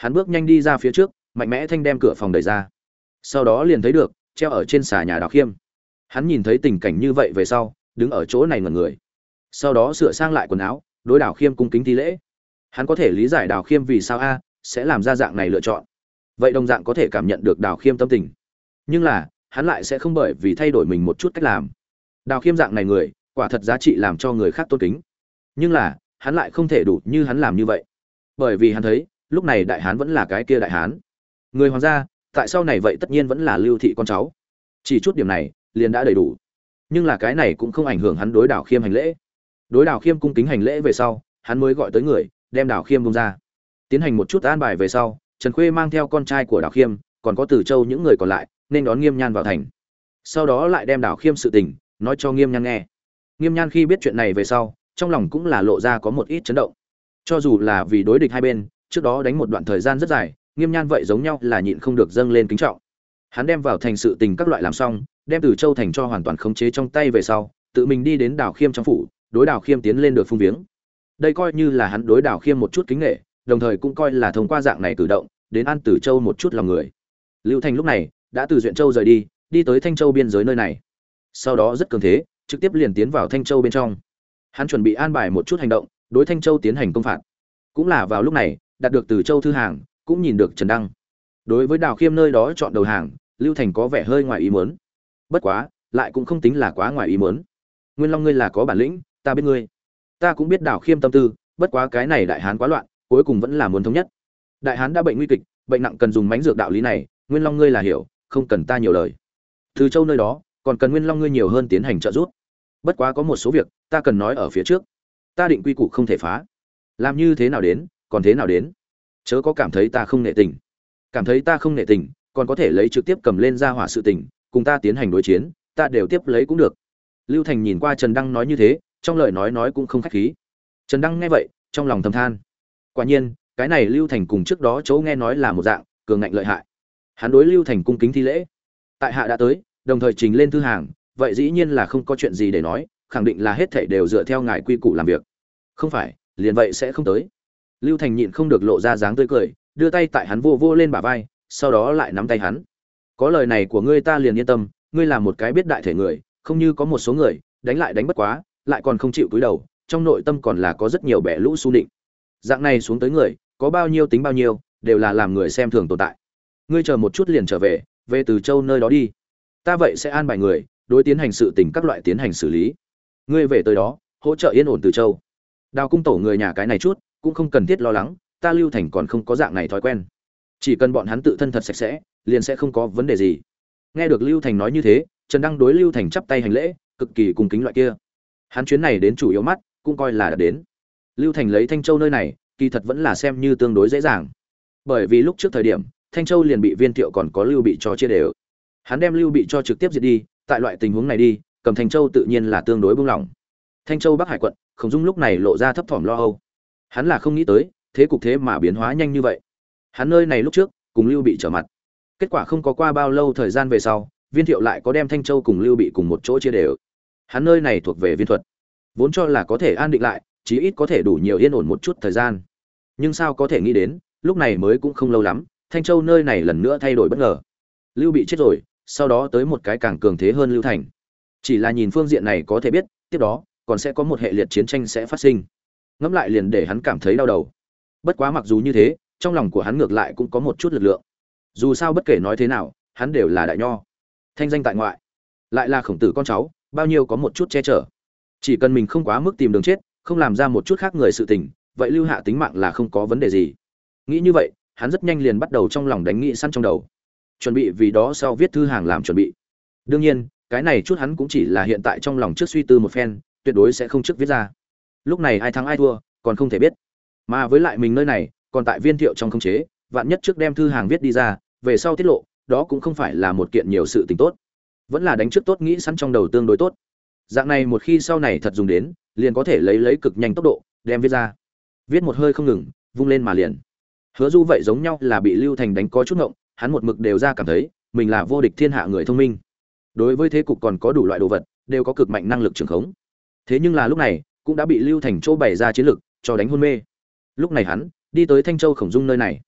Hắn bước nhanh đi ra phía trước, mạnh mẽ thanh đem cửa phòng đẩy ra. Sau đó liền thấy được treo ở trên xà nhà Đào Khiêm. Hắn nhìn thấy tình cảnh như vậy về sau, đứng ở chỗ này ngẩn người. Sau đó sửa sang lại quần áo, đối Đào Khiêm cung kính thi lễ. Hắn có thể lý giải Đào Khiêm vì sao sẽ làm ra dạng này lựa chọn. Vậy đồng dạng có thể cảm nhận được Đào Khiêm tâm tình. Nhưng là, hắn lại sẽ không bởi vì thay đổi mình một chút cách làm. Đào Khiêm dạng này người, quả thật giá trị làm cho người khác tôn kính. Nhưng là, hắn lại không thể đủ như hắn làm như vậy. Bởi vì hắn thấy, lúc này đại hán vẫn là cái kia đại hán. Người hoàng gia, tại sau này vậy tất nhiên vẫn là Lưu thị con cháu. Chỉ chút điểm này, liền đã đầy đủ. Nhưng là cái này cũng không ảnh hưởng hắn đối Đào Khiêm hành lễ. Đối Đào Khiêm cung kính hành lễ về sau, hắn mới gọi tới người, đem Đào Khiêm bông ra. Tiến hành một chút an bài về sau, Trần Khuê mang theo con trai của Đào Khiêm, còn có Từ Châu những người còn lại, nên đón Nghiêm Nhan vào thành. Sau đó lại đem Đào Khiêm sự tình nói cho Nghiêm Nhan nghe. Nghiêm Nhan khi biết chuyện này về sau, trong lòng cũng là lộ ra có một ít chấn động. Cho dù là vì đối địch hai bên, trước đó đánh một đoạn thời gian rất dài, Nghiêm Nhan vậy giống nhau là nhịn không được dâng lên kính trọng. Hắn đem vào thành sự tình các loại làm xong, đem Từ Châu thành cho hoàn toàn khống chế trong tay về sau, tự mình đi đến Đào Khiêm trong phủ, đối Đào Khiêm tiến lên được phung viếng. Đây coi như là hắn đối Đào Khiêm một chút kính nể, đồng thời cũng coi là thông qua dạng này cử động, đến an Từ Châu một chút lòng người. Lưu Thành lúc này đã từ Duyện Châu rời đi, đi tới Thanh Châu biên giới nơi này. Sau đó rất cường thế, trực tiếp liền tiến vào Thanh Châu bên trong. Hắn chuẩn bị an bài một chút hành động, đối Thanh Châu tiến hành công phạt. Cũng là vào lúc này, đạt được Từ Châu thư hàng, cũng nhìn được Trần Đăng. Đối với Đào Khiêm nơi đó chọn đầu hàng, Lưu Thành có vẻ hơi ngoài ý muốn. Bất quá, lại cũng không tính là quá ngoài ý muốn. Nguyên Long ngươi là có bản lĩnh, ta biết ngươi. Ta cũng biết Đào Khiêm tâm tư, bất quá cái này đại hán quá loạn, cuối cùng vẫn là muốn thống nhất. Đại hán đã bệnh nguy kịch, bệnh nặng cần dùng mánh dược đạo lý này, Nguyên Long ngươi là hiểu, không cần ta nhiều lời. Từ Châu nơi đó, còn cần Nguyên Long ngươi nhiều hơn tiến hành trợ giúp. Bất quá có một số việc, ta cần nói ở phía trước. Ta định quy củ không thể phá. Làm như thế nào đến, còn thế nào đến. Chớ có cảm thấy ta không nể tình. Cảm thấy ta không nể tình, còn có thể lấy trực tiếp cầm lên ra hỏa sự tình, cùng ta tiến hành đối chiến, ta đều tiếp lấy cũng được. Lưu Thành nhìn qua Trần Đăng nói như thế, trong lời nói cũng không khách khí. Trần Đăng nghe vậy, trong lòng thầm than. Quả nhiên, cái này Lưu Thành cùng trước đó chỗ nghe nói là một dạng, cường ngạnh lợi hại. Hắn đối Lưu Thành cung kính thi lễ. Tại hạ đã tới, đồng thời trình lên thư hàng, vậy dĩ nhiên là không có chuyện gì để nói, khẳng định là hết thảy đều dựa theo ngài quy củ làm việc. Không phải, liền vậy sẽ không tới. Lưu Thành nhịn không được lộ ra dáng tươi cười, đưa tay tại hắn vô vô lên bả vai, sau đó lại nắm tay hắn. Có lời này của ngươi ta liền yên tâm, ngươi là một cái biết đại thể người, không như có một số người, đánh lại đánh bất quá, lại còn không chịu cúi đầu, trong nội tâm còn là có rất nhiều bẻ lũ xu định. Dạng này xuống tới người, có bao nhiêu tính bao nhiêu, đều là làm người xem thường tồn tại. Ngươi chờ một chút liền trở về, về Từ Châu nơi đó đi. Ta vậy sẽ an bài người, đối tiến hành sự tình các loại tiến hành xử lý. Ngươi về tới đó, hỗ trợ yên ổn Từ Châu. Đào cung tổ người nhà cái này chút, cũng không cần thiết lo lắng, ta Lưu Thành còn không có dạng này thói quen. Chỉ cần bọn hắn tự thân thật sạch sẽ, liền sẽ không có vấn đề gì. Nghe được Lưu Thành nói như thế, Trần Đăng đối Lưu Thành chắp tay hành lễ, cực kỳ cung kính loại kia. Hắn chuyến này đến chủ yếu mắt, cũng coi là đã đến. Lưu Thành lấy Thanh Châu nơi này, kỳ thật vẫn là xem như tương đối dễ dàng. Bởi vì lúc trước thời điểm, Thanh Châu liền bị Viên Thiệu còn có Lưu Bị cho chia đều. Hắn đem Lưu Bị cho trực tiếp diệt đi, tại loại tình huống này đi, cầm Thanh Châu tự nhiên là tương đối buông lỏng. Thanh Châu Bắc Hải quận, Khổng Dung lúc này lộ ra thấp thỏm lo âu. Hắn là không nghĩ tới, thế cục thế mà biến hóa nhanh như vậy. Hắn nơi này lúc trước cùng Lưu Bị trở mặt, kết quả không có qua bao lâu thời gian về sau, Viên Thiệu lại có đem Thanh Châu cùng Lưu Bị cùng một chỗ chia đều. Hắn nơi này thuộc về Viên thuật, vốn cho là có thể an định lại, chí ít có thể đủ nhiều yên ổn một chút thời gian. Nhưng sao có thể nghĩ đến, lúc này mới cũng không lâu lắm, Thanh Châu nơi này lần nữa thay đổi bất ngờ. Lưu Bị chết rồi, sau đó tới một cái càng cường thế hơn Lưu Thành. Chỉ là nhìn phương diện này có thể biết, tiếp đó còn sẽ có một hệ liệt chiến tranh sẽ phát sinh. Ngẫm lại liền để hắn cảm thấy đau đầu. Bất quá mặc dù như thế, trong lòng của hắn ngược lại cũng có một chút lực lượng. Dù sao bất kể nói thế nào, hắn đều là đại nho, thanh danh tại ngoại, lại là Khổng Tử con cháu, bao nhiêu có một chút che chở. Chỉ cần mình không quá mức tìm đường chết, không làm ra một chút khác người sự tình, vậy lưu hạ tính mạng là không có vấn đề gì. Nghĩ như vậy, hắn rất nhanh liền bắt đầu trong lòng đánh nghị săn trong đầu, chuẩn bị vì đó sau viết thư hàng làm chuẩn bị. Đương nhiên, cái này chút hắn cũng chỉ là hiện tại trong lòng trước suy tư một phen, tuyệt đối sẽ không trước viết ra. Lúc này ai thắng ai thua, còn không thể biết. Mà với lại mình nơi này, còn tại Viên Thiệu trong khống chế, vạn nhất trước đem thư hàng viết đi ra, về sau tiết lộ, đó cũng không phải là một kiện nhiều sự tình tốt. Vẫn là đánh trước tốt nghĩ sẵn trong đầu tương đối tốt. Dạng này một khi sau này thật dùng đến, liền có thể lấy cực nhanh tốc độ đem viết ra. Viết một hơi không ngừng, vung lên mà liền. Hứa Du vậy giống nhau là bị Lưu Thành đánh có chút ngộng, hắn một mực đều ra cảm thấy mình là vô địch thiên hạ người thông minh. Đối với thế cục còn có đủ loại đồ vật, đều có cực mạnh năng lực trường khống. Thế nhưng là lúc này, cũng đã bị Lưu Thành chỗ bày ra chiến lực cho đánh hôn mê. Lúc này hắn đi tới Thanh Châu Khổng Dung nơi này.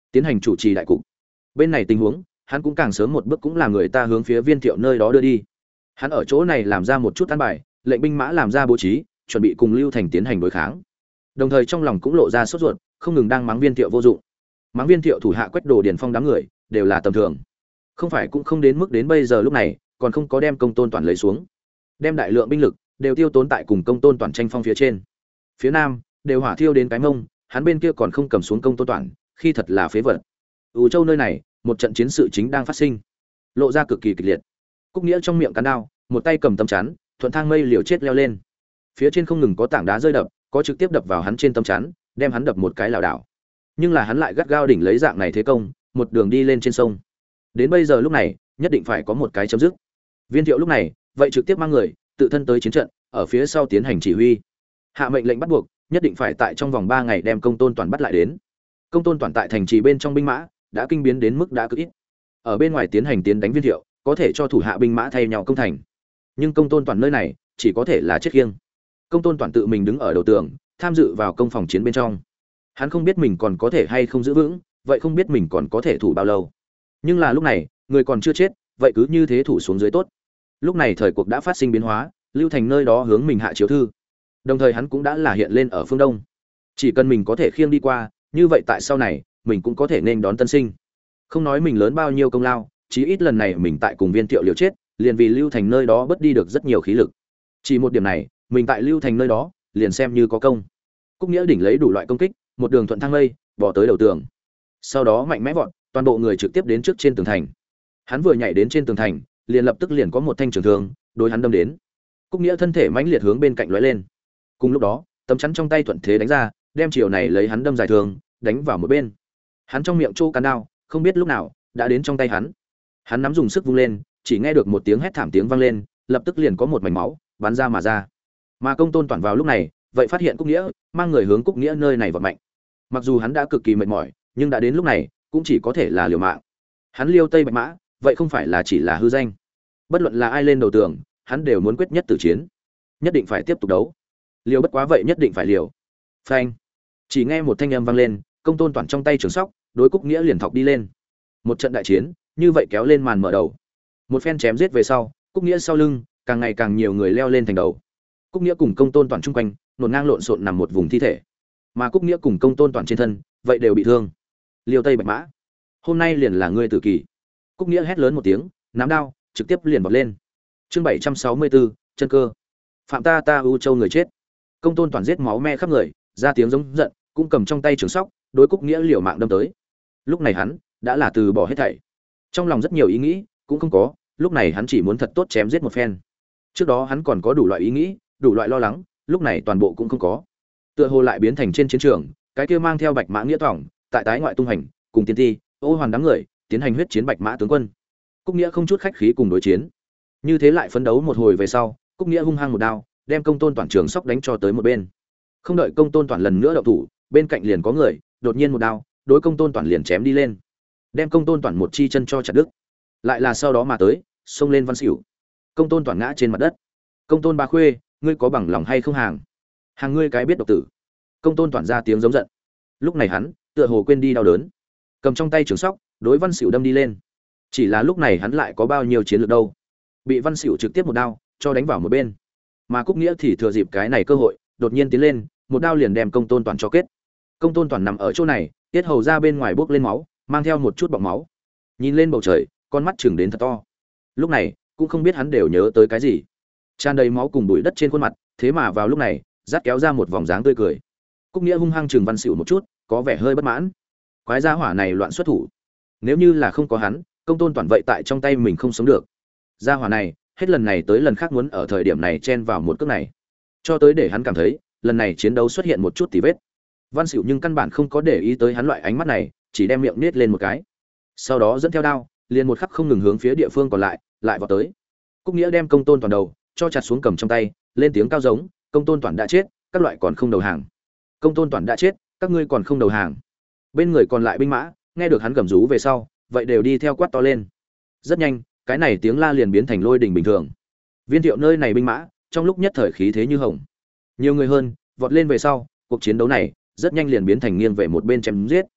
tiến hành chủ trì đại cục. Bên này tình huống, hắn cũng càng sớm một bước cũng là người ta hướng phía Viên Thiệu nơi đó đưa đi. Hắn ở chỗ này làm ra một chút an bài, lệnh binh mã làm ra bố trí, chuẩn bị cùng Lưu Thành tiến hành đối kháng. Đồng thời trong lòng cũng lộ ra sốt ruột, không ngừng đang mắng Viên Thiệu vô dụng. Mắng Viên Thiệu thủ hạ Quách Đồ Điền Phong đám người, đều là tầm thường. Không phải cũng không đến mức đến bây giờ lúc này, còn không có đem Công Tôn Toàn lấy xuống. Đem đại lượng binh lực đều tiêu tốn tại cùng Công Tôn Toàn tranh phong phía trên. Phía nam đều hỏa thiêu đến cái mông, hắn bên kia còn không cầm xuống Công Tôn Toàn, khi thật là phế vật. Ủ Châu nơi này, một trận chiến sự chính đang phát sinh, lộ ra cực kỳ kịch liệt. Cúc Nghĩa trong miệng cắn đao, một tay cầm tấm chắn, thuận thang mây liều chết leo lên. Phía trên không ngừng có tảng đá rơi đập, có trực tiếp đập vào hắn trên tấm chắn, đem hắn đập một cái lảo đảo. Nhưng là hắn lại gắt gao đỉnh lấy dạng này thế công, một đường đi lên trên sông. Đến bây giờ lúc này, nhất định phải có một cái chấm dứt. Viên Thiệu lúc này, vậy trực tiếp mang người, tự thân tới chiến trận, ở phía sau tiến hành chỉ huy. Hạ mệnh lệnh bắt buộc, nhất định phải tại trong vòng 3 ngày đem Công Tôn Toàn bắt lại đến. Công Tôn Toàn tại thành trì bên trong binh mã đã kinh biến đến mức đã cực ít. Ở bên ngoài tiến hành tiến đánh Viên Thiệu, có thể cho thủ hạ binh mã thay nhau công thành. Nhưng Công Tôn Toàn nơi này, chỉ có thể là chết khiêng. Công Tôn Toàn tự mình đứng ở đầu tường, tham dự vào công phòng chiến bên trong. Hắn không biết mình còn có thể hay không giữ vững, vậy không biết mình còn có thể thủ bao lâu. Nhưng là lúc này, người còn chưa chết, vậy cứ như thế thủ xuống dưới tốt. Lúc này thời cuộc đã phát sinh biến hóa, Lưu Thành nơi đó hướng mình hạ chiếu thư. Đồng thời hắn cũng đã là hiện lên ở phương Đông. Chỉ cần mình có thể khiêng đi qua, như vậy tại sau này, mình cũng có thể nên đón tân sinh. Không nói mình lớn bao nhiêu công lao, chí ít lần này mình tại cùng Viên Thiệu liều chết, liền vì Lưu Thành nơi đó bớt đi được rất nhiều khí lực. Chỉ một điểm này, mình tại Lưu Thành nơi đó, liền xem như có công. Cúc Nghĩa đỉnh lấy đủ loại công kích, một đường thuận thang lây, bỏ tới đầu tường. Sau đó mạnh mẽ vọt, toàn bộ người trực tiếp đến trước trên tường thành. Hắn vừa nhảy đến trên tường thành, liền lập tức liền có một thanh trường thương, đối hắn đâm đến. Cúc Nghĩa thân thể mãnh liệt hướng bên cạnh lóe lên. Cùng lúc đó, tấm chắn trong tay thuận thế đánh ra, đem chiều này lấy hắn đâm dài thường, đánh vào một bên. Hắn trong miệng trô cán đao, không biết lúc nào đã đến trong tay hắn. Hắn nắm dùng sức vung lên, chỉ nghe được một tiếng hét thảm tiếng vang lên, lập tức liền có một mảnh máu bắn ra mà ra. Mà Công Tôn Toàn vào lúc này, vậy phát hiện Cúc Nghĩa, mang người hướng Cúc Nghĩa nơi này vọt mạnh. Mặc dù hắn đã cực kỳ mệt mỏi, nhưng đã đến lúc này, cũng chỉ có thể là liều mạng. Hắn liêu Tây Bạch Mã, vậy không phải là chỉ là hư danh. Bất luận là ai lên đầu tường, hắn đều muốn quyết nhất tử chiến, nhất định phải tiếp tục đấu. Liều bất quá vậy nhất định phải liều. Phanh! Chỉ nghe một thanh âm vang lên, Công Tôn Toàn trong tay trường sóc, đối Cúc Nghĩa liền thọc đi lên. Một trận đại chiến, như vậy kéo lên màn mở đầu. Một phen chém giết về sau, Cúc Nghĩa sau lưng, càng ngày càng nhiều người leo lên thành đầu. Cúc Nghĩa cùng Công Tôn Toàn chung quanh, nổn ngang lộn xộn nằm một vùng thi thể. Mà Cúc Nghĩa cùng Công Tôn Toàn trên thân, vậy đều bị thương. Liêu Tây Bạch Mã, hôm nay liền là ngươi tử kỳ. Cúc Nghĩa hét lớn một tiếng, nắm đao, trực tiếp liền vọt lên. Chương 764, chân cơ. Phạm ta U Châu người chết. Công Tôn Toàn giết máu me khắp người, ra tiếng giống giận, cũng cầm trong tay trường sóc, đối Cúc Nghĩa liều mạng đâm tới. Lúc này hắn đã là từ bỏ hết thảy. Trong lòng rất nhiều ý nghĩ, cũng không có, lúc này hắn chỉ muốn thật tốt chém giết một phen. Trước đó hắn còn có đủ loại ý nghĩ, đủ loại lo lắng, lúc này toàn bộ cũng không có. Tựa hồ lại biến thành trên chiến trường, cái kia mang theo Bạch Mã Nghĩa Tỏng, tại tái ngoại tung hành, cùng Tiên Ti, Ô Hoàn đám người, tiến hành huyết chiến Bạch Mã tướng quân. Cúc Nghĩa không chút khách khí cùng đối chiến. Như thế lại phấn đấu một hồi về sau, Cúc Nghĩa hung hăng một đao, đem Công Tôn Toàn trường sóc đánh cho tới một bên. Không đợi Công Tôn Toàn lần nữa động thủ, bên cạnh liền có người, đột nhiên một đao, đối Công Tôn Toàn liền chém đi lên. Đem Công Tôn Toàn một chi chân cho chặt đứt. Lại là sau đó mà tới, xông lên Văn Xỉu. Công Tôn Toàn ngã trên mặt đất. Công Tôn Ba Khuê, ngươi có bằng lòng hay không hàng? Hàng ngươi cái biết độc tử. Công Tôn Toàn ra tiếng giống giận. Lúc này hắn, tựa hồ quên đi đau đớn, cầm trong tay trường sóc, đối Văn Xỉu đâm đi lên. Chỉ là lúc này hắn lại có bao nhiêu chiến lược đâu? Bị Văn Xỉu trực tiếp một đao cho đánh vào một bên. Mà Cúc Nghĩa thì thừa dịp cái này cơ hội, đột nhiên tiến lên, một đao liền đem Công Tôn Toàn cho kết. Công Tôn Toàn nằm ở chỗ này, tiết hầu ra bên ngoài bốc lên máu, mang theo một chút bọt máu. Nhìn lên bầu trời, con mắt chừng đến thật to. Lúc này, cũng không biết hắn đều nhớ tới cái gì. Tràn đầy máu cùng bụi đất trên khuôn mặt, thế mà vào lúc này, rát kéo ra một vòng dáng tươi cười. Cúc Nghĩa hung hăng chừng Văn Xỉu một chút, có vẻ hơi bất mãn. Quái gia hỏa này loạn xuất thủ. Nếu như là không có hắn, Công Tôn Toàn vậy tại trong tay mình không sống được. Gia hỏa này, hết lần này tới lần khác muốn ở thời điểm này chen vào một cước này, cho tới để hắn cảm thấy, lần này chiến đấu xuất hiện một chút tì vết. Văn Xỉu nhưng căn bản không có để ý tới hắn loại ánh mắt này, chỉ đem miệng nết lên một cái. Sau đó dẫn theo đao, liền một khắc không ngừng hướng phía địa phương còn lại vọt tới. Cúc Nghĩa đem Công Tôn Toàn đầu cho chặt xuống cầm trong tay, lên tiếng cao giống, Công Tôn Toàn đã chết, các loại còn không đầu hàng. Công Tôn Toàn đã chết, các ngươi còn không đầu hàng. Bên người còn lại binh mã, nghe được hắn gầm rú về sau, vậy đều đi theo quát to lên. Rất nhanh, cái này tiếng la liền biến thành lôi đình bình thường. Viên Thiệu nơi này binh mã, trong lúc nhất thời khí thế như hồng. Nhiều người hơn, vọt lên về sau, cuộc chiến đấu này rất nhanh liền biến thành nghiêng về một bên chém giết.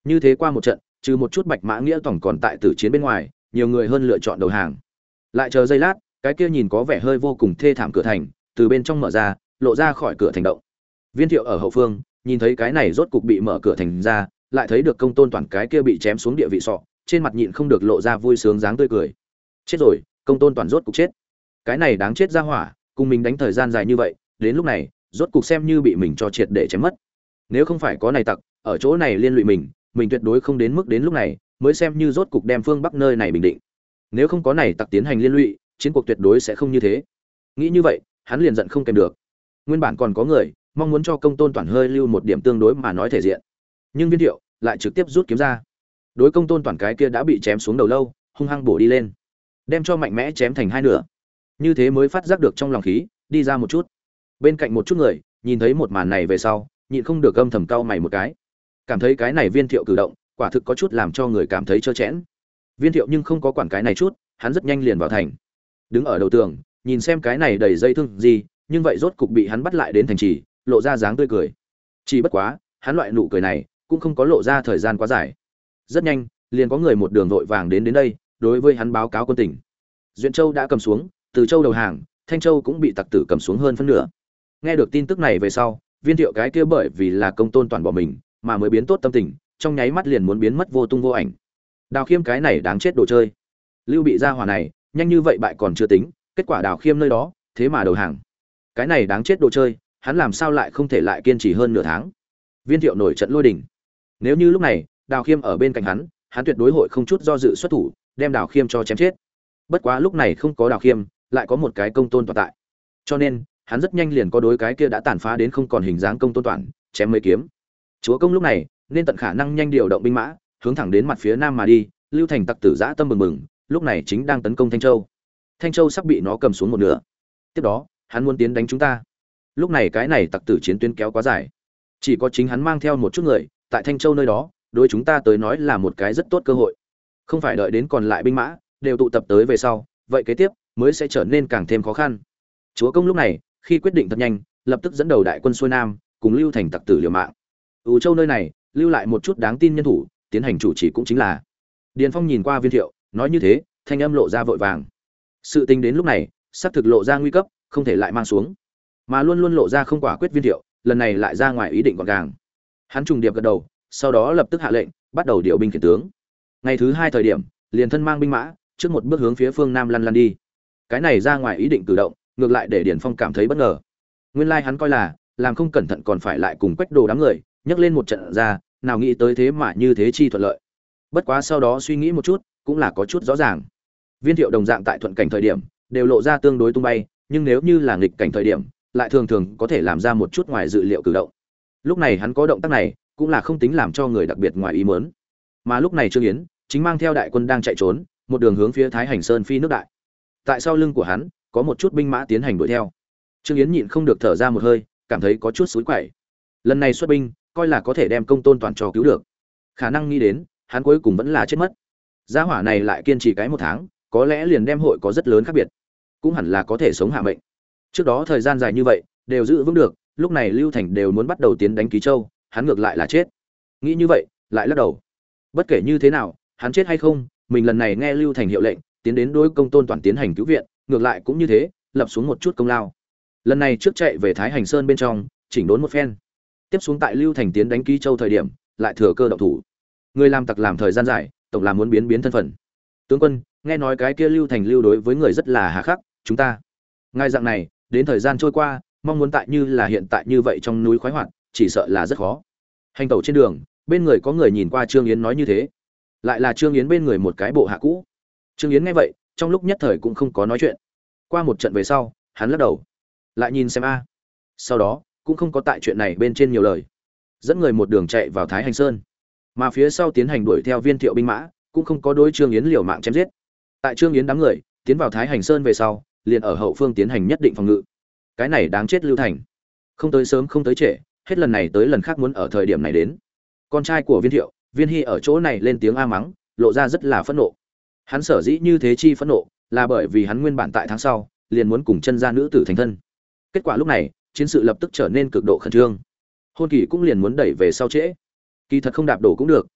Như thế qua một trận, trừ một chút Bạch Mã Nghĩa tổng còn tại tử chiến bên ngoài, nhiều người hơn lựa chọn đầu hàng. Lại chờ giây lát, cái kia nhìn có vẻ hơi vô cùng thê thảm cửa thành, từ bên trong mở ra, lộ ra khỏi cửa thành động. Viên Thiệu ở hậu phương, nhìn thấy cái này rốt cục bị mở cửa thành ra, lại thấy được Công Tôn Toàn cái kia bị chém xuống địa vị sọ, trên mặt nhịn không được lộ ra vui sướng dáng tươi cười. Chết rồi, Công Tôn Toàn rốt cục chết. Cái này đáng chết ra hỏa, cùng mình đánh thời gian dài như vậy, đến lúc này, rốt cục xem như bị mình cho triệt để chém mất. Nếu không phải có này tặc ở chỗ này liên lụy mình tuyệt đối không đến mức đến lúc này mới xem như rốt cục đem phương Bắc nơi này bình định. Nếu không có này tặc tiến hành liên lụy, chiến cuộc tuyệt đối sẽ không như thế. Nghĩ như vậy, hắn liền giận không kèm được. Nguyên bản còn có người mong muốn cho Công Tôn Toàn hơi lưu một điểm tương đối mà nói thể diện, nhưng Viên Thiệu lại trực tiếp rút kiếm ra, đối Công Tôn Toàn cái kia đã bị chém xuống đầu lâu, hung hăng bổ đi lên, đem cho mạnh mẽ chém thành hai nửa. Như thế mới phát giác được trong lòng khí đi ra một chút. Bên cạnh một chút người nhìn thấy một màn này về sau, nhịn không được âm thầm cau mày một cái, cảm thấy cái này Viên Thiệu cử động quả thực có chút làm cho người cảm thấy trơ trẽn. Viên Thiệu nhưng không có quản cái này chút, hắn rất nhanh liền vào thành, đứng ở đầu tường nhìn xem cái này đầy dây thương gì, nhưng vậy rốt cục bị hắn bắt lại đến thành trì, lộ ra dáng tươi cười. Chỉ bất quá, hắn loại nụ cười này cũng không có lộ ra thời gian quá dài. Rất nhanh, liền có người một đường vội vàng đến đây, đối với hắn báo cáo quân tình. Duyện Châu đã cầm xuống, Từ Châu đầu hàng, Thanh Châu cũng bị tặc tử cầm xuống hơn phân nửa. Nghe được tin tức này về sau, Viên Thiệu cái kia bởi vì là Công Tôn Toàn bỏ mình, mà mới biến tốt tâm tình, trong nháy mắt liền muốn biến mất vô tung vô ảnh. Đào Khiêm cái này đáng chết đồ chơi. Lưu Bị gia hỏa này, nhanh như vậy bại còn chưa tính, kết quả Đào Khiêm nơi đó, thế mà đầu hàng. Cái này đáng chết đồ chơi, hắn làm sao lại không thể lại kiên trì hơn nửa tháng. Viên Thiệu nổi trận lôi đình. Nếu như lúc này, Đào Khiêm ở bên cạnh hắn tuyệt đối hội không chút do dự xuất thủ, đem Đào Khiêm cho chém chết. Bất quá lúc này không có Đào Khiêm, lại có một cái Công Tôn Toàn tại. Cho nên, hắn rất nhanh liền có đối cái kia đã tàn phá đến không còn hình dáng Công Tôn Toàn, chém mấy kiếm. Chúa công lúc này, nên tận khả năng nhanh điều động binh mã, hướng thẳng đến mặt phía nam mà đi, Lưu Thành tặc tử dã tâm bừng bừng, lúc này chính đang tấn công Thanh Châu. Thanh Châu sắp bị nó cầm xuống một nửa. Tiếp đó, hắn muốn tiến đánh chúng ta. Lúc này cái này tặc tử chiến tuyến kéo quá dài, chỉ có chính hắn mang theo một chút người, tại Thanh Châu nơi đó, đối chúng ta tới nói là một cái rất tốt cơ hội. Không phải đợi đến còn lại binh mã đều tụ tập tới về sau, vậy kế tiếp mới sẽ trở nên càng thêm khó khăn. Chúa công lúc này, khi quyết định thật nhanh, lập tức dẫn đầu đại quân xuôi nam, cùng Lưu Thành tặc tử liều mạng. Ú Châu nơi này, lưu lại một chút đáng tin nhân thủ, tiến hành chủ trì cũng chính là. Điền Phong nhìn qua Viên Thiệu, nói như thế, thanh âm lộ ra vội vàng. Sự tình đến lúc này, sắp thực lộ ra nguy cấp, không thể lại mang xuống. Mà luôn luôn lộ ra không quả quyết Viên Thiệu, lần này lại ra ngoài ý định gọn gàng. Hắn trùng điệp gật đầu, sau đó lập tức hạ lệnh, bắt đầu điều binh khiển tướng. Ngày thứ 2 thời điểm, liền thân mang binh mã, trước một bước hướng phía phương nam lăn lăn đi. Cái này ra ngoài ý định cử động, ngược lại để Điền Phong cảm thấy bất ngờ. Nguyên lai hắn coi là, làm không cẩn thận còn phải lại cùng Quách Đồ đám người, nhấc lên một trận ra, nào nghĩ tới thế mà như thế chi thuận lợi. Bất quá sau đó suy nghĩ một chút, cũng là có chút rõ ràng. Viên Thiệu đồng dạng tại thuận cảnh thời điểm, đều lộ ra tương đối tung bay, nhưng nếu như là nghịch cảnh thời điểm, lại thường thường có thể làm ra một chút ngoài dự liệu cử động. Lúc này hắn có động tác này, cũng là không tính làm cho người đặc biệt ngoài ý muốn. Mà lúc này Trương Yến chính mang theo đại quân đang chạy trốn, một đường hướng phía Thái Hành Sơn phi nước đại. Tại sau lưng của hắn, có một chút binh mã tiến hành đuổi theo. Trương Yến nhịn không được thở ra một hơi, cảm thấy có chút xúi quẩy. Lần này xuất binh, coi là có thể đem Công Tôn Toàn cho cứu được. Khả năng nghĩ đến, hắn cuối cùng vẫn là chết mất. Gia hỏa này lại kiên trì cái 1 tháng, có lẽ liền đem hội có rất lớn khác biệt, cũng hẳn là có thể sống hạ mệnh. Trước đó thời gian dài như vậy, đều giữ vững được, lúc này Lưu Thành đều muốn bắt đầu tiến đánh Ký Châu, hắn ngược lại là chết. Nghĩ như vậy, lại lắc đầu. Bất kể như thế nào, hắn chết hay không, mình lần này nghe Lưu Thành hiệu lệnh, tiến đến đối Công Tôn Toàn tiến hành cứu viện, ngược lại cũng như thế, lập xuống một chút công lao. Lần này trước chạy về Thái Hành Sơn bên trong, chỉnh đốn một phen. Tiếp xuống tại Lưu Thành tiến đánh Ký Châu thời điểm, lại thừa cơ động thủ. Người làm tặc làm thời gian dài, tổng là muốn biến thân phận. Tướng quân, nghe nói cái kia Lưu Thành lưu đối với người rất là hà khắc, chúng ta. Ngay dạng này, đến thời gian trôi qua, mong muốn tại như là hiện tại như vậy trong núi khoái hoạt, chỉ sợ là rất khó. Hành tẩu trên đường, bên người có người nhìn qua Trương Yến nói như thế. Lại là Trương Yến bên người một cái bộ hạ cũ. Trương Yến nghe vậy, trong lúc nhất thời cũng không có nói chuyện. Qua một trận về sau, hắn lắc đầu, lại nhìn xem a. Sau đó, cũng không có tại chuyện này bên trên nhiều lời, dẫn người một đường chạy vào Thái Hành Sơn, mà phía sau tiến hành đuổi theo Viên Thiệu binh mã, cũng không có đối Trương Yến liều mạng chém giết. Tại Trương Yến đám người tiến vào Thái Hành Sơn về sau, liền ở hậu phương tiến hành nhất định phòng ngự. Cái này đáng chết Lưu Thành, không tới sớm không tới trễ, hết lần này tới lần khác muốn ở thời điểm này đến. Con trai của Viên Thiệu, Viên Hy ở chỗ này lên tiếng a mắng, lộ ra rất là phẫn nộ. Hắn sở dĩ như thế chi phẫn nộ, là bởi vì hắn nguyên bản tại tháng sau liền muốn cùng chân gia nữ tử thành thân. Kết quả lúc này, chiến sự lập tức trở nên cực độ khẩn trương. Hôn kỳ cũng liền muốn đẩy về sau trễ. Kỳ thật không đạp đổ cũng được,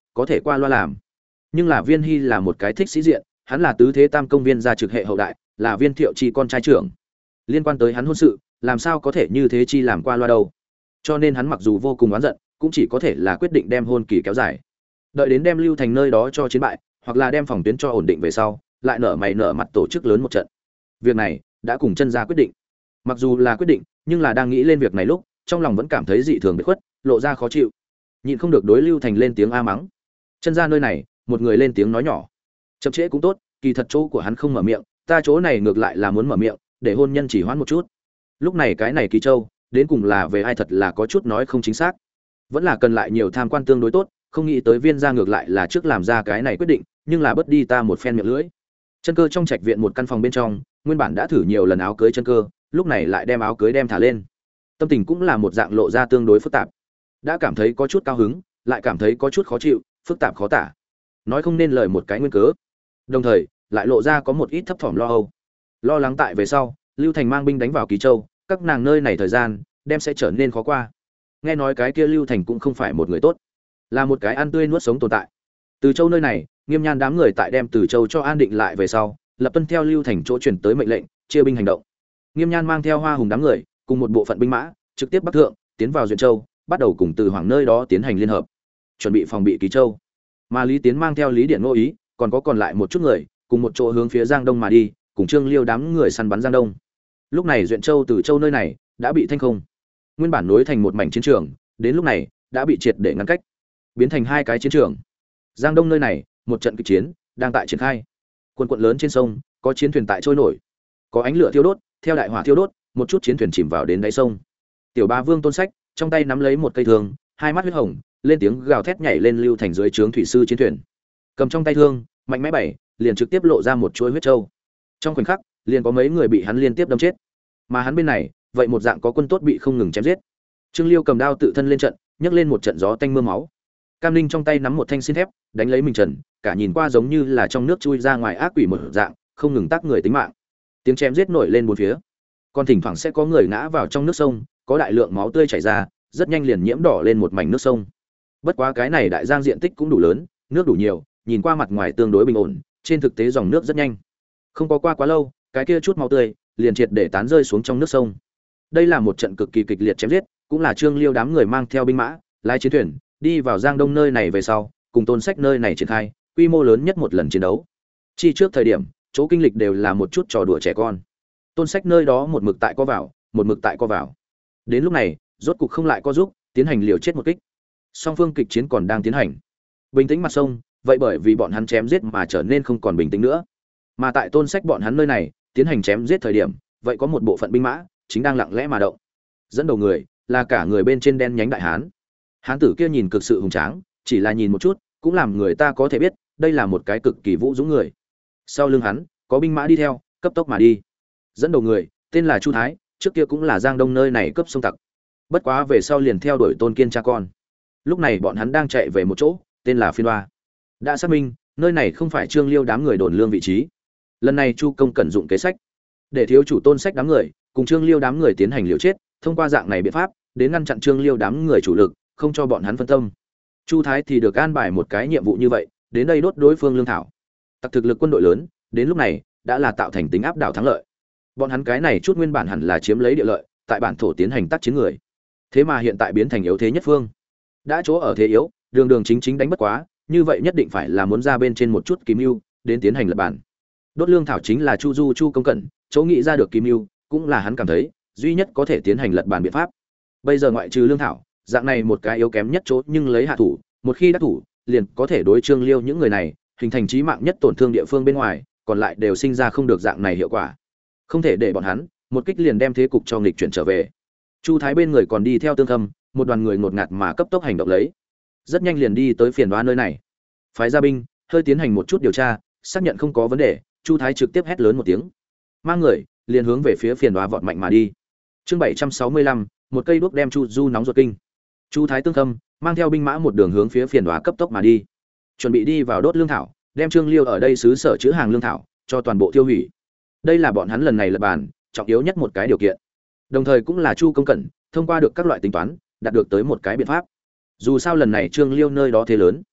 có thể qua loa làm. Nhưng là Viên Hy là một cái thích sĩ diện, hắn là tứ thế tam công viên gia trực hệ hậu đại, là Viên Thiệu Chi con trai trưởng. Liên quan tới hắn hôn sự, làm sao có thể như thế chi làm qua loa đâu. Cho nên hắn mặc dù vô cùng oán giận, cũng chỉ có thể là quyết định đem hôn kỳ kéo dài. Đợi đến đem Lưu Thành nơi đó cho chiến bại, hoặc là đem phòng tuyến cho ổn định về sau, lại nở mày nở mặt tổ chức lớn một trận. Việc này đã cùng chân gia quyết định. Mặc dù là quyết định, nhưng là đang nghĩ lên việc này lúc, trong lòng vẫn cảm thấy dị thường biệt khuất, lộ ra khó chịu. Nhịn không được đối Lưu Thành lên tiếng a mắng. Chân gia nơi này, một người lên tiếng nói nhỏ. Chậm trễ cũng tốt, kỳ thật chỗ của hắn không mở miệng, ta chỗ này ngược lại là muốn mở miệng, để hôn nhân chỉ hoãn một chút. Lúc này cái này Kỳ Châu, đến cùng là về ai thật là có chút nói không chính xác. Vẫn là cần lại nhiều tham quan tương đối tốt, không nghĩ tới Viên gia ngược lại là trước làm ra cái này quyết định, nhưng là bớt đi ta một phen miệng lưỡi. Chân Cơ trong trạch viện một căn phòng bên trong, nguyên bản đã thử nhiều lần áo cưới Chân Cơ, lúc này lại đem áo cưới đem thả lên. Tâm tình cũng là một dạng lộ ra tương đối phức tạp. Đã cảm thấy có chút cao hứng, lại cảm thấy có chút khó chịu, phức tạp khó tả. Nói không nên lời một cái nguyên cớ. Đồng thời, lại lộ ra có một ít thấp thỏm lo âu. Lo lắng tại về sau, Lưu Thành mang binh đánh vào Kỳ Châu, các nàng nơi này thời gian đem sẽ trở nên khó qua. Nghe nói cái kia Lưu Thành cũng không phải một người tốt, là một cái ăn tươi nuốt sống tồn tại. Từ Châu nơi này, Nghiêm Nhan đám người tại đem Từ Châu cho an định lại về sau, lập tuân theo Lưu Thành chỗ truyền tới mệnh lệnh, chia binh hành động. Nghiêm Nhan mang theo Hoa Hùng đám người, cùng một bộ phận binh mã, trực tiếp bắc thượng, tiến vào Duyện Châu, bắt đầu cùng Từ Hoàng nơi đó tiến hành liên hợp, chuẩn bị phòng bị Kỳ Châu. Mà Lý Tiến mang theo Lý Điện Ngô Ý, còn có còn lại một chút người, cùng một chỗ hướng phía Giang Đông mà đi, cùng Trương Liêu đám người săn bắn Giang Đông. Lúc này Duyện Châu Từ Châu nơi này đã bị thanh không. Nguyên bản nối thành một mảnh chiến trường, đến lúc này đã bị triệt để ngăn cách, biến thành hai cái chiến trường. Giang Đông nơi này, một trận kịch chiến đang tại triển khai. Quân quận lớn trên sông, có chiến thuyền tại trôi nổi, có ánh lửa thiêu đốt, theo đại hỏa thiêu đốt, một chút chiến thuyền chìm vào đến đáy sông. Tiểu Ba Vương Tôn Sách, trong tay nắm lấy một cây thương, hai mắt huyết hồng, lên tiếng gào thét nhảy lên Lưu Thành dưới trướng thủy sư chiến thuyền. Cầm trong tay thương, mạnh mẽ bảy, liền trực tiếp lộ ra một chuỗi huyết châu. Trong khoảnh khắc, liền có mấy người bị hắn liên tiếp đâm chết. Mà hắn bên này, vậy một dạng có quân tốt bị không ngừng chém giết. Trương Liêu cầm đao tự thân lên trận, nhấc lên một trận gió tanh mưa máu. Cam Ninh trong tay nắm một thanh xin thép, đánh lấy mình trần, cả nhìn qua giống như là trong nước chui ra ngoài ác quỷ một dạng, không ngừng tác người tính mạng. Tiếng chém giết nổi lên bốn phía. Còn thỉnh thoảng sẽ có người ngã vào trong nước sông, có đại lượng máu tươi chảy ra, rất nhanh liền nhiễm đỏ lên một mảnh nước sông. Bất quá cái này đại giang diện tích cũng đủ lớn, nước đủ nhiều, nhìn qua mặt ngoài tương đối bình ổn, trên thực tế dòng nước rất nhanh. Không có qua quá lâu, cái kia chút máu tươi liền triệt để tán rơi xuống trong nước sông. Đây là một trận cực kỳ kịch liệt chém giết, cũng là Trương Liêu đám người mang theo binh mã, lái chiến thuyền, đi vào Giang Đông nơi này về sau, cùng Tôn Sách nơi này triển khai quy mô lớn nhất một lần chiến đấu. Chi trước thời điểm, chỗ kinh lịch đều là một chút trò đùa trẻ con. Tôn Sách nơi đó một mực tại co vào, một mực tại co vào. Đến lúc này, rốt cục không lại co giúp, tiến hành liều chết một kích. Song phương kịch chiến còn đang tiến hành. Bình tĩnh mặt sông, vậy bởi vì bọn hắn chém giết mà trở nên không còn bình tĩnh nữa. Mà tại Tôn Sách bọn hắn nơi này, tiến hành chém giết thời điểm, vậy có một bộ phận binh mã chính đang lặng lẽ mà động. Dẫn đầu người là cả người bên trên đen nhánh đại hán. Hán tử kia nhìn cực sự hùng tráng, chỉ là nhìn một chút, cũng làm người ta có thể biết, đây là một cái cực kỳ vũ dũng người. Sau lưng hắn, có binh mã đi theo, cấp tốc mà đi. Dẫn đầu người, tên là Chu Thái, trước kia cũng là Giang Đông nơi này cấp sông tặc. Bất quá về sau liền theo đuổi Tôn Kiên cha con. Lúc này bọn hắn đang chạy về một chỗ, tên là Phiên Đoa. Đã xác minh, nơi này không phải Trương Liêu đám người đồn lương vị trí. Lần này Chu Công cẩn dụng kế sách, để thiếu chủ Tôn Sách đám người cùng Trương Liêu đám người tiến hành liều chết, thông qua dạng này biện pháp, đến ngăn chặn Trương Liêu đám người chủ lực, không cho bọn hắn phân tâm. Chu Thái thì được an bài một cái nhiệm vụ như vậy, đến đây đốt đối phương lương thảo. Tặc thực lực quân đội lớn, đến lúc này đã là tạo thành tính áp đảo thắng lợi. Bọn hắn cái này chút nguyên bản hẳn là chiếm lấy địa lợi, tại bản thổ tiến hành tác chiến người, thế mà hiện tại biến thành yếu thế nhất phương. Đã chỗ ở thế yếu, đường đường chính chính đánh bất quá, như vậy nhất định phải là muốn ra bên trên một chút kiếm mưu, đến tiến hành lập bản. Đốt lương thảo chính là Chu Du Chu Công Cẩn, chỗ nghĩ ra được kiếm mưu, cũng là hắn cảm thấy duy nhất có thể tiến hành lật bản biện pháp. Bây giờ ngoại trừ lương thảo, dạng này một cái yếu kém nhất chỗ nhưng lấy hạ thủ, một khi đắc thủ, liền có thể đối Trương Liêu những người này, hình thành chí mạng nhất tổn thương địa phương bên ngoài, còn lại đều sinh ra không được dạng này hiệu quả. Không thể để bọn hắn một kích liền đem thế cục cho nghịch chuyển trở về. Chu Thái bên người còn đi theo Tương Thâm, một đoàn người ngột ngạt mà cấp tốc hành động lấy. Rất nhanh liền đi tới Phiền Đoa nơi này. Phái gia binh, hơi tiến hành một chút điều tra, xác nhận không có vấn đề, Chu Thái trực tiếp hét lớn một tiếng, mang người liền hướng về phía Phiền Đoa vọt mạnh mà đi. Chương 765, một cây đuốc đem Chu Du nóng ruột kinh. Chu Thái Tương Thâm mang theo binh mã một đường hướng phía Phiền Đoa cấp tốc mà đi, chuẩn bị đi vào đốt lương thảo, đem Trương Liêu ở đây xứ sở chứa hàng lương thảo cho toàn bộ tiêu hủy. Đây là bọn hắn lần này lập bàn trọng yếu nhất một cái điều kiện, đồng thời cũng là Chu Công Cẩn thông qua được các loại tính toán, đạt được tới một cái biện pháp. Dù sao lần này Trương Liêu nơi đó thế lớn,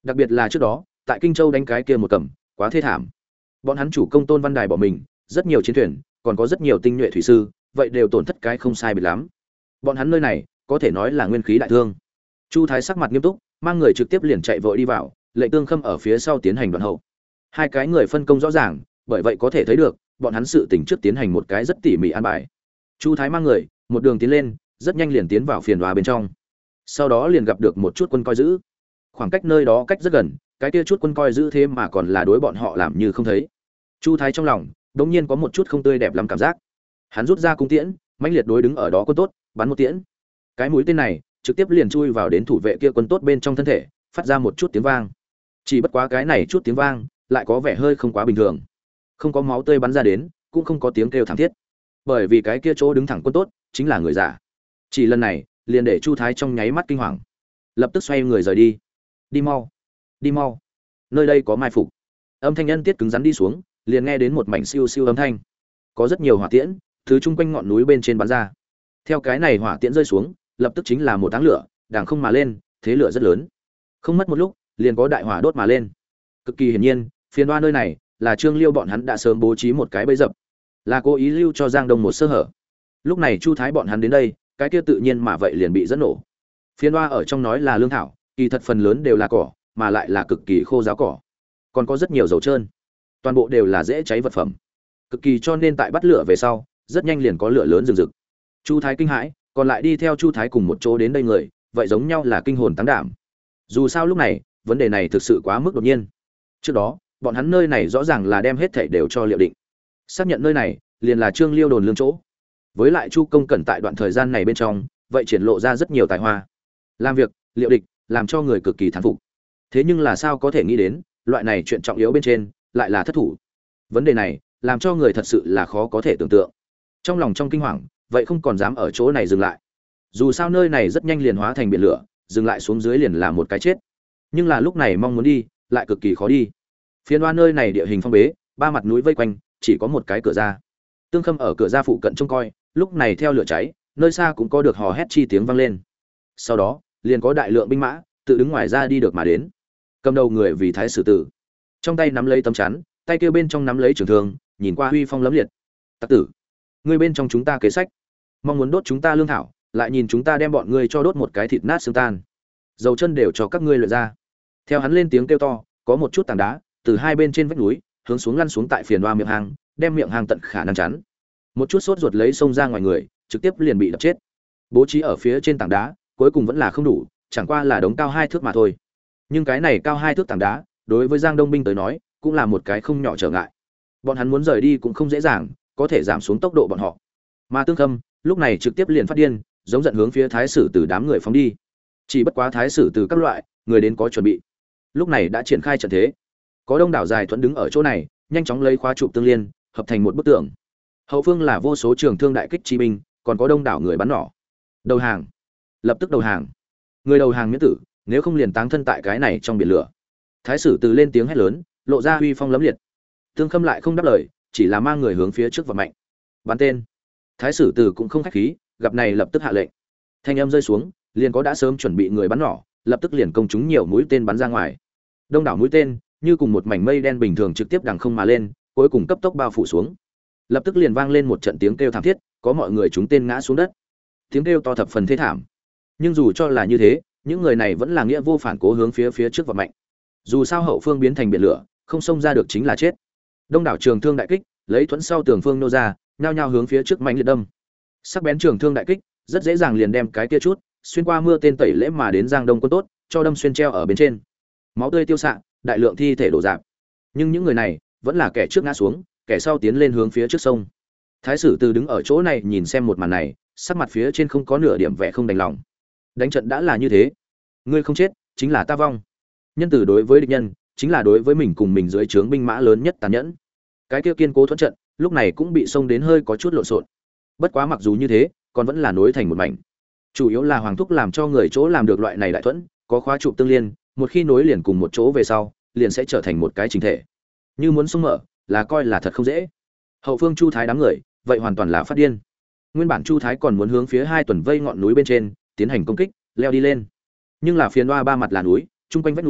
Đặc biệt là trước đó tại Kinh Châu đánh cái kia một cầm quá thê thảm. Bọn hắn chủ công Tôn Văn Đài bỏ mình, rất nhiều chiến thuyền, còn có rất nhiều tinh nhuệ thủy sư, vậy đều tổn thất cái không sai biệt lắm. Bọn hắn nơi này có thể nói là nguyên khí đại thương. Chu Thái sắc mặt nghiêm túc, mang người trực tiếp liền chạy vội đi vào, lệnh Tương Khâm ở phía sau tiến hành đoạn hậu. Hai cái người phân công rõ ràng, bởi vậy có thể thấy được, bọn hắn sự tình trước tiến hành một cái rất tỉ mỉ an bài. Chu Thái mang người, một đường tiến lên, rất nhanh liền tiến vào phiền đoá bên trong. Sau đó liền gặp được một chút quân coi giữ. Khoảng cách nơi đó cách rất gần, cái kia chút quân coi giữ thế mà còn là đối bọn họ làm như không thấy. Chu Thái trong lòng đột nhiên có một chút không tươi đẹp lắm cảm giác. Hắn rút ra cung tiễn, mãnh liệt đối đứng ở đó quân tốt, bắn một tiễn. Cái mũi tên này trực tiếp liền chui vào đến thủ vệ kia quân tốt bên trong thân thể, phát ra một chút tiếng vang. Chỉ bất quá cái này chút tiếng vang lại có vẻ hơi không quá bình thường. Không có máu tươi bắn ra đến, cũng không có tiếng kêu thảm thiết. Bởi vì cái kia chỗ đứng thẳng quân tốt chính là người giả. Chỉ lần này, liền để Chu Thái trong nháy mắt kinh hoàng, lập tức xoay người rời đi. Đi mau, đi mau, nơi đây có mai phục. Âm thanh nhân tiết cứng rắn đi xuống, liền nghe đến một mảnh siêu siêu âm thanh. Có rất nhiều hỏa tiễn thứ chung quanh ngọn núi bên trên bắn ra. Theo cái này hỏa tiễn rơi xuống, lập tức chính là một áng lửa, đàng không mà lên, thế lửa rất lớn. Không mất một lúc, liền có đại hỏa đốt mà lên. Cực kỳ hiển nhiên, phiền đoa nơi này là Trương Liêu bọn hắn đã sớm bố trí một cái bẫy dập, là cố ý lưu cho Giang Đông một sơ hở. Lúc này Chu Thái bọn hắn đến đây, cái kia tự nhiên mà vậy liền bị dẫn nổ. Phiền đoa ở trong nói là lương thảo, kỳ thật phần lớn đều là cỏ, mà lại là cực kỳ khô ráo cỏ. Còn có rất nhiều dầu trơn, toàn bộ đều là dễ cháy vật phẩm. Cực kỳ cho nên tại bắt lửa về sau, rất nhanh liền có lửa lớn rừng rực. Chu Thái kinh hãi, còn lại đi theo Chu Thái cùng một chỗ đến đây người, vậy giống nhau là kinh hồn táng đảm. Dù sao lúc này, vấn đề này thực sự quá mức đột nhiên. Trước đó, bọn hắn nơi này rõ ràng là đem hết thảy đều cho liệu định. Xác nhận nơi này liền là Trương Liêu đồn lương chỗ. Với lại Chu Công Cẩn tại đoạn thời gian này bên trong, vậy triển lộ ra rất nhiều tài hoa. Làm việc, liệu địch, làm cho người cực kỳ thán phục. Thế nhưng là sao có thể nghĩ đến, loại này chuyện trọng yếu bên trên lại là thất thủ. Vấn đề này làm cho người thật sự là khó có thể tưởng tượng. Trong lòng trong kinh hoàng, vậy không còn dám ở chỗ này dừng lại. Dù sao nơi này rất nhanh liền hóa thành biển lửa, dừng lại xuống dưới liền là một cái chết. Nhưng là lúc này mong muốn đi, lại cực kỳ khó đi. Phiên đoa nơi này địa hình phong bế, ba mặt núi vây quanh, chỉ có một cái cửa ra. Tương Khâm ở cửa ra phụ cận trông coi, lúc này theo lửa cháy, nơi xa cũng có được hò hét chi tiếng vang lên. Sau đó, liền có đại lượng binh mã tự đứng ngoài ra đi được mà đến. Cầm đầu người vì Thái sử tử, trong tay nắm lấy tấm chắn, tay kia bên trong nắm lấy trường thương, nhìn qua uy phong lẫm liệt. Tặc tử, ngươi bên trong chúng ta kế sách, mong muốn đốt chúng ta lương thảo, lại nhìn chúng ta đem bọn ngươi cho đốt một cái thịt nát xương tan, dầu chân đều cho các ngươi luyện ra. Theo hắn lên tiếng kêu to, có một chút tảng đá từ hai bên trên vách núi hướng xuống lăn xuống tại phiền đoa miệng hang, đem miệng hang tận khả năng chắn. Một chút sốt ruột lấy xông ra ngoài người, trực tiếp liền bị đập chết. Bố trí ở phía trên tảng đá, cuối cùng vẫn là không đủ, chẳng qua là đống cao 2 thước mà thôi. Nhưng cái này cao 2 thước tảng đá, đối với Giang Đông binh tới nói, cũng là một cái không nhỏ trở ngại. Bọn hắn muốn rời đi cũng không dễ dàng, có thể giảm xuống tốc độ bọn họ. Mà Tương Khâm, lúc này trực tiếp liền phát điên, giống giận hướng phía Thái sử từ đám người phóng đi. Chỉ bất quá Thái sử từ các loại, người đến có chuẩn bị. Lúc này đã triển khai trận thế. Có đông đảo dài thuẫn đứng ở chỗ này, nhanh chóng lấy khóa trụ tương liên, hợp thành một bức tường. Hậu phương là vô số trường thương đại kích chi binh, còn có đông đảo người bắn nỏ. Đầu hàng, lập tức đầu hàng. Người đầu hàng miễn tử, nếu không liền táng thân tại cái này trong biển lửa. Thái sử từ lên tiếng hét lớn, lộ ra uy phong lẫm liệt. Tương Khâm lại không đáp lời, chỉ là mang người hướng phía trước và mạnh. Bắn tên. Thái sử từ cũng không khách khí, gặp này lập tức hạ lệnh. Thanh âm rơi xuống, liền có đã sớm chuẩn bị người bắn nỏ, lập tức liền công chúng nhiều mũi tên bắn ra ngoài. Đông đảo mũi tên, như cùng một mảnh mây đen bình thường trực tiếp đằng không mà lên, cuối cùng cấp tốc bao phủ xuống. Lập tức liền vang lên một trận tiếng kêu thảm thiết, có mọi người chúng tên ngã xuống đất. Tiếng kêu to thập phần thê thảm. Nhưng dù cho là như thế, những người này vẫn là nghĩa vô phản cố hướng phía trước và mạnh. Dù sao hậu phương biến thành biển lửa, không xông ra được chính là chết. Đông đảo trường thương đại kích, lấy thuẫn sau tường phương nô ra, nhao nhao hướng phía trước mạnh liệt đâm. Sắc bén trường thương đại kích, rất dễ dàng liền đem cái kia chút xuyên qua mưa tên tẩy lễ mà đến Giang Đông quân tốt, cho đâm xuyên treo ở bên trên. Máu tươi tiêu xạ, đại lượng thi thể đổ rạp. Nhưng những người này vẫn là kẻ trước ngã xuống, kẻ sau tiến lên hướng phía trước sông. Thái sử từ đứng ở chỗ này nhìn xem một màn này, sắc mặt phía trên không có nửa điểm vẻ không đành lòng. Đánh trận đã là như thế, ngươi không chết chính là ta vong. Nhân tử đối với địch nhân chính là đối với mình cùng mình dưới trướng binh mã lớn nhất tàn nhẫn. Cái kia kiên cố thuẫn trận lúc này cũng bị xông đến hơi có chút lộn xộn. Bất quá mặc dù như thế, còn vẫn là nối thành một mảnh. Chủ yếu là Hoàng thúc làm cho người chỗ làm được loại này đại thuẫn, có khóa trụ tương liên, một khi nối liền cùng một chỗ về sau, liền sẽ trở thành một cái chỉnh thể. Như muốn xông mở, là coi là thật không dễ. Hậu phương Chu Thái đám người, vậy hoàn toàn là phát điên. Nguyên bản Chu Thái còn muốn hướng phía 2 tuần vây ngọn núi bên trên tiến hành công kích, leo đi lên. Nhưng là phiền đoa ba mặt là núi, chung quanh vách núi,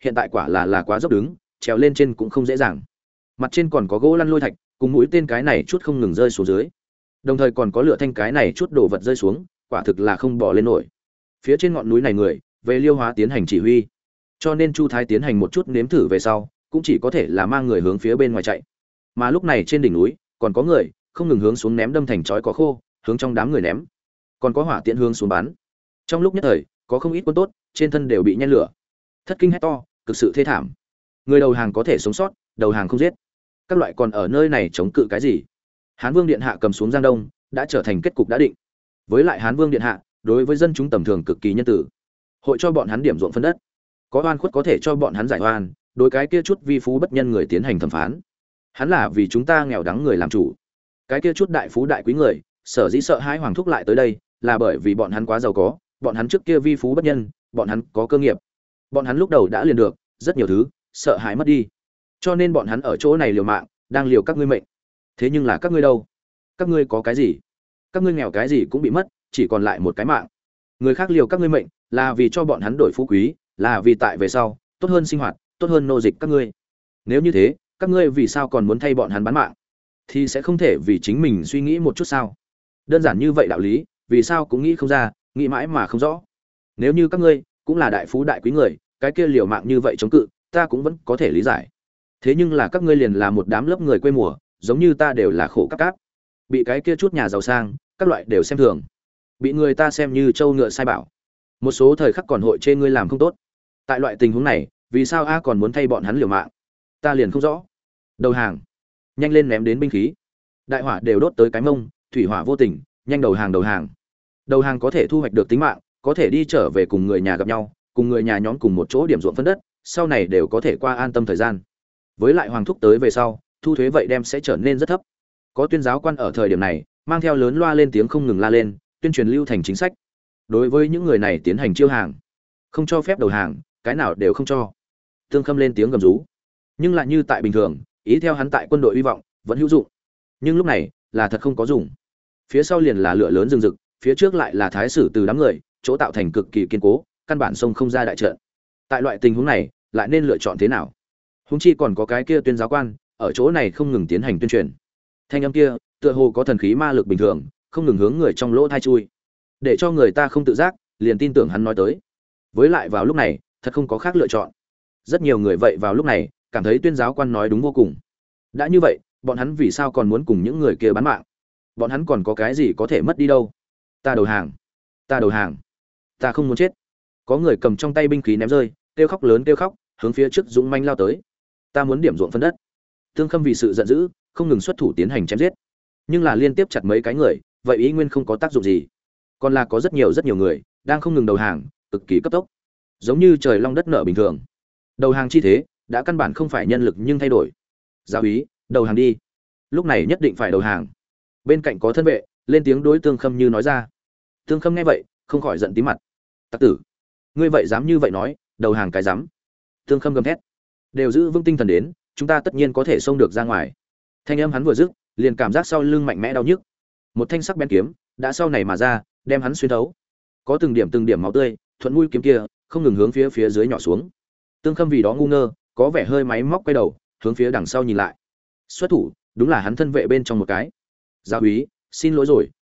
hiện tại quả là quá dốc đứng, trèo lên trên cũng không dễ dàng. Mặt trên còn có gỗ lăn lôi thạch, cùng mũi tên cái này chút không ngừng rơi xuống dưới. Đồng thời còn có lửa thanh cái này chút đồ vật rơi xuống, quả thực là không bỏ lên nổi. Phía trên ngọn núi này người, về Liêu Hóa tiến hành chỉ huy. Cho nên Chu Thái tiến hành một chút nếm thử về sau, cũng chỉ có thể là mang người hướng phía bên ngoài chạy. Mà lúc này trên đỉnh núi, còn có người không ngừng hướng xuống ném đâm thành chói cỏ khô, hướng trong đám người ném. Còn có hỏa tiễn hướng xuống bắn. Trong lúc nhất thời, có không ít quân tốt, trên thân đều bị nhen lửa. Thất kinh hét to, cực sự thê thảm. Người đầu hàng có thể sống sót, đầu hàng không giết. Các loại còn ở nơi này chống cự cái gì? Hán Vương điện hạ cầm xuống Giang Đông, đã trở thành kết cục đã định. Với lại Hán Vương điện hạ, đối với dân chúng tầm thường cực kỳ nhân tử. Hội cho bọn hắn điểm ruộng phân đất. Có oan khuất có thể cho bọn hắn giải oan, đối cái kia chút vi phú bất nhân người tiến hành thẩm phán. Hắn là vì chúng ta nghèo đắng người làm chủ. Cái kia chút đại phú đại quý người, sở dĩ sợ hãi hoàng thúc lại tới đây, là bởi vì bọn hắn quá giàu có, bọn hắn trước kia vi phú bất nhân, bọn hắn có cơ nghiệp. Bọn hắn lúc đầu đã liền được rất nhiều thứ, sợ hãi mất đi. Cho nên bọn hắn ở chỗ này liều mạng, đang liều các ngươi mệnh. Thế nhưng là các ngươi đâu? Các ngươi có cái gì? Các ngươi nghèo cái gì cũng bị mất, chỉ còn lại một cái mạng. Người khác liều các ngươi mệnh, là vì cho bọn hắn đổi phú quý, là vì tại về sau, tốt hơn sinh hoạt, tốt hơn nô dịch các ngươi. Nếu như thế, các ngươi vì sao còn muốn thay bọn hắn bán mạng? Thì sẽ không thể vì chính mình suy nghĩ một chút sao? Đơn giản như vậy đạo lý, vì sao cũng nghĩ không ra, nghĩ mãi mà không rõ. Nếu như các ngươi cũng là đại phú đại quý người, cái kia liều mạng như vậy chống cự, ta cũng vẫn có thể lý giải. Thế nhưng là các ngươi liền là một đám lớp người quê mùa, giống như ta đều là khổ các cáp, bị cái kia chút nhà giàu sang, các loại đều xem thường, bị người ta xem như trâu ngựa sai bảo. Một số thời khắc còn hội chê ngươi làm không tốt. Tại loại tình huống này, vì sao a còn muốn thay bọn hắn liều mạng? Ta liền không rõ. Đầu hàng, nhanh lên ném đến binh khí. Đại hỏa đều đốt tới cái mông, thủy hỏa vô tình, nhanh đầu hàng đầu hàng. Đầu hàng có thể thu hoạch được tính mạng, có thể đi trở về cùng người nhà gặp nhau, cùng người nhà nhóm cùng một chỗ điểm ruộng phân đất, sau này đều có thể qua an tâm thời gian. Với lại hoàng thúc tới về sau, thu thuế vậy đem sẽ trở nên rất thấp. Có tuyên giáo quan ở thời điểm này, mang theo lớn loa lên tiếng không ngừng la lên, tuyên truyền lưu thành chính sách. Đối với những người này tiến hành chiêu hàng, không cho phép đầu hàng, cái nào đều không cho. Tương Khâm lên tiếng gầm rú, nhưng lại như tại bình thường, ý theo hắn tại quân đội hy vọng, vẫn hữu dụng. Nhưng lúc này, là thật không có dùng. Phía sau liền là lửa lớn rừng rực, phía trước lại là thái sử từ đám người, chỗ tạo thành cực kỳ kiên cố, căn bản sông không ra đại trận. Tại loại tình huống này, lại nên lựa chọn thế nào? Huống chi còn có cái kia tuyên giáo quan, ở chỗ này không ngừng tiến hành tuyên truyền. Thanh âm kia, tựa hồ có thần khí ma lực bình thường, không ngừng hướng người trong lỗ tai chui, để cho người ta không tự giác liền tin tưởng hắn nói tới. Với lại vào lúc này, thật không có khác lựa chọn. Rất nhiều người vậy vào lúc này, cảm thấy tuyên giáo quan nói đúng vô cùng. Đã như vậy, bọn hắn vì sao còn muốn cùng những người kia bán mạng? Bọn hắn còn có cái gì có thể mất đi đâu? Ta đầu hàng, ta đầu hàng, ta không muốn chết. Có người cầm trong tay binh khí ném rơi, kêu khóc lớn kêu khóc, hướng phía trước dũng manh lao tới. Ta muốn điểm ruộng phân đất. Tương Khâm vì sự giận dữ, không ngừng xuất thủ tiến hành chém giết. Nhưng là liên tiếp chặt mấy cái người, vậy ý nguyên không có tác dụng gì. Còn là có rất nhiều người đang không ngừng đầu hàng, cực kỳ cấp tốc, giống như trời long đất nở bình thường. Đầu hàng chi thế, đã căn bản không phải nhân lực nhưng thay đổi. Giáo úy, đầu hàng đi. Lúc này nhất định phải đầu hàng. Bên cạnh có thân vệ, lên tiếng đối Tương Khâm như nói ra. Tương Khâm nghe vậy, không khỏi giận tím mặt. Tặc tử, ngươi vậy dám như vậy nói, đầu hàng cái dám. Tương Khâm gầm thét. Đều giữ vững tinh thần đến, chúng ta tất nhiên có thể xông được ra ngoài. Thanh âm hắn vừa dứt, liền cảm giác sau lưng mạnh mẽ đau nhức. Một thanh sắc bén kiếm đã sau này mà ra, đem hắn xuyên thấu. Có từng điểm máu tươi thuận mũi kiếm kia không ngừng hướng phía dưới nhỏ xuống. Tương Khâm vì đó ngu ngơ, có vẻ hơi máy móc quay đầu, hướng phía đằng sau nhìn lại. Xuất thủ, đúng là hắn thân vệ bên trong một cái. Giáo úy, xin lỗi rồi,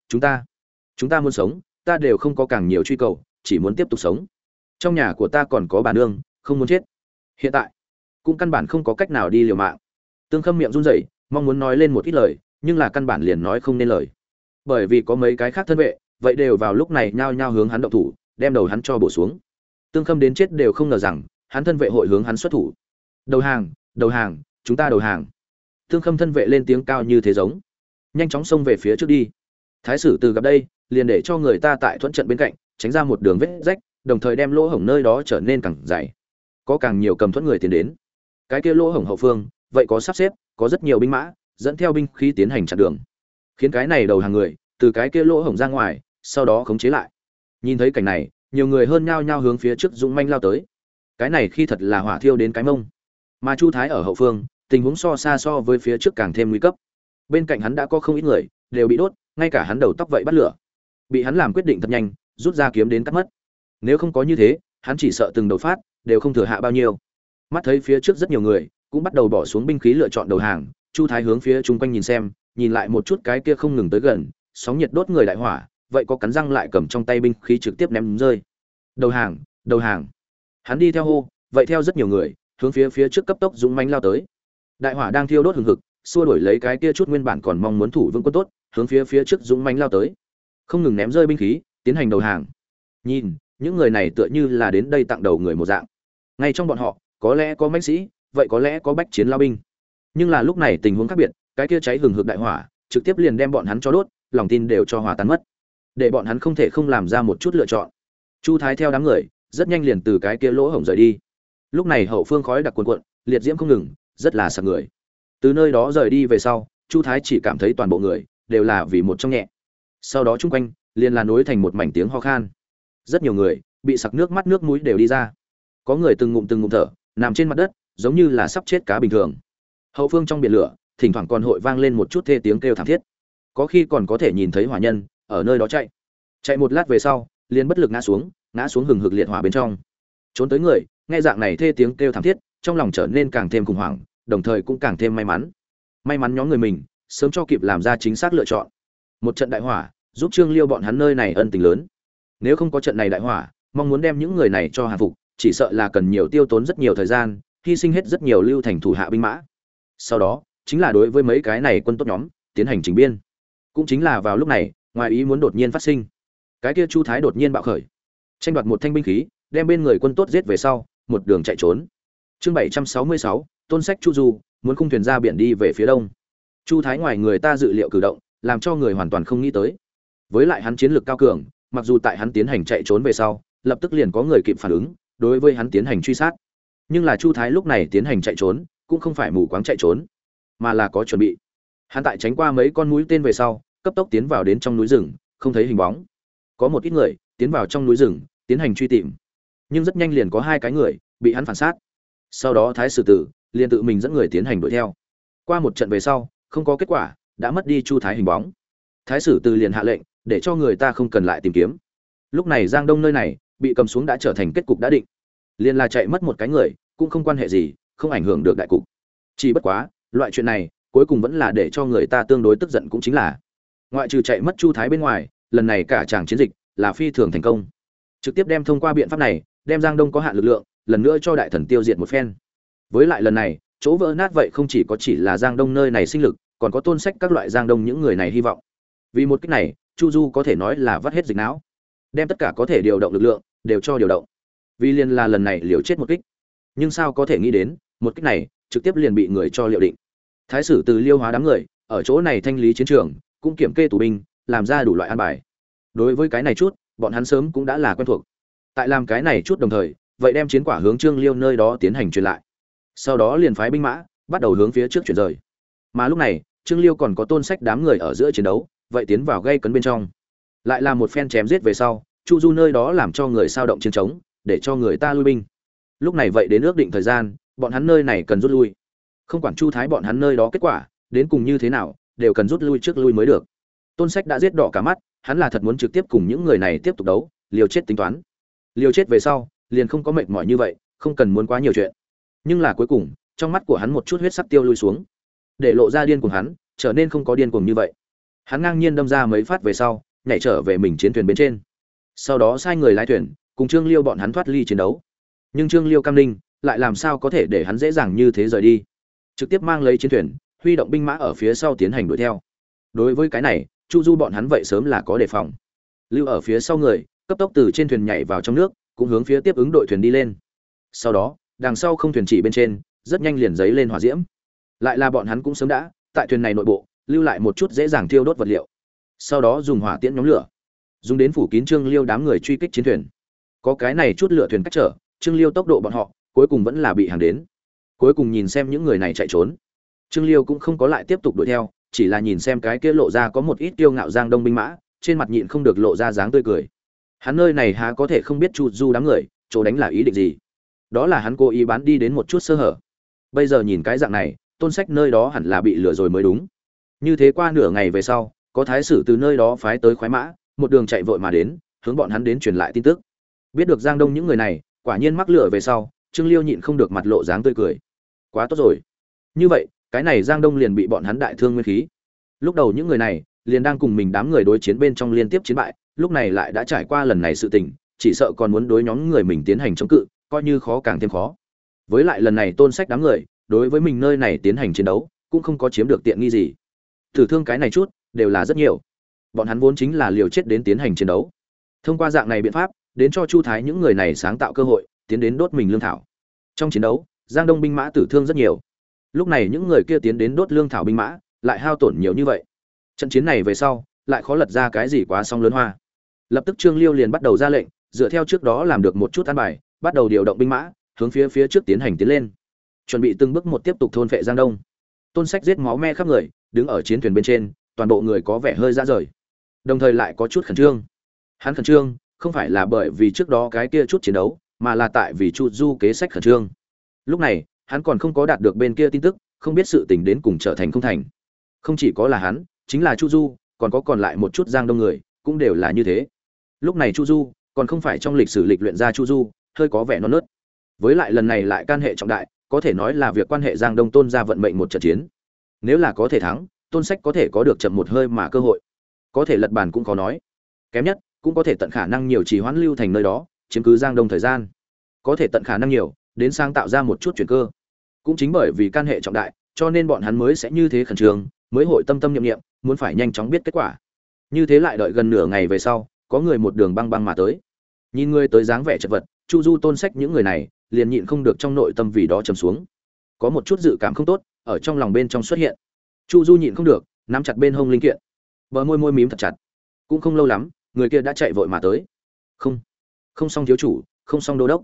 chúng ta muốn sống, ta đều không có càng nhiều truy cầu, chỉ muốn tiếp tục sống. Trong nhà của ta còn có bà nương, không muốn chết. Hiện tại, cũng căn bản không có cách nào đi liều mạng. Tương Khâm miệng run rẩy, mong muốn nói lên một ít lời, nhưng là căn bản liền nói không nên lời. Bởi vì có mấy cái khác thân vệ, vậy đều vào lúc này nhao nhao hướng hắn động thủ, đem đầu hắn cho bổ xuống. Tương Khâm đến chết đều không ngờ rằng, hắn thân vệ hội hướng hắn xuất thủ. Đầu hàng, chúng ta đầu hàng. Tương Khâm thân vệ lên tiếng cao như thế giống, nhanh chóng xông về phía trước đi. Thái sử từ gặp đây, liền để cho người ta tại thuận trận bên cạnh, tránh ra một đường vết rách, đồng thời đem lỗ hổng nơi đó trở nên càng dày. Có càng nhiều cầm thuẫn người tiến đến. Cái kia lỗ hổng hậu phương, vậy có sắp xếp, có rất nhiều binh mã, dẫn theo binh khí tiến hành chặn đường. Khiến cái này đầu hàng người, từ cái kia lỗ hổng ra ngoài, sau đó khống chế lại. Nhìn thấy cảnh này, nhiều người hơn nhao nhao hướng phía trước dũng manh lao tới. Cái này khi thật là hỏa thiêu đến cái mông. Mà Chu Thái ở hậu phương, tình huống so với phía trước càng thêm nguy cấp. Bên cạnh hắn đã có không ít người đều bị đốt, ngay cả hắn đầu tóc vậy bắt lửa. Bị hắn làm quyết định thật nhanh, rút ra kiếm đến cắt mất. Nếu không có như thế, hắn chỉ sợ từng đầu phát đều không thừa hạ bao nhiêu. Mắt thấy phía trước rất nhiều người cũng bắt đầu bỏ xuống binh khí lựa chọn đầu hàng, Chu Thái hướng phía chung quanh nhìn xem, nhìn lại một chút cái kia không ngừng tới gần, sóng nhiệt đốt người đại hỏa, vậy có cắn răng lại cầm trong tay binh khí trực tiếp ném rơi. Đầu hàng, đầu hàng. Hắn đi theo hô, vậy theo rất nhiều người, hướng phía trước cấp tốc dũng mãnh lao tới. Đại hỏa đang thiêu đốt hừng hực, xua đuổi lấy cái kia chút nguyên bản còn mong muốn thủ vương quân tốt, hướng phía trước dũng mãnh lao tới. Không ngừng ném rơi binh khí, tiến hành đầu hàng. Nhìn, những người này tựa như là đến đây tặng đầu người một dạng. Ngay trong bọn họ, có lẽ có mãnh sĩ, vậy có lẽ có bách chiến lao binh. Nhưng là lúc này tình huống khác biệt, cái kia cháy hừng hực đại hỏa, trực tiếp liền đem bọn hắn cho đốt, lòng tin đều cho hòa tan mất. Để bọn hắn không thể không làm ra một chút lựa chọn. Chu Thái theo đám người, rất nhanh liền từ cái kia lỗ hổng rời đi. Lúc này hậu phương khói đặc cuồn cuộn, liệt diễm không ngừng, rất là sặc người. Từ nơi đó rời đi về sau, Chu Thái chỉ cảm thấy toàn bộ người đều là vì một trong nhẹ. Sau đó chung quanh liền là nối thành một mảnh tiếng ho khan. Rất nhiều người bị sặc nước mắt nước mũi đều đi ra. Có người từng ngụm thở, nằm trên mặt đất, giống như là sắp chết cá bình thường. Hậu phương trong biển lửa, thỉnh thoảng còn hội vang lên một chút thê tiếng kêu thảm thiết. Có khi còn có thể nhìn thấy hỏa nhân ở nơi đó chạy. Chạy một lát về sau, liền bất lực ngã xuống hừng hực liệt hỏa bên trong. Trốn tới người, nghe dạng này thê tiếng kêu thảm thiết, trong lòng trở nên càng thêm khủng hoảng, đồng thời cũng càng thêm may mắn. May mắn nhóm người mình sớm cho kịp làm ra chính xác lựa chọn. Một trận đại hỏa, giúp Trương Liêu bọn hắn nơi này ân tình lớn. Nếu không có trận này đại hỏa, mong muốn đem những người này cho hạ phục, chỉ sợ là cần nhiều tiêu tốn rất nhiều thời gian, hy sinh hết rất nhiều lưu thành thủ hạ binh mã. Sau đó, chính là đối với mấy cái này quân tốt nhóm tiến hành chỉnh biên. Cũng chính là vào lúc này, ngoài ý muốn đột nhiên phát sinh. Cái kia Chu Thái đột nhiên bạo khởi, tranh đoạt một thanh binh khí, đem bên người quân tốt giết về sau, một đường chạy trốn. Chương 766, Tôn Sách Chu Du, muốn khung thuyền ra biển đi về phía đông. Chu Thái ngoài người ta dự liệu cử động, làm cho người hoàn toàn không nghĩ tới. Với lại hắn chiến lược cao cường, mặc dù tại hắn tiến hành chạy trốn về sau, lập tức liền có người kịp phản ứng, đối với hắn tiến hành truy sát. Nhưng là Chu Thái lúc này tiến hành chạy trốn, cũng không phải mù quáng chạy trốn, mà là có chuẩn bị. Hắn tại tránh qua mấy con mũi tên về sau, cấp tốc tiến vào đến trong núi rừng, không thấy hình bóng. Có một ít người tiến vào trong núi rừng, tiến hành truy tìm, nhưng rất nhanh liền có hai cái người bị hắn phản sát. Sau đó Thái Sử Tử liền tự mình dẫn người tiến hành đuổi theo. Qua một trận về sau, không có kết quả, đã mất đi Chu Thái hình bóng. Thái Sử Tử liền hạ lệnh, để cho người ta không cần lại tìm kiếm. Lúc này Giang Đông nơi này bị cầm xuống đã trở thành kết cục đã định. Liên là chạy mất một cái người, cũng không quan hệ gì, không ảnh hưởng được đại cục. Chỉ bất quá, loại chuyện này cuối cùng vẫn là để cho người ta tương đối tức giận, cũng chính là ngoại trừ chạy mất Chu Thái bên ngoài, lần này cả tràng chiến dịch là phi thường thành công. Trực tiếp đem thông qua biện pháp này, đem Giang Đông có hạn lực lượng, lần nữa cho đại thần tiêu diệt một phen. Với lại lần này, chỗ vỡ nát vậy không chỉ là Giang Đông nơi này sinh lực, còn có Tôn Sách các loại Giang Đông những người này hy vọng. Vì một cách này, Chu Du có thể nói là vắt hết dịch não, đem tất cả có thể điều động lực lượng đều cho điều động. Vì liền là lần này liều chết một kích. Nhưng sao có thể nghĩ đến, một kích này trực tiếp liền bị người cho liệu định. Thái Sử Từ Liêu hóa đám người, ở chỗ này thanh lý chiến trường, cũng kiểm kê tù binh, làm ra đủ loại an bài. Đối với cái này chút, bọn hắn sớm cũng đã là quen thuộc. Tại làm cái này chút đồng thời, vậy đem chiến quả hướng Trương Liêu nơi đó tiến hành truyền lại. Sau đó liền phái binh mã, bắt đầu hướng phía trước chuyển rời. Mà lúc này, Trương Liêu còn có Tôn Sách đám người ở giữa chiến đấu, vậy tiến vào gây cấn bên trong. Lại là một phen chém giết về sau, Chu Du nơi đó làm cho người sao động chiến trống, để cho người ta lui binh. Lúc này vậy đến ước định thời gian, bọn hắn nơi này cần rút lui. Không quản Chu Thái bọn hắn nơi đó kết quả đến cùng như thế nào, đều cần rút lui trước lui mới được. Tôn Sách đã giết đỏ cả mắt, hắn là thật muốn trực tiếp cùng những người này tiếp tục đấu, liều chết tính toán. Liều chết về sau, liền không có mệt mỏi như vậy, không cần muốn quá nhiều chuyện. Nhưng là cuối cùng, trong mắt của hắn một chút huyết sắc tiêu lui xuống, để lộ ra điên cuồng hắn, trở nên không có điên cuồng như vậy. Hắn ngang nhiên đâm ra mấy phát về sau, nhảy trở về mình chiến thuyền bên trên. Sau đó sai người lái thuyền, cùng Trương Liêu bọn hắn thoát ly chiến đấu. Nhưng Trương Liêu cam ninh, lại làm sao có thể để hắn dễ dàng như thế rời đi. Trực tiếp mang lấy chiến thuyền, huy động binh mã ở phía sau tiến hành đuổi theo. Đối với cái này, Chu Du bọn hắn vậy sớm là có đề phòng. Lưu ở phía sau người, cấp tốc từ trên thuyền nhảy vào trong nước, cũng hướng phía tiếp ứng đội thuyền đi lên. Sau đó, đằng sau không thuyền chỉ bên trên, rất nhanh liền giấy lên hỏa diễm. Lại là bọn hắn cũng sớm đã tại thuyền này nội bộ lưu lại một chút dễ dàng thiêu đốt vật liệu. Sau đó dùng hỏa tiễn nhóm lửa, dùng đến phủ kín Trương Liêu đám người truy kích chiến thuyền. Có cái này chút lửa thuyền cách trở, Trương Liêu tốc độ bọn họ cuối cùng vẫn là bị hàng đến. Cuối cùng nhìn xem những người này chạy trốn, Trương Liêu cũng không có lại tiếp tục đuổi theo, chỉ là nhìn xem cái kia lộ ra có một ít kiêu ngạo Giang Đông binh mã, trên mặt nhịn không được lộ ra dáng tươi cười. Hắn nơi này há có thể không biết Chu Du đám người chỗ đánh là ý định gì? Đó là hắn cố ý bán đi đến một chút sơ hở. Bây giờ nhìn cái dạng này, Tôn Sách nơi đó hẳn là bị lừa rồi mới đúng. Như thế qua nửa ngày về sau, có thái sử từ nơi đó phái tới khoái mã, một đường chạy vội mà đến, hướng bọn hắn đến truyền lại tin tức. Biết được Giang Đông những người này quả nhiên mắc lừa về sau, Trương Liêu nhịn không được mặt lộ dáng tươi cười. Quá tốt rồi. Như vậy, cái này Giang Đông liền bị bọn hắn đại thương nguyên khí. Lúc đầu những người này liền đang cùng mình đám người đối chiến bên trong liên tiếp chiến bại, lúc này lại đã trải qua lần này sự tình, chỉ sợ còn muốn đối nhóm người mình tiến hành chống cự, coi như khó càng thêm khó. Với lại lần này Tôn Sách đám người, đối với mình nơi này tiến hành chiến đấu, cũng không có chiếm được tiện nghi gì. Tử thương cái này chút, đều là rất nhiều. Bọn hắn vốn chính là liều chết đến tiến hành chiến đấu. Thông qua dạng này biện pháp, đến cho Chu Thái những người này sáng tạo cơ hội, tiến đến đốt mình lương thảo. Trong chiến đấu, Giang Đông binh mã tử thương rất nhiều. Lúc này những người kia tiến đến đốt lương thảo binh mã, lại hao tổn nhiều như vậy. Trận chiến này về sau, lại khó lật ra cái gì quá song lớn hoa. Lập tức Trương Liêu liền bắt đầu ra lệnh, dựa theo trước đó làm được một chút an bài, bắt đầu điều động binh mã, hướng phía trước tiến hành tiến lên, chuẩn bị từng bước một tiếp tục thôn phệ Giang Đông. Tôn Sách giết máu me khắp người, đứng ở chiến thuyền bên trên, toàn bộ người có vẻ hơi ra rời, đồng thời lại có chút khẩn trương. Hắn khẩn trương, không phải là bởi vì trước đó cái kia chút chiến đấu, mà là tại vì Chu Du kế sách khẩn trương. Lúc này, hắn còn không có đạt được bên kia tin tức, không biết sự tình đến cùng trở thành không thành. Không chỉ có là hắn, chính là Chu Du, còn có còn lại một chút Giang Đông người, cũng đều là như thế. Lúc này Chu Du, còn không phải trong lịch sử lịch luyện ra Chu Du, hơi có vẻ non nớt. Với lại lần này lại can hệ trọng đại, có thể nói là việc quan hệ Giang Đông Tôn gia vận mệnh một trận chiến. Nếu là có thể thắng, Tôn Sách có thể có được chậm một hơi mà cơ hội. Có thể lật bàn cũng khó nói. Kém nhất, cũng có thể tận khả năng nhiều trì hoãn Lưu Thành nơi đó, chiếm cứ Giang Đông thời gian. Có thể tận khả năng nhiều, đến sáng tạo ra một chút chuyển cơ. Cũng chính bởi vì can hệ trọng đại, cho nên bọn hắn mới sẽ như thế khẩn trương, mới hội tâm tâm niệm niệm, muốn phải nhanh chóng biết kết quả. Như thế lại đợi gần nửa ngày về sau, có người một đường băng băng mà tới. Nhìn người tới dáng vẻ chật vật, Chu Du Tôn Sách những người này, liền nhịn không được trong nội tâm vì đó trầm xuống. Có một chút dự cảm không tốt ở trong lòng bên trong xuất hiện. Chu Du nhịn không được, nắm chặt bên hông linh kiện, bờ môi môi mím thật chặt. Cũng không lâu lắm, người kia đã chạy vội mà tới. Không xong thiếu chủ, không xong đô đốc.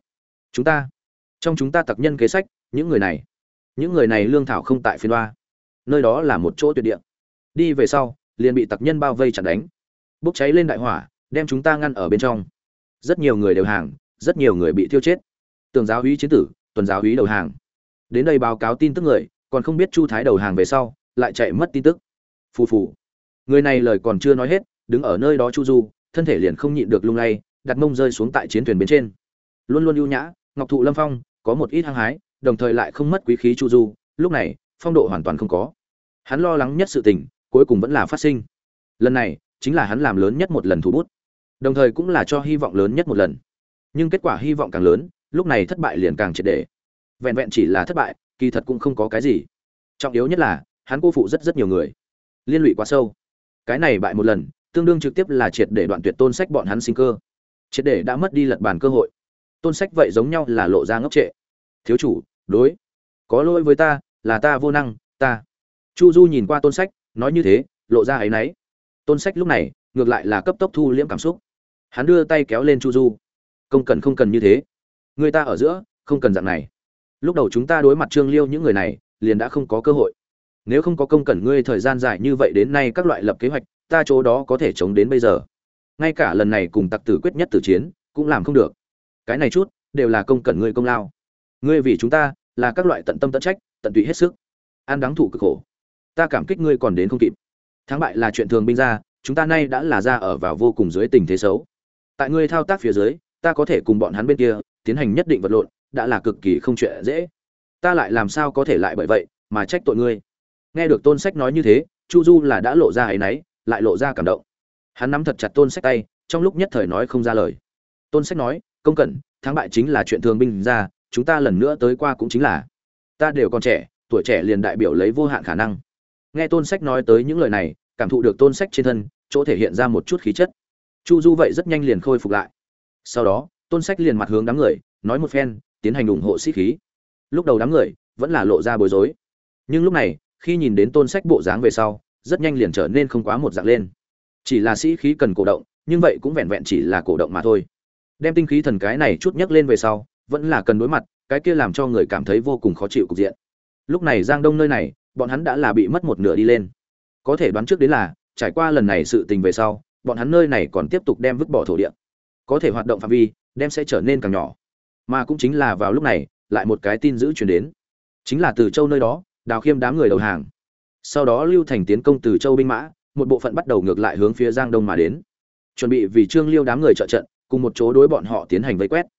Chúng ta tặc nhân kế sách, những người này lương thảo không tại phiên đoa. Nơi đó là một chỗ tuyệt địa. Đi về sau, liền bị tặc nhân bao vây chặn đánh. Bốc cháy lên đại hỏa, đem chúng ta ngăn ở bên trong. Rất nhiều người đều hàng, rất nhiều người bị thiêu chết. Tường giáo úy chiến tử, tuần giáo úy đầu hàng. Đến đây báo cáo tin tức người, còn không biết Chu Thái đầu hàng về sau, lại chạy mất tin tức. Phù phù. Người này lời còn chưa nói hết, đứng ở nơi đó Chu Du, thân thể liền không nhịn được lung lay, đặt mông rơi xuống tại chiến thuyền bên trên. Luôn luôn ưu nhã, ngọc thụ lâm phong, có một ít hăng hái, đồng thời lại không mất quý khí Chu Du, lúc này, phong độ hoàn toàn không có. Hắn lo lắng nhất sự tình, cuối cùng vẫn là phát sinh. Lần này, chính là hắn làm lớn nhất một lần thủ bút, đồng thời cũng là cho hy vọng lớn nhất một lần. Nhưng kết quả hy vọng càng lớn, lúc này thất bại liền càng triệt để. Vẹn vẹn chỉ là thất bại, kỳ thật cũng không có cái gì. Trọng yếu nhất là, hắn cô phụ rất nhiều người, liên lụy quá sâu. Cái này bại một lần, tương đương trực tiếp là triệt để đoạn tuyệt Tôn Sách bọn hắn sinh cơ, triệt để đã mất đi lật bàn cơ hội. Tôn Sách vậy giống nhau là lộ ra ngốc trệ. Thiếu chủ, đối, có lỗi với ta, là ta vô năng, ta. Chu Du nhìn qua Tôn Sách, nói như thế, lộ ra áy náy. Tôn Sách lúc này, ngược lại là cấp tốc thu liễm cảm xúc. Hắn đưa tay kéo lên Chu Du. Không cần như thế. Người ta ở giữa, không cần dạng này. Lúc đầu chúng ta đối mặt Trương Liêu những người này, liền đã không có cơ hội. Nếu không có công cẩn ngươi thời gian dài như vậy đến nay các loại lập kế hoạch, ta chỗ đó có thể chống đến bây giờ. Ngay cả lần này cùng tặc tử quyết nhất tử chiến, cũng làm không được. Cái này chút, đều là công cẩn ngươi công lao. Ngươi vì chúng ta, là các loại tận tâm tận trách, tận tụy hết sức. An đáng thụ cực khổ. Ta cảm kích ngươi còn đến không kịp. Thắng bại là chuyện thường binh ra, chúng ta nay đã là ra ở vào vô cùng dưới tình thế xấu. Tại ngươi thao tác phía dưới, ta có thể cùng bọn hắn bên kia tiến hành nhất định vật lộn, đã là cực kỳ không chuyện dễ. Ta lại làm sao có thể lại bởi vậy mà trách tội ngươi. Nghe được Tôn Sách nói như thế, Chu Du là đã lộ ra áy náy, lại lộ ra cảm động. Hắn nắm thật chặt Tôn Sách tay, trong lúc nhất thời nói không ra lời. Tôn Sách nói, công cẩn, thắng bại chính là chuyện thường binh ra, chúng ta lần nữa tới qua cũng chính là. Ta đều còn trẻ, tuổi trẻ liền đại biểu lấy vô hạn khả năng. Nghe Tôn Sách nói tới những lời này, cảm thụ được Tôn Sách trên thân, chỗ thể hiện ra một chút khí chất. Chu Du vậy rất nhanh liền khôi phục lại. Sau đó, Tôn Sách liền mặt hướng đám người, nói một phen, tiến hành ủng hộ sĩ khí. Lúc đầu đám người vẫn là lộ ra bối rối, nhưng lúc này, khi nhìn đến Tôn Sách bộ dáng về sau, rất nhanh liền trở nên không quá một dạng lên. Chỉ là sĩ khí cần cổ động, nhưng vậy cũng vẹn vẹn chỉ là cổ động mà thôi. Đem tinh khí thần cái này chút nhấc lên về sau, vẫn là cần đối mặt, cái kia làm cho người cảm thấy vô cùng khó chịu cục diện. Lúc này Giang Đông nơi này, bọn hắn đã là bị mất một nửa đi lên. Có thể đoán trước đến là, trải qua lần này sự tình về sau, bọn hắn nơi này còn tiếp tục đem vứt bỏ thổ địa. Có thể hoạt động phạm vi, đem sẽ trở nên càng nhỏ. Mà cũng chính là vào lúc này, lại một cái tin dữ truyền đến. Chính là từ Châu nơi đó, Đào Khiêm đám người đầu hàng. Sau đó Lưu Thành tiến công từ Châu binh mã, một bộ phận bắt đầu ngược lại hướng phía Giang Đông mà đến, chuẩn bị vì Trương Liêu đám người trợ trận, cùng một chỗ đối bọn họ tiến hành vây quét.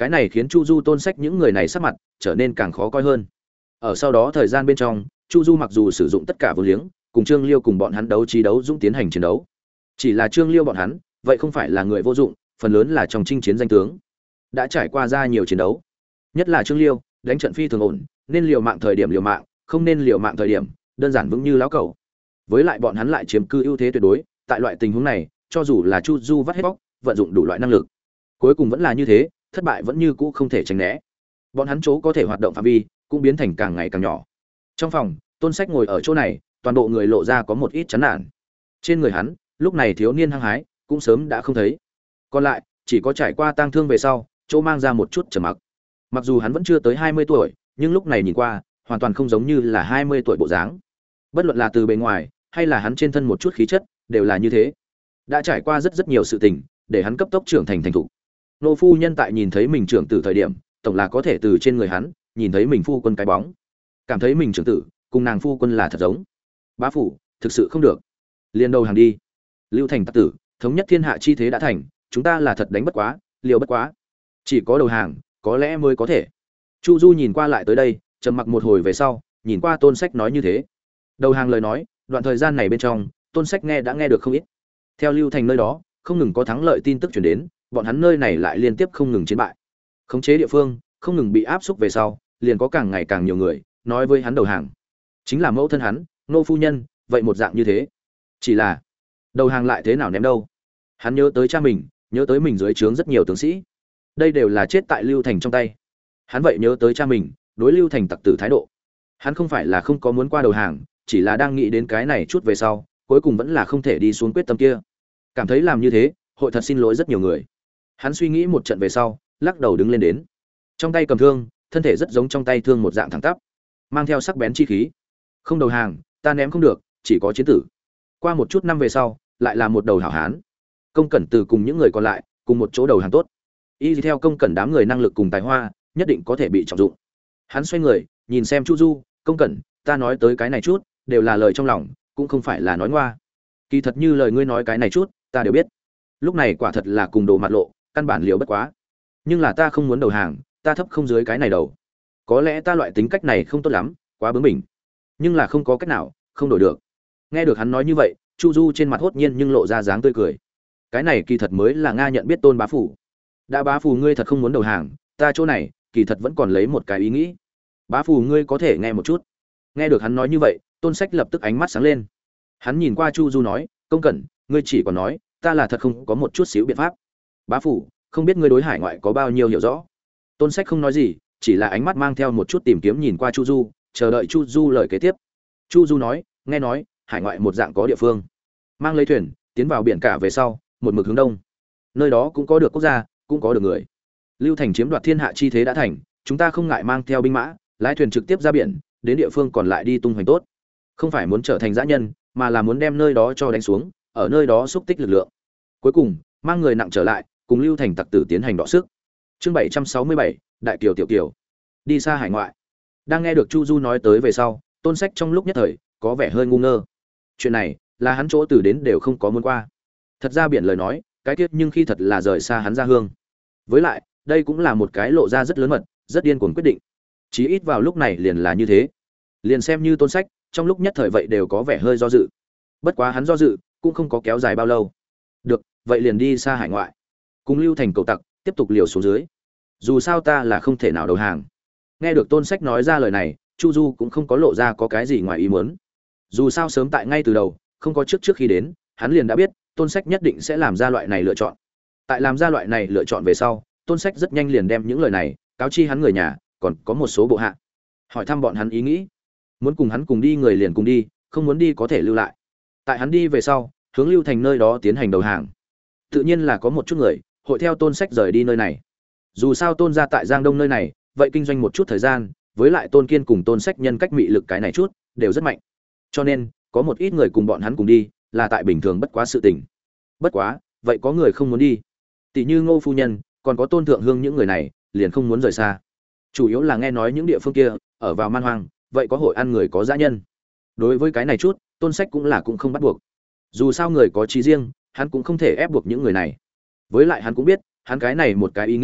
Cái này khiến Chu Du Tôn Sách những người này sắc mặt trở nên càng khó coi hơn. Ở sau đó thời gian bên trong, Chu Du mặc dù sử dụng tất cả vô liếng, cùng Trương Liêu cùng bọn hắn đấu trí đấu dũng tiến hành chiến đấu. Chỉ là Trương Liêu bọn hắn, vậy không phải là người vô dụng, phần lớn là trong chinh chiến danh tướng, đã trải qua ra nhiều chiến đấu. Nhất là Trương Liêu, đánh trận phi thường ổn, nên liều mạng thời điểm liều mạng, không nên liều mạng thời điểm, đơn giản vững như lão cẩu. Với lại bọn hắn lại chiếm cư ưu thế tuyệt đối, tại loại tình huống này, cho dù là Chu Du vắt hết bóc, vận dụng đủ loại năng lực, cuối cùng vẫn là như thế, thất bại vẫn như cũ không thể tránh né. Bọn hắn chỗ có thể hoạt động phạm vi cũng biến thành càng ngày càng nhỏ. Trong phòng, Tôn Sách ngồi ở chỗ này, toàn bộ người lộ ra có một ít chán nản. Trên người hắn, lúc này thiếu niên hăng hái cũng sớm đã không thấy. Còn lại, chỉ có trải qua tang thương về sau, chỗ mang ra một chút trầm mặc. Mặc dù hắn vẫn chưa tới 20 tuổi, nhưng lúc này nhìn qua, hoàn toàn không giống như là 20 tuổi bộ dáng. Bất luận là từ bề ngoài, hay là hắn trên thân một chút khí chất, đều là như thế. Đã trải qua rất nhiều sự tình, để hắn cấp tốc trưởng thành thục. Nô phu nhân tại nhìn thấy mình trưởng tử thời điểm, tổng là có thể từ trên người hắn nhìn thấy mình phu quân cái bóng, cảm thấy mình trưởng tử cùng nàng phu quân là thật giống. Bá phủ, thực sự không được, liền đầu hàng đi. Lưu Thành tặc tử, thống nhất thiên hạ chi thế đã thành, chúng ta là thật đánh bất quá, liều bất quá, chỉ có đầu hàng có lẽ mới có thể. Chu Du nhìn qua lại tới đây, trầm mặc một hồi về sau, nhìn qua Tôn Sách nói như thế. Đầu hàng lời nói, đoạn thời gian này bên trong, Tôn Sách đã nghe được không ít. Theo Lưu Thành nơi đó, không ngừng có thắng lợi tin tức truyền đến, bọn hắn nơi này lại liên tiếp không ngừng chiến bại. Khống chế địa phương không ngừng bị áp xúc về sau, liền có càng ngày càng nhiều người nói với hắn đầu hàng. Chính là mẫu thân hắn, Nô phu nhân, vậy một dạng như thế. Chỉ là đầu hàng lại thế nào ném đâu? Hắn nhớ tới cha mình, nhớ tới mình dưới trướng rất nhiều tướng sĩ. Đây đều là chết tại Lưu Thành trong tay. Hắn vậy nhớ tới cha mình, đối Lưu Thành tặc tử thái độ. Hắn không phải là không có muốn qua đầu hàng, chỉ là đang nghĩ đến cái này chút về sau, cuối cùng vẫn là không thể đi xuống quyết tâm kia. Cảm thấy làm như thế, hội thật xin lỗi rất nhiều người. Hắn suy nghĩ một trận về sau, lắc đầu đứng lên đến. Trong tay cầm thương, thân thể rất giống trong tay thương một dạng thẳng tắp, mang theo sắc bén chi khí. Không đầu hàng, ta ném không được, chỉ có chiến tử. Qua một chút năm về sau, lại là một đầu hảo hán. Công Cẩn từ cùng những người còn lại, cùng một chỗ đầu hàng tốt. Y theo Công Cẩn đám người năng lực cùng tài hoa, nhất định có thể bị trọng dụng. Hắn xoay người, nhìn xem Chu Du, Công Cẩn, ta nói tới cái này chút, đều là lời trong lòng, cũng không phải là nói ngoa. Kỳ thật như lời ngươi nói cái này chút, ta đều biết. Lúc này quả thật là cùng đồ mặt lộ, căn bản liều bất quá. Nhưng là ta không muốn đầu hàng, ta thấp không dưới cái này đầu. Có lẽ ta loại tính cách này không tốt lắm, quá bướng bỉnh. Nhưng là không có cách nào, không đổi được. Nghe được hắn nói như vậy, Chu Du trên mặt hốt nhiên nhưng lộ ra dáng tươi cười. Cái này kỳ thật mới là Nga nhận biết Tôn bá phủ. Đã bá phủ ngươi thật không muốn đầu hàng, ta chỗ này kỳ thật vẫn còn lấy một cái ý nghĩ. Bá phủ ngươi có thể nghe một chút. Nghe được hắn nói như vậy, Tôn Sách lập tức ánh mắt sáng lên. Hắn nhìn qua Chu Du nói, Công Cẩn, ngươi chỉ còn nói, ta là thật không có một chút xíu biện pháp. Bá phủ, không biết ngươi đối hải ngoại có bao nhiêu hiểu rõ. Tôn Sách không nói gì, chỉ là ánh mắt mang theo một chút tìm kiếm nhìn qua Chu Du, chờ đợi Chu Du lời kế tiếp. Chu Du nói, nghe nói, hải ngoại một dạng có địa phương, mang lấy thuyền tiến vào biển cả về sau, một mực hướng đông. Nơi đó cũng có được quốc gia, cũng có được người. Lưu Thành chiếm đoạt thiên hạ chi thế đã thành, chúng ta không ngại mang theo binh mã, lái thuyền trực tiếp ra biển, đến địa phương còn lại đi tung hoành tốt. Không phải muốn trở thành dã nhân, mà là muốn đem nơi đó cho đánh xuống, ở nơi đó xúc tích lực lượng. Cuối cùng, mang người nặng trở lại, cùng Lưu Thành tặc tử tiến hành đọ sức. Chương 767, Đại Kiều tiểu Kiều. Đi xa hải ngoại. Đang nghe được Chu Du nói tới về sau, Tôn Sách trong lúc nhất thời có vẻ hơi ngu ngơ. Chuyện này, là hắn chỗ từ đến đều không có muốn qua. Thật ra biển lời nói, cái tiết nhưng khi thật là rời xa hắn ra hương. Với lại, đây cũng là một cái lộ ra rất lớn mật, rất điên cuồng quyết định. Chí ít vào lúc này liền là như thế. Liền xem như Tôn Sách, trong lúc nhất thời vậy đều có vẻ hơi do dự. Bất quá hắn do dự, cũng không có kéo dài bao lâu. Được, vậy liền đi xa hải ngoại. Cùng Lưu Thành cầu tặc, tiếp tục liều xuống dưới. Dù sao ta là không thể nào đầu hàng. Nghe được Tôn Sách nói ra lời này, Chu Du cũng không có lộ ra có cái gì ngoài ý muốn. Dù sao sớm tại ngay từ đầu, không có trước khi đến, hắn liền đã biết, Tôn Sách nhất định sẽ làm ra loại này lựa chọn. Tại làm ra loại này lựa chọn về sau, Tôn Sách rất nhanh liền đem những lời này cáo chi hắn người nhà, còn có một số bộ hạ. Hỏi thăm bọn hắn ý nghĩ. Muốn cùng hắn cùng đi người liền cùng đi, không muốn đi có thể lưu lại. Tại hắn đi về sau, hướng Lưu Thành nơi đó tiến hành đầu hàng. Tự nhiên là có một chút người hội theo Tôn Sách rời đi nơi này. Dù sao Tôn gia tại Giang Đông nơi này, vậy kinh doanh một chút thời gian, với lại Tôn Kiên cùng Tôn Sách nhân cách mị lực cái này chút đều rất mạnh. Cho nên, có một ít người cùng bọn hắn cùng đi, là tại bình thường bất quá sự tình. Bất quá, vậy có người không muốn đi. Tỷ như Ngô phu nhân, còn có Tôn Thượng Hương những người này, liền không muốn rời xa. Chủ yếu là nghe nói những địa phương kia, ở vào man hoang, vậy có hội ăn người có dã nhân. Đối với cái này chút, Tôn Sách cũng không bắt buộc. Dù sao người có chí riêng, hắn cũng không thể ép buộc những người này. Với lại hắn cũng biết, hắn cái này một cái ý nghĩ,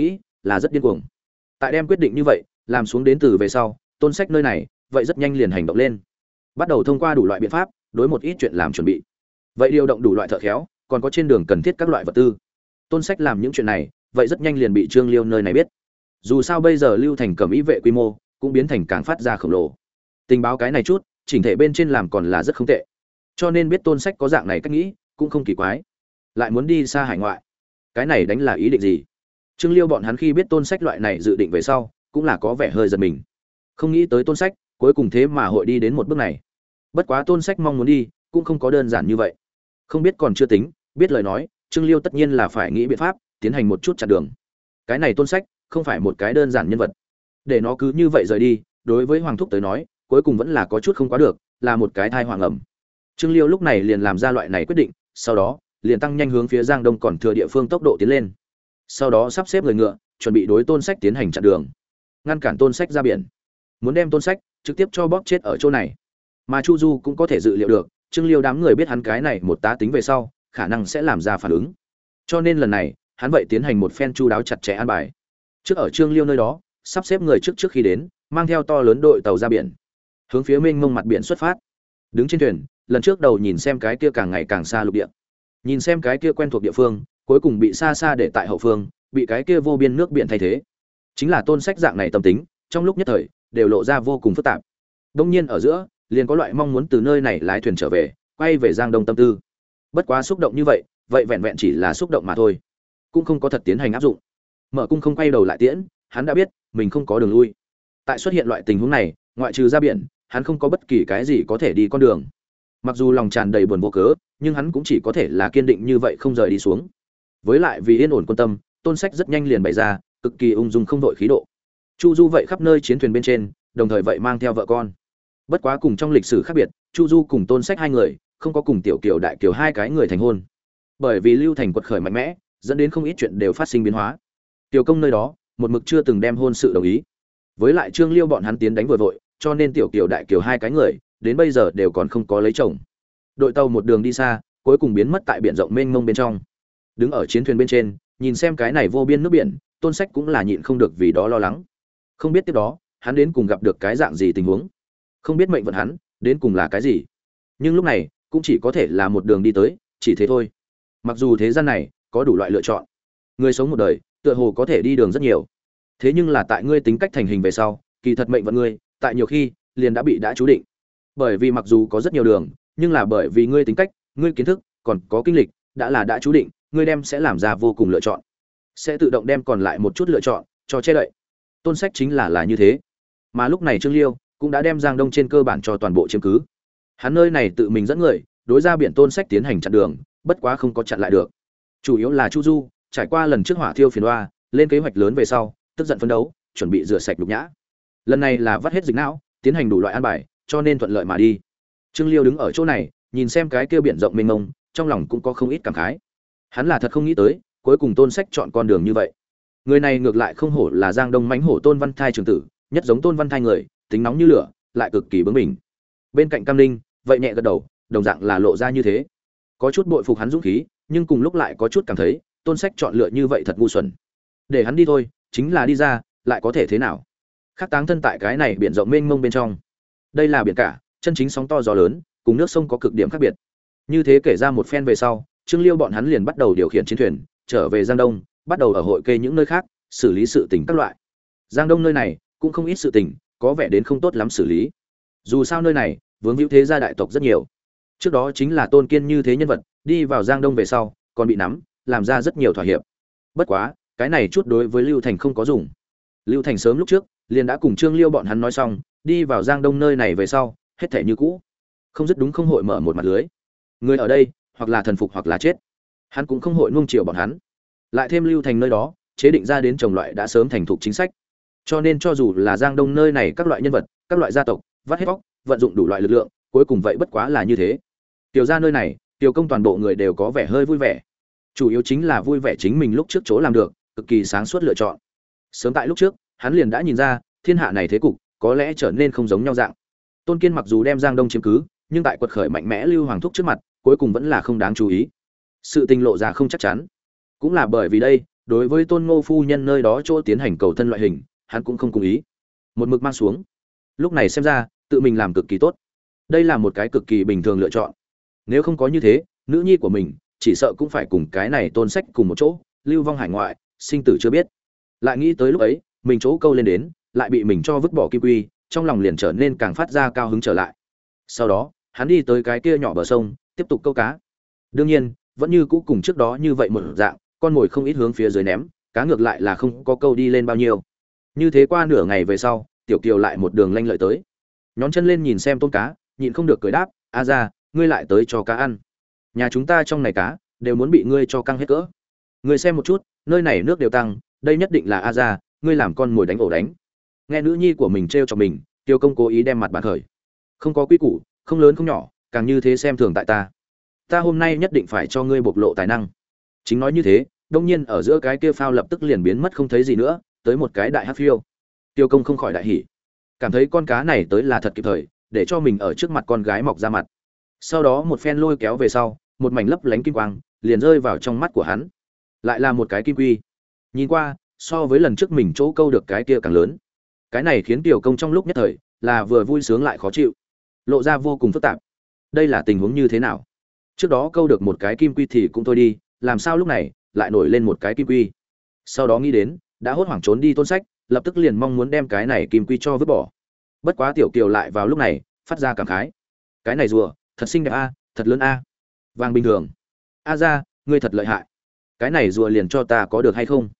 là rất điên cuồng. Tại đem quyết định như vậy làm xuống đến từ về sau, Tôn Sách nơi này vậy rất nhanh liền hành động lên, bắt đầu thông qua đủ loại biện pháp đối một ít chuyện làm chuẩn bị. Vậy điều động đủ loại thợ khéo, còn có trên đường cần thiết các loại vật tư. Tôn Sách làm những chuyện này vậy rất nhanh liền bị Trương Liêu nơi này biết. Dù sao bây giờ Lưu Thành Cẩm Ý vệ quy mô cũng biến thành càng phát ra khổng lồ, tình báo cái này chút chỉnh thể bên trên làm còn là rất không tệ, cho nên biết Tôn Sách có dạng này cách nghĩ cũng không kỳ quái. Lại muốn đi xa hải ngoại, cái này đánh là ý định gì? Trương Liêu bọn hắn khi biết Tôn Sách loại này dự định về sau cũng là có vẻ hơi giật mình, không nghĩ tới Tôn Sách cuối cùng thế mà hội đi đến một bước này. Bất quá Tôn Sách mong muốn đi cũng không có đơn giản như vậy, không biết còn chưa tính, biết lời nói Trương Liêu tất nhiên là phải nghĩ biện pháp tiến hành một chút chặn đường. Cái này Tôn Sách không phải một cái đơn giản nhân vật, để nó cứ như vậy rời đi đối với Hoàng Thúc tới nói cuối cùng vẫn là có chút không quá được, là một cái thai hoàng ẩm. Trương Liêu lúc này liền làm ra loại này quyết định, sau đó liền tăng nhanh hướng phía Giang Đông còn thừa địa phương tốc độ tiến lên, sau đó sắp xếp người ngựa chuẩn bị đối Tôn Sách tiến hành chặn đường, ngăn cản Tôn Sách ra biển, muốn đem Tôn Sách trực tiếp cho bóp chết ở chỗ này. Mà Chu Du cũng có thể dự liệu được Trương Liêu đám người biết hắn cái này một tá tính về sau khả năng sẽ làm ra phản ứng, cho nên lần này hắn vậy tiến hành một phen chu đáo chặt chẽ an bài. Trước ở Trương Liêu nơi đó sắp xếp người trước khi đến, mang theo to lớn đội tàu ra biển, hướng phía mênh mông mặt biển xuất phát. Đứng trên thuyền, lần trước đầu nhìn xem cái kia càng ngày càng xa lục địa, nhìn xem cái kia quen thuộc địa phương cuối cùng bị xa xa để tại hậu phương, bị cái kia vô biên nước biển thay thế. Chính là Tôn Sách dạng này tâm tính, trong lúc nhất thời đều lộ ra vô cùng phức tạp. Đông nhiên ở giữa liền có loại mong muốn từ nơi này lái thuyền trở về, quay về Giang Đông tâm tư. Bất quá xúc động như vậy, vậy vẹn vẹn chỉ là xúc động mà thôi, cũng không có thật tiến hành áp dụng. Mở cung không quay đầu lại tiễn, hắn đã biết mình không có đường lui. Tại xuất hiện loại tình huống này, ngoại trừ ra biển, hắn không có bất kỳ cái gì có thể đi con đường. Mặc dù lòng tràn đầy buồn vô cớ, nhưng hắn cũng chỉ có thể là kiên định như vậy không rời đi xuống. Với lại vì yên ổn quân tâm, Tôn Sách rất nhanh liền bày ra cực kỳ ung dung không đội khí độ. Chu Du vậy khắp nơi chiến thuyền bên trên, đồng thời vậy mang theo vợ con. Bất quá cùng trong lịch sử khác biệt, Chu Du cùng Tôn Sách hai người không có cùng Tiểu Kiều Đại Kiều hai cái người thành hôn. Bởi vì Lưu Thành quật khởi mạnh mẽ, dẫn đến không ít chuyện đều phát sinh biến hóa. Tiểu Công nơi đó một mực chưa từng đem hôn sự đồng ý. Với lại Trương Liêu bọn hắn tiến đánh vừa vội, cho nên Tiểu Kiều Đại Kiều hai cái người đến bây giờ đều còn không có lấy chồng. Đội tàu một đường đi xa, cuối cùng biến mất tại biển rộng mênh mông bên trong. Đứng ở chiến thuyền bên trên, nhìn xem cái này vô biên nước biển, Tôn Sách cũng là nhịn không được vì đó lo lắng. Không biết tiếp đó hắn đến cùng gặp được cái dạng gì tình huống, không biết mệnh vận hắn đến cùng là cái gì. Nhưng lúc này cũng chỉ có thể là một đường đi tới, chỉ thế thôi. Mặc dù thế gian này có đủ loại lựa chọn, người sống một đời tựa hồ có thể đi đường rất nhiều, thế nhưng là tại ngươi tính cách thành hình về sau, kỳ thật mệnh vận ngươi tại nhiều khi liền đã chú định. Bởi vì mặc dù có rất nhiều đường, nhưng là bởi vì ngươi tính cách, ngươi kiến thức, còn có kinh lịch, đã chú định, ngươi đem sẽ làm ra vô cùng lựa chọn, sẽ tự động đem còn lại một chút lựa chọn cho che đậy. Tôn Sách chính là như thế. Mà lúc này Trương Liêu cũng đã đem Giang Đông trên cơ bản cho toàn bộ chiếm cứ. Hắn nơi này tự mình dẫn người đối ra biển Tôn Sách tiến hành chặn đường, bất quá không có chặn lại được. Chủ yếu là Chu Du trải qua lần trước hỏa thiêu phiền oa, lên kế hoạch lớn về sau, tức giận phấn đấu, chuẩn bị rửa sạch nhục nhã. Lần này là vắt hết dịch não, tiến hành đủ loại an bài, cho nên thuận lợi mà đi. Trương Liêu đứng ở chỗ này, nhìn xem cái kia biển rộng mênh mông, trong lòng cũng có không ít cảm khái. Hắn là thật không nghĩ tới, cuối cùng Tôn Sách chọn con đường như vậy. Người này ngược lại không hổ là Giang Đông mãnh hổ Tôn Văn Thai trưởng tử, nhất giống Tôn Văn Thai người, tính nóng như lửa, lại cực kỳ bướng bỉnh. Bên cạnh Cam Linh, vậy nhẹ gật đầu, đồng dạng là lộ ra như thế. Có chút bội phục hắn dũng khí, nhưng cùng lúc lại có chút cảm thấy, Tôn Sách chọn lựa như vậy thật ngu xuẩn. Để hắn đi thôi, chính là đi ra, lại có thể thế nào? Khắc táng thân tại cái này biển rộng mênh mông bên trong. Đây là biển cả, chân chính sóng to gió lớn, cùng nước sông có cực điểm khác biệt. Như thế kể ra một phen về sau, Trương Liêu bọn hắn liền bắt đầu điều khiển chiến thuyền, trở về Giang Đông, bắt đầu ở hội kê những nơi khác, xử lý sự tình các loại. Giang Đông nơi này cũng không ít sự tình, có vẻ đến không tốt lắm xử lý. Dù sao nơi này vướng hữu thế gia đại tộc rất nhiều. Trước đó chính là Tôn Kiên như thế nhân vật, đi vào Giang Đông về sau, còn bị nắm, làm ra rất nhiều thỏa hiệp. Bất quá, cái này chút đối với Lưu Thành không có dùng. Lưu Thành sớm lúc trước liền đã cùng Trương Liêu bọn hắn nói xong, đi vào Giang Đông nơi này về sau, hết thảy như cũ. Không dứt đúng không hội mở một mặt lưới. Người ở đây, hoặc là thần phục hoặc là chết. Hắn cũng không hội nuông chiều bọn hắn. Lại thêm Lưu Thành nơi đó, chế định ra đến chủng loại đã sớm thành thục chính sách. Cho nên cho dù là Giang Đông nơi này các loại nhân vật, các loại gia tộc, vắt hết bóc, vận dụng đủ loại lực lượng, cuối cùng vậy bất quá là như thế. Tiểu gia nơi này, Tiểu Công toàn bộ người đều có vẻ hơi vui vẻ. Chủ yếu chính là vui vẻ chính mình lúc trước chỗ làm được, cực kỳ sáng suốt lựa chọn. Sớm tại lúc trước, hắn liền đã nhìn ra, thiên hạ này thế cục có lẽ trở nên không giống nhau dạng. Tôn Kiên mặc dù đem Giang Đông chiếm cứ, nhưng tại quật khởi mạnh mẽ Lưu Hoàng Thúc trước mặt, cuối cùng vẫn là không đáng chú ý. Sự tình lộ ra không chắc chắn. Cũng là bởi vì đây, đối với Tôn Ngô phu nhân nơi đó chỗ tiến hành cầu thân loại hình, hắn cũng không cùng ý. Một mực mang xuống. Lúc này xem ra, tự mình làm cực kỳ tốt. Đây là một cái cực kỳ bình thường lựa chọn. Nếu không có như thế, nữ nhi của mình chỉ sợ cũng phải cùng cái này Tôn Sách cùng một chỗ, lưu vong hải ngoại, sinh tử chưa biết. Lại nghĩ tới lúc ấy, mình chỗ câu lên đến, lại bị mình cho vứt bỏ kim quy, trong lòng liền trở nên càng phát ra cao hứng trở lại. Sau đó, hắn đi tới cái kia nhỏ bờ sông, tiếp tục câu cá. Đương nhiên, vẫn như cũ cùng trước đó như vậy một dạng, con mồi không ít hướng phía dưới ném, cá ngược lại là không có câu đi lên bao nhiêu. Như thế qua nửa ngày về sau, Tiểu Kiều lại một đường lanh lợi tới. Nhón chân lên nhìn xem tôm cá, nhịn không được cười đáp, "A gia, ngươi lại tới cho cá ăn. Nhà chúng ta trong này cá đều muốn bị ngươi cho căng hết cỡ. Ngươi xem một chút, nơi này nước đều tăng, đây nhất định là A gia, ngươi làm con mồi đánh ổ đánh." Nghe nữ nhi của mình trêu chọc mình, Tiêu Công cố ý đem mặt bàn khởi. "Không có quy củ, không lớn không nhỏ, càng như thế xem thường tại ta. Ta hôm nay nhất định phải cho ngươi bộc lộ tài năng." Chính nói như thế, đông nhiên ở giữa cái kia phao lập tức liền biến mất không thấy gì nữa, tới một cái đại hắc phiêu. Tiêu Công không khỏi đại hỉ, cảm thấy con cá này tới là thật kịp thời, để cho mình ở trước mặt con gái mọc ra mặt. Sau đó một phen lôi kéo về sau, một mảnh lấp lánh kim quang liền rơi vào trong mắt của hắn. Lại là một cái kim quy. Nhìn qua, so với lần trước mình chỗ câu được cái kia càng lớn. Cái này khiến Tiểu Công trong lúc nhất thời là vừa vui sướng lại khó chịu, lộ ra vô cùng phức tạp. Đây là tình huống như thế nào? Trước đó câu được một cái kim quy thì cũng thôi đi, làm sao lúc này lại nổi lên một cái kim quy? Sau đó nghĩ đến, đã hốt hoảng trốn đi Tôn Sách, lập tức liền mong muốn đem cái này kim quy cho vứt bỏ. Bất quá Tiểu Kiều lại vào lúc này phát ra cảm khái. Cái này rùa, thật xinh đẹp a, thật lớn a. Vàng bình thường. A gia, ngươi thật lợi hại. Cái này rùa liền cho ta có được hay không?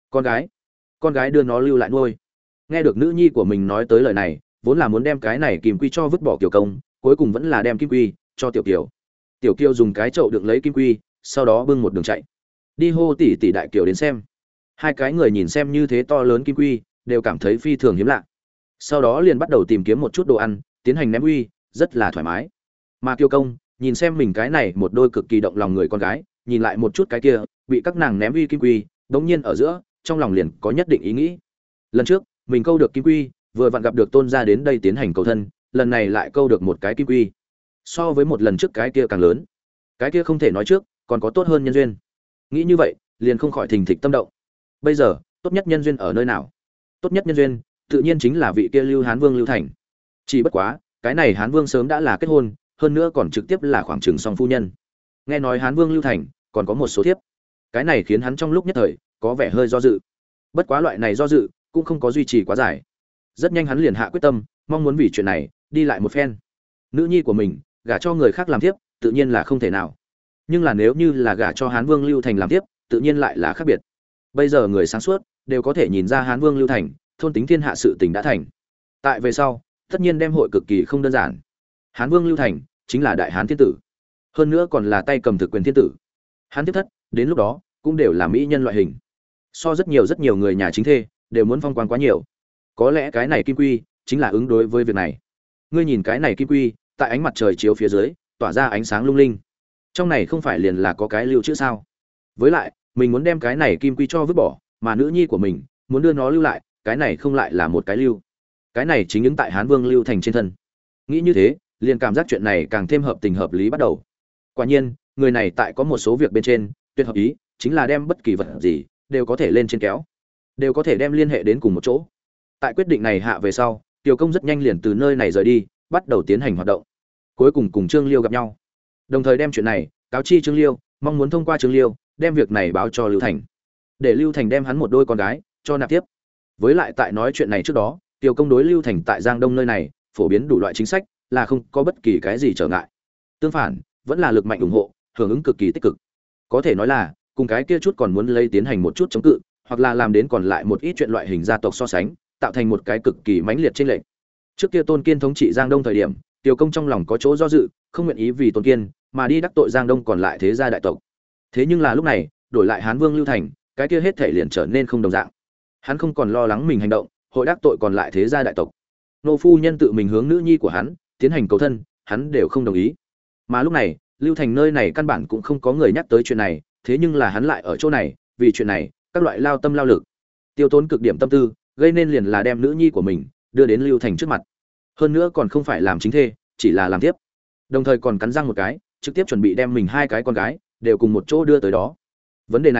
Con gái đưa nó lưu lại nuôi. Nghe được nữ nhi của mình nói tới lời này, vốn là muốn đem cái này kim quy cho vứt bỏ Kiều Công, cuối cùng vẫn là đem kim quy cho Tiểu Kiều. Tiểu Kiều dùng cái chậu đựng lấy kim quy, sau đó bưng một đường chạy. Đi hô tỷ tỷ Đại Kiều đến xem. Hai cái người nhìn xem như thế to lớn kim quy, đều cảm thấy phi thường hiếm lạ. Sau đó liền bắt đầu tìm kiếm một chút đồ ăn, tiến hành ném uy, rất là thoải mái. Mà Kiều Công, nhìn xem mình cái này một đôi cực kỳ động lòng người con gái, nhìn lại một chút cái kia, bị các nàng ném uy kim quy, đống nhiên ở giữa, trong lòng liền có nhất định ý nghĩ. Lần trước, mình câu được kim quy, vừa vặn gặp được Tôn gia đến đây tiến hành cầu thân, lần này lại câu được một cái kim quy. So với một lần trước cái kia càng lớn. Cái kia không thể nói trước, còn có tốt hơn nhân duyên. Nghĩ như vậy, liền không khỏi thình thịch tâm động. Bây giờ, tốt nhất nhân duyên ở nơi nào? Tốt nhất nhân duyên, tự nhiên chính là vị kia Lưu Hán Vương Lưu Thành. Chỉ bất quá, cái này Hán Vương sớm đã là kết hôn, hơn nữa còn trực tiếp là khoảng chừng song phu nhân. Nghe nói Hán Vương Lưu Thành còn có một số thiếp. Cái này khiến hắn trong lúc nhất thời có vẻ hơi do dự. Bất quá loại này do dự cũng không có duy trì quá dài. Rất nhanh hắn liền hạ quyết tâm, mong muốn vì chuyện này đi lại một phen. Nữ nhi của mình gả cho người khác làm thiếp, tự nhiên là không thể nào. Nhưng là nếu như là gả cho Hán Vương Lưu Thành làm thiếp, tự nhiên lại là khác biệt. Bây giờ người sáng suốt đều có thể nhìn ra Hán Vương Lưu Thành thôn tính thiên hạ sự tình đã thành. Tại về sau, tất nhiên đem hội cực kỳ không đơn giản. Hán Vương Lưu Thành chính là đại hán thiên tử, hơn nữa còn là tay cầm thực quyền thiên tử. Hán tiếp thất, đến lúc đó cũng đều là mỹ nhân loại hình. So rất nhiều người nhà chính thê đều muốn phong quang quá nhiều. Có lẽ cái này kim quy chính là ứng đối với việc này. Ngươi nhìn cái này kim quy, tại ánh mặt trời chiếu phía dưới, tỏa ra ánh sáng lung linh. Trong này không phải liền là có cái lưu trữ sao? Với lại, mình muốn đem cái này kim quy cho vứt bỏ, mà nữ nhi của mình muốn đưa nó lưu lại, cái này không lại là một cái lưu. Cái này chính ứng tại Hán Vương Lưu Thành trên thân. Nghĩ như thế, liền cảm giác chuyện này càng thêm hợp tình hợp lý bắt đầu. Quả nhiên, người này tại có một số việc bên trên, tuyệt hợp ý, chính là đem bất kỳ vật gì đều có thể lên trên kéo, đều có thể đem liên hệ đến cùng một chỗ. Tại quyết định này hạ về sau, Tiểu Công rất nhanh liền từ nơi này rời đi, bắt đầu tiến hành hoạt động. Cuối cùng cùng Trương Liêu gặp nhau, đồng thời đem chuyện này cáo chi Trương Liêu, mong muốn thông qua Trương Liêu đem việc này báo cho Lưu Thành, để Lưu Thành đem hắn một đôi con gái cho nạp tiếp. Với lại tại nói chuyện này trước đó, Tiểu Công đối Lưu Thành tại Giang Đông nơi này phổ biến đủ loại chính sách, là không có bất kỳ cái gì trở ngại. Tương phản, vẫn là lực mạnh ủng hộ, hưởng ứng cực kỳ tích cực. Có thể nói là, cùng cái kia chút còn muốn lấy tiến hành một chút chống cự, hoặc là làm đến còn lại một ít chuyện loại hình gia tộc so sánh, tạo thành một cái cực kỳ mãnh liệt chênh lệch. Trước kia Tôn Kiên thống trị Giang Đông thời điểm, Tiểu Công trong lòng có chỗ do dự, không nguyện ý vì Tôn Kiên mà đi đắc tội Giang Đông còn lại thế gia đại tộc. Thế nhưng là lúc này, đổi lại Hán Vương Lưu Thành, cái kia hết thể liền trở nên không đồng dạng. Hắn không còn lo lắng mình hành động hội đắc tội còn lại thế gia đại tộc. Nô phu nhân tự mình hướng nữ nhi của hắn tiến hành cầu thân, hắn đều không đồng ý. Mà lúc này, Lưu Thành nơi này căn bản cũng không có người nhắc tới chuyện này, thế nhưng là hắn lại ở chỗ này, vì chuyện này, các loại lao tâm lao lực, tiêu tốn cực điểm tâm tư, gây nên liền là đem nữ nhi của mình đưa đến Lưu Thành trước mặt. Hơn nữa còn không phải làm chính thê, chỉ là làm tiếp. Đồng thời còn cắn răng một cái, trực tiếp chuẩn bị đem mình hai cái con gái đều cùng một chỗ đưa tới đó. Vấn đề này,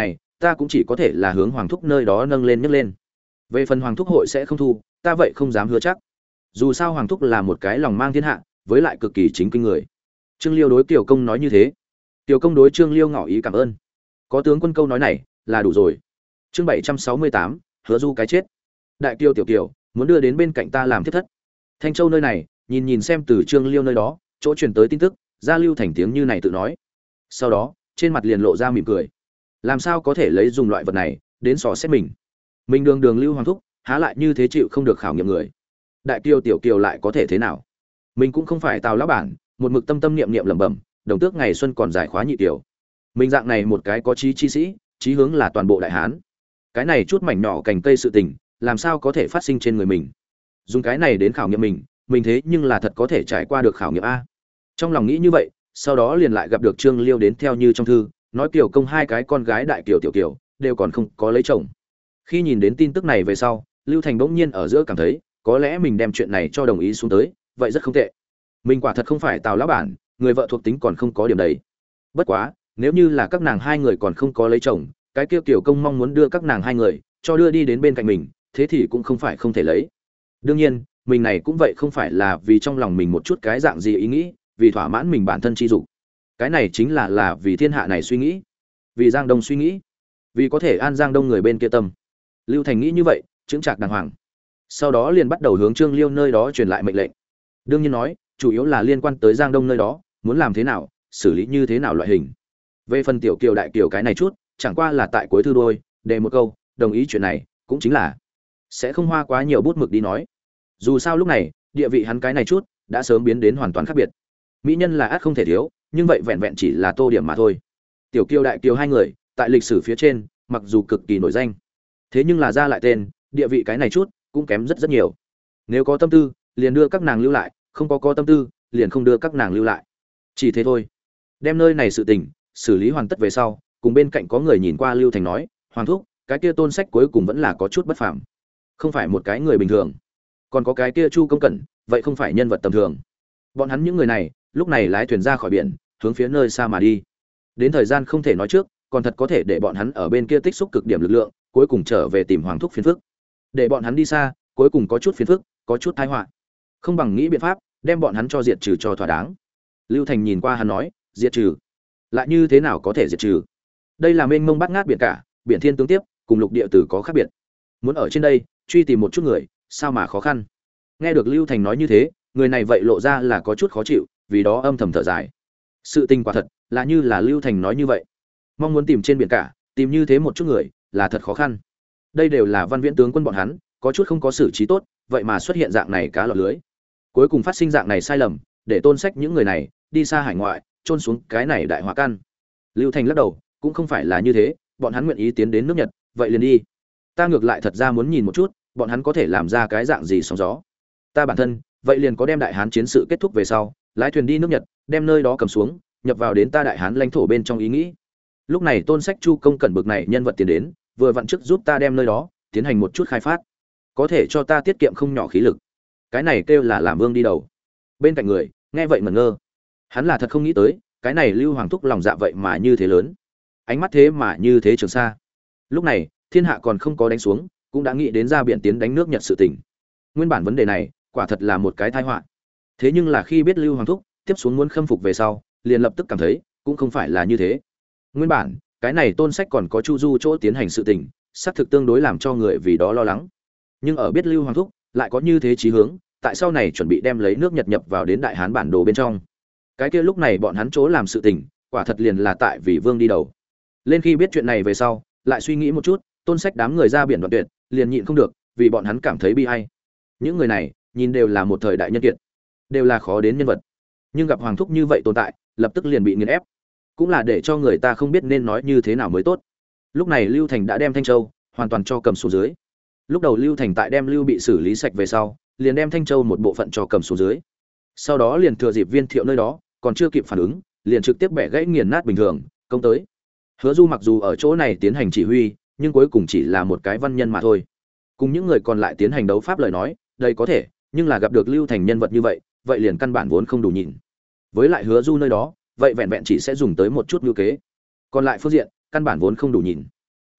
ta cũng chỉ có thể là hướng hoàng thúc nơi đó nâng lên nhấc lên. Về phần hoàng thúc hội sẽ không thu, ta vậy không dám hứa chắc. Dù sao hoàng thúc là một cái lòng mang thiên hạ, với lại cực kỳ chính kinh người. Trương Liêu đối Kiều Công nói như thế. Kiều Công đối Trương Liêu ngỏ ý cảm ơn. Có tướng quân câu nói này là đủ rồi. Chương 768, Hứa Du cái chết. Đại Kiều tiểu Kiều, muốn đưa đến bên cạnh ta làm thiết thất. Thanh Châu nơi này, nhìn xem từ Trương Liêu nơi đó, chỗ truyền tới tin tức, ra Lưu Thành tiếng như này tự nói. Sau đó, trên mặt liền lộ ra mỉm cười. Làm sao có thể lấy dùng loại vật này đến xò xét mình? Mình đường Lưu Hoàng thúc, há lại như thế chịu không được khảo nghiệm người. Đại Kiều tiểu Kiều lại có thể thế nào? Mình cũng không phải Tào lão bản, một mực tâm tâm niệm niệm lẩm bẩm, đồng tước ngày xuân còn dài khóa nhị tiểu. Mình dạng này một cái có chí chi sĩ, chí hướng là toàn bộ đại hán. Cái này chút mảnh nhỏ cành cây sự tình, làm sao có thể phát sinh trên người mình? Dùng cái này đến khảo nghiệm mình thế nhưng là thật có thể trải qua được khảo nghiệm a. Trong lòng nghĩ như vậy, sau đó liền lại gặp được Trương Liêu đến theo như trong thư, nói Kiều Công hai cái con gái Đại Kiều tiểu Kiều đều còn không có lấy chồng. Khi nhìn đến tin tức này về sau, Lưu Thành bỗng nhiên ở giữa cảm thấy, có lẽ mình đem chuyện này cho đồng ý xuống tới, vậy rất không tệ. Mình quả thật không phải Tào lão bản, người vợ thuộc tính còn không có điểm đấy. Bất quá, nếu như là các nàng hai người còn không có lấy chồng, cái kia Kiều Công mong muốn đưa các nàng hai người cho đưa đi đến bên cạnh mình, thế thì cũng không phải không thể lấy. Đương nhiên, mình này cũng vậy không phải là vì trong lòng mình một chút cái dạng gì ý nghĩ, vì thỏa mãn mình bản thân chi dục. Cái này chính là vì thiên hạ này suy nghĩ, vì Giang Đông suy nghĩ, vì có thể an Giang Đông người bên kia tâm. Lưu Thành nghĩ như vậy, chững chạc đàng hoàng. Sau đó liền bắt đầu hướng Trương Liêu nơi đó truyền lại mệnh lệnh. Đương nhiên nói, chủ yếu là liên quan tới Giang Đông nơi đó, muốn làm thế nào, xử lý như thế nào loại hình. Về phần tiểu Kiều Đại Kiều cái này chút, chẳng qua là tại cuối thư đôi, đề một câu, đồng ý chuyện này, cũng chính là sẽ không hoa quá nhiều bút mực đi nói. Dù sao lúc này, địa vị hắn cái này chút đã sớm biến đến hoàn toàn khác biệt. Mỹ nhân là ắt không thể thiếu, nhưng vậy vẹn vẹn chỉ là tô điểm mà thôi. Tiểu Kiều Đại Kiều hai người, tại lịch sử phía trên, mặc dù cực kỳ nổi danh, thế nhưng là ra lại tên, địa vị cái này chút cũng kém rất nhiều. Nếu có tâm tư, liền đưa các nàng lưu lại, không có tâm tư, liền không đưa các nàng lưu lại. Chỉ thế thôi. Đem nơi này sự tình xử lý hoàn tất về sau, cùng bên cạnh có người nhìn qua Lưu Thành nói, Hoàng thúc, cái kia Tôn Sách cuối cùng vẫn là có chút bất phàm, không phải một cái người bình thường. Còn có cái kia Chu Công Cẩn, vậy không phải nhân vật tầm thường. Bọn hắn những người này, lúc này lái thuyền ra khỏi biển, hướng phía nơi xa mà đi. Đến thời gian không thể nói trước, còn thật có thể để bọn hắn ở bên kia tích xúc cực điểm lực lượng, cuối cùng trở về tìm Hoàng thúc phiền phức. Để bọn hắn đi xa, cuối cùng có chút phiền phức, có chút tai họa. Không bằng nghĩ biện pháp, đem bọn hắn cho diệt trừ cho thỏa đáng. Lưu Thành nhìn qua hắn nói, diệt trừ? Lại như thế nào có thể diệt trừ? Đây là mênh mông bát ngát biển cả, biển thiên tướng tiếp, cùng lục địa tử có khác biệt. Muốn ở trên đây truy tìm một chút người, sao mà khó khăn. Nghe được Lưu Thành nói như thế, người này vậy lộ ra là có chút khó chịu, vì đó âm thầm thở dài. Sự tình quả thật là như là Lưu Thành nói như vậy, mong muốn tìm trên biển cả, tìm như thế một chút người là thật khó khăn. Đây đều là Văn Viễn tướng quân bọn hắn, có chút không có xử trí tốt, vậy mà xuất hiện dạng này cá lọt lưới. Cuối cùng phát sinh dạng này sai lầm, để Tôn Sách những người này đi xa hải ngoại, trôn xuống cái này đại họa căn. Lưu Thành lắc đầu, cũng không phải là như thế, bọn hắn nguyện ý tiến đến nước Nhật, vậy liền đi. Ta ngược lại thật ra muốn nhìn một chút, bọn hắn có thể làm ra cái dạng gì sóng gió. Ta bản thân, vậy liền có đem đại hán chiến sự kết thúc về sau, lái thuyền đi nước Nhật, đem nơi đó cầm xuống, nhập vào đến ta đại hán lãnh thổ bên trong ý nghĩ. Lúc này Tôn Sách Chu Công Cẩn bực này nhân vật tiến đến, vừa vặn trước giúp ta đem nơi đó tiến hành một chút khai phát, có thể cho ta tiết kiệm không nhỏ khí lực. Cái này kêu là làm vương đi đầu. Bên cạnh người nghe vậy ngẩn ngơ, hắn là thật không nghĩ tới, cái này Lưu Hoàng thúc lòng dạ vậy mà như thế lớn, ánh mắt thế mà như thế trường xa. Lúc này thiên hạ còn không có đánh xuống, cũng đã nghĩ đến ra biển tiến đánh nước Nhật sự tình. Nguyên bản vấn đề này quả thật là một cái tai họa, thế nhưng là khi biết Lưu Hoàng thúc tiếp xuống muốn khâm phục về sau, liền lập tức cảm thấy cũng không phải là như thế. Nguyên bản cái này Tôn Sách còn có Chu Du chỗ tiến hành sự tình, xác thực tương đối làm cho người vì đó lo lắng. Nhưng ở biết Lưu Hoàng thúc lại có như thế chí hướng, tại sau này chuẩn bị đem lấy nước Nhật nhập vào đến đại hán bản đồ bên trong, cái kia lúc này bọn hắn chỗ làm sự tình, quả thật liền là tại vì vương đi đầu. Lên khi biết chuyện này về sau, lại suy nghĩ một chút, Tôn Sách đám người ra biển đoạn tuyệt, liền nhịn không được, vì bọn hắn cảm thấy bi ai. Những người này, nhìn đều là một thời đại nhân kiệt, đều là khó đến nhân vật, nhưng gặp Hoàng thúc như vậy tồn tại, lập tức liền bị nghiền ép, cũng là để cho người ta không biết nên nói như thế nào mới tốt. Lúc này Lưu Thành đã đem Thanh Châu hoàn toàn cho cầm xuống dưới. Lúc đầu Lưu Thành tại đem Lưu bị xử lý sạch về sau, liền đem Thanh Châu một bộ phận cho cầm xuống dưới. Sau đó liền thừa dịp Viên Thiệu nơi đó còn chưa kịp phản ứng, liền trực tiếp bẻ gãy nghiền nát bình thường, công tới. Hứa Du mặc dù ở chỗ này tiến hành chỉ huy, nhưng cuối cùng chỉ là một cái văn nhân mà thôi. Cùng những người còn lại tiến hành đấu pháp lời nói, đây có thể, nhưng là gặp được Lưu Thành nhân vật như vậy, vậy liền căn bản vốn không đủ nhìn. Với lại Hứa Du nơi đó, vậy vẹn vẹn chỉ sẽ dùng tới một chút lưu kế. Còn lại phương diện, căn bản vốn không đủ nhìn.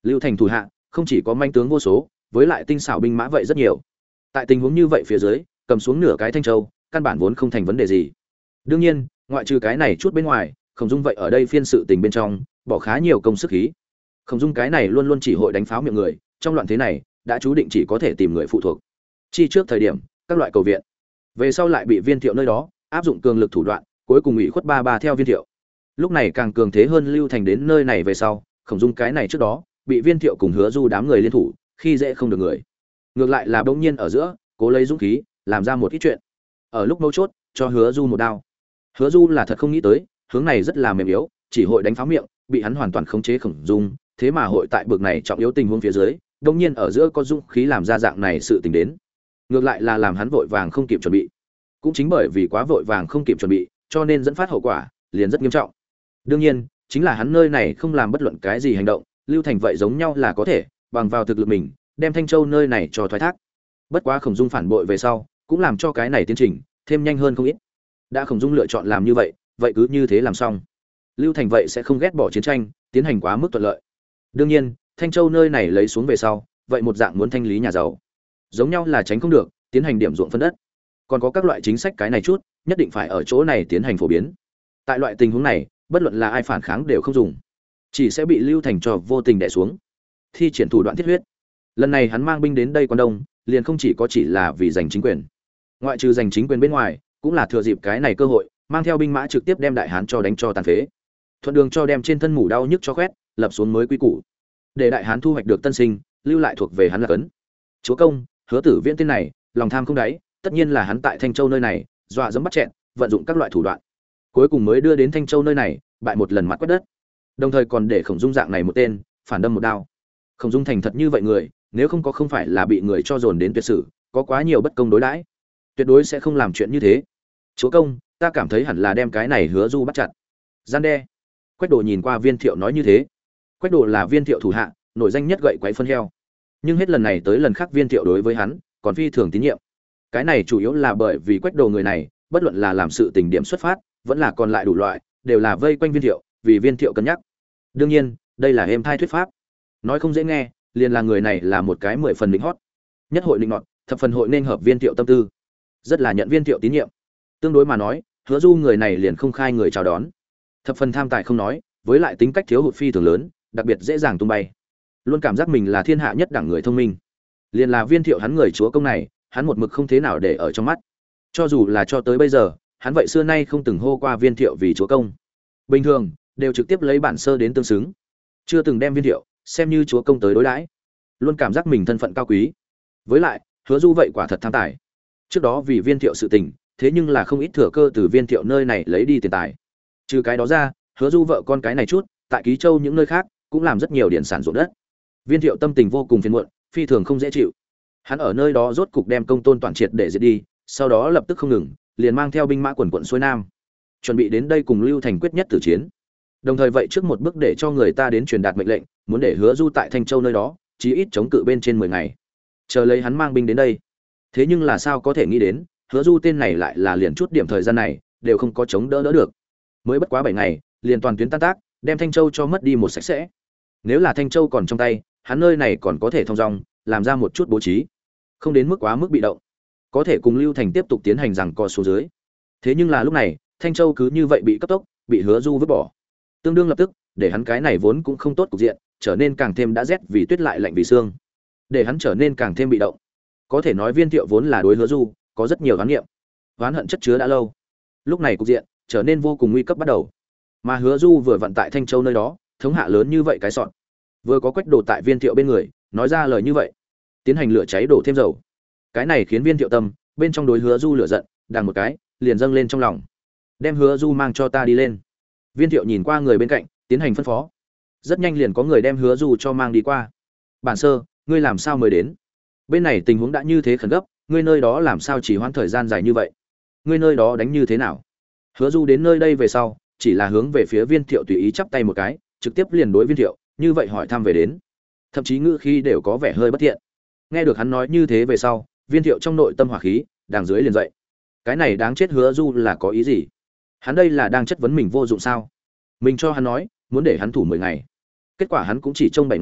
Lưu Thành thủ hạ không chỉ có manh tướng vô số, với lại tinh xảo binh mã vậy rất nhiều. Tại tình huống như vậy phía dưới, cầm xuống nửa cái Thanh Châu, căn bản vốn không thành vấn đề gì. Đương nhiên, ngoại trừ cái này chút bên ngoài, Khổng Dung vậy ở đây phiên sự tình bên trong, bỏ khá nhiều công sức khí. Khổng Dung cái này luôn luôn chỉ hội đánh pháo miệng người, trong loạn thế này, đã chú định chỉ có thể tìm người phụ thuộc. Chi trước thời điểm, các loại cầu viện, về sau lại bị Viên Thiệu nơi đó áp dụng cường lực thủ đoạn, cuối cùng ủy khuất ba theo Viên Thiệu. Lúc này càng cường thế hơn Lưu Thành đến nơi này về sau, Khổng Dung cái này trước đó, bị Viên Thiệu cùng Hứa Du đám người liên thủ, khi dễ không được người. Ngược lại là bỗng nhiên ở giữa, cố lấy dũng khí, làm ra một ít chuyện. Ở lúc mấu chốt, cho Hứa Du một đao. Hứa Du là thật không nghĩ tới, hướng này rất là mềm yếu, chỉ hội đánh pháo miệng, bị hắn hoàn toàn khống chế Khổng Dung, thế mà hội tại bực này trọng yếu tình huống phía dưới, bỗng nhiên ở giữa có dũng khí làm ra dạng này sự tình đến. Ngược lại là làm hắn vội vàng không kịp chuẩn bị. Cũng chính bởi vì quá vội vàng không kịp chuẩn bị, cho nên dẫn phát hậu quả liền rất nghiêm trọng. Đương nhiên, chính là hắn nơi này không làm bất luận cái gì hành động, Lưu Thành vậy giống nhau là có thể bằng vào thực lực mình, đem Thanh Châu nơi này cho thoái thác. Bất quá Khổng Dung phản bội về sau, cũng làm cho cái này tiến trình thêm nhanh hơn không ít. Đã Khổng Dung lựa chọn làm như vậy, vậy cứ như thế làm xong. Lưu Thành vậy sẽ không ghét bỏ chiến tranh, tiến hành quá mức thuận lợi. Đương nhiên, Thanh Châu nơi này lấy xuống về sau, vậy một dạng muốn thanh lý nhà giàu, giống nhau là tránh không được, tiến hành điểm ruộng phân đất. Còn có các loại chính sách cái này chút, nhất định phải ở chỗ này tiến hành phổ biến. Tại loại tình huống này, bất luận là ai phản kháng đều không dùng, chỉ sẽ bị Lưu Thành cho vô tình đè xuống. Thi triển thủ đoạn thiết huyết. Lần này hắn mang binh đến đây Quan Đông, liền không chỉ là vì giành chính quyền. Ngoại trừ giành chính quyền bên ngoài, cũng là thừa dịp cái này cơ hội, mang theo binh mã trực tiếp đem đại hán cho đánh cho tàn phế. Thuận đường cho đem trên thân mủ đau nhức cho khoét, lập xuống mới quy củ. Để đại hán thu hoạch được tân sinh, lưu lại thuộc về hắn là cấn. Chúa công, Hứa Tử Viễn tên này, lòng tham không đáy, tất nhiên là hắn tại Thanh Châu nơi này, dọa dẫm bắt chẹn, vận dụng các loại thủ đoạn. Cuối cùng mới đưa đến Thanh Châu nơi này, bại một lần mặt quét đất. Đồng thời còn để Khổng Dung dạng này một tên, phản đâm một đao. Khổng Dung thành thật như vậy người, nếu không phải là bị người cho dồn đến tuyệt sử, có quá nhiều bất công đối đãi, tuyệt đối sẽ không làm chuyện như thế. Chúa công, ta cảm thấy hẳn là đem cái này Hứa Du bắt chặt. Gian đe. Quách Đồ nhìn qua Viên Thiệu nói như thế. Quách Đồ là Viên Thiệu thủ hạ, nổi danh nhất gậy quấy phân heo. Nhưng hết lần này tới lần khác Viên Thiệu đối với hắn còn phi thường tín nhiệm. Cái này chủ yếu là bởi vì Quách Đồ người này, bất luận là làm sự tình điểm xuất phát, vẫn là còn lại đủ loại, đều là vây quanh Viên Thiệu, vì Viên Thiệu cân nhắc. Đương nhiên, đây là êm thai thuyết pháp. Nói không dễ nghe, liền là người này là một cái 10 phần định hót. Nhất hội định nọt, thập phần hội nên hợp Viên Thiệu tâm tư. Rất là nhận Viên Thiệu tín nhiệm. Tương đối mà nói, Hứa Du người này liền không khai người chào đón. Thập phần tham tài không nói, với lại tính cách thiếu hụt phi thường lớn, đặc biệt dễ dàng tung bay. Luôn cảm giác mình là thiên hạ nhất đẳng người thông minh. Liền là Viên Thiệu hắn người chúa công này, hắn một mực không thế nào để ở trong mắt. Cho dù là cho tới bây giờ, hắn vậy xưa nay không từng hô qua Viên Thiệu vì chúa công. Bình thường đều trực tiếp lấy bản sơ đến tương xứng, chưa từng đem Viên Thiệu xem như chúa công tới đối đãi. Luôn cảm giác mình thân phận cao quý. Với lại, Hứa Du vậy quả thật tham tài. Trước đó vì Viên Thiệu sự tình, thế nhưng là không ít thừa cơ từ Viên Thiệu nơi này lấy đi tiền tài. Trừ cái đó ra, Hứa Du vợ con cái này chút, tại Ký Châu những nơi khác cũng làm rất nhiều điển sản ruộng đất. Viên Thiệu tâm tình vô cùng phiền muộn, phi thường không dễ chịu. Hắn ở nơi đó rốt cục đem Công Tôn toàn triệt để diệt đi, sau đó lập tức không ngừng, liền mang theo binh mã quần quận xuôi nam, chuẩn bị đến đây cùng Lưu Thành quyết nhất tử chiến. Đồng thời vậy trước một bước để cho người ta đến truyền đạt mệnh lệnh, muốn để Hứa Du tại Thanh Châu nơi đó, chí ít chống cự bên trên 10 ngày, chờ lấy hắn mang binh đến đây. Thế nhưng là sao có thể nghĩ đến, Hứa Du tên này lại là liền chút điểm thời gian này đều không có chống đỡ được. Mới bất quá 7 ngày, liền toàn tuyến tan tác, đem Thanh Châu cho mất đi một sạch sẽ. Nếu là Thanh Châu còn trong tay, hắn nơi này còn có thể thông dong, làm ra một chút bố trí, không đến mức quá mức bị động, có thể cùng Lưu Thành tiếp tục tiến hành giằng co xuống dưới. Thế nhưng là lúc này, Thanh Châu cứ như vậy bị cấp tốc, bị Hứa Du vứt bỏ. Tương đương lập tức, để hắn cái này vốn cũng không tốt cục diện, trở nên càng thêm đã rét vì tuyết lại lạnh vì xương, để hắn trở nên càng thêm bị động. Có thể nói Viên Thiệu vốn là đối Hứa Du có rất nhiều oán niệm, oán hận chất chứa đã lâu. Lúc này cục diện trở nên vô cùng nguy cấp bắt đầu. Mà Hứa Du vừa vận tại Thanh Châu nơi đó, thống hạ lớn như vậy cái sọn, vừa có Quách Đồ tại Viên Thiệu bên người, nói ra lời như vậy, tiến hành lửa cháy đổ thêm dầu. Cái này khiến Viên Thiệu tâm bên trong đối Hứa Du lửa giận, đằng một cái, liền dâng lên trong lòng. Đem Hứa Du mang cho ta đi lên. Viên Thiệu nhìn qua người bên cạnh, tiến hành phân phó. Rất nhanh liền có người đem Hứa Du cho mang đi qua. Bản sơ, ngươi làm sao mới đến? Bên này tình huống đã như thế khẩn cấp, ngươi nơi đó làm sao chỉ hoãn thời gian dài như vậy? Ngươi nơi đó đánh như thế nào? Hứa Du đến nơi đây về sau, chỉ là hướng về phía Viên Thiệu tùy ý chắp tay một cái, trực tiếp liền đối Viên Thiệu, như vậy hỏi thăm về đến. Thậm chí ngữ khí đều có vẻ hơi bất thiện. Nghe được hắn nói như thế về sau, Viên Thiệu trong nội tâm hỏa khí, đằng dưới liền dậy. Cái này đáng chết Hứa Du là có ý gì? Hắn đây là đang chất vấn mình vô dụng sao? Mình cho hắn nói, muốn để hắn thủ 10 ngày. Kết quả hắn cũng chỉ trong 7 ngày,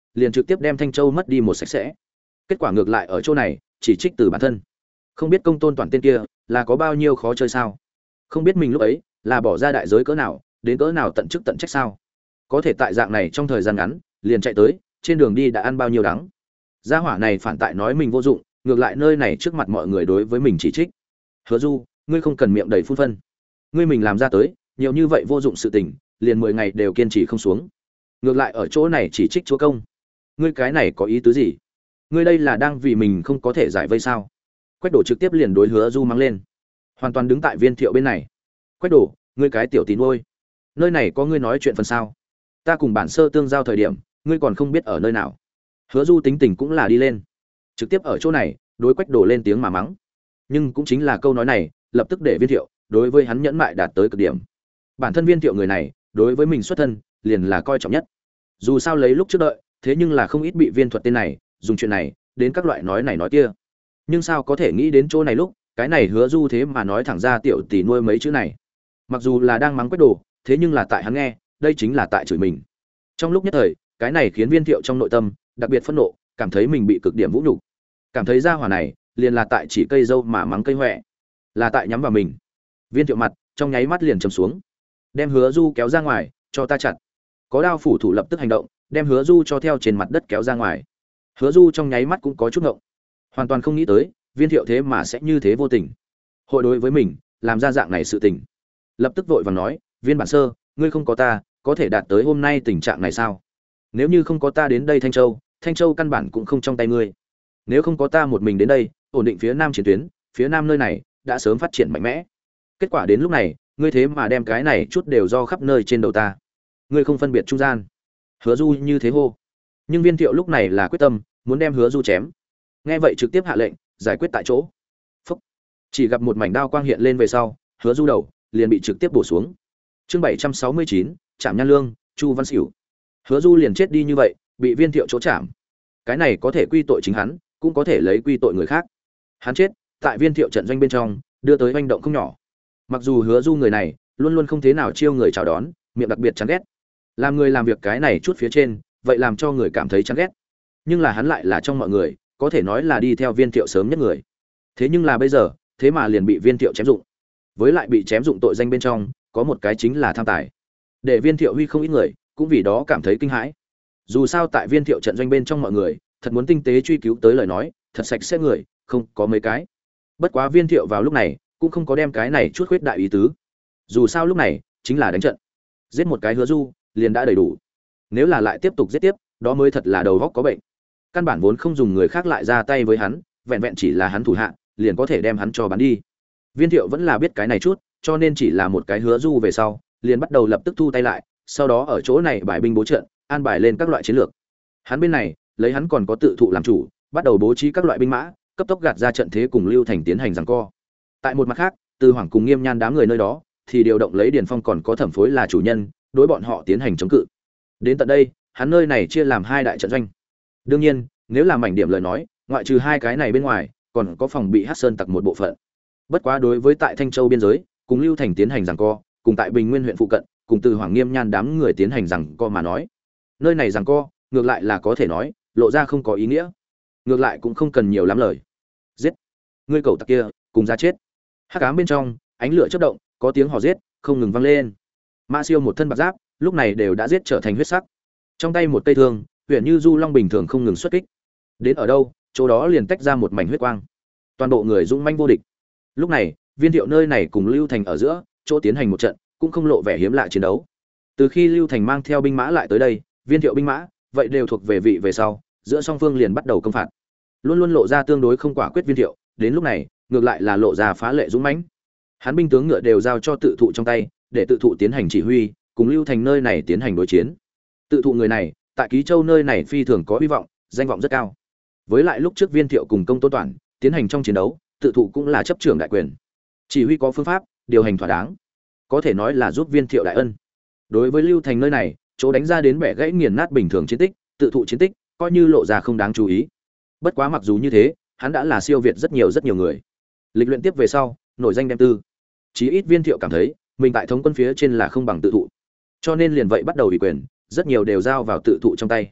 liền trực tiếp đem Thanh Châu mất đi một sạch sẽ. Kết quả ngược lại ở chỗ này, chỉ trích từ bản thân. Không biết Công Tôn Toàn tên kia là có bao nhiêu khó chơi sao? Không biết mình lúc ấy là bỏ ra đại giới cỡ nào, đến cỡ nào tận chức tận trách sao? Có thể tại dạng này trong thời gian ngắn, liền chạy tới, trên đường đi đã ăn bao nhiêu đắng. Gia hỏa này phản tại nói mình vô dụng, ngược lại nơi này trước mặt mọi người đối với mình chỉ trích. Hứa Du, ngươi không cần miệng đầy phun phân. Ngươi mình làm ra tới, nhiều như vậy vô dụng sự tình, liền 10 ngày đều kiên trì không xuống. Ngược lại ở chỗ này chỉ trích chúa công. Ngươi cái này có ý tứ gì? Ngươi đây là đang vì mình không có thể giải vây sao? Quách Đổ trực tiếp liền đối Hứa Du mắng lên. Hoàn toàn đứng tại Viên Thiệu bên này. Quách Đổ, ngươi cái tiểu tín nuôi, nơi này có ngươi nói chuyện phần sao? Ta cùng bản sơ tương giao thời điểm, ngươi còn không biết ở nơi nào. Hứa Du tính tình cũng là đi lên, trực tiếp ở chỗ này đối Quách Đổ lên tiếng mà mắng. Nhưng cũng chính là câu nói này, lập tức để Viên Thiệu đối với hắn nhẫn mại đạt tới cực điểm. Bản thân Viên Thiệu người này, đối với mình xuất thân, liền là coi trọng nhất. Dù sao lấy lúc trước đợi, thế nhưng là không ít bị Viên Thuật tên này dùng chuyện này đến các loại nói này nói kia. Nhưng sao có thể nghĩ đến chỗ này lúc, cái này Hứa Du thế mà nói thẳng ra tiểu tỷ nuôi mấy chữ này. Mặc dù là đang mắng Quách Đổ, thế nhưng là tại hắn nghe, đây chính là tại chửi mình. Trong lúc nhất thời, cái này khiến Viên Thiệu trong nội tâm đặc biệt phẫn nộ, cảm thấy mình bị cực điểm vũ nhục, cảm thấy gia hỏa này liền là tại chỉ cây dâu mà mắng cây hoẹ, là tại nhắm vào mình. Viên Thiệu mặt trong nháy mắt liền trầm xuống, đem Hứa Du kéo ra ngoài, cho ta chặt. Có đao phủ thủ lập tức hành động, đem Hứa Du cho theo trên mặt đất kéo ra ngoài. Hứa Du trong nháy mắt cũng có chút ngộng, hoàn toàn không nghĩ tới Viên Thiệu thế mà sẽ như thế vô tình, hội đối với mình làm ra dạng này sự tình. Lập tức vội vàng nói, Viên bản sơ, ngươi không có ta, có thể đạt tới hôm nay tình trạng này sao? Nếu như không có ta đến đây Thanh Châu căn bản cũng không trong tay ngươi. Nếu không có ta một mình đến đây, ổn định phía nam chiến tuyến, phía nam nơi này đã sớm phát triển mạnh mẽ. Kết quả đến lúc này, ngươi thế mà đem cái này chút đều do khắp nơi trên đầu ta. Ngươi không phân biệt trung gian. Hứa Du như thế hô. Nhưng Viên Thiệu lúc này là quyết tâm, muốn đem Hứa Du chém. Nghe vậy trực tiếp hạ lệnh, giải quyết tại chỗ. Phúc. Chỉ gặp một mảnh đao quang hiện lên về sau, Hứa Du đầu liền bị trực tiếp bổ xuống. Chương 769, Trảm Nhan Lương, Chu Văn Sửu. Hứa Du liền chết đi như vậy, bị Viên Thiệu chỗ chạm. Cái này có thể quy tội chính hắn, cũng có thể lấy quy tội người khác. Hắn chết tại Viên Thiệu trận doanh bên trong, đưa tới hoành động không nhỏ. Mặc dù Hứa Du người này luôn luôn không thế nào chiêu người chào đón, miệng đặc biệt chán ghét, làm người làm việc cái này chút phía trên, vậy làm cho người cảm thấy chán ghét. Nhưng là hắn lại là trong mọi người, có thể nói là đi theo Viên Thiệu sớm nhất người. Thế nhưng là bây giờ, thế mà liền bị Viên Thiệu chém dụng. Với lại bị chém dụng tội danh bên trong, có một cái chính là tham tài. Để Viên Thiệu huy không ít người, cũng vì đó cảm thấy kinh hãi. Dù sao tại Viên Thiệu trận doanh bên trong mọi người, thật muốn tinh tế truy cứu tới lời nói, thật sạch sẽ người, không có mấy cái. Bất quá Viên Thiệu vào lúc này, cũng không có đem cái này chút khuyết đại ý tứ. Dù sao lúc này, chính là đánh trận. Giết một cái Hứa Du, liền đã đầy đủ. Nếu là lại tiếp tục giết tiếp, đó mới thật là đầu óc có bệnh. Căn bản vốn không dùng người khác lại ra tay với hắn, vẹn vẹn chỉ là hắn thủ hạ, liền có thể đem hắn cho bắn đi. Viên Thiệu vẫn là biết cái này chút, cho nên chỉ là một cái Hứa Du về sau, liền bắt đầu lập tức thu tay lại, sau đó ở chỗ này bài binh bố trận, an bài lên các loại chiến lược. Hắn bên này, lấy hắn còn có tự thụ làm chủ, bắt đầu bố trí các loại binh mã, cấp tốc gạt ra trận thế cùng Lưu Thành tiến hành giằng co. Tại một mặt khác, Từ Hoàng cùng Nghiêm Nhan đám người nơi đó, thì điều động lấy Điền Phong còn có Thẩm Phối là chủ nhân, đối bọn họ tiến hành chống cự. Đến tận đây, hắn nơi này chia làm hai đại trận doanh. Đương nhiên, nếu làm mảnh điểm lời nói, ngoại trừ hai cái này bên ngoài, còn có phòng bị Hắc Sơn tặc một bộ phận. Bất quá đối với tại Thanh Châu biên giới, cùng Lưu Thành tiến hành giằng co, cùng tại Bình Nguyên huyện phụ cận, cùng Từ Hoàng Nghiêm Nhan đám người tiến hành giằng co mà nói, nơi này giằng co, ngược lại là có thể nói, lộ ra không có ý nghĩa. Ngược lại cũng không cần nhiều lắm lời. Giết, ngươi cẩu tặc kia, cùng ra chết. Hắc ám bên trong, ánh lửa chớp động, có tiếng hò giết không ngừng vang lên. Mã Siêu một thân bạc giáp, lúc này đều đã giết trở thành huyết sắc. Trong tay một cây thương, huyền như du long bình thường không ngừng xuất kích. Đến ở đâu, chỗ đó liền tách ra một mảnh huyết quang. Toàn bộ người dũng manh vô địch. Lúc này, Viên Thiệu nơi này cùng Lưu Thành ở giữa, chỗ tiến hành một trận, cũng không lộ vẻ hiếm lạ chiến đấu. Từ khi Lưu Thành mang theo binh mã lại tới đây, Viên Thiệu binh mã, vậy đều thuộc về vị về sau, giữa song phương liền bắt đầu công phạt. Luôn luôn lộ ra tương đối không quả quyết Viên Thiệu, đến lúc này, ngược lại là lộ ra phá lệ dũng mãnh. Hắn binh tướng ngựa đều giao cho tự thụ trong tay, để tự thụ tiến hành chỉ huy, cùng Lưu Thành nơi này tiến hành đối chiến. Tự thụ người này, tại Ký Châu nơi này phi thường có hy vọng, danh vọng rất cao. Với lại lúc trước Viên Thiệu cùng Công Tôn Toản tiến hành trong chiến đấu, tự thụ cũng là chấp trưởng đại quyền, chỉ huy có phương pháp, điều hành thỏa đáng, có thể nói là giúp Viên Thiệu đại ân. Đối với Lưu Thành nơi này, chỗ đánh ra đến bẻ gãy nghiền nát bình thường chiến tích, tự thụ chiến tích, coi như lộ ra không đáng chú ý. Bất quá mặc dù như thế, hắn đã là siêu việt rất nhiều người. Lịch luyện tiếp về sau, nổi danh đem tư. Chí ít Viên Thiệu cảm thấy, mình tại thống quân phía trên là không bằng tự thụ. Cho nên liền vậy bắt đầu ủy quyền, rất nhiều đều giao vào tự thụ trong tay.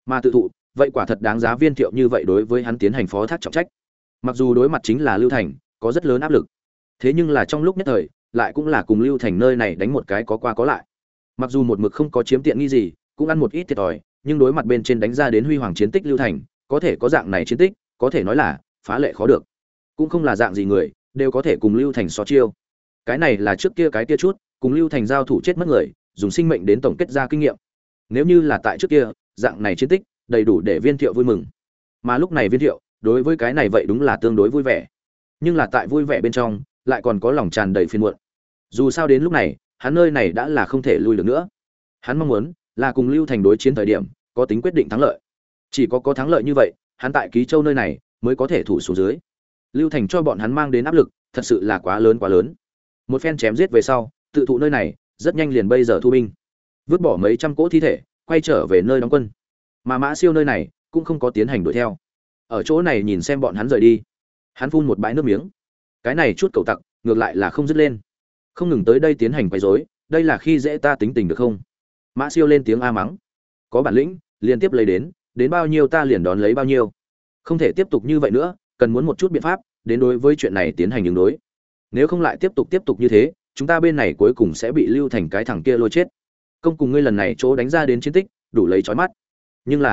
Mà tự thụ, vậy quả thật đáng giá Viên Thiệu như vậy đối với hắn tiến hành phó thác trọng trách. Mặc dù đối mặt chính là Lưu Thành, có rất lớn áp lực. Thế nhưng là trong lúc nhất thời, lại cũng là cùng Lưu Thành nơi này đánh một cái có qua có lại. Mặc dù một mực không có chiếm tiện nghi gì, cũng ăn một ít thiệt thòi, nhưng đối mặt bên trên đánh ra đến huy hoàng chiến tích Lưu Thành, có thể có dạng này chiến tích, có thể nói là phá lệ khó được. Cũng không là dạng gì người, đều có thể cùng Lưu Thành so chiêu. Cái này là trước kia cái kia chút, cùng Lưu Thành giao thủ chết mất người, dùng sinh mệnh đến tổng kết ra kinh nghiệm. Nếu như là tại trước kia, dạng này chiến tích, đầy đủ để Viên Thiệu vui mừng. Mà lúc này Viên Thiệu, đối với cái này vậy đúng là tương đối vui vẻ. Nhưng là tại vui vẻ bên trong, lại còn có lòng tràn đầy phiền muộn. Dù sao đến lúc này, hắn nơi này đã là không thể lui được nữa. Hắn mong muốn là cùng Lưu Thành đối chiến thời điểm, có tính quyết định thắng lợi. Chỉ có thắng lợi như vậy, hắn tại Ký Châu nơi này mới có thể thủ xuống dưới. Lưu Thành cho bọn hắn mang đến áp lực, thật sự là quá lớn quá lớn. Một phen chém giết về sau, tự thụ nơi này, rất nhanh liền bây giờ thu binh, vứt bỏ mấy trăm cỗ thi thể, quay trở về nơi đóng quân. Mà Mã Siêu nơi này cũng không có tiến hành đuổi theo. Ở chỗ này nhìn xem bọn hắn rời đi, hắn phun một bãi nước miếng. Cái này chút cầu tặc, ngược lại là không dứt lên, không ngừng tới đây tiến hành quấy rối, đây là khi dễ ta tính tình được không? Mã Siêu lên tiếng a mắng. Có bản lĩnh, liên tiếp lấy đến bao nhiêu ta liền đón lấy bao nhiêu. Không thể tiếp tục như vậy nữa, cần muốn một chút biện pháp đến đối với chuyện này tiến hành ứng đối. Nếu không lại tiếp tục như thế, chúng ta bên này cuối cùng sẽ bị Lưu Thành cái thằng kia lôi chết. Công cùng ngươi lần này chỗ đánh ra đến chiến tích, đủ lấy chói mắt. Nhưng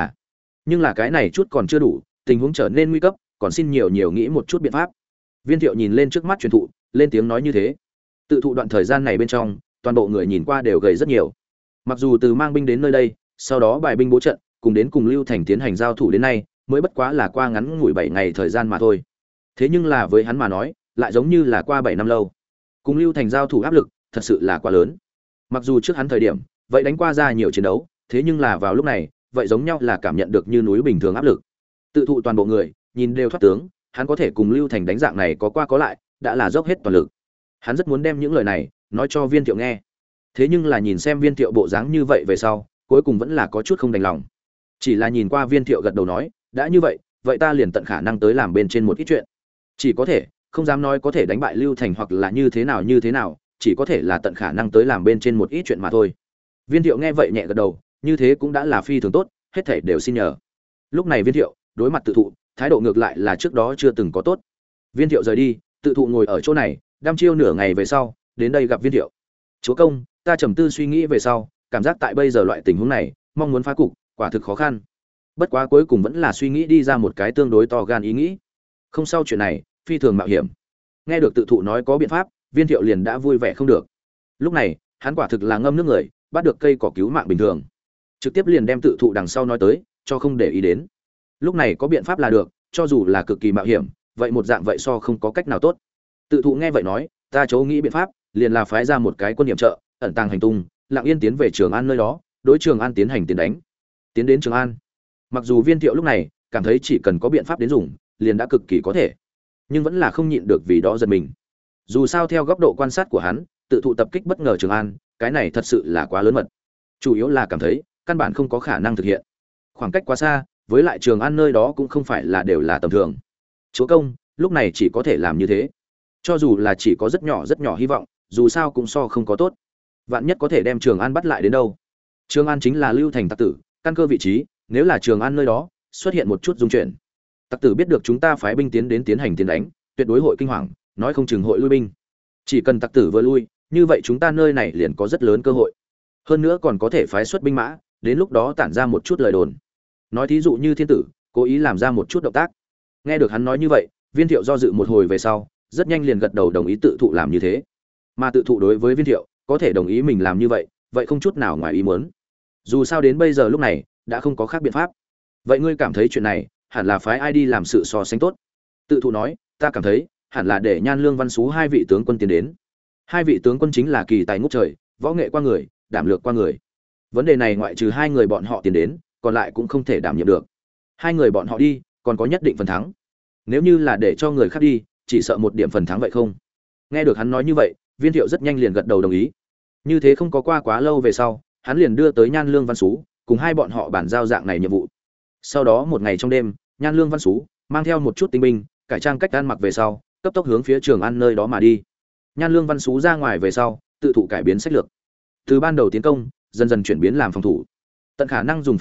là cái này chút còn chưa đủ, tình huống trở nên nguy cấp, còn xin nhiều nghĩ một chút biện pháp. Viên Thiệu nhìn lên trước mắt truyền thụ, lên tiếng nói như thế. Tự thụ đoạn thời gian này bên trong, toàn bộ người nhìn qua đều gầy rất nhiều. Mặc dù từ mang binh đến nơi đây, sau đó bài binh bố trận, cùng Lưu Thành tiến hành giao thủ đến nay, mới bất quá là qua ngắn ngủi 7 ngày thời gian mà thôi. Thế nhưng là với hắn mà nói, lại giống như là qua 7 năm lâu. Cùng Lưu Thành giao thủ áp lực, thật sự là quá lớn. Mặc dù trước hắn thời điểm, vậy đánh qua ra nhiều chiến đấu, thế nhưng là vào lúc này, vậy giống nhau là cảm nhận được như núi bình thường áp lực. Tự thụ toàn bộ người, nhìn đều thoát tướng, hắn có thể cùng Lưu Thành đánh dạng này có qua có lại, đã là dốc hết toàn lực. Hắn rất muốn đem những lời này nói cho Viên Thiệu nghe. Thế nhưng là nhìn xem Viên Thiệu bộ dáng như vậy về sau, cuối cùng vẫn là có chút không đành lòng. Chỉ là nhìn qua Viên Thiệu gật đầu nói, đã như vậy, vậy ta liền tận khả năng tới làm bên trên một ít chuyện. Chỉ có thể, không dám nói có thể đánh bại Lưu Thành hoặc là như thế nào, chỉ có thể là tận khả năng tới làm bên trên một ít chuyện mà thôi. Viên Thiệu nghe vậy nhẹ gật đầu, như thế cũng đã là phi thường tốt, hết thảy đều xin nhờ. Lúc này Viên Thiệu, đối mặt tự thụ, thái độ ngược lại là trước đó chưa từng có tốt. Viên Thiệu rời đi, tự thụ ngồi ở chỗ này, đăm chiêu nửa ngày về sau, đến đây gặp Viên Thiệu. Chúa công, ta trầm tư suy nghĩ về sau, cảm giác tại bây giờ loại tình huống này, mong muốn phá cục, quả thực khó khăn. Bất quá cuối cùng vẫn là suy nghĩ đi ra một cái tương đối to gan ý nghĩ. Không sao chuyện này, phi thường mạo hiểm. Nghe được tự thụ nói có biện pháp, Viên Thiệu liền đã vui vẻ không được. Lúc này, hắn quả thực là ngâm nước người, bắt được cây cỏ cứu mạng bình thường. Trực tiếp liền đem tự thụ đằng sau nói tới, cho không để ý đến. Lúc này có biện pháp là được, cho dù là cực kỳ mạo hiểm, vậy một dạng vậy so không có cách nào tốt. Tự thụ nghe vậy nói, ta chỗ nghĩ biện pháp, liền là phái ra một cái quân điểm trợ, ẩn tàng hành tung, lặng yên tiến về Trường An nơi đó, đối Trường An tiến hành tiến đánh. Tiến đến Trường An. Mặc dù Viên Thiệu lúc này cảm thấy chỉ cần có biện pháp đến dùng, liền đã cực kỳ có thể, nhưng vẫn là không nhịn được vì đó giật mình. Dù sao theo góc độ quan sát của hắn, tự thụ tập kích bất ngờ Trường An, cái này thật sự là quá lớn mật. Chủ yếu là cảm thấy căn bản không có khả năng thực hiện. Khoảng cách quá xa, với lại Trường An nơi đó cũng không phải là đều là tầm thường. Chúa công, lúc này chỉ có thể làm như thế. Cho dù là chỉ có rất nhỏ hy vọng, dù sao cũng so không có tốt. Vạn nhất có thể đem Trường An bắt lại đến đâu? Trường An chính là Lưu Thành tặc tử, căn cơ vị trí, nếu là Trường An nơi đó xuất hiện một chút dung chuyển, tặc tử biết được chúng ta phái binh tiến đến tiến hành tiến đánh, tuyệt đối hội kinh hoàng, nói không chừng hội lui binh. Chỉ cần tặc tử vừa lui, như vậy chúng ta nơi này liền có rất lớn cơ hội. Hơn nữa còn có thể phái xuất binh mã, đến lúc đó tản ra một chút lời đồn. Nói thí dụ như Thiên tử cố ý làm ra một chút động tác. Nghe được hắn nói như vậy, Viên Thiệu do dự một hồi về sau, rất nhanh liền gật đầu đồng ý tự thụ làm như thế. Mà tự thụ đối với Viên Thiệu, có thể đồng ý mình làm như vậy, vậy không chút nào ngoài ý muốn. Dù sao đến bây giờ lúc này, đã không có khác biện pháp. Vậy ngươi cảm thấy chuyện này, hẳn là phái ai đi làm sự so sánh tốt? Tự thụ nói, ta cảm thấy, hẳn là để Nhan Lương Văn Xú hai vị tướng quân tiến đến. Hai vị tướng quân chính là kỳ tài ngút trời, võ nghệ qua người, đảm lược qua người. Vấn đề này ngoại trừ hai người bọn họ tiến đến, còn lại cũng không thể đảm nhiệm được. Hai người bọn họ đi, còn có nhất định phần thắng. Nếu như là để cho người khác đi, chỉ sợ một điểm phần thắng vậy không. Nghe được hắn nói như vậy, Viên Thiệu rất nhanh liền gật đầu đồng ý. Như thế không có qua quá lâu về sau, hắn liền đưa tới Nhan Lương Văn Xú, cùng hai bọn họ bàn giao dạng này nhiệm vụ. Sau đó một ngày trong đêm, Nhan Lương Văn Xú mang theo một chút tinh binh, cải trang cách ăn mặc về sau, cấp tốc hướng phía Trường An nơi đó mà đi. Nhan Lương Văn Xú ra ngoài về sau, tự thụ cải biến sách lược. Từ ban đầu tiến công, dần dần chuyển biến làm phòng thủ. Tận khả năng dùng phòng ngự,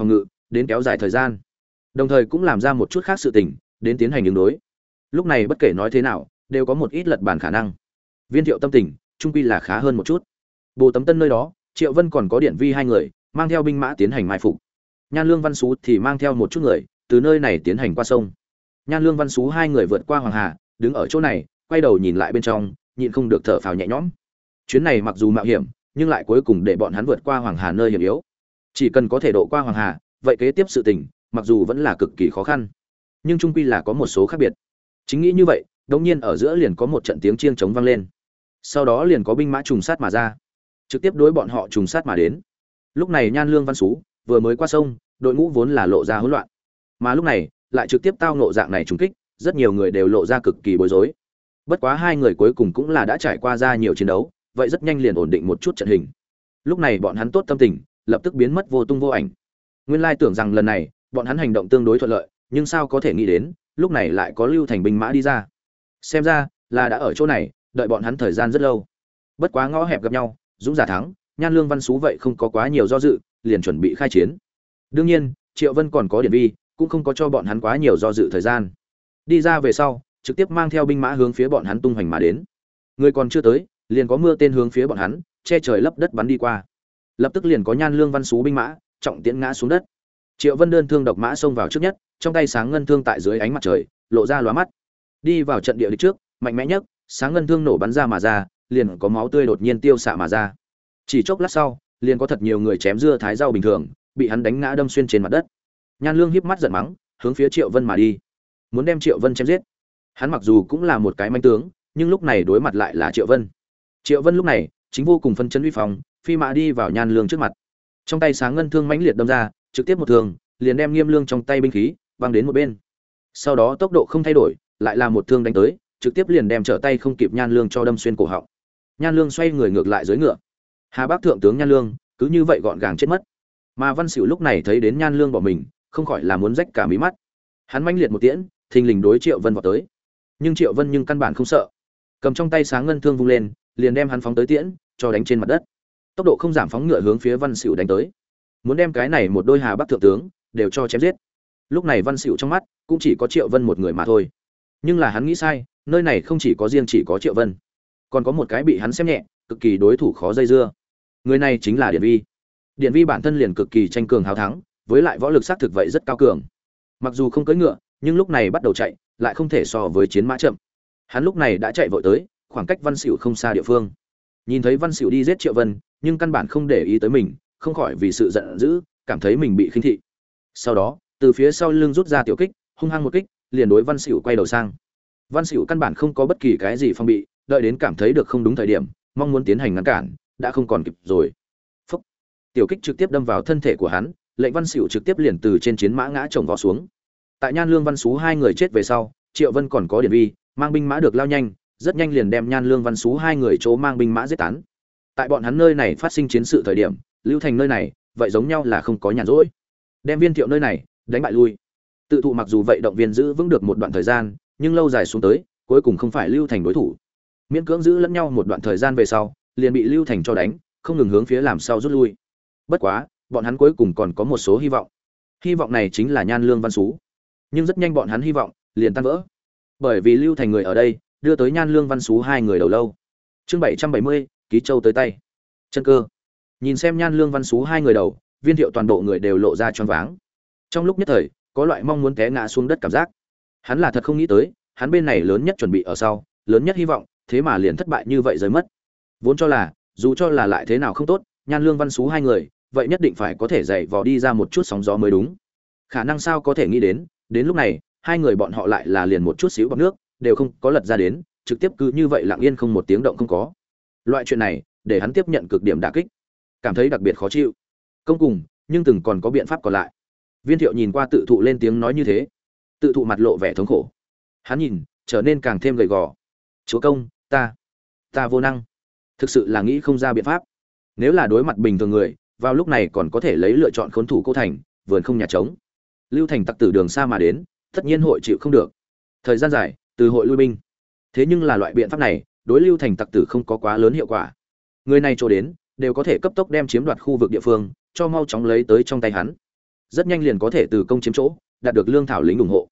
đến kéo dài thời gian, đồng thời cũng làm ra một chút khác sự tình đến tiến hành ứng đối. Lúc này bất kể nói thế nào đều có một ít lật bàn khả năng. Viên Thiệu tâm tình trung quy là khá hơn một chút. Bồ Tấm Tân nơi đó, Triệu Vân còn có Điện Vi hai người mang theo binh mã tiến hành mai phục. Nhan Lương Văn Sú thì mang theo một chút người từ nơi này tiến hành qua sông. Nhan Lương Văn Sú hai người vượt qua Hoàng Hà, đứng ở chỗ này, quay đầu nhìn lại bên trong, nhịn không được thở phào nhẹ nhõm. Chuyến này mặc dù mạo hiểm, nhưng lại cuối cùng để bọn hắn vượt qua Hoàng Hà nơi hiểm yếu. Chỉ cần có thể độ qua Hoàng Hà, vậy kế tiếp sự tình, mặc dù vẫn là cực kỳ khó khăn, nhưng chung quy là có một số khác biệt. Chính nghĩ như vậy, đột nhiên ở giữa liền có một trận tiếng chiêng trống vang lên. Sau đó liền có binh mã trùng sát mà ra, trực tiếp đối bọn họ trùng sát mà đến. Lúc này Nhan Lương Văn Sú vừa mới qua sông, đội ngũ vốn là lộ ra hỗn loạn, mà lúc này lại trực tiếp tao ngộ dạng này trùng kích, rất nhiều người đều lộ ra cực kỳ bối rối. Bất quá hai người cuối cùng cũng là đã trải qua ra nhiều chiến đấu, vậy rất nhanh liền ổn định một chút trận hình. Lúc này bọn hắn tốt tâm tình, lập tức biến mất vô tung vô ảnh. Nguyên lai tưởng rằng lần này bọn hắn hành động tương đối thuận lợi, nhưng sao có thể nghĩ đến, lúc này lại có Lưu Thành binh mã đi ra. Xem ra là đã ở chỗ này đợi bọn hắn thời gian rất lâu. Bất quá ngõ hẹp gặp nhau, dũng giả thắng, Nhan Lương Văn Sú vậy không có quá nhiều do dự, liền chuẩn bị khai chiến. Đương nhiên, Triệu Vân còn có Điển Vi, cũng không có cho bọn hắn quá nhiều do dự thời gian. Đi ra về sau, trực tiếp mang theo binh mã hướng phía bọn hắn tung hoành mà đến. Người còn chưa tới, liền có mưa tên hướng phía bọn hắn, che trời lấp đất bắn đi qua. Lập tức liền có Nhan Lương Văn Sú binh mã, trọng tiễn ngã xuống đất. Triệu Vân đơn thương độc mã xông vào trước nhất, trong tay sáng ngân thương tại dưới ánh mặt trời, lộ ra lóa mắt. Đi vào trận địa địch trước, mạnh mẽ nhất, sáng ngân thương nổ bắn ra mà ra, liền có máu tươi đột nhiên tiêu xạ mà ra. Chỉ chốc lát sau, liền có thật nhiều người chém dưa thái rau bình thường, bị hắn đánh ngã đâm xuyên trên mặt đất. Nhan Lương híp mắt giận mắng, hướng phía Triệu Vân mà đi, muốn đem Triệu Vân chém giết. Hắn mặc dù cũng là một cái manh tướng, nhưng lúc này đối mặt lại là Triệu Vân. Triệu Vân lúc này chính vô cùng phân chấn uy phong, phi mã đi vào Nhan Lương trước mặt. Trong tay sáng ngân thương mãnh liệt đâm ra, trực tiếp một thương, liền đem Nghiêm Lương trong tay binh khí văng đến một bên. Sau đó tốc độ không thay đổi, lại là một thương đánh tới, trực tiếp liền đem trở tay không kịp Nhan Lương cho đâm xuyên cổ họng. Nhan Lương xoay người ngược lại dưới ngựa. Hà Bắc thượng tướng Nhan Lương cứ như vậy gọn gàng chết mất. Mà Văn Sửu lúc này thấy đến Nhan Lương bỏ mình, không khỏi là muốn rách cả mí mắt. Hắn mãnh liệt một tiễn, thình lình đối Triệu Vân vọt tới. Nhưng Triệu Vân nhưng căn bản không sợ, cầm trong tay sáng ngân thương vung lên, liền đem hắn phóng tới tiễn, cho đánh trên mặt đất. Tốc độ không giảm phóng ngựa hướng phía Văn Sửu đánh tới, muốn đem cái này một đôi Hà Bắc thượng tướng đều cho chém giết. Lúc này Văn Sửu trong mắt cũng chỉ có Triệu Vân một người mà thôi. Nhưng là hắn nghĩ sai, nơi này không chỉ có riêng chỉ có Triệu Vân, còn có một cái bị hắn xem nhẹ, cực kỳ đối thủ khó dây dưa. Người này chính là Điển Vi. Điển Vi bản thân liền cực kỳ tranh cường hào thắng, với lại võ lực xác thực vậy rất cao cường. Mặc dù không cưỡi ngựa, nhưng lúc này bắt đầu chạy, lại không thể so với chiến mã chậm. Hắn lúc này đã chạy vội tới, khoảng cách Văn Sửu không xa địa phương. Nhìn thấy Văn Sửu đi giết Triệu Vân, nhưng căn bản không để ý tới mình, không khỏi vì sự giận dữ, cảm thấy mình bị khinh thị. Sau đó, từ phía sau lưng rút ra tiểu kích, hung hăng một kích, liền đối Văn Sửu quay đầu sang. Văn Sửu căn bản không có bất kỳ cái gì phòng bị, đợi đến cảm thấy được không đúng thời điểm, mong muốn tiến hành ngăn cản, đã không còn kịp rồi. Phốc. Tiểu kích trực tiếp đâm vào thân thể của hắn, lệnh Văn Sửu trực tiếp liền từ trên chiến mã ngã chồng vó xuống. Tại Nhan Lương Văn Sú hai người chết về sau, Triệu Vân còn có Điển Vi, mang binh mã được lao nhanh, rất nhanh liền đem Nhan Lương Văn Sú hai người chỗ mang binh mã giết tán. Tại bọn hắn nơi này phát sinh chiến sự thời điểm, Lưu Thành nơi này, vậy giống nhau là không có nhàn rỗi. Đem Viên Thiệu nơi này đánh bại lui. Tự thụ mặc dù vậy động viên giữ vững được một đoạn thời gian, nhưng lâu dài xuống tới, cuối cùng không phải Lưu Thành đối thủ. Miễn cưỡng giữ lẫn nhau một đoạn thời gian về sau, liền bị Lưu Thành cho đánh, không ngừng hướng phía làm sau rút lui. Bất quá, bọn hắn cuối cùng còn có một số hy vọng. Hy vọng này chính là Nhan Lương Văn Sú. Nhưng rất nhanh bọn hắn hy vọng liền tan vỡ. Bởi vì Lưu Thành người ở đây, đưa tới Nhan Lương Văn Sú hai người đầu lâu. Chương 770, ký châu tới tay. Chân cơ. Nhìn xem Nhan Lương Văn Sú hai người đầu, Viên Thiệu toàn bộ người đều lộ ra choáng váng. Trong lúc nhất thời, có loại mong muốn té ngã xuống đất cảm giác. Hắn là thật không nghĩ tới, hắn bên này lớn nhất chuẩn bị ở sau, lớn nhất hy vọng, thế mà liền thất bại như vậy rơi mất. Vốn cho là, dù cho là lại thế nào không tốt, Nhan Lương Văn Sú hai người, vậy nhất định phải có thể dạy vò đi ra một chút sóng gió mới đúng. Khả năng sao có thể nghĩ đến lúc này, hai người bọn họ lại là liền một chút xíu bọt nước đều không có lật ra đến, trực tiếp cứ như vậy lặng yên không một tiếng động không có. Loại chuyện này, để hắn tiếp nhận cực điểm đả kích, cảm thấy đặc biệt khó chịu. Công cùng, nhưng từng còn có biện pháp còn lại. Viên Thiệu nhìn qua tự thụ lên tiếng nói như thế, tự thụ mặt lộ vẻ thống khổ. Hắn nhìn, trở nên càng thêm gầy gò. Chúa công, ta vô năng, thực sự là nghĩ không ra biện pháp. Nếu là đối mặt bình thường người, vào lúc này còn có thể lấy lựa chọn khốn thủ Cô Thành, vườn không nhà trống. Lưu Thành tặc tử đường xa mà đến, tất nhiên hội chịu không được. Thời gian dài, từ hội lui binh. Thế nhưng là loại biện pháp này, đối Lưu Thành tặc tử không có quá lớn hiệu quả. Người này chỗ đến, đều có thể cấp tốc đem chiếm đoạt khu vực địa phương, cho mau chóng lấy tới trong tay hắn. rất nhanh liền có thể từ công chiếm chỗ đạt được lương thảo lính ủng hộ.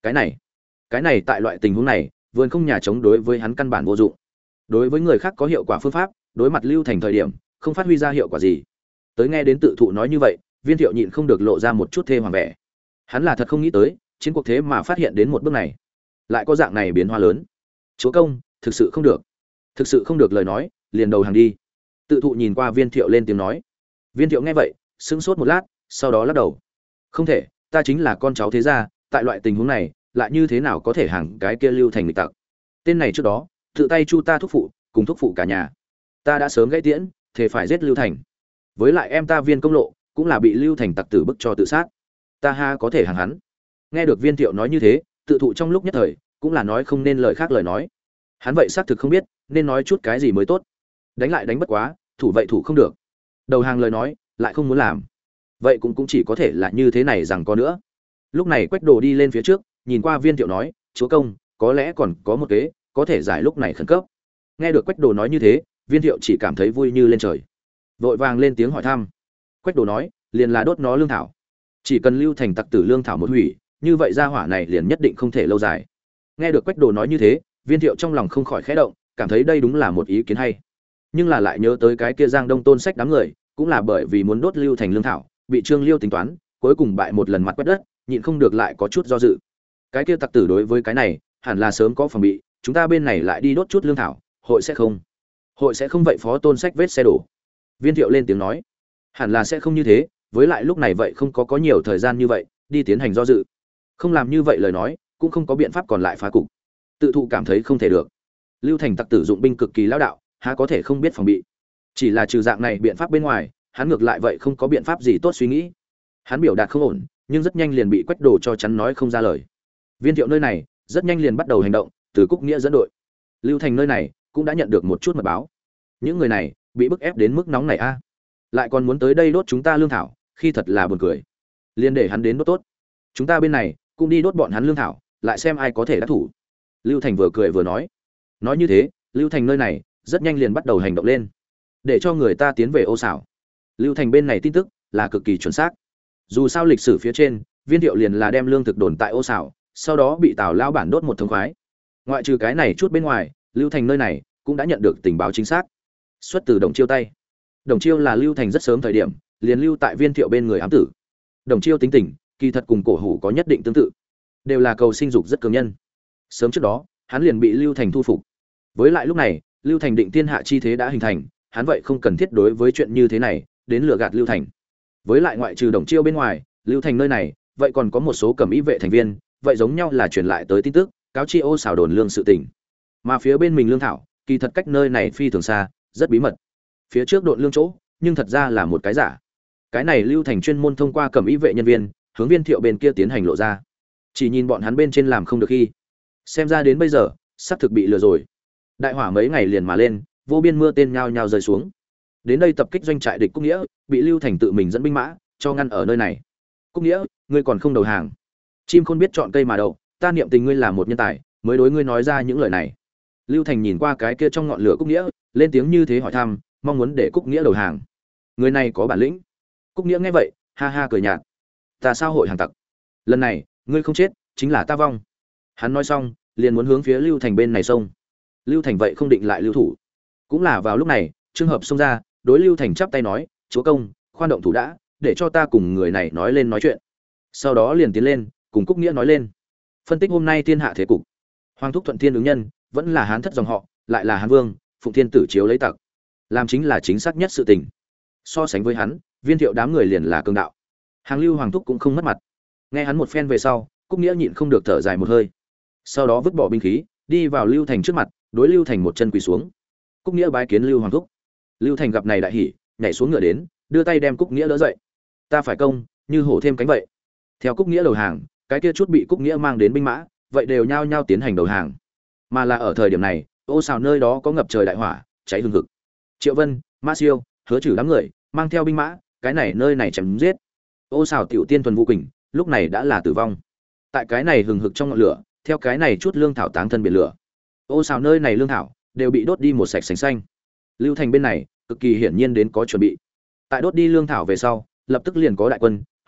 Cái này tại loại tình huống này vườn không nhà chống đối với hắn căn bản vô dụng. Đối với người khác có hiệu quả phương pháp, đối mặt Lưu Thành thời điểm không phát huy ra hiệu quả gì. Tới nghe đến tự thụ nói như vậy, Viên Thiệu nhịn không được lộ ra một chút thê hoàng vẻ. Hắn là thật không nghĩ tới chiến cuộc thế mà phát hiện đến một bước này, lại có dạng này biến hóa lớn. Chúa công, thực sự không được lời nói liền đầu hàng đi. Tự thụ nhìn qua Viên Thiệu lên tiếng nói. Viên Thiệu nghe vậy sững sốt một lát, sau đó lắc đầu. Không thể, ta chính là con cháu thế gia, tại loại tình huống này lại như thế nào có thể hàng cái kia Lưu Thành nghịch tặc. Tên này trước đó tự tay chu ta thúc phụ cùng thúc phụ cả nhà, ta đã sớm gãy tiễn thề phải giết Lưu Thành. Với lại em ta Viên Công Lộ cũng là bị Lưu Thành tặc tử bức cho tự sát, ta ha có thể hàng hắn. Nghe được Viên Thiệu nói như thế, tự thụ trong lúc nhất thời cũng là nói không nên lời khác lời nói. Hắn vậy xác thực không biết nên nói chút cái gì mới tốt. Đánh lại đánh bất quá, thủ vậy thủ không được. Đầu hàng lời nói lại không muốn làm. Vậy cũng chỉ có thể là như thế này rằng có nữa. Lúc này Quách Đồ đi lên phía trước, nhìn qua Viên Thiệu nói, "Chúa công, có lẽ còn có một kế, có thể giải lúc này khẩn cấp." Nghe được Quách Đồ nói như thế, Viên Thiệu chỉ cảm thấy vui như lên trời. Vội vàng lên tiếng hỏi thăm. Quách Đồ nói, liền là đốt nó lương thảo. Chỉ cần Lưu Thành tặc tử lương thảo một hủy, như vậy gia hỏa này liền nhất định không thể lâu dài. Nghe được Quách Đồ nói như thế, Viên Thiệu trong lòng không khỏi khẽ động, cảm thấy đây đúng là một ý kiến hay. Nhưng là lại nhớ tới cái kia Giang Đông Tôn Sách đám người, cũng là bởi vì muốn đốt Lưu Thành lương thảo, bị Trương Liêu tính toán, cuối cùng bại một lần mặt quét đất, nhịn không được lại có chút do dự. Cái kia tặc tử đối với cái này, hẳn là sớm có phòng bị, chúng ta bên này lại đi đốt chút lương thảo, hội sẽ không vậy Phó Tôn Sách vết xe đổ. Viên Thiệu lên tiếng nói, hẳn là sẽ không như thế, với lại lúc này vậy không có nhiều thời gian như vậy đi tiến hành do dự. Không làm như vậy lời nói, cũng không có biện pháp còn lại phá cục. Tự thụ cảm thấy không thể được. Lưu Thành tặc tử dụng binh cực kỳ lão đạo, há có thể không biết phòng bị. Chỉ là trừ dạng này biện pháp bên ngoài, hắn ngược lại vậy không có biện pháp gì tốt suy nghĩ. Hắn biểu đạt không ổn, nhưng rất nhanh liền bị Quách Đồ cho chắn nói không ra lời. Viên Thiệu nơi này rất nhanh liền bắt đầu hành động, từ Cúc Nghĩa dẫn đội. Lưu Thành nơi này cũng đã nhận được một chút mật báo. Những người này bị bức ép đến mức nóng này a, lại còn muốn tới đây đốt chúng ta lương thảo, khi thật là buồn cười. Liên để hắn đến đốt tốt, chúng ta bên này cũng đi đốt bọn hắn lương thảo, lại xem ai có thể đắc thủ. Lưu Thành vừa cười vừa nói. Nói như thế, Lưu Thành nơi này rất nhanh liền bắt đầu hành động lên, để cho người ta tiến về Ô Sảo. Lưu Thành bên này tin tức là cực kỳ chuẩn xác. Dù sao lịch sử phía trên, Viên Thiệu liền là đem lương thực đồn tại Ô Sảo, sau đó bị Tào lão bản đốt một thống khoái. Ngoại trừ cái này chút bên ngoài, Lưu Thành nơi này cũng đã nhận được tình báo chính xác, xuất từ Đồng Chiêu tay. Đồng Chiêu là Lưu Thành rất sớm thời điểm liền lưu tại Viên Thiệu bên người ám tử. Đồng Chiêu tính tình kỳ thật cùng Cổ Hủ có nhất định tương tự, đều là cầu sinh dục rất cường nhân. Sớm trước đó, hắn liền bị Lưu Thành thu phục. Với lại lúc này, Lưu Thành định thiên hạ chi thế đã hình thành, hắn vậy không cần thiết đối với chuyện như thế này đến lừa gạt Lưu Thành. Với lại ngoại trừ Đồng Chiêu bên ngoài, Lưu Thành nơi này vậy còn có một số cẩm y vệ thành viên, vậy giống nhau là truyền lại tới tin tức, cáo chi Ô Sảo đồn lương sự tình. Mà phía bên mình lương thảo, kỳ thật cách nơi này phi thường xa, rất bí mật. Phía trước độn lương chỗ, nhưng thật ra là một cái giả. Cái này Lưu Thành chuyên môn thông qua cẩm y vệ nhân viên, hướng Viên Thiệu bên kia tiến hành lộ ra. Chỉ nhìn bọn hắn bên trên làm không được khi, xem ra đến bây giờ, sắp thực bị lừa rồi. Đại hỏa mấy ngày liền mà lên, vô biên mưa tên nhao nhao rơi xuống. Đến đây tập kích doanh trại địch Cúc Nghĩa, bị Lưu Thành tự mình dẫn binh mã cho ngăn ở nơi này. Cúc Nghĩa, ngươi còn không đầu hàng? Chim khôn biết chọn cây mà đậu, ta niệm tình ngươi là một nhân tài, mới đối ngươi nói ra những lời này. Lưu Thành nhìn qua cái kia trong ngọn lửa Cúc Nghĩa, lên tiếng như thế hỏi thăm, mong muốn để Cúc Nghĩa đầu hàng. Người này có bản lĩnh. Cúc Nghĩa nghe vậy, ha ha cười nhạt. Ta sao hội hàng tặc? Lần này, ngươi không chết, chính là ta vong. Hắn nói xong, liền muốn hướng phía Lưu Thành bên này xông. Lưu Thành vậy không định lại lưu thủ. Cũng là vào lúc này, trường hợp xông ra, đối Lưu Thành chắp tay nói, chúa công, khoan động thủ đã, để cho ta cùng người này nói lên nói chuyện. Sau đó liền tiến lên, cùng Cúc Nghĩa nói lên, phân tích hôm nay thiên hạ thế cục. Hoàng thúc Thuận Thiên ứng nhân, vẫn là Hán thất dòng họ, lại là Hán vương, Phụng Thiên tử chiếu lấy tặc, làm chính là chính xác nhất sự tình. So sánh với hắn, Viên Thiệu đám người liền là cường đạo. Hàng Lưu Hoàng thúc cũng không mất mặt. Nghe hắn một phen về sau, Cúc Nghĩa nhịn không được thở dài một hơi. Sau đó vứt bỏ binh khí, đi vào Lưu Thành trước mặt, đối Lưu Thành một chân quỳ xuống. Cúc Nghĩa bái kiến Lưu Hoàng thúc. Lưu Thành gặp này đại hỉ, nhảy xuống ngựa đến, đưa tay đem Cúc Nghĩa đỡ dậy. Ta phải công, như hổ thêm cánh vậy. Theo Cúc Nghĩa đầu hàng, cái kia chút bị Cúc Nghĩa mang đến binh mã, vậy đều nhao nhao tiến hành đầu hàng. Mà là ở thời điểm này, Ô Sào nơi đó có ngập trời đại hỏa, cháy hừng hực. Triệu Vân, Ma Siêu, Hứa Trừ đám người, mang theo binh mã, cái này nơi này chém giết. Ô Sào tiểu tiên thuần vũ quỳnh, lúc này đã là tử vong. Tại cái này hừng hực trong ngọn lửa, theo cái này chút lương thảo táng thân biển lửa. Ô Sào nơi này lương thảo đều bị đốt đi một sạch sành xanh. Lưu Thành bên này, cực kỳ hiển nhiên đến có chuẩn bị. Tại đốt đi lương thảo về sau, lập tức liền có đại quân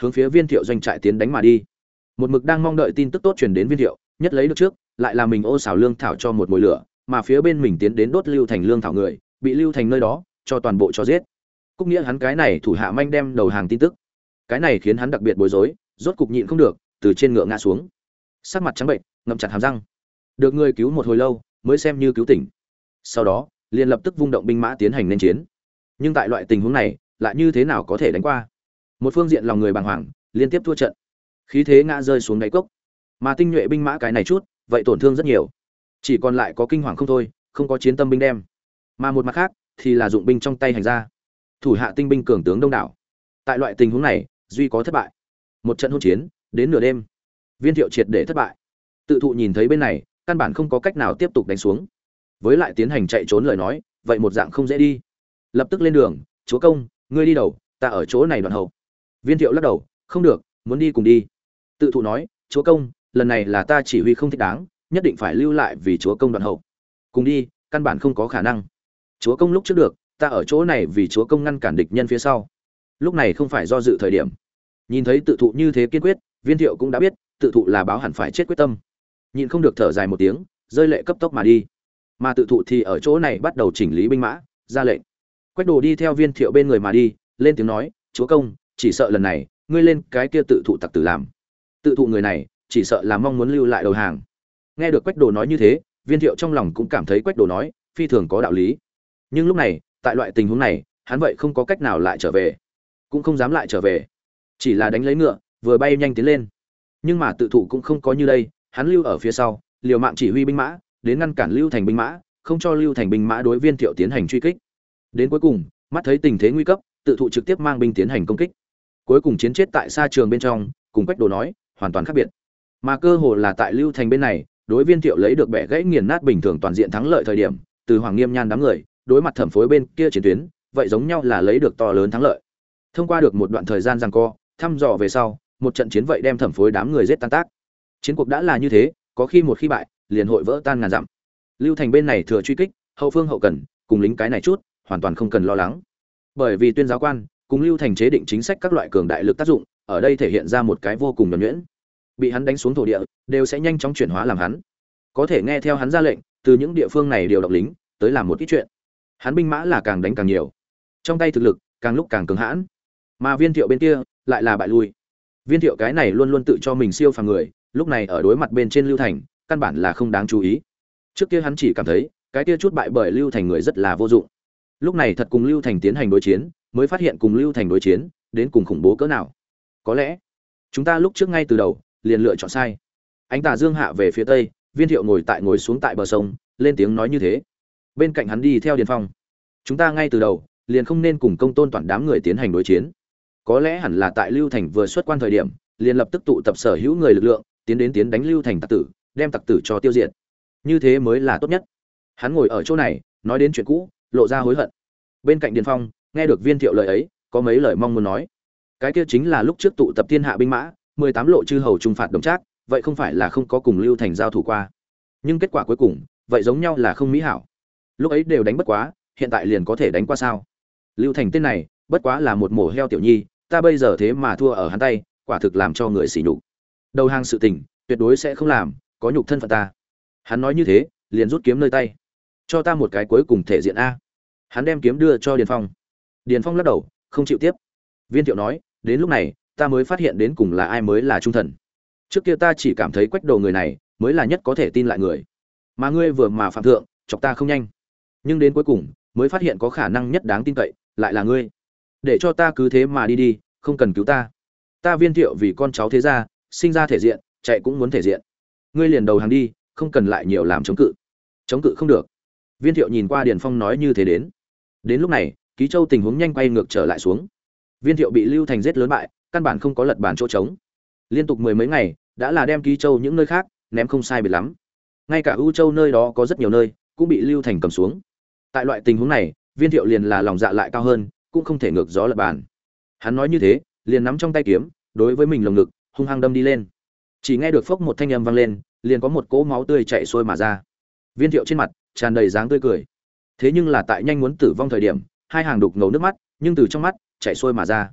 hướng phía Viên Thiệu doanh trại tiến đánh mà đi. Một mực đang mong đợi tin tức tốt truyền đến Viên Thiệu, nhất lấy được trước, lại là mình ô xảo lương thảo cho một mồi lửa, mà phía bên mình tiến đến đốt Lưu Thành lương thảo người, bị Lưu Thành nơi đó cho toàn bộ cho giết. Cúc nghĩa hắn cái này thủ hạ manh đem đầu hàng tin tức, cái này khiến hắn đặc biệt bối rối, rốt cục nhịn không được, từ trên ngựa ngã xuống, sắc mặt trắng bệnh, ngậm chặt hàm răng. Được người cứu một hồi lâu, mới xem như cứu tỉnh. Sau đó, liền lập tức vung động binh mã tiến hành nên chiến. Nhưng tại loại tình huống này, lại như thế nào có thể đánh qua? Một phương diện lòng người bàng hoàng, liên tiếp thua trận, khí thế ngã rơi xuống đáy cốc. Mà tinh nhuệ binh mã cái này chút, vậy tổn thương rất nhiều, chỉ còn lại có kinh hoàng không thôi, không có chiến tâm binh đem. Mà một mặt khác thì là dụng binh trong tay hành ra, thủ hạ tinh binh cường tướng đông đảo. Tại loại tình huống này, duy có thất bại. Một trận hỗn chiến đến nửa đêm, Viên Thiệu triệt để thất bại. Tự thụ nhìn thấy bên này, căn bản không có cách nào tiếp tục đánh xuống. Với lại tiến hành chạy trốn lời nói, vậy một dạng không dễ đi. Lập tức lên đường, chúa công, ngươi đi đầu, ta ở chỗ này đoạn hậu. Viên Thiệu lắc đầu, không được, muốn đi cùng đi. Tự thụ nói, chúa công, lần này là ta chỉ huy không thích đáng, nhất định phải lưu lại vì chúa công đoạn hậu. Cùng đi, căn bản không có khả năng. Chúa công lúc trước được, ta ở chỗ này vì chúa công ngăn cản địch nhân phía sau. Lúc này không phải do dự thời điểm. Nhìn thấy tự thụ như thế kiên quyết, Viên Thiệu cũng đã biết, tự thụ là báo hẳn phải chết quyết tâm. Nhìn không được thở dài một tiếng, rơi lệ cấp tốc mà đi. Mà tự thụ thì ở chỗ này bắt đầu chỉnh lý binh mã, ra lệnh. Quách Đồ đi theo Viên Thiệu bên người mà đi, lên tiếng nói, chúa công, chỉ sợ lần này ngươi lên cái kia tự thụ tặc tử làm. Tự thụ người này, chỉ sợ là mong muốn lưu lại đầu hàng. Nghe được Quách Đồ nói như thế, Viên Thiệu trong lòng cũng cảm thấy Quách Đồ nói phi thường có đạo lý. Nhưng lúc này, tại loại tình huống này, hắn vậy không có cách nào lại trở về, cũng không dám lại trở về, chỉ là đánh lấy ngựa, vừa bay nhanh tiến lên. Nhưng mà tự thụ cũng không có như đây, hắn lưu ở phía sau, liều mạng chỉ huy binh mã, đến ngăn cản Lưu Thành binh mã, không cho Lưu Thành binh mã đối Viên Thiệu tiến hành truy kích. Đến cuối cùng, mắt thấy tình thế nguy cấp, tự thụ trực tiếp mang binh tiến hành công kích. Cuối cùng chiến chết tại xa trường bên trong, cùng Quách Đồ nói, hoàn toàn khác biệt. Mà cơ hồ là tại Lưu Thành bên này, đối Viên Thiệu lấy được bẻ gãy nghiền nát bình thường toàn diện thắng lợi thời điểm, từ Hoàng Nghiêm Nhan đám người, đối mặt Thẩm Phối bên kia chiến tuyến, vậy giống nhau là lấy được to lớn thắng lợi. Thông qua được một đoạn thời gian giằng co, thăm dò về sau, một trận chiến vậy đem Thẩm Phối đám người giết tan tác. Chiến cuộc đã là như thế, có khi một khi bại, liền hội vỡ tan ngàn dặm. Lưu Thành bên này thừa truy kích, hậu phương hậu cần, cùng lính cái này chút, hoàn toàn không cần lo lắng. Bởi vì tuyên giáo quan cùng Lưu Thành chế định chính sách các loại cường đại lực tác dụng, ở đây thể hiện ra một cái vô cùng nhuần nhuyễn. Bị hắn đánh xuống thổ địa, đều sẽ nhanh chóng chuyển hóa làm hắn. Có thể nghe theo hắn ra lệnh, từ những địa phương này điều động lính, tới làm một ít chuyện. Hắn binh mã là càng đánh càng nhiều, trong tay thực lực càng lúc càng cường hãn. Mà Viên Thiệu bên kia lại là bại lui. Viên Thiệu cái này luôn luôn tự cho mình siêu phàm người, lúc này ở đối mặt bên trên Lưu Thành, căn bản là không đáng chú ý. Trước kia hắn chỉ cảm thấy, cái kia chút bại bởi Lưu Thành người rất là vô dụng. Lúc này thật cùng Lưu Thành tiến hành đối chiến, mới phát hiện cùng Lưu Thành đối chiến, đến cùng khủng bố cỡ nào. Có lẽ, chúng ta lúc trước ngay từ đầu, liền lựa chọn sai. Ánh tà dương hạ về phía tây, Viên Thiệu ngồi xuống tại bờ sông, lên tiếng nói như thế. Bên cạnh hắn đi theo Điền Phong. Chúng ta ngay từ đầu, liền không nên cùng Công Tôn toàn đám người tiến hành đối chiến. Có lẽ hẳn là tại Lưu Thành vừa xuất quan thời điểm, liền lập tức tụ tập sở hữu người lực lượng, tiến đánh Lưu Thành tặc tử, đem tặc tử cho tiêu diệt. Như thế mới là tốt nhất. Hắn ngồi ở chỗ này, nói đến chuyện cũ, lộ ra hối hận. Bên cạnh Điền Phong, nghe được Viên Thiệu lời ấy, có mấy lời mong muốn nói. Cái kia chính là lúc trước tụ tập thiên hạ binh mã, 18 lộ chư hầu trung phạt Đồng Trác, vậy không phải là không có cùng Lưu Thành giao thủ qua. Nhưng kết quả cuối cùng, vậy giống nhau là không mỹ hảo. Lúc ấy đều đánh bất quá, hiện tại liền có thể đánh qua sao? Lưu Thành tên này, bất quá là một mổ heo tiểu nhi, ta bây giờ thế mà thua ở hắn tay, quả thực làm cho người sỉ nhục. Đầu hàng sự tình, tuyệt đối sẽ không làm, có nhục thân phận ta. Hắn nói như thế, liền rút kiếm nơi tay. Cho ta một cái cuối cùng thể diện a. Hắn đem kiếm đưa cho Điền Phong. Điền Phong lắc đầu, không chịu tiếp. Viên Thiệu nói, đến lúc này, ta mới phát hiện đến cùng là ai mới là trung thần. Trước kia ta chỉ cảm thấy Quách Đồ người này mới là nhất có thể tin lại người. Mà ngươi vừa mà phạm thượng, chọc ta không nhanh. Nhưng đến cuối cùng, mới phát hiện có khả năng nhất đáng tin cậy, lại là ngươi. Để cho ta cứ thế mà đi, không cần cứu ta. Ta Viên Thiệu vì con cháu thế gia, sinh ra thể diện, chạy cũng muốn thể diện. Ngươi liền đầu hàng đi, không cần lại nhiều làm chống cự. Chống cự không được. Viên Thiệu nhìn qua Điền Phong nói như thế đến. Đến lúc này, Ký Châu tình huống nhanh quay ngược trở lại xuống. Viên Thiệu bị Lưu Thành giết lớn bại, căn bản không có lật bàn chỗ trống. Liên tục mười mấy ngày, đã là đem Ký Châu những nơi khác ném không sai biệt lắm. Ngay cả U Châu nơi đó có rất nhiều nơi cũng bị Lưu Thành cầm xuống. Tại loại tình huống này, Viên Thiệu liền là lòng dạ lại cao hơn, cũng không thể ngược gió lật bàn. Hắn nói như thế, liền nắm trong tay kiếm, đối với mình lồng ngực hung hăng đâm đi lên. Chỉ nghe được phốc một thanh âm vang lên, liền có một cỗ máu tươi chảy xuôi mà ra. Viên Thiệu trên mặt tràn đầy dáng tươi cười. Thế nhưng là tại nhanh muốn tử vong thời điểm, hai hàng đục ngầu nước mắt, nhưng từ trong mắt chảy xuôi mà ra.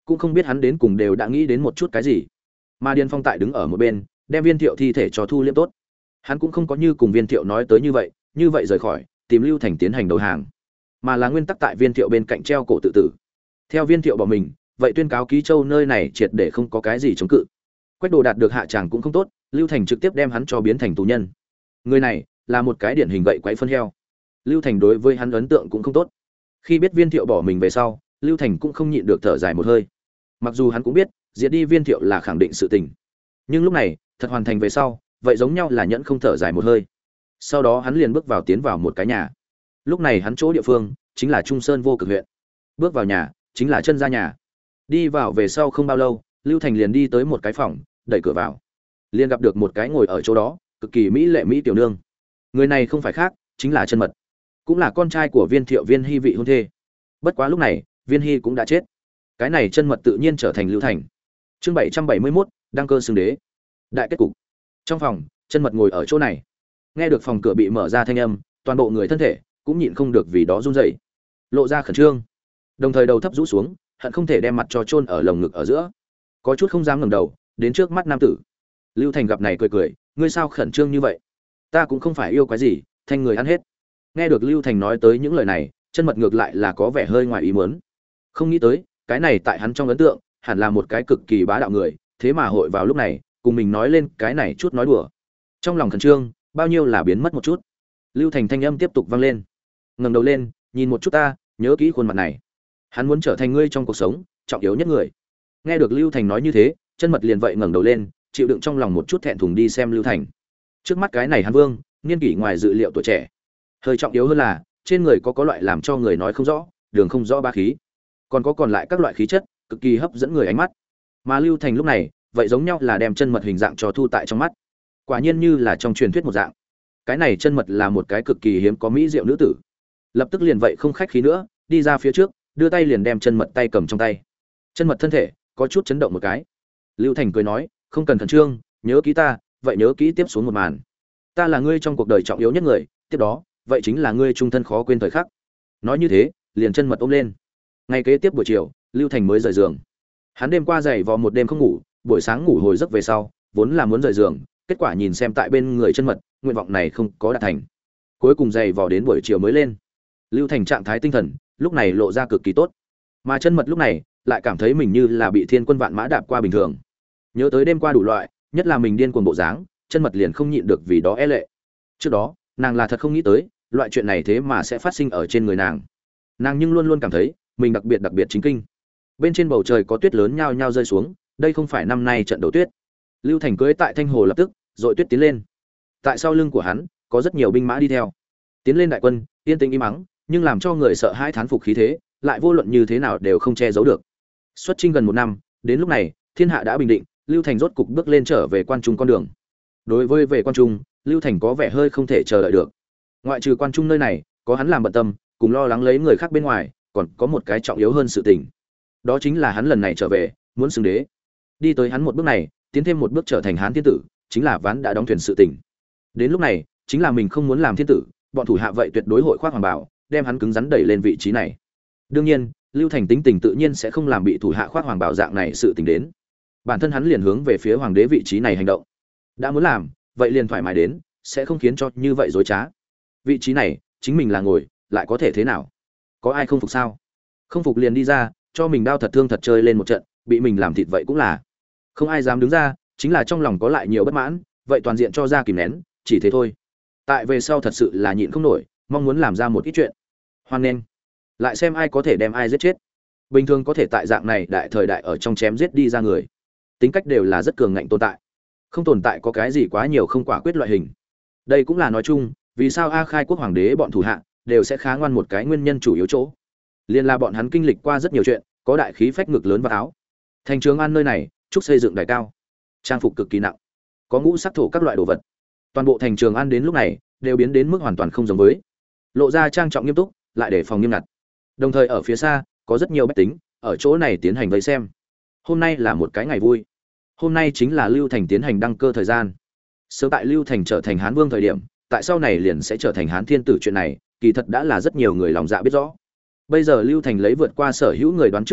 cũng không biết hắn đến cùng đều đã nghĩ đến một chút cái gì. Mà Điền Phong tại đứng ở một bên, đem Viên Thiệu thi thể cho thu liễm tốt. Hắn cũng không có như cùng Viên Thiệu nói tới như vậy rời khỏi, tìm Lưu Thành tiến hành đầu hàng, mà là nguyên tắc tại Viên Thiệu bên cạnh treo cổ tự tử. Theo Viên Thiệu bỏ mình, vậy tuyên cáo Ký Châu nơi này triệt để không có cái gì chống cự. Quách Đồ đạt được hạ tràng cũng không tốt, Lưu Thành trực tiếp đem hắn cho biến thành tù nhân. Người này là một cái điển hình gậy quấy phân heo. Lưu Thành đối với hắn ấn tượng cũng không tốt. Khi biết Viên Thiệu bỏ mình về sau, Lưu Thành cũng không nhịn được thở dài một hơi. Mặc dù hắn cũng biết, diệt đi Viên Thiệu là khẳng định sự tình, nhưng lúc này, thật hoàn thành về sau, vậy giống nhau là nhẫn không thở dài một hơi. Sau đó hắn liền bước vào tiến vào một cái nhà. Lúc này hắn chỗ địa phương chính là Trung Sơn Vô Cực huyện. Bước vào nhà, chính là chân ra nhà. Đi vào về sau không bao lâu, Lưu Thành liền đi tới một cái phòng, đẩy cửa vào, liền gặp được một cái ngồi ở chỗ đó, cực kỳ mỹ lệ mỹ tiểu nương. Người này không phải khác, chính là Chân Mật, cũng là con trai của Viên Thiệu Viên Hy vị hôn thê. Bất quá lúc này, Viên Hy cũng đã chết. Cái này Chân Mật tự nhiên trở thành Lưu Thành. Chương 771, đăng cơ xưng đế. Đại kết cục. Trong phòng, Chân Mật ngồi ở chỗ này. Nghe được phòng cửa bị mở ra thanh âm, toàn bộ người thân thể cũng nhịn không được vì đó run rẩy, lộ ra khẩn trương. Đồng thời đầu thấp rũ xuống, hận không thể đem mặt cho chôn ở lồng ngực ở giữa. Có chút không dám ngẩng đầu, đến trước mắt nam tử. Lưu Thành gặp này cười cười, ngươi sao khẩn trương như vậy? Ta cũng không phải yêu quái gì, thanh người ăn hết. Nghe được Lưu Thành nói tới những lời này, Chân Mật ngược lại là có vẻ hơi ngoài ý muốn. Không nghĩ tới, cái này tại hắn trong ấn tượng, hẳn là một cái cực kỳ bá đạo người, thế mà hội vào lúc này, cùng mình nói lên cái này chút nói đùa. Trong lòng khẩn trương, bao nhiêu là biến mất một chút. Lưu Thành thanh âm tiếp tục vang lên. Ngẩng đầu lên, nhìn một chút ta, nhớ kỹ khuôn mặt này. Hắn muốn trở thành ngươi trong cuộc sống trọng yếu nhất người. Nghe được Lưu Thành nói như thế, Chân Mật liền vậy ngẩng đầu lên, chịu đựng trong lòng một chút thẹn thùng đi xem Lưu Thành. Trước mắt cái này Hán Vương, niên kỷ ngoài dự liệu tuổi trẻ, hơi trọng yếu hơn là trên người có loại làm cho người nói không rõ, đường không rõ ba khí, còn lại các loại khí chất, cực kỳ hấp dẫn người ánh mắt. Mà Lưu Thành lúc này, vậy giống nhau là đem Chân Mật hình dạng cho thu tại trong mắt. Quả nhiên như là trong truyền thuyết một dạng. Cái này Chân Mật là một cái cực kỳ hiếm có mỹ diệu nữ tử. Lập tức liền vậy không khách khí nữa, đi ra phía trước, đưa tay liền đem Chân Mật tay cầm trong tay. Chân Mật thân thể có chút chấn động một cái. Lưu Thành cười nói, không cần khẩn trương, nhớ kỹ ta, vậy nhớ kỹ tiếp xuống một màn. Ta là ngươi trong cuộc đời trọng yếu nhất người, tiếp đó, vậy chính là ngươi trung thân khó quên thời khắc. Nói như thế, liền Chân Mật ôm lên. Ngày kế tiếp buổi chiều, Lưu Thành mới rời giường. Hắn đêm qua dày vò một đêm không ngủ, buổi sáng ngủ hồi giấc về sau, vốn là muốn rời giường, kết quả nhìn xem tại bên người Chân Mật, nguyện vọng này không có đạt thành. Cuối cùng dày vò đến buổi chiều mới lên. Lưu Thành trạng thái tinh thần lúc này lộ ra cực kỳ tốt, mà Chân Mật lúc này lại cảm thấy mình như là bị thiên quân vạn mã đạp qua bình thường. Nhớ tới đêm qua đủ loại, nhất là mình điên cuồng bộ dáng, Chân Mật liền không nhịn được vì đó e lệ. Trước đó, nàng là thật không nghĩ tới, loại chuyện này thế mà sẽ phát sinh ở trên người nàng. Nàng nhưng luôn luôn cảm thấy mình đặc biệt chính kinh. Bên trên bầu trời có tuyết lớn nhao nhao rơi xuống, đây không phải năm nay trận đầu tuyết. Lưu Thành cưỡi tại Thanh Hồ lập tức, dội tuyết tiến lên. Tại sau lưng của hắn, có rất nhiều binh mã đi theo. Tiến lên đại quân, yên tĩnh im mắng, nhưng làm cho người sợ hãi thán phục khí thế, lại vô luận như thế nào đều không che giấu được. Xuất chinh gần một năm, đến lúc này, thiên hạ đã bình định, Lưu Thành rốt cục bước lên trở về Quan Trung con đường. Đối với về Quan Trung, Lưu Thành có vẻ hơi không thể chờ đợi được. Ngoại trừ Quan Trung nơi này, có hắn làm bận tâm, cùng lo lắng lấy người khác bên ngoài, còn có một cái trọng yếu hơn sự tình. Đó chính là hắn lần này trở về, muốn xưng đế. Đi tới hắn một bước này, tiến thêm một bước trở thành Hán thiên tử, chính là ván đã đóng thuyền sự tình. Đến lúc này, chính là mình không muốn làm thiên tử, bọn thủ hạ vậy tuyệt đối hội khoác hoàng bào, đem hắn cứng rắn đẩy lên vị trí này. Đương nhiên, Lưu Thành tính tình tự nhiên sẽ không làm bị thủ hạ khoác hoàng bào dạng này sự tình đến. Bản thân hắn liền hướng về phía hoàng đế vị trí này hành động. Đã muốn làm, vậy liền thoải mái đến, sẽ không khiến cho như vậy dối trá. Vị trí này, chính mình là ngồi, lại có thể thế nào? Có ai không phục sao? Không phục liền đi ra, cho mình đau thật thương thật chơi lên một trận, bị mình làm thịt vậy cũng là. Không ai dám đứng ra, chính là trong lòng có lại nhiều bất mãn, vậy toàn diện cho ra kìm nén, chỉ thế thôi. Tại về sau thật sự là nhịn không nổi, mong muốn làm ra một ít chuyện. Hoan nên, lại xem ai có thể đem ai giết chết. Bình thường có thể tại dạng này đại thời đại ở trong chém giết đi ra người, tính cách đều là rất cường ngạnh tồn tại. Không tồn tại có cái gì quá nhiều không quả quyết loại hình. Đây cũng là nói chung, vì sao A Khai quốc hoàng đế bọn thủ hạ đều sẽ khá ngoan một cái nguyên nhân chủ yếu chỗ. Liên là bọn hắn kinh lịch qua rất nhiều chuyện, có đại khí phách ngực lớn và áo. Thành Trường An nơi này, trúc xây dựng đài cao, trang phục cực kỳ nặng, có ngũ sắc thổ các loại đồ vật. Toàn bộ thành Trường An đến lúc này đều biến đến mức hoàn toàn không giống với, lộ ra trang trọng nghiêm túc, lại để phòng nghiêm ngặt. Đồng thời ở phía xa có rất nhiều bách tính ở chỗ này tiến hành vây xem. Hôm nay là một cái ngày vui. Hôm nay chính là Lưu Thành tiến hành đăng cơ thời gian. Sớm tại Lưu Thành trở thành Hán Vương thời điểm, tại sau này liền sẽ trở thành Hán Thiên Tử chuyện này, kỳ thật đã là rất nhiều người lòng dạ biết rõ. Bây giờ Lưu Thành lấy vượt qua sở hữu người đoán trước tốc độ,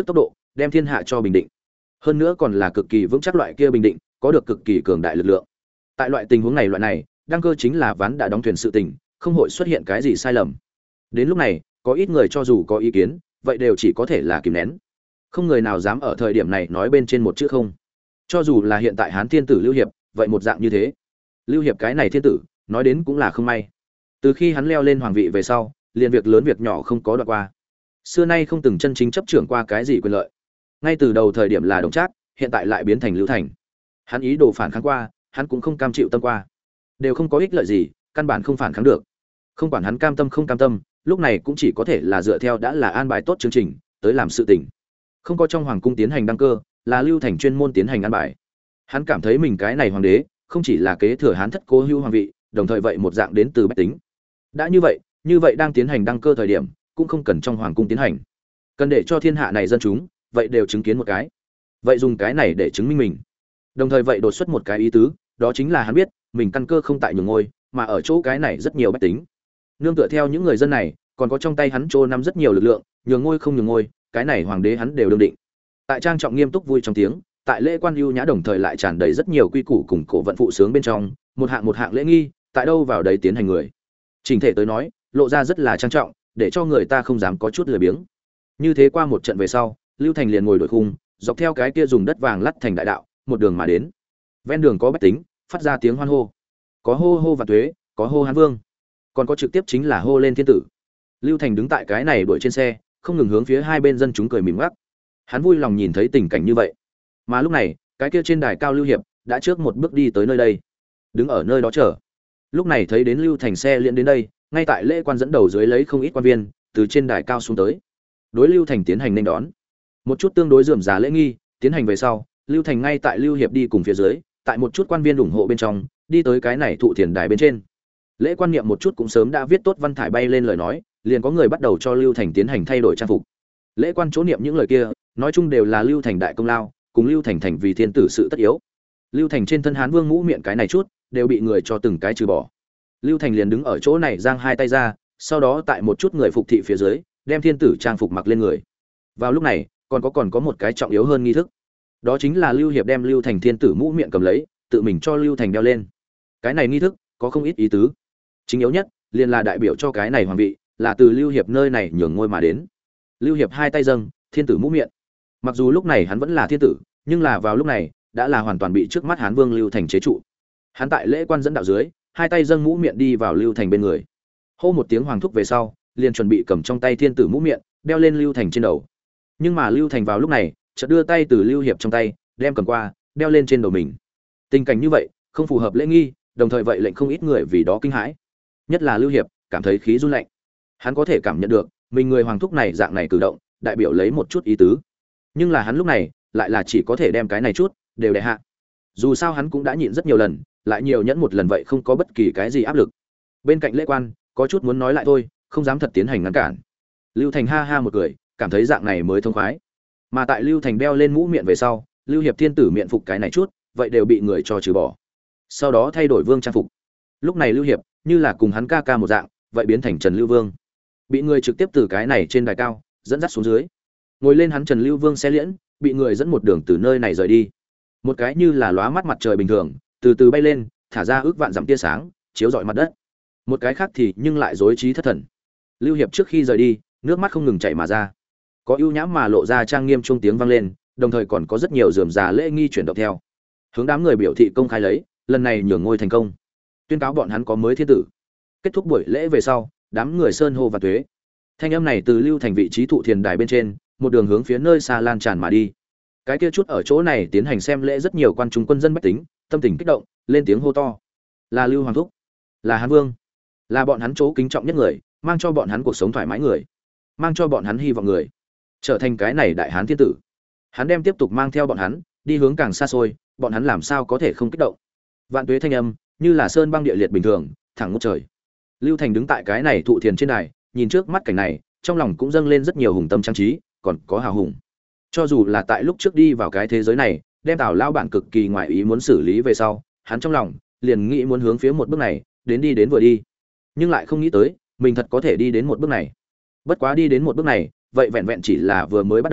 đem thiên hạ cho bình định. Hơn nữa còn là cực kỳ vững chắc loại kia bình định, có được cực kỳ cường đại lực lượng. Tại loại tình huống này, đăng cơ chính là ván đã đóng thuyền sự tình, không hội xuất hiện cái gì sai lầm. Đến lúc này, có ít người cho dù có ý kiến, vậy đều chỉ có thể là kìm nén. Không người nào dám ở thời điểm này nói bên trên một chữ không. Cho dù là hiện tại Hán thiên tử Lưu Hiệp, vậy một dạng như thế. Lưu Hiệp cái này thiên tử, nói đến cũng là không may. Từ khi hắn leo lên hoàng vị về sau, liền việc lớn việc nhỏ không có đoạn qua. Xưa nay không từng chân chính chấp trưởng qua cái gì quyền lợi. Ngay từ đầu thời điểm là Đồng Trác, hiện tại lại biến thành Lưu Thành. Hắn ý đồ phản kháng qua, hắn cũng không cam chịu tâm qua. Đều không có ích lợi gì, căn bản không phản kháng được. Không quản hắn cam tâm không cam tâm, lúc này cũng chỉ có thể là dựa theo đã là an bài tốt chương trình, tới làm sự tình. Không có trong hoàng cung tiến hành đăng cơ, là Lưu Thành chuyên môn tiến hành an bài. Hắn cảm thấy mình cái này hoàng đế, không chỉ là kế thừa Hán thất cố hữu hoàng vị, đồng thời vậy một dạng đến từ bách tính. Đã như vậy đang tiến hành đăng cơ thời điểm, cũng không cần trong hoàng cung tiến hành. Cần để cho thiên hạ này dân chúng, vậy đều chứng kiến một cái. Vậy dùng cái này để chứng minh mình. Đồng thời vậy đột xuất một cái ý tứ, đó chính là hắn biết, mình căn cơ không tại nhường ngôi, mà ở chỗ cái này rất nhiều bách tính. Nương tựa theo những người dân này, còn có trong tay hắn trô nắm rất nhiều lực lượng, nhường ngôi không nhường ngôi, cái này hoàng đế hắn đều đương định. Tại trang trọng nghiêm túc vui trong tiếng, tại lễ quan ưu nhã đồng thời lại tràn đầy rất nhiều quy củ cùng cổ vận phụ sướng bên trong, một hạng lễ nghi, tại đâu vào đấy tiến hành người. Trình thể tới nói, lộ ra rất là trang trọng, để cho người ta không dám có chút lười biếng. Như thế qua một trận về sau, Lưu Thành liền ngồi đội khung, dọc theo cái kia dùng đất vàng lắt thành đại đạo, một đường mà đến. Ven đường có bách tính, phát ra tiếng hoan hô. Có hô hô Vạn Tuế, có hô Hán Vương, còn có trực tiếp chính là hô lên thiên tử. Lưu Thành đứng tại cái này đuổi trên xe, không ngừng hướng phía hai bên dân chúng cười mỉm ngắc. Hắn vui lòng nhìn thấy tình cảnh như vậy. Mà lúc này, cái kia trên đài cao Lưu Hiệp đã trước một bước đi tới nơi đây, đứng ở nơi đó chờ. Lúc này thấy đến Lưu Thành xe liễn đến đây, ngay tại lễ quan dẫn đầu dưới lấy không ít quan viên từ trên đài cao xuống tới, đối Lưu Thành tiến hành nên đón. Một chút tương đối rườm rà lễ nghi tiến hành về sau, Lưu Thành ngay tại Lưu Hiệp đi cùng phía dưới, tại một chút quan viên ủng hộ bên trong, đi tới cái này thụ thiền đài bên trên. Lễ quan niệm một chút cũng sớm đã viết tốt văn thải bay lên lời nói, liền có người bắt đầu cho Lưu Thành tiến hành thay đổi trang phục. Lễ quan chỗ niệm những lời kia, nói chung đều là Lưu Thành đại công lao, cùng Lưu Thành thành vì thiên tử sự tất yếu. Lưu Thành trên thân Hán Vương mũ miệng cái này chút, đều bị người cho từng cái trừ bỏ. Lưu Thành liền đứng ở chỗ này giang hai tay ra, sau đó tại một chút người phục thị phía dưới, đem thiên tử trang phục mặc lên người. Vào lúc này, còn có một cái trọng yếu hơn nghi thức. Đó chính là Lưu Hiệp đem Lưu Thành thiên tử mũ miệng cầm lấy, tự mình cho Lưu Thành đeo lên. Cái này nghi thức có không ít ý tứ. Chính yếu nhất, liền là đại biểu cho cái này hoàng vị, là từ Lưu Hiệp nơi này nhường ngôi mà đến. Lưu Hiệp hai tay dâng, thiên tử mũ miệng. Mặc dù lúc này hắn vẫn là thiên tử, nhưng là vào lúc này, đã là hoàn toàn bị trước mắt Hán Vương Lưu Thành chế trụ. Hắn tại lễ quan dẫn đạo dưới, hai tay dâng mũ miệng đi vào Lưu Thành bên người. Hô một tiếng hoàng thúc về sau, liền chuẩn bị cầm trong tay thiên tử mũ miệng, đeo lên Lưu Thành trên đầu. Nhưng mà Lưu Thành vào lúc này, chợt đưa tay từ Lưu Hiệp trong tay, đem cầm qua, đeo lên trên đầu mình. Tình cảnh như vậy, không phù hợp lễ nghi, đồng thời vậy lệnh không ít người vì đó kinh hãi. Nhất là Lưu Hiệp, cảm thấy khí run lạnh. Hắn có thể cảm nhận được, mình người hoàng thúc này dạng này cử động, đại biểu lấy một chút ý tứ. Nhưng là hắn lúc này, lại là chỉ có thể đem cái này chút đều đè hạ. Dù sao hắn cũng đã nhịn rất nhiều lần, lại nhiều nhẫn một lần vậy không có bất kỳ cái gì áp lực. Bên cạnh lễ quan, có chút muốn nói lại thôi, không dám thật tiến hành ngăn cản. Lưu Thành ha ha một cười, cảm thấy dạng này mới thông khoái. Mà tại Lưu Thành đeo lên mũ miệng về sau, Lưu Hiệp thiên tử miệng phục cái này chút, vậy đều bị người cho trừ bỏ. Sau đó thay đổi vương trang phục. Lúc này Lưu Hiệp, như là cùng hắn ca ca một dạng, vậy biến thành Trần Lưu Vương. Bị người trực tiếp từ cái này trên đài cao dẫn dắt xuống dưới. Ngồi lên hắn Trần Lưu Vương xe liễn, bị người dẫn một đường từ nơi này rời đi. Một cái như là lóa mắt mặt trời bình thường, từ từ bay lên, thả ra ước vạn dặm tia sáng, chiếu rọi mặt đất. Một cái khác thì nhưng lại rối trí thất thần. Lưu Hiệp trước khi rời đi, nước mắt không ngừng chảy mà ra. Có ưu nhãm mà lộ ra trang nghiêm chuông tiếng vang lên, đồng thời còn có rất nhiều rườm rà lễ nghi chuyển động theo. Hướng đám người biểu thị công khai lấy, lần này nhường ngôi thành công, tuyên cáo bọn hắn có mới thiên tử. Kết thúc buổi lễ về sau, đám người sơn hô Vạn Tuế. Thanh âm này từ Lưu Thành vị trí thụ thiền đài bên trên, một đường hướng phía nơi xa lan tràn mà đi. Cái kia chút ở chỗ này tiến hành xem lễ rất nhiều quan chúng quân dân bách tính, tâm tình kích động, lên tiếng hô to. Là Lưu Hoàng thúc, là Hán Vương, là bọn hắn chỗ kính trọng nhất người, mang cho bọn hắn cuộc sống thoải mái người, mang cho bọn hắn hy vọng người, trở thành cái này đại hán thiên tử. Hắn đem tiếp tục mang theo bọn hắn, đi hướng càng xa xôi, bọn hắn làm sao có thể không kích động. Vạn Tuế thanh âm, như là sơn băng địa liệt bình thường, thẳng ngút trời. Lưu Thành đứng tại cái này thụ thiền trên đài, nhìn trước mắt cảnh này, trong lòng cũng dâng lên rất nhiều hùng tâm trang trí, còn có hào hùng. Cho dù là tại lúc trước đi vào cái thế giới này, đem Tào lao bản cực kỳ ngoại ý muốn xử lý về sau, hắn trong lòng liền nghĩ muốn hướng phía một bước này, đi đến vừa đi. Nhưng lại không nghĩ tới, mình thật có thể đi đến một bước này. Bất quá đi đến một bước này, vậy vẹn vẹn chỉ là vừa mới bắt đầu,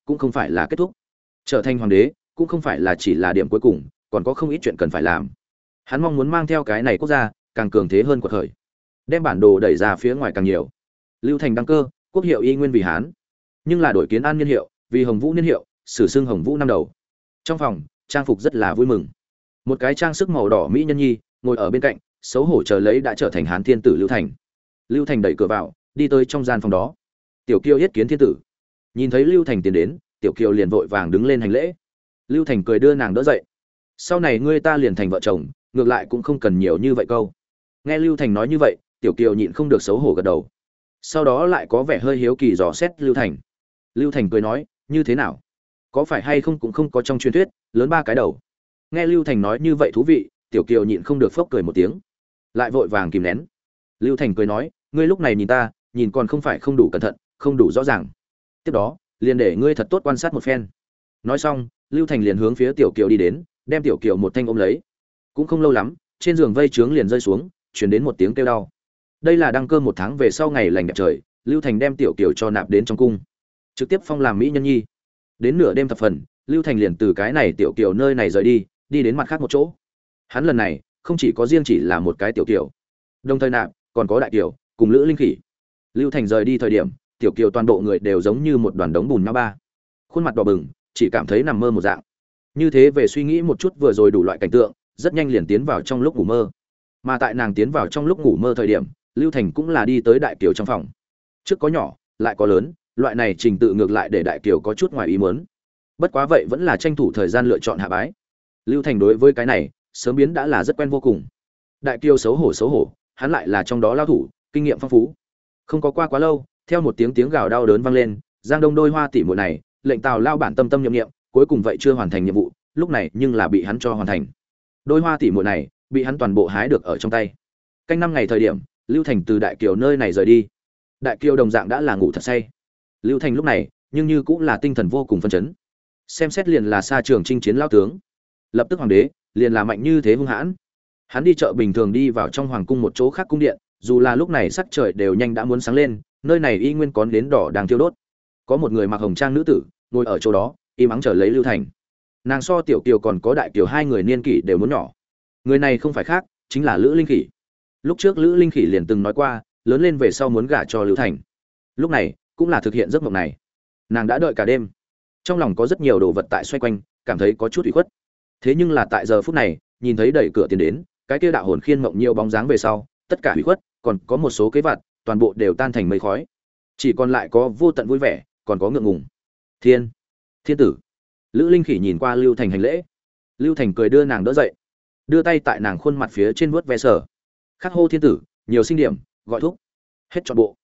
cũng không phải là kết thúc. Trở thành hoàng đế cũng không phải là chỉ là điểm cuối cùng, còn có không ít chuyện cần phải làm. Hắn mong muốn mang theo cái này quốc gia càng cường thế hơn quật khởi, đem bản đồ đẩy ra phía ngoài càng nhiều. Lưu Thành đăng cơ, quốc hiệu y nguyên vì Hán, nhưng là đổi Kiến An niên hiệu, vì Hồng Vũ niên hiệu, sử xưng Hồng Vũ năm đầu. Trong phòng, trang phục rất là vui mừng. Một cái trang sức màu đỏ mỹ nhân nhi ngồi ở bên cạnh, xấu hổ chờ lấy đã trở thành Hán thiên tử Lưu Thành. Lưu Thành đẩy cửa vào, đi tới trong gian phòng đó. Tiểu Kiều yết kiến thiên tử. Nhìn thấy Lưu Thành tiến đến, Tiểu Kiều liền vội vàng đứng lên hành lễ. Lưu Thành cười đưa nàng đỡ dậy. Sau này ngươi ta liền thành vợ chồng, ngược lại cũng không cần nhiều như vậy câu. Nghe Lưu Thành nói như vậy, Tiểu Kiều nhịn không được xấu hổ gật đầu. Sau đó lại có vẻ hơi hiếu kỳ dò xét Lưu Thành. Lưu Thành cười nói, như thế nào? Có phải hay không cũng không có trong truyền thuyết, lớn ba cái đầu. Nghe Lưu Thành nói như vậy thú vị, Tiểu Kiều nhịn không được phốc cười một tiếng, lại vội vàng kìm nén. Lưu Thành cười nói, ngươi lúc này nhìn ta, nhìn còn không phải không đủ cẩn thận, không đủ rõ ràng. Tiếp đó, liền để ngươi thật tốt quan sát một phen. Nói xong, Lưu Thành liền hướng phía Tiểu Kiều đi đến, đem Tiểu Kiều một thanh ôm lấy. Cũng không lâu lắm, trên giường vây trướng liền rơi xuống, truyền đến một tiếng kêu đau. Đây là đăng cơ 1 tháng về sau ngày lành đẹp trời, Lưu Thành đem Tiểu Kiều cho nạp đến trong cung, trực tiếp phong làm mỹ nhân nhi. Đến nửa đêm thập phần, Lưu Thành liền từ cái này Tiểu Kiều nơi này rời đi, đi đến mặt khác một chỗ. Hắn lần này không chỉ có riêng chỉ là một cái Tiểu Kiều, đồng thời nạp còn có Đại Kiều cùng Lữ Linh Khỉ. Lưu Thành rời đi thời điểm, Tiểu Kiều toàn bộ người đều giống như một đoàn đống bùn nhão ba, khuôn mặt đỏ bừng, chỉ cảm thấy nằm mơ một dạng. Như thế về suy nghĩ một chút vừa rồi đủ loại cảnh tượng, rất nhanh liền tiến vào trong lúc ngủ mơ. Mà tại nàng tiến vào trong lúc ngủ mơ thời điểm, Lưu Thành cũng là đi tới Đại Kiều trong phòng. Trước có nhỏ, lại có lớn, loại này trình tự ngược lại để Đại Kiều có chút ngoài ý muốn. Bất quá vậy vẫn là tranh thủ thời gian lựa chọn hạ bái. Lưu Thành đối với cái này, sớm biến đã là rất quen vô cùng. Đại Kiều xấu hổ, hắn lại là trong đó lao thủ, kinh nghiệm phong phú. Không có qua quá lâu, theo một tiếng gào đau đớn vang lên, Giang Đông đôi hoa tỷ muội này, lệnh Tào lao bản tâm tâm nhậm nghiệm, cuối cùng vậy chưa hoàn thành nhiệm vụ, lúc này nhưng là bị hắn cho hoàn thành. Đôi hoa tỷ muội này, bị hắn toàn bộ hái được ở trong tay. Canh 5 ngày thời điểm, Lưu Thành từ Đại Kiều nơi này rời đi. Đại Kiều đồng dạng đã là ngủ thật say. Lưu Thành lúc này, nhưng như cũng là tinh thần vô cùng phấn chấn. Xem xét liền là xa trường chinh chiến lao tướng, lập tức hoàng đế, liền là mạnh như thế hung hãn. Hắn đi chợ bình thường đi vào trong hoàng cung một chỗ khác cung điện, dù là lúc này sắc trời đều nhanh đã muốn sáng lên, nơi này y nguyên có nến đỏ đang thiêu đốt. Có một người mặc hồng trang nữ tử ngồi ở chỗ đó, im ắng chờ lấy Lưu Thành. Nàng so Tiểu Kiều còn có Đại Kiều hai người niên kỷ đều muốn nhỏ. Người này không phải khác, chính là Lữ Linh Khỉ. Lúc trước Lữ Linh Khỉ liền từng nói qua, lớn lên về sau muốn gả cho Lưu Thành. Lúc này, cũng là thực hiện giấc mộng này. Nàng đã đợi cả đêm, trong lòng có rất nhiều đồ vật tại xoay quanh, cảm thấy có chút ủy khuất. Thế nhưng là tại giờ phút này, nhìn thấy đẩy cửa tiến đến, cái kia đạo hồn khiên mộng nhiều bóng dáng về sau, tất cả ủy khuất, còn có một số kế vặt, toàn bộ đều tan thành mây khói. Chỉ còn lại có vô tận vui vẻ, còn có ngượng ngùng. Thiên tử. Lữ Linh Khỉ nhìn qua Lưu Thành hành lễ. Lưu Thành cười đưa nàng đỡ dậy, đưa tay tại nàng khuôn mặt phía trên vuốt ve sờ. Khắc hô thiên tử, nhiều sinh điểm, gọi thúc. Hết trọn bộ.